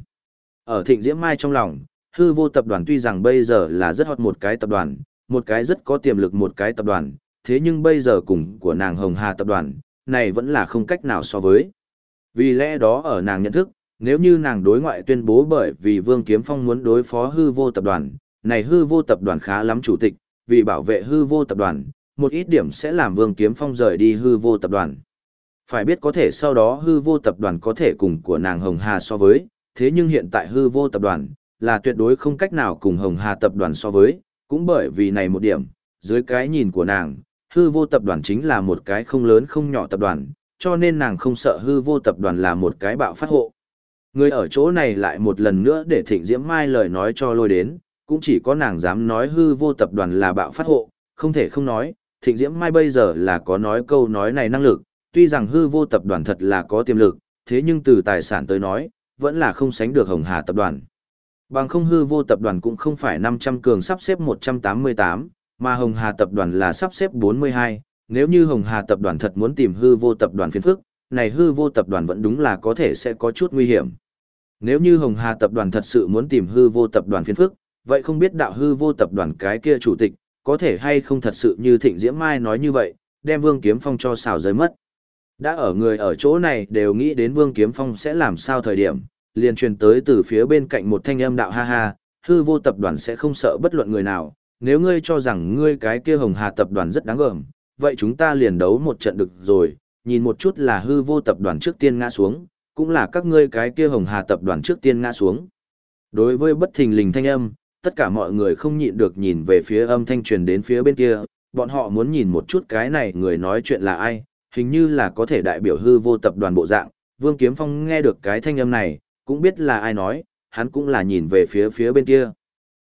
Ở Thịnh Diễm Mai trong lòng, hư vô tập đoàn tuy rằng bây giờ là rất hot một cái tập đoàn, một cái rất có tiềm lực một cái tập đoàn, thế nhưng bây giờ cùng của nàng Hồng Hà tập đoàn, này vẫn là không cách nào so với. Vì lẽ đó ở nàng nhận thức, nếu như nàng đối ngoại tuyên bố bởi vì Vương Kiếm Phong muốn đối phó hư vô tập đoàn, này hư vô tập đoàn khá lắm chủ tịch, vì bảo vệ hư vô tập đoàn, một ít điểm sẽ làm Vương Kiếm Phong rời đi hư vô tập đoàn. Phải biết có thể sau đó hư vô tập đoàn có thể cùng của nàng Hồng Hà so với, thế nhưng hiện tại hư vô tập đoàn là tuyệt đối không cách nào cùng Hồng Hà tập đoàn so với, cũng bởi vì này một điểm, dưới cái nhìn của nàng, hư vô tập đoàn chính là một cái không lớn không nhỏ tập đoàn, cho nên nàng không sợ hư vô tập đoàn là một cái bạo phát hộ. Người ở chỗ này lại một lần nữa để Thịnh Diễm Mai lời nói cho lôi đến, cũng chỉ có nàng dám nói hư vô tập đoàn là bạo phát hộ, không thể không nói, Thịnh Diễm Mai bây giờ là có nói câu nói này năng lực, tuy rằng hư vô tập đoàn thật là có tiềm lực, thế nhưng từ tài sản tới nói, vẫn là không sánh được Hồng Hà tập đoàn. Bằng không hư vô tập đoàn cũng không phải 500 cường sắp xếp 188, mà Hồng Hà tập đoàn là sắp xếp 42, nếu như Hồng Hà tập đoàn thật muốn tìm hư vô tập đoàn phiền phức, này hư vô tập đoàn vẫn đúng là có thể sẽ có chút nguy hiểm. Nếu như Hồng Hà tập đoàn thật sự muốn tìm hư vô tập đoàn phiền phức, vậy không biết đạo hư vô tập đoàn cái kia chủ tịch, có thể hay không thật sự như Thịnh Diễm Mai nói như vậy, đem Vương Kiếm Phong cho xào rơi mất. Đã ở người ở chỗ này đều nghĩ đến Vương Kiếm Phong sẽ làm sao thời điểm, liền truyền tới từ phía bên cạnh một thanh âm đạo ha ha, hư vô tập đoàn sẽ không sợ bất luận người nào, nếu ngươi cho rằng ngươi cái kia Hồng Hà tập đoàn rất đáng gờm, vậy chúng ta liền đấu một trận được rồi, nhìn một chút là hư vô tập đoàn trước tiên ngã xuống, cũng là các ngươi cái kia Hồng Hà tập đoàn trước tiên ngã xuống. Đối với bất thình lình thanh âm, tất cả mọi người không nhịn được nhìn về phía âm thanh truyền đến phía bên kia, bọn họ muốn nhìn một chút cái này người nói chuyện là ai, hình như là có thể đại biểu hư vô tập đoàn bộ dạng. Vương Kiếm Phong nghe được cái thanh âm này, cũng biết là ai nói, hắn cũng là nhìn về phía bên kia.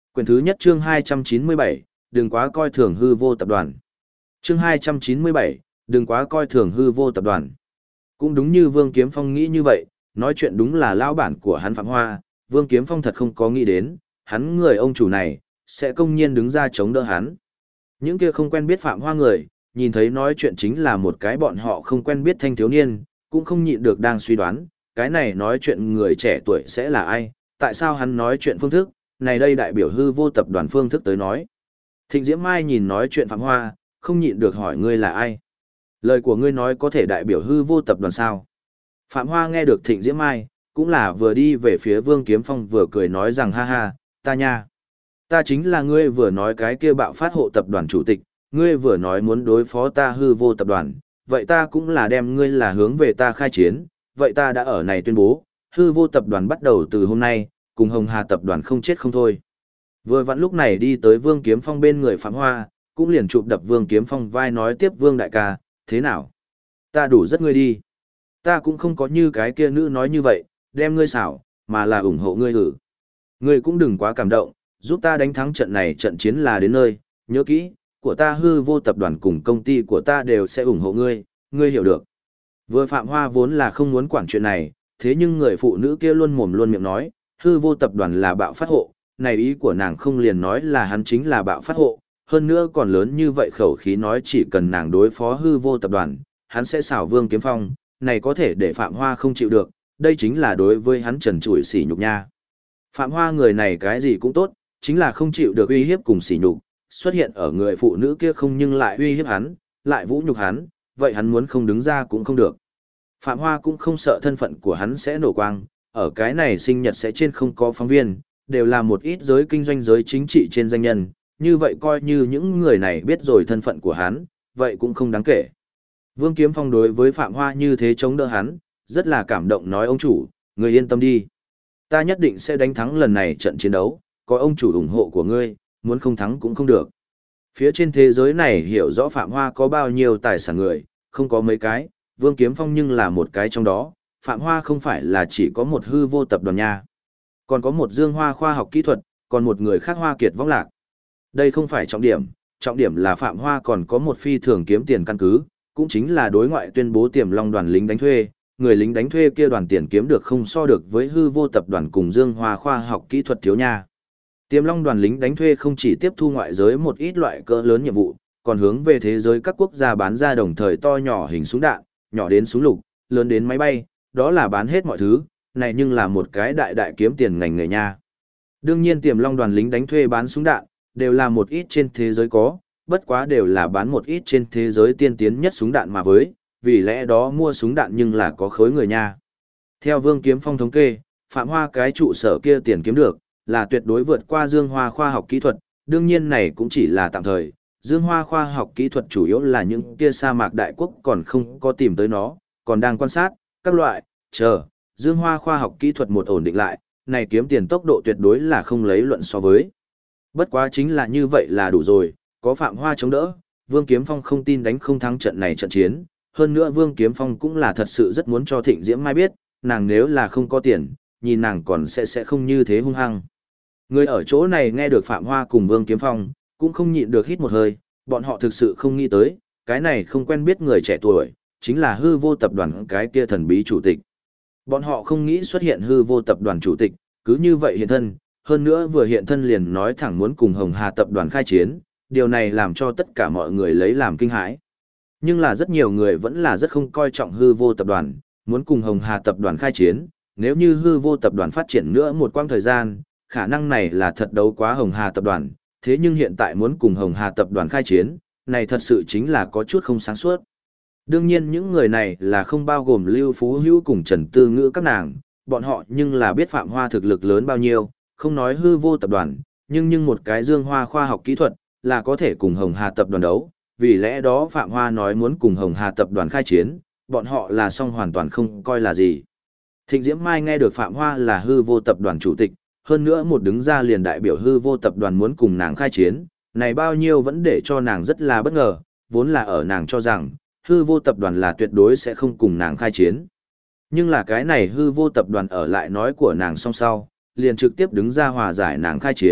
Quyển thứ nhất chương 297, đừng quá coi thường hư vô tập đoàn. Chương 297, đừng quá coi thường hư vô tập đoàn. Cũng đúng như Vương Kiếm Phong nghĩ như vậy, nói chuyện đúng là lão bản của hắn Phạm Hoa, Vương Kiếm Phong thật không có nghĩ đến, hắn người ông chủ này, sẽ công nhiên đứng ra chống đỡ hắn. Những kia không quen biết Phạm Hoa người, nhìn thấy nói chuyện chính là một cái bọn họ không quen biết thanh thiếu niên, cũng không nhịn được đang suy đoán, cái này nói chuyện người trẻ tuổi sẽ là ai, tại sao hắn nói chuyện phương thức, này đây đại biểu hư vô tập đoàn phương thức tới nói. Thịnh Diễm Mai nhìn nói chuyện Phạm Hoa, không nhịn được hỏi ngươi là ai. Lời của ngươi nói có thể đại biểu hư vô tập đoàn sao? Phạm Hoa nghe được Thịnh Diễm Mai, cũng là vừa đi về phía Vương Kiếm Phong vừa cười nói rằng ha ha, ta nha. Ta chính là ngươi vừa nói cái kia bạo phát hộ tập đoàn chủ tịch, ngươi vừa nói muốn đối phó ta hư vô tập đoàn, vậy ta cũng là đem ngươi là hướng về ta khai chiến, vậy ta đã ở này tuyên bố, hư vô tập đoàn bắt đầu từ hôm nay, cùng Hồng Hà tập đoàn không chết không thôi. Vừa vặn lúc này đi tới Vương Kiếm Phong bên người Phạm Hoa, cũng liền chụp đập Vương Kiếm Phong vai nói tiếp Vương đại ca, thế nào? Ta đủ rất ngươi đi. Ta cũng không có như cái kia nữ nói như vậy, đem ngươi xảo, mà là ủng hộ ngươi hử. Ngươi cũng đừng quá cảm động, giúp ta đánh thắng trận này trận chiến là đến nơi, nhớ kỹ, của ta hư vô tập đoàn cùng công ty của ta đều sẽ ủng hộ ngươi, ngươi hiểu được. Vừa Phạm Hoa vốn là không muốn quản chuyện này, thế nhưng người phụ nữ kia luôn mồm luôn miệng nói, hư vô tập đoàn là bạo phát hộ, này ý của nàng không liền nói là hắn chính là bạo phát hộ, hơn nữa còn lớn như vậy khẩu khí nói chỉ cần nàng đối phó hư vô tập đoàn, hắn sẽ xảo Vương Kiếm Phong, này có thể để Phạm Hoa không chịu được, đây chính là đối với hắn trần trụi sỉ nhục nha. Phạm Hoa người này cái gì cũng tốt, chính là không chịu được uy hiếp cùng sỉ nhục, xuất hiện ở người phụ nữ kia không nhưng lại uy hiếp hắn, lại vũ nhục hắn, vậy hắn muốn không đứng ra cũng không được. Phạm Hoa cũng không sợ thân phận của hắn sẽ nổ quang, ở cái này sinh nhật sẽ trên không có phóng viên, đều là một ít giới kinh doanh giới chính trị trên danh nhân, như vậy coi như những người này biết rồi thân phận của hắn, vậy cũng không đáng kể. Vương Kiếm Phong đối với Phạm Hoa như thế chống đỡ hắn, rất là cảm động nói ông chủ, người yên tâm đi. Ta nhất định sẽ đánh thắng lần này trận chiến đấu, có ông chủ ủng hộ của ngươi, muốn không thắng cũng không được. Phía trên thế giới này hiểu rõ Phạm Hoa có bao nhiêu tài sản người, không có mấy cái, Vương Kiếm Phong nhưng là một cái trong đó, Phạm Hoa không phải là chỉ có một hư vô tập đoàn nha. Còn có một Dương Hoa khoa học kỹ thuật, còn một người khác Hoa Kiệt võng lạc. Đây không phải trọng điểm là Phạm Hoa còn có một phi thường kiếm tiền căn cứ, cũng chính là đối ngoại tuyên bố Tiềm Long đoàn lính đánh thuê, người lính đánh thuê kia đoàn tiền kiếm được không so được với hư vô tập đoàn cùng Dương Hoa khoa học kỹ thuật thiếu nha. Tiềm Long đoàn lính đánh thuê không chỉ tiếp thu ngoại giới một ít loại cỡ lớn nhiệm vụ, còn hướng về thế giới các quốc gia bán ra đồng thời to nhỏ hình súng đạn, nhỏ đến súng lục, lớn đến máy bay, đó là bán hết mọi thứ, này nhưng là một cái đại kiếm tiền ngành nghề nha. Đương nhiên Tiềm Long đoàn lính đánh thuê bán súng đạn, đều là một ít trên thế giới có, bất quá đều là bán một ít trên thế giới tiên tiến nhất súng đạn mà với, vì lẽ đó mua súng đạn nhưng là có khối người nha. Theo Vương Kiếm Phong thống kê, Phạm Hoa cái trụ sở kia tiền kiếm được, là tuyệt đối vượt qua Dương Hoa khoa học kỹ thuật, đương nhiên này cũng chỉ là tạm thời, Dương Hoa khoa học kỹ thuật chủ yếu là những kia sa mạc đại quốc còn không có tìm tới nó, còn đang quan sát, các loại, chờ, Dương Hoa khoa học kỹ thuật một ổn định lại, này kiếm tiền tốc độ tuyệt đối là không lấy luận so với. Bất quá chính là như vậy là đủ rồi, có Phạm Hoa chống đỡ, Vương Kiếm Phong không tin đánh không thắng trận này trận chiến, hơn nữa Vương Kiếm Phong cũng là thật sự rất muốn cho Thịnh Diễm Mai biết, nàng nếu là không có tiền, nhìn nàng còn sẽ không như thế hung hăng. Người ở chỗ này nghe được Phạm Hoa cùng Vương Kiếm Phong, cũng không nhịn được hít một hơi, bọn họ thực sự không nghĩ tới, cái này không quen biết người trẻ tuổi, chính là hư vô tập đoàn cái kia thần bí chủ tịch. Bọn họ không nghĩ xuất hiện hư vô tập đoàn chủ tịch, cứ như vậy hiện thân, hơn nữa vừa hiện thân liền nói thẳng muốn cùng Hồng Hà tập đoàn khai chiến, điều này làm cho tất cả mọi người lấy làm kinh hãi. Nhưng là rất nhiều người vẫn là rất không coi trọng hư vô tập đoàn, muốn cùng Hồng Hà tập đoàn khai chiến, nếu như hư vô tập đoàn phát triển nữa một quãng thời gian, khả năng này là thật đấu quá Hồng Hà tập đoàn, thế nhưng hiện tại muốn cùng Hồng Hà tập đoàn khai chiến, này thật sự chính là có chút không sáng suốt. Đương nhiên những người này là không bao gồm Lưu Phú Hữu cùng Trần Tư Ngữ các nàng, bọn họ nhưng là biết Phạm Hoa thực lực lớn bao nhiêu, không nói hư vô tập đoàn, nhưng một cái Dương Hoa khoa học kỹ thuật là có thể cùng Hồng Hà tập đoàn đấu, vì lẽ đó Phạm Hoa nói muốn cùng Hồng Hà tập đoàn khai chiến, bọn họ là song hoàn toàn không coi là gì. Thịnh Diễm Mai nghe được Phạm Hoa là hư vô tập đoàn chủ tịch, hơn nữa một đứng ra liền đại biểu hư vô tập đoàn muốn cùng nàng khai chiến, này bao nhiêu vẫn để cho nàng rất là bất ngờ, vốn là ở nàng cho rằng, hư vô tập đoàn là tuyệt đối sẽ không cùng nàng khai chiến. Nhưng là cái này hư vô tập đoàn ở lại nói của nàng song sau, liền trực tiếp đứng ra hòa giải nàng khai chiến,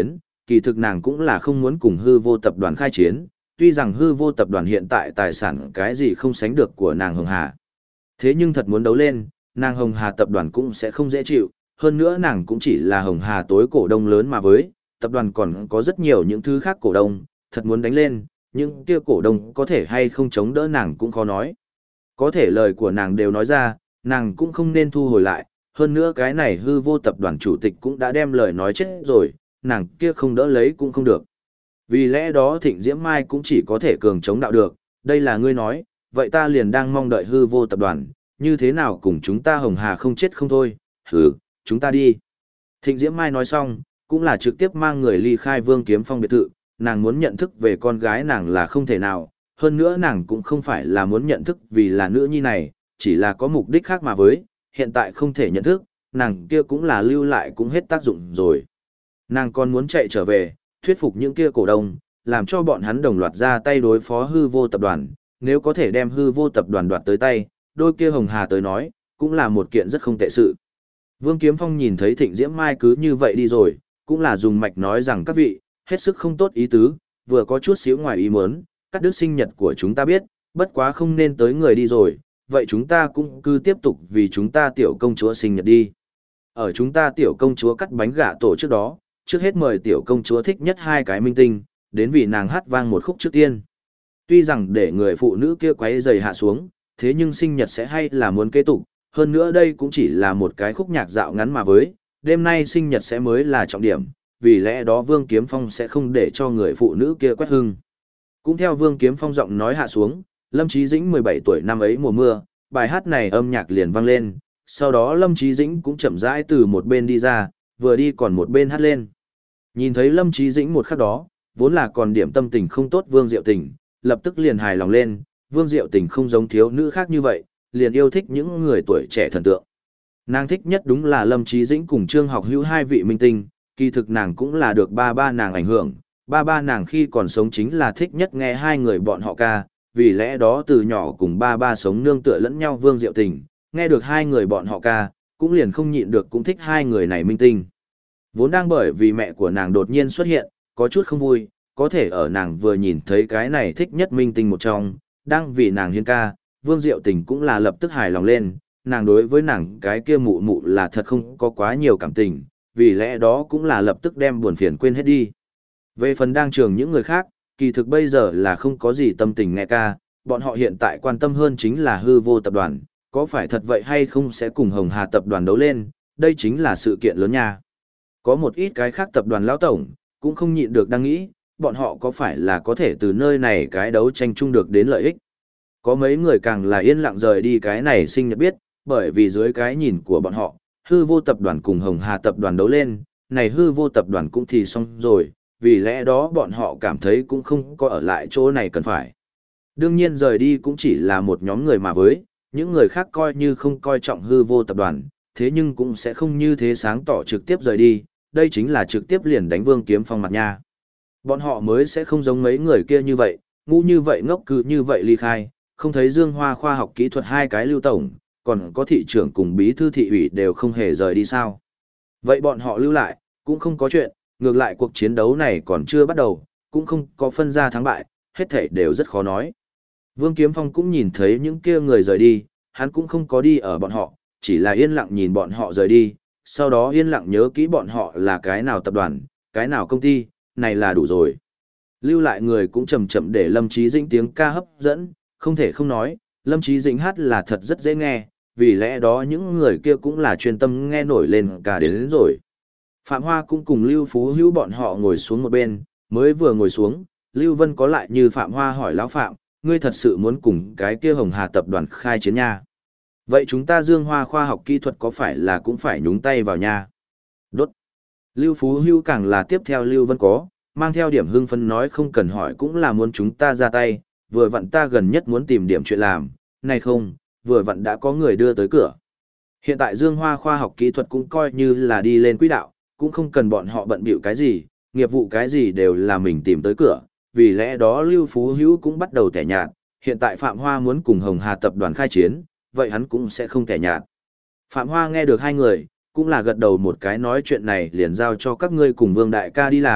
kỳ thực nàng cũng là không muốn cùng hư vô tập đoàn khai chiến, tuy rằng hư vô tập đoàn hiện tại tài sản cái gì không sánh được của nàng Hồng Hà. Thế nhưng thật muốn đấu lên, nàng Hồng Hà tập đoàn cũng sẽ không dễ chịu, hơn nữa nàng cũng chỉ là Hồng Hà tối cổ đông lớn mà với, tập đoàn còn có rất nhiều những thứ khác cổ đông, thật muốn đánh lên, những kia cổ đông có thể hay không chống đỡ nàng cũng khó nói. Có thể lời của nàng đều nói ra, nàng cũng không nên thu hồi lại, hơn nữa cái này hư vô tập đoàn chủ tịch cũng đã đem lời nói chết rồi, nàng kia không đỡ lấy cũng không được. Vì lẽ đó Thịnh Diễm Mai cũng chỉ có thể cường chống đạo được, đây là ngươi nói, vậy ta liền đang mong đợi hư vô tập đoàn, như thế nào cùng chúng ta Hồng Hà không chết không thôi, chúng ta đi. Thịnh Diễm Mai nói xong, cũng là trực tiếp mang người ly khai Vương Kiếm Phong biệt thự, nàng muốn nhận thức về con gái nàng là không thể nào, hơn nữa nàng cũng không phải là muốn nhận thức vì là nữ nhi này, chỉ là có mục đích khác mà với, hiện tại không thể nhận thức, nàng kia cũng là lưu lại cũng hết tác dụng rồi. Nàng còn muốn chạy trở về, thuyết phục những kia cổ đông, làm cho bọn hắn đồng loạt ra tay đối phó hư vô tập đoàn, nếu có thể đem hư vô tập đoàn đoạt tới tay, đôi kia Hồng Hà tới nói, cũng là một kiện rất không tệ sự. Vương Kiếm Phong nhìn thấy Thịnh Diễm Mai cứ như vậy đi rồi, cũng là dùng mạch nói rằng các vị, hết sức không tốt ý tứ, vừa có chút xíu ngoài ý muốn, cắt đứt sinh nhật của chúng ta biết, bất quá không nên tới người đi rồi, vậy chúng ta cũng cứ tiếp tục vì chúng ta tiểu công chúa sinh nhật đi. Ở chúng ta tiểu công chúa cắt bánh gà tổ trước đó, trước hết mời tiểu công chúa thích nhất hai cái minh tinh, đến vì nàng hát vang một khúc trước tiên. Tuy rằng để người phụ nữ kia quấy giày hạ xuống, thế nhưng sinh nhật sẽ hay là muốn kế tục, hơn nữa đây cũng chỉ là một cái khúc nhạc dạo ngắn mà với, đêm nay sinh nhật sẽ mới là trọng điểm, vì lẽ đó Vương Kiếm Phong sẽ không để cho người phụ nữ kia quét hưng. Cũng theo Vương Kiếm Phong giọng nói hạ xuống, Lâm Chí Dĩnh 17 tuổi năm ấy mùa mưa, bài hát này âm nhạc liền vang lên, sau đó Lâm Chí Dĩnh cũng chậm rãi từ một bên đi ra, vừa đi còn một bên hát lên. Nhìn thấy Lâm Chí Dĩnh một khắc đó, vốn là còn điểm tâm tình không tốt Vương Diệu Tình, lập tức liền hài lòng lên, Vương Diệu Tình không giống thiếu nữ khác như vậy, liền yêu thích những người tuổi trẻ thần tượng. Nàng thích nhất đúng là Lâm Chí Dĩnh cùng Trương Học Hữu hai vị minh tinh, kỳ thực nàng cũng là được ba ba nàng ảnh hưởng, ba ba nàng khi còn sống chính là thích nhất nghe hai người bọn họ ca, vì lẽ đó từ nhỏ cùng ba ba sống nương tựa lẫn nhau Vương Diệu Tình, nghe được hai người bọn họ ca, cũng liền không nhịn được cũng thích hai người này minh tinh. Vốn đang bởi vì mẹ của nàng đột nhiên xuất hiện, có chút không vui, có thể ở nàng vừa nhìn thấy cái này thích nhất minh tinh một trong, đang vì nàng hiến ca, Vương Diệu Tình cũng là lập tức hài lòng lên, nàng đối với nàng cái kia mụ mụ là thật không có quá nhiều cảm tình, vì lẽ đó cũng là lập tức đem buồn phiền quên hết đi. Về phần đang trường những người khác, kỳ thực bây giờ là không có gì tâm tình nghe ca, bọn họ hiện tại quan tâm hơn chính là hư vô tập đoàn, có phải thật vậy hay không sẽ cùng Hồng Hà tập đoàn đấu lên, đây chính là sự kiện lớn nha. Có một ít cái khác tập đoàn lão tổng, cũng không nhịn được đang nghĩ, bọn họ có phải là có thể từ nơi này cái đấu tranh chung được đến lợi ích. Có mấy người càng là yên lặng rời đi cái này sinh nhật biết, bởi vì dưới cái nhìn của bọn họ, hư vô tập đoàn cùng Hồng Hà tập đoàn đấu lên, này hư vô tập đoàn cũng thì xong rồi, vì lẽ đó bọn họ cảm thấy cũng không có ở lại chỗ này cần phải. Đương nhiên rời đi cũng chỉ là một nhóm người mà với, những người khác coi như không coi trọng hư vô tập đoàn, thế nhưng cũng sẽ không như thế sáng tỏ trực tiếp rời đi, đây chính là trực tiếp liền đánh Vương Kiếm Phong mặt nha. Bọn họ mới sẽ không giống mấy người kia như vậy, ngu như vậy ngốc cư như vậy ly khai, không thấy Dương Hoa khoa học kỹ thuật hai cái lưu tổng, còn có thị trưởng cùng bí thư thị ủy đều không hề rời đi sao. Vậy bọn họ lưu lại, cũng không có chuyện, ngược lại cuộc chiến đấu này còn chưa bắt đầu, cũng không có phân ra thắng bại, hết thảy đều rất khó nói. Vương Kiếm Phong cũng nhìn thấy những kia người rời đi, hắn cũng không có đi ở bọn họ, chỉ là yên lặng nhìn bọn họ rời đi, sau đó yên lặng nhớ kỹ bọn họ là cái nào tập đoàn, cái nào công ty, này là đủ rồi. Lưu lại người cũng chậm chậm để Lâm Chí Dĩnh tiếng ca hấp dẫn, không thể không nói, Lâm Chí Dĩnh hát là thật rất dễ nghe, vì lẽ đó những người kia cũng là chuyên tâm nghe nổi lên cả đến rồi. Phạm Hoa cũng cùng Lưu Phú Hữu bọn họ ngồi xuống một bên, mới vừa ngồi xuống, Lưu Vân có lại như Phạm Hoa hỏi lão Phạm, ngươi thật sự muốn cùng cái kia Hồng Hà tập đoàn khai chiến nha. Vậy chúng ta Dương Hoa khoa học kỹ thuật có phải là cũng phải nhúng tay vào nha? Đốt. Lưu Phú Hữu càng là tiếp theo Lưu Vân có, mang theo điểm hưng phấn nói không cần hỏi cũng là muốn chúng ta ra tay, vừa vặn ta gần nhất muốn tìm điểm chuyện làm, này không, vừa vặn đã có người đưa tới cửa. Hiện tại Dương Hoa khoa học kỹ thuật cũng coi như là đi lên quỹ đạo, cũng không cần bọn họ bận bịu cái gì, nghiệp vụ cái gì đều là mình tìm tới cửa, vì lẽ đó Lưu Phú Hữu cũng bắt đầu tẻ nhạt, hiện tại Phạm Hoa muốn cùng Hồng Hà tập đoàn khai chiến, vậy hắn cũng sẽ không tẻ nhạt. Phạm Hoa nghe được hai người, cũng là gật đầu một cái nói chuyện này liền giao cho các ngươi cùng Vương Đại ca đi làm,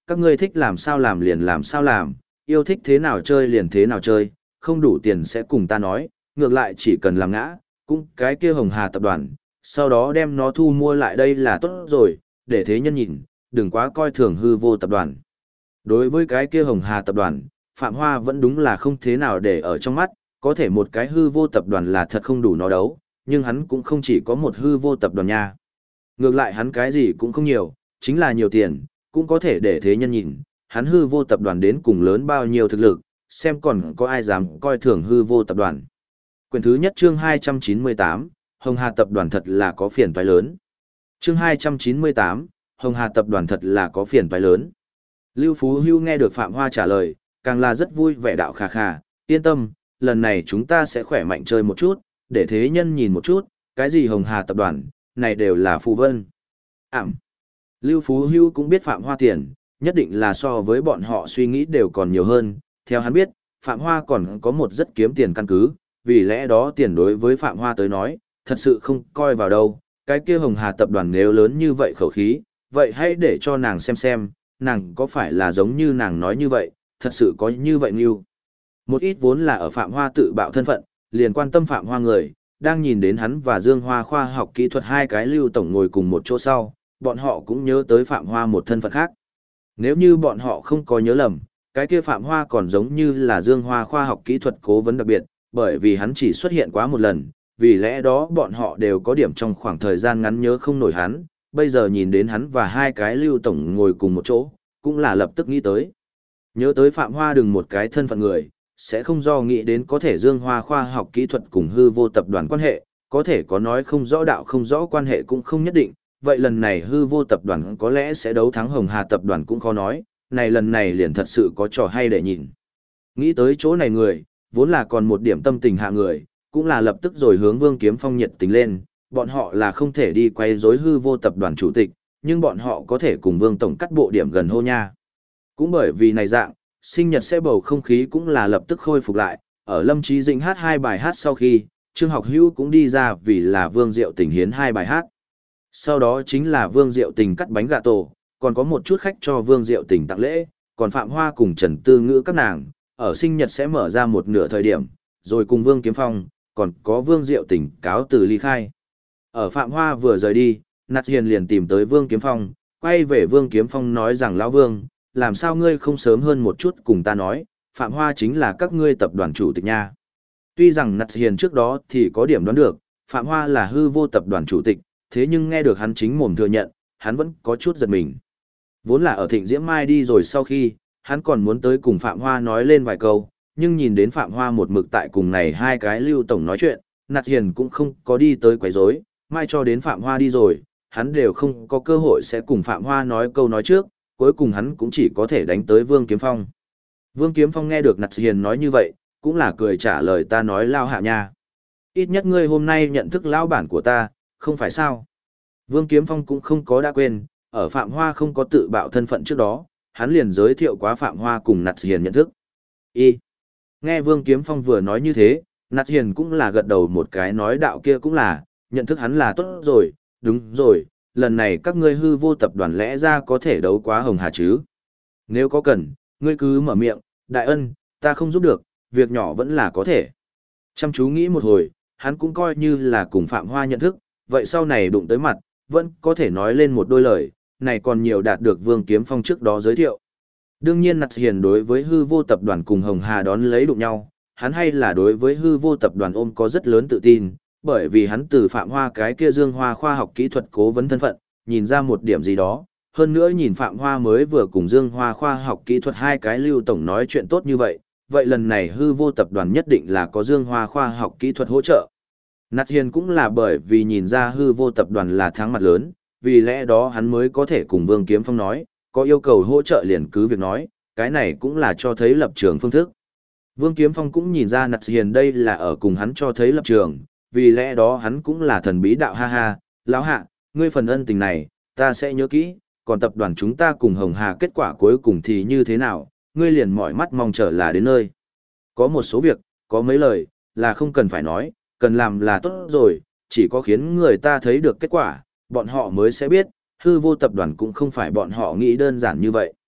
các ngươi thích làm sao làm liền làm sao làm, yêu thích thế nào chơi liền thế nào chơi, không đủ tiền sẽ cùng ta nói, ngược lại chỉ cần làm ngã, cũng cái kia Hồng Hà tập đoàn, sau đó đem nó thu mua lại đây là tốt rồi, để thế nhân nhìn, đừng quá coi thường hư vô tập đoàn. Đối với cái kia Hồng Hà tập đoàn, Phạm Hoa vẫn đúng là không thế nào để ở trong mắt, có thể một cái hư vô tập đoàn là thật không đủ nó đấu, nhưng hắn cũng không chỉ có một hư vô tập đoàn nha. Ngược lại hắn cái gì cũng không nhiều, chính là nhiều tiền, cũng có thể để thế nhân nhìn, hắn hư vô tập đoàn đến cùng lớn bao nhiêu thực lực, xem còn có ai dám coi thường hư vô tập đoàn. Quyển thứ nhất chương 298, Hồng Hà tập đoàn thật là có phiền toái lớn. Chương 298, Hồng Hà tập đoàn thật là có phiền toái lớn. Lưu Phú Hưu nghe được Phạm Hoa trả lời, càng là rất vui vẻ đạo khà khà, yên tâm, lần này chúng ta sẽ khỏe mạnh chơi một chút, để thế nhân nhìn một chút, cái gì Hồng Hà tập đoàn, này đều là phù vân. Lưu Phú Hưu cũng biết Phạm Hoa tiền, nhất định là so với bọn họ suy nghĩ đều còn nhiều hơn, theo hắn biết, Phạm Hoa còn có một rất kiếm tiền căn cứ, vì lẽ đó tiền đối với Phạm Hoa tới nói, thật sự không coi vào đâu, cái kia Hồng Hà tập đoàn nếu lớn như vậy khẩu khí, vậy hãy để cho nàng xem, nàng có phải là giống như nàng nói như vậy, thật sự có như vậy như. Một ít vốn là ở Phạm Hoa tự bạo thân phận, liền quan tâm Phạm Hoa người, đang nhìn đến hắn và Dương Hoa khoa học kỹ thuật hai cái Lưu tổng ngồi cùng một chỗ sau, bọn họ cũng nhớ tới Phạm Hoa một thân phận khác. Nếu như bọn họ không có nhớ lầm, cái kia Phạm Hoa còn giống như là Dương Hoa khoa học kỹ thuật cố vấn đặc biệt, bởi vì hắn chỉ xuất hiện quá một lần, vì lẽ đó bọn họ đều có điểm trong khoảng thời gian ngắn nhớ không nổi hắn, bây giờ nhìn đến hắn và hai cái Lưu tổng ngồi cùng một chỗ, cũng là lập tức nghĩ tới. Nhớ tới Phạm Hoa đừng một cái thân phận người, sẽ không do nghĩ đến có thể Dương Hoa khoa học kỹ thuật cùng hư vô tập đoàn quan hệ, có thể có nói không rõ đạo không rõ quan hệ cũng không nhất định, vậy lần này hư vô tập đoàn có lẽ sẽ đấu thắng Hồng Hà tập đoàn cũng khó nói, này lần này liền thật sự có trò hay để nhìn. Nghĩ tới chỗ này người, vốn là còn một điểm tâm tình hạ người, cũng là lập tức rồi hướng Vương Kiếm Phong nhiệt tình lên, bọn họ là không thể đi quay rối hư vô tập đoàn chủ tịch, nhưng bọn họ có thể cùng Vương Tổng cắt bộ điểm gần hô nha. Cũng bởi vì này dạng, sinh nhật sẽ bầu không khí cũng là lập tức khôi phục lại, ở Lâm Chí Dĩnh hát hai bài hát sau khi, Trương Học Hữu cũng đi ra vì là Vương Diệu Tình hiến hai bài hát. Sau đó chính là Vương Diệu Tình cắt bánh gà tổ, còn có một chút khách cho Vương Diệu Tình tặng lễ, còn Phạm Hoa cùng Trần Tư Ngữ các nàng, ở sinh nhật sẽ mở ra một nửa thời điểm, rồi cùng Vương Kiếm Phong, còn có Vương Diệu Tình cáo từ ly khai. Ở Phạm Hoa vừa rời đi, Nạt Hiền liền tìm tới Vương Kiếm Phong, quay về Vương Kiếm Phong nói rằng lão Vương, làm sao ngươi không sớm hơn một chút cùng ta nói, Phạm Hoa chính là các ngươi tập đoàn chủ tịch nha. Tuy rằng Nạt Hiền trước đó thì có điểm đoán được, Phạm Hoa là hư vô tập đoàn chủ tịch, thế nhưng nghe được hắn chính mồm thừa nhận, hắn vẫn có chút giật mình. Vốn là ở Thịnh Diễm Mai đi rồi sau khi, hắn còn muốn tới cùng Phạm Hoa nói lên vài câu, nhưng nhìn đến Phạm Hoa một mực tại cùng này hai cái Lưu tổng nói chuyện, Nạt Hiền cũng không có đi tới quấy rối, mai cho đến Phạm Hoa đi rồi, hắn đều không có cơ hội sẽ cùng Phạm Hoa nói câu nói trước, cuối cùng hắn cũng chỉ có thể đánh tới Vương Kiếm Phong. Vương Kiếm Phong nghe được Nạt Hiền nói như vậy, cũng là cười trả lời ta nói lao hạ nha. Ít nhất ngươi hôm nay nhận thức lão bản của ta, không phải sao? Vương Kiếm Phong cũng không có đã quên, ở Phạm Hoa không có tự bạo thân phận trước đó, hắn liền giới thiệu quá Phạm Hoa cùng Nạt Hiền nhận thức. Nghe Vương Kiếm Phong vừa nói như thế, Nạt Hiền cũng là gật đầu một cái nói đạo kia cũng là, nhận thức hắn là tốt rồi, đúng rồi, lần này các ngươi hư vô tập đoàn lẽ ra có thể đấu quá Hồng Hà chứ. Nếu có cần, ngươi cứ mở miệng, đại ân, ta không giúp được, việc nhỏ vẫn là có thể. Chăm chú nghĩ một hồi, hắn cũng coi như là cùng Phạm Hoa nhận thức, vậy sau này đụng tới mặt, vẫn có thể nói lên một đôi lời, này còn nhiều đạt được Vương Kiếm Phong trước đó giới thiệu. Đương nhiên Nạt Hiền đối với hư vô tập đoàn cùng Hồng Hà đón lấy đụng nhau, hắn hay là đối với hư vô tập đoàn ôm có rất lớn tự tin, bởi vì hắn từ Phạm Hoa cái kia Dương Hoa khoa học kỹ thuật cố vấn thân phận, nhìn ra một điểm gì đó, hơn nữa nhìn Phạm Hoa mới vừa cùng Dương Hoa khoa học kỹ thuật hai cái Lưu tổng nói chuyện tốt như vậy, vậy lần này hư vô tập đoàn nhất định là có Dương Hoa khoa học kỹ thuật hỗ trợ. Nạt Hiền cũng là bởi vì nhìn ra hư vô tập đoàn là thắng mặt lớn, vì lẽ đó hắn mới có thể cùng Vương Kiếm Phong nói, có yêu cầu hỗ trợ liền cứ việc nói, cái này cũng là cho thấy lập trường phương thức. Vương Kiếm Phong cũng nhìn ra Nạt Hiền đây là ở cùng hắn cho thấy lập trường, vì lẽ đó hắn cũng là thần bí đạo ha ha, lão hạ, ngươi phần ân tình này, ta sẽ nhớ kỹ, còn tập đoàn chúng ta cùng Hồng Hà kết quả cuối cùng thì như thế nào, ngươi liền mỏi mắt mong chờ là đến nơi. Có một số việc, có mấy lời, là không cần phải nói, cần làm là tốt rồi, chỉ có khiến người ta thấy được kết quả, bọn họ mới sẽ biết, hư vô tập đoàn cũng không phải bọn họ nghĩ đơn giản như vậy.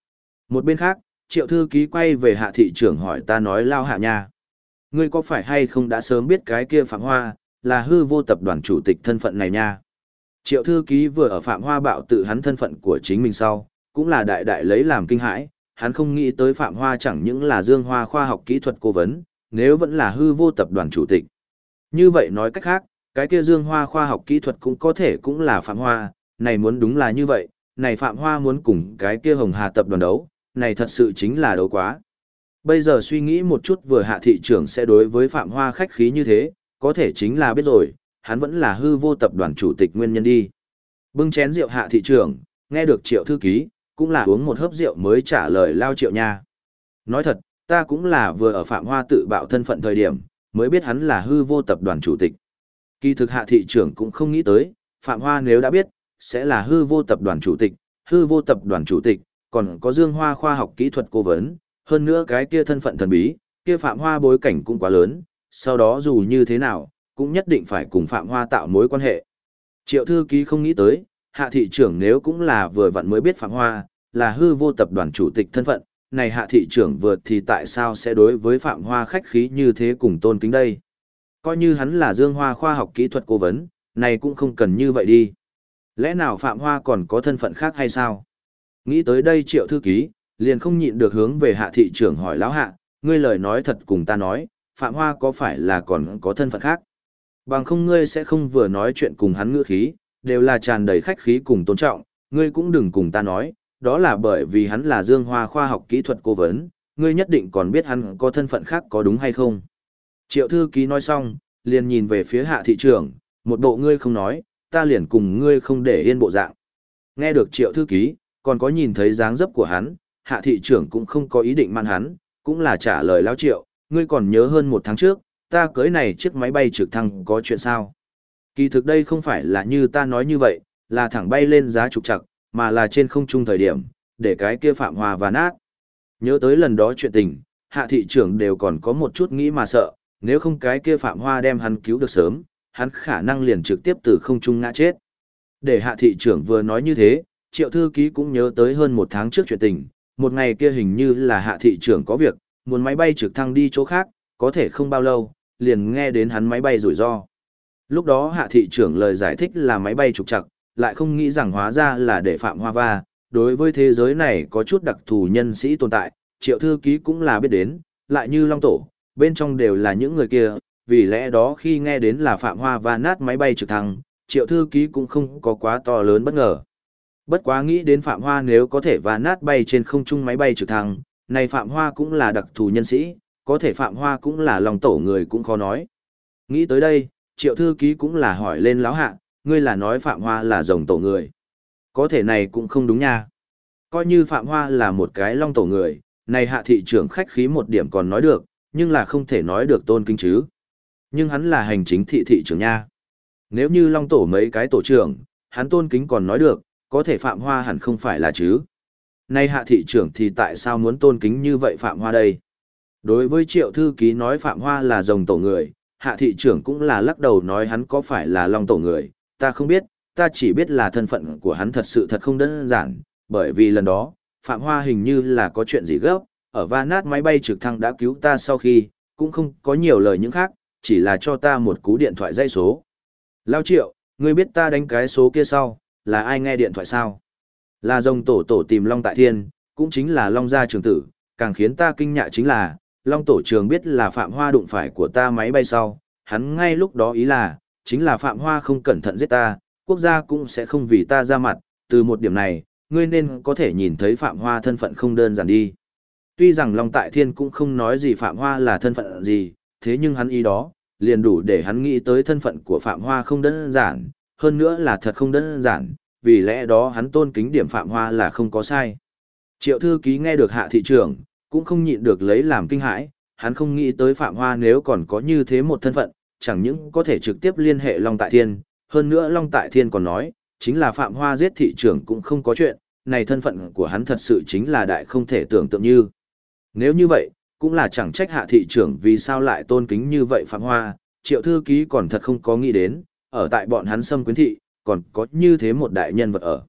Một bên khác, Triệu thư ký quay về Hạ thị trưởng hỏi ta nói lao Hạ nha. Ngươi có phải hay không đã sớm biết cái kia Phạm Hoa, là hư vô tập đoàn chủ tịch thân phận này nha. Triệu thư ký vừa ở Phạm Hoa bạo tự hắn thân phận của chính mình sau, cũng là đại đại lấy làm kinh hãi, hắn không nghĩ tới Phạm Hoa chẳng những là Dương Hoa khoa học kỹ thuật cố vấn, nếu vẫn là hư vô tập đoàn chủ tịch. Như vậy nói cách khác, cái kia Dương Hoa khoa học kỹ thuật cũng có thể cũng là Phạm Hoa, này muốn đúng là như vậy, này Phạm Hoa muốn cùng cái kia Hồng Hà tập đoàn đấu, này thật sự chính là đấu quá. Bây giờ suy nghĩ một chút vừa Hạ thị trưởng sẽ đối với Phạm Hoa khách khí như thế, có thể chính là biết rồi, hắn vẫn là hư vô tập đoàn chủ tịch nguyên nhân đi. Bưng chén rượu Hạ thị trưởng, nghe được Triệu thư ký, cũng là uống một hớp rượu mới trả lời lao Triệu nha. Nói thật, ta cũng là vừa ở Phạm Hoa tự bạo thân phận thời điểm, mới biết hắn là hư vô tập đoàn chủ tịch. Kỳ thực Hạ thị trưởng cũng không nghĩ tới, Phạm Hoa nếu đã biết, sẽ là hư vô tập đoàn chủ tịch, hư vô tập đoàn chủ tịch, còn có Dương Hoa khoa học kỹ thuật cố vấn, hơn nữa cái kia thân phận thần bí, kia Phạm Hoa bối cảnh cũng quá lớn, sau đó dù như thế nào, cũng nhất định phải cùng Phạm Hoa tạo mối quan hệ. Triệu thư ký không nghĩ tới, Hạ thị trưởng nếu cũng là vừa vặn mới biết Phạm Hoa, là hư vô tập đoàn chủ tịch thân phận, này Hạ thị trưởng vừa thì tại sao sẽ đối với Phạm Hoa khách khí như thế cùng tôn kính đây? Coi như hắn là Dương Hoa khoa học kỹ thuật cố vấn, này cũng không cần như vậy đi. Lẽ nào Phạm Hoa còn có thân phận khác hay sao? Nghĩ tới đây Triệu thư ký, liền không nhịn được hướng về Hạ thị trưởng hỏi lão Hạ, ngươi lời nói thật cùng ta nói, Phạm Hoa có phải là còn có thân phận khác? Bằng không ngươi sẽ không vừa nói chuyện cùng hắn ngữ khí, đều là tràn đầy khách khí cùng tôn trọng, ngươi cũng đừng cùng ta nói, đó là bởi vì hắn là Dương Hoa khoa học kỹ thuật cố vấn, ngươi nhất định còn biết hắn có thân phận khác có đúng hay không? Triệu thư ký nói xong, liền nhìn về phía Hạ thị trưởng, một bộ ngươi không nói, ta liền cùng ngươi không để yên bộ dạng. Nghe được Triệu thư ký, còn có nhìn thấy dáng dấp của hắn, Hạ thị trưởng cũng không có ý định man hắn, cũng là trả lời lão Triệu, ngươi còn nhớ hơn 1 tháng trước, ta cưới này chiếc máy bay trực thăng có chuyện sao? Kỳ thực đây không phải là như ta nói như vậy, là thẳng bay lên giá trục trặc, mà là trên không trung thời điểm, để cái kia Phạm Hoa và nát. Nhớ tới lần đó chuyện tình, Hạ thị trưởng đều còn có một chút nghĩ mà sợ, nếu không cái kia Phạm Hoa đem hắn cứu được sớm, hắn khả năng liền trực tiếp từ không trung ngã chết. Để Hạ thị trưởng vừa nói như thế, Triệu thư ký cũng nhớ tới hơn 1 tháng trước chuyện tình, một ngày kia hình như là Hạ thị trưởng có việc, muốn máy bay trực thăng đi chỗ khác, có thể không bao lâu, liền nghe đến hắn máy bay rủi ro. Lúc đó Hạ thị trưởng lời giải thích là máy bay trục trặc, lại không nghĩ rằng hóa ra là để Phạm Hoa va, đối với thế giới này có chút đặc thù nhân sĩ tồn tại, Triệu thư ký cũng là biết đến, lại như Long Tổ, bên trong đều là những người kia, vì lẽ đó khi nghe đến là Phạm Hoa va nát máy bay trực thăng, Triệu thư ký cũng không có quá to lớn bất ngờ. Bất quá nghĩ đến Phạm Hoa nếu có thể va nát bay trên không trung máy bay trực thăng, này Phạm Hoa cũng là đặc thù nhân sĩ, có thể Phạm Hoa cũng là Long Tổ người cũng khó nói. Nghĩ tới đây, Triệu thư ký cũng là hỏi lên lão Hạ, ngươi là nói Phạm Hoa là rồng tổ người. Có thể này cũng không đúng nha. Coi như Phạm Hoa là một cái Long Tổ người, này Hạ thị trưởng khách khí một điểm còn nói được, nhưng là không thể nói được tôn kính chứ. Nhưng hắn là hành chính thị thị trưởng nha. Nếu như Long Tổ mấy cái tổ trưởng, hắn tôn kính còn nói được, có thể Phạm Hoa hẳn không phải là chứ. Nay Hạ thị trưởng thì tại sao muốn tôn kính như vậy Phạm Hoa đây? Đối với Triệu thư ký nói Phạm Hoa là rồng tổ người, Hạ thị trưởng cũng là lắc đầu nói hắn có phải là Long Tổ người, ta không biết, ta chỉ biết là thân phận của hắn thật sự thật không đơn giản, bởi vì lần đó, Phạm Hoa hình như là có chuyện gì gấp, ở va nát máy bay trực thăng đã cứu ta sau khi, cũng không có nhiều lời những khác, chỉ là cho ta một cú điện thoại dây số. Lao Triệu, ngươi biết ta đánh cái số kia sau, là ai nghe điện thoại sao? Là rồng tổ tìm Long Tại Thiên, cũng chính là Long gia trường tử, càng khiến ta kinh ngạc chính là, Long tổ trường biết là Phạm Hoa đụng phải của ta máy bay sau, hắn ngay lúc đó ý là, chính là Phạm Hoa không cẩn thận giết ta, quốc gia cũng sẽ không vì ta ra mặt, từ một điểm này, ngươi nên có thể nhìn thấy Phạm Hoa thân phận không đơn giản đi. Tuy rằng Long Tại Thiên cũng không nói gì Phạm Hoa là thân phận gì, thế nhưng hắn ý đó, liền đủ để hắn nghĩ tới thân phận của Phạm Hoa không đơn giản, hơn nữa là thật không đơn giản, vì lẽ đó hắn tôn kính điểm Phạm Hoa là không có sai. Triệu thư ký nghe được Hạ thị trưởng, cũng không nhịn được lấy làm kinh hãi, hắn không nghĩ tới Phạm Hoa nếu còn có như thế một thân phận, chẳng những có thể trực tiếp liên hệ Long Tại Thiên, hơn nữa Long Tại Thiên còn nói, chính là Phạm Hoa giết thị trưởng cũng không có chuyện, này thân phận của hắn thật sự chính là đại không thể tưởng tượng như. Nếu như vậy, cũng là chẳng trách Hạ thị trưởng vì sao lại tôn kính như vậy Phạm Hoa, Triệu thư ký còn thật không có nghĩ đến, ở tại bọn hắn Sâm Quyến thị, còn có như thế một đại nhân vật ở.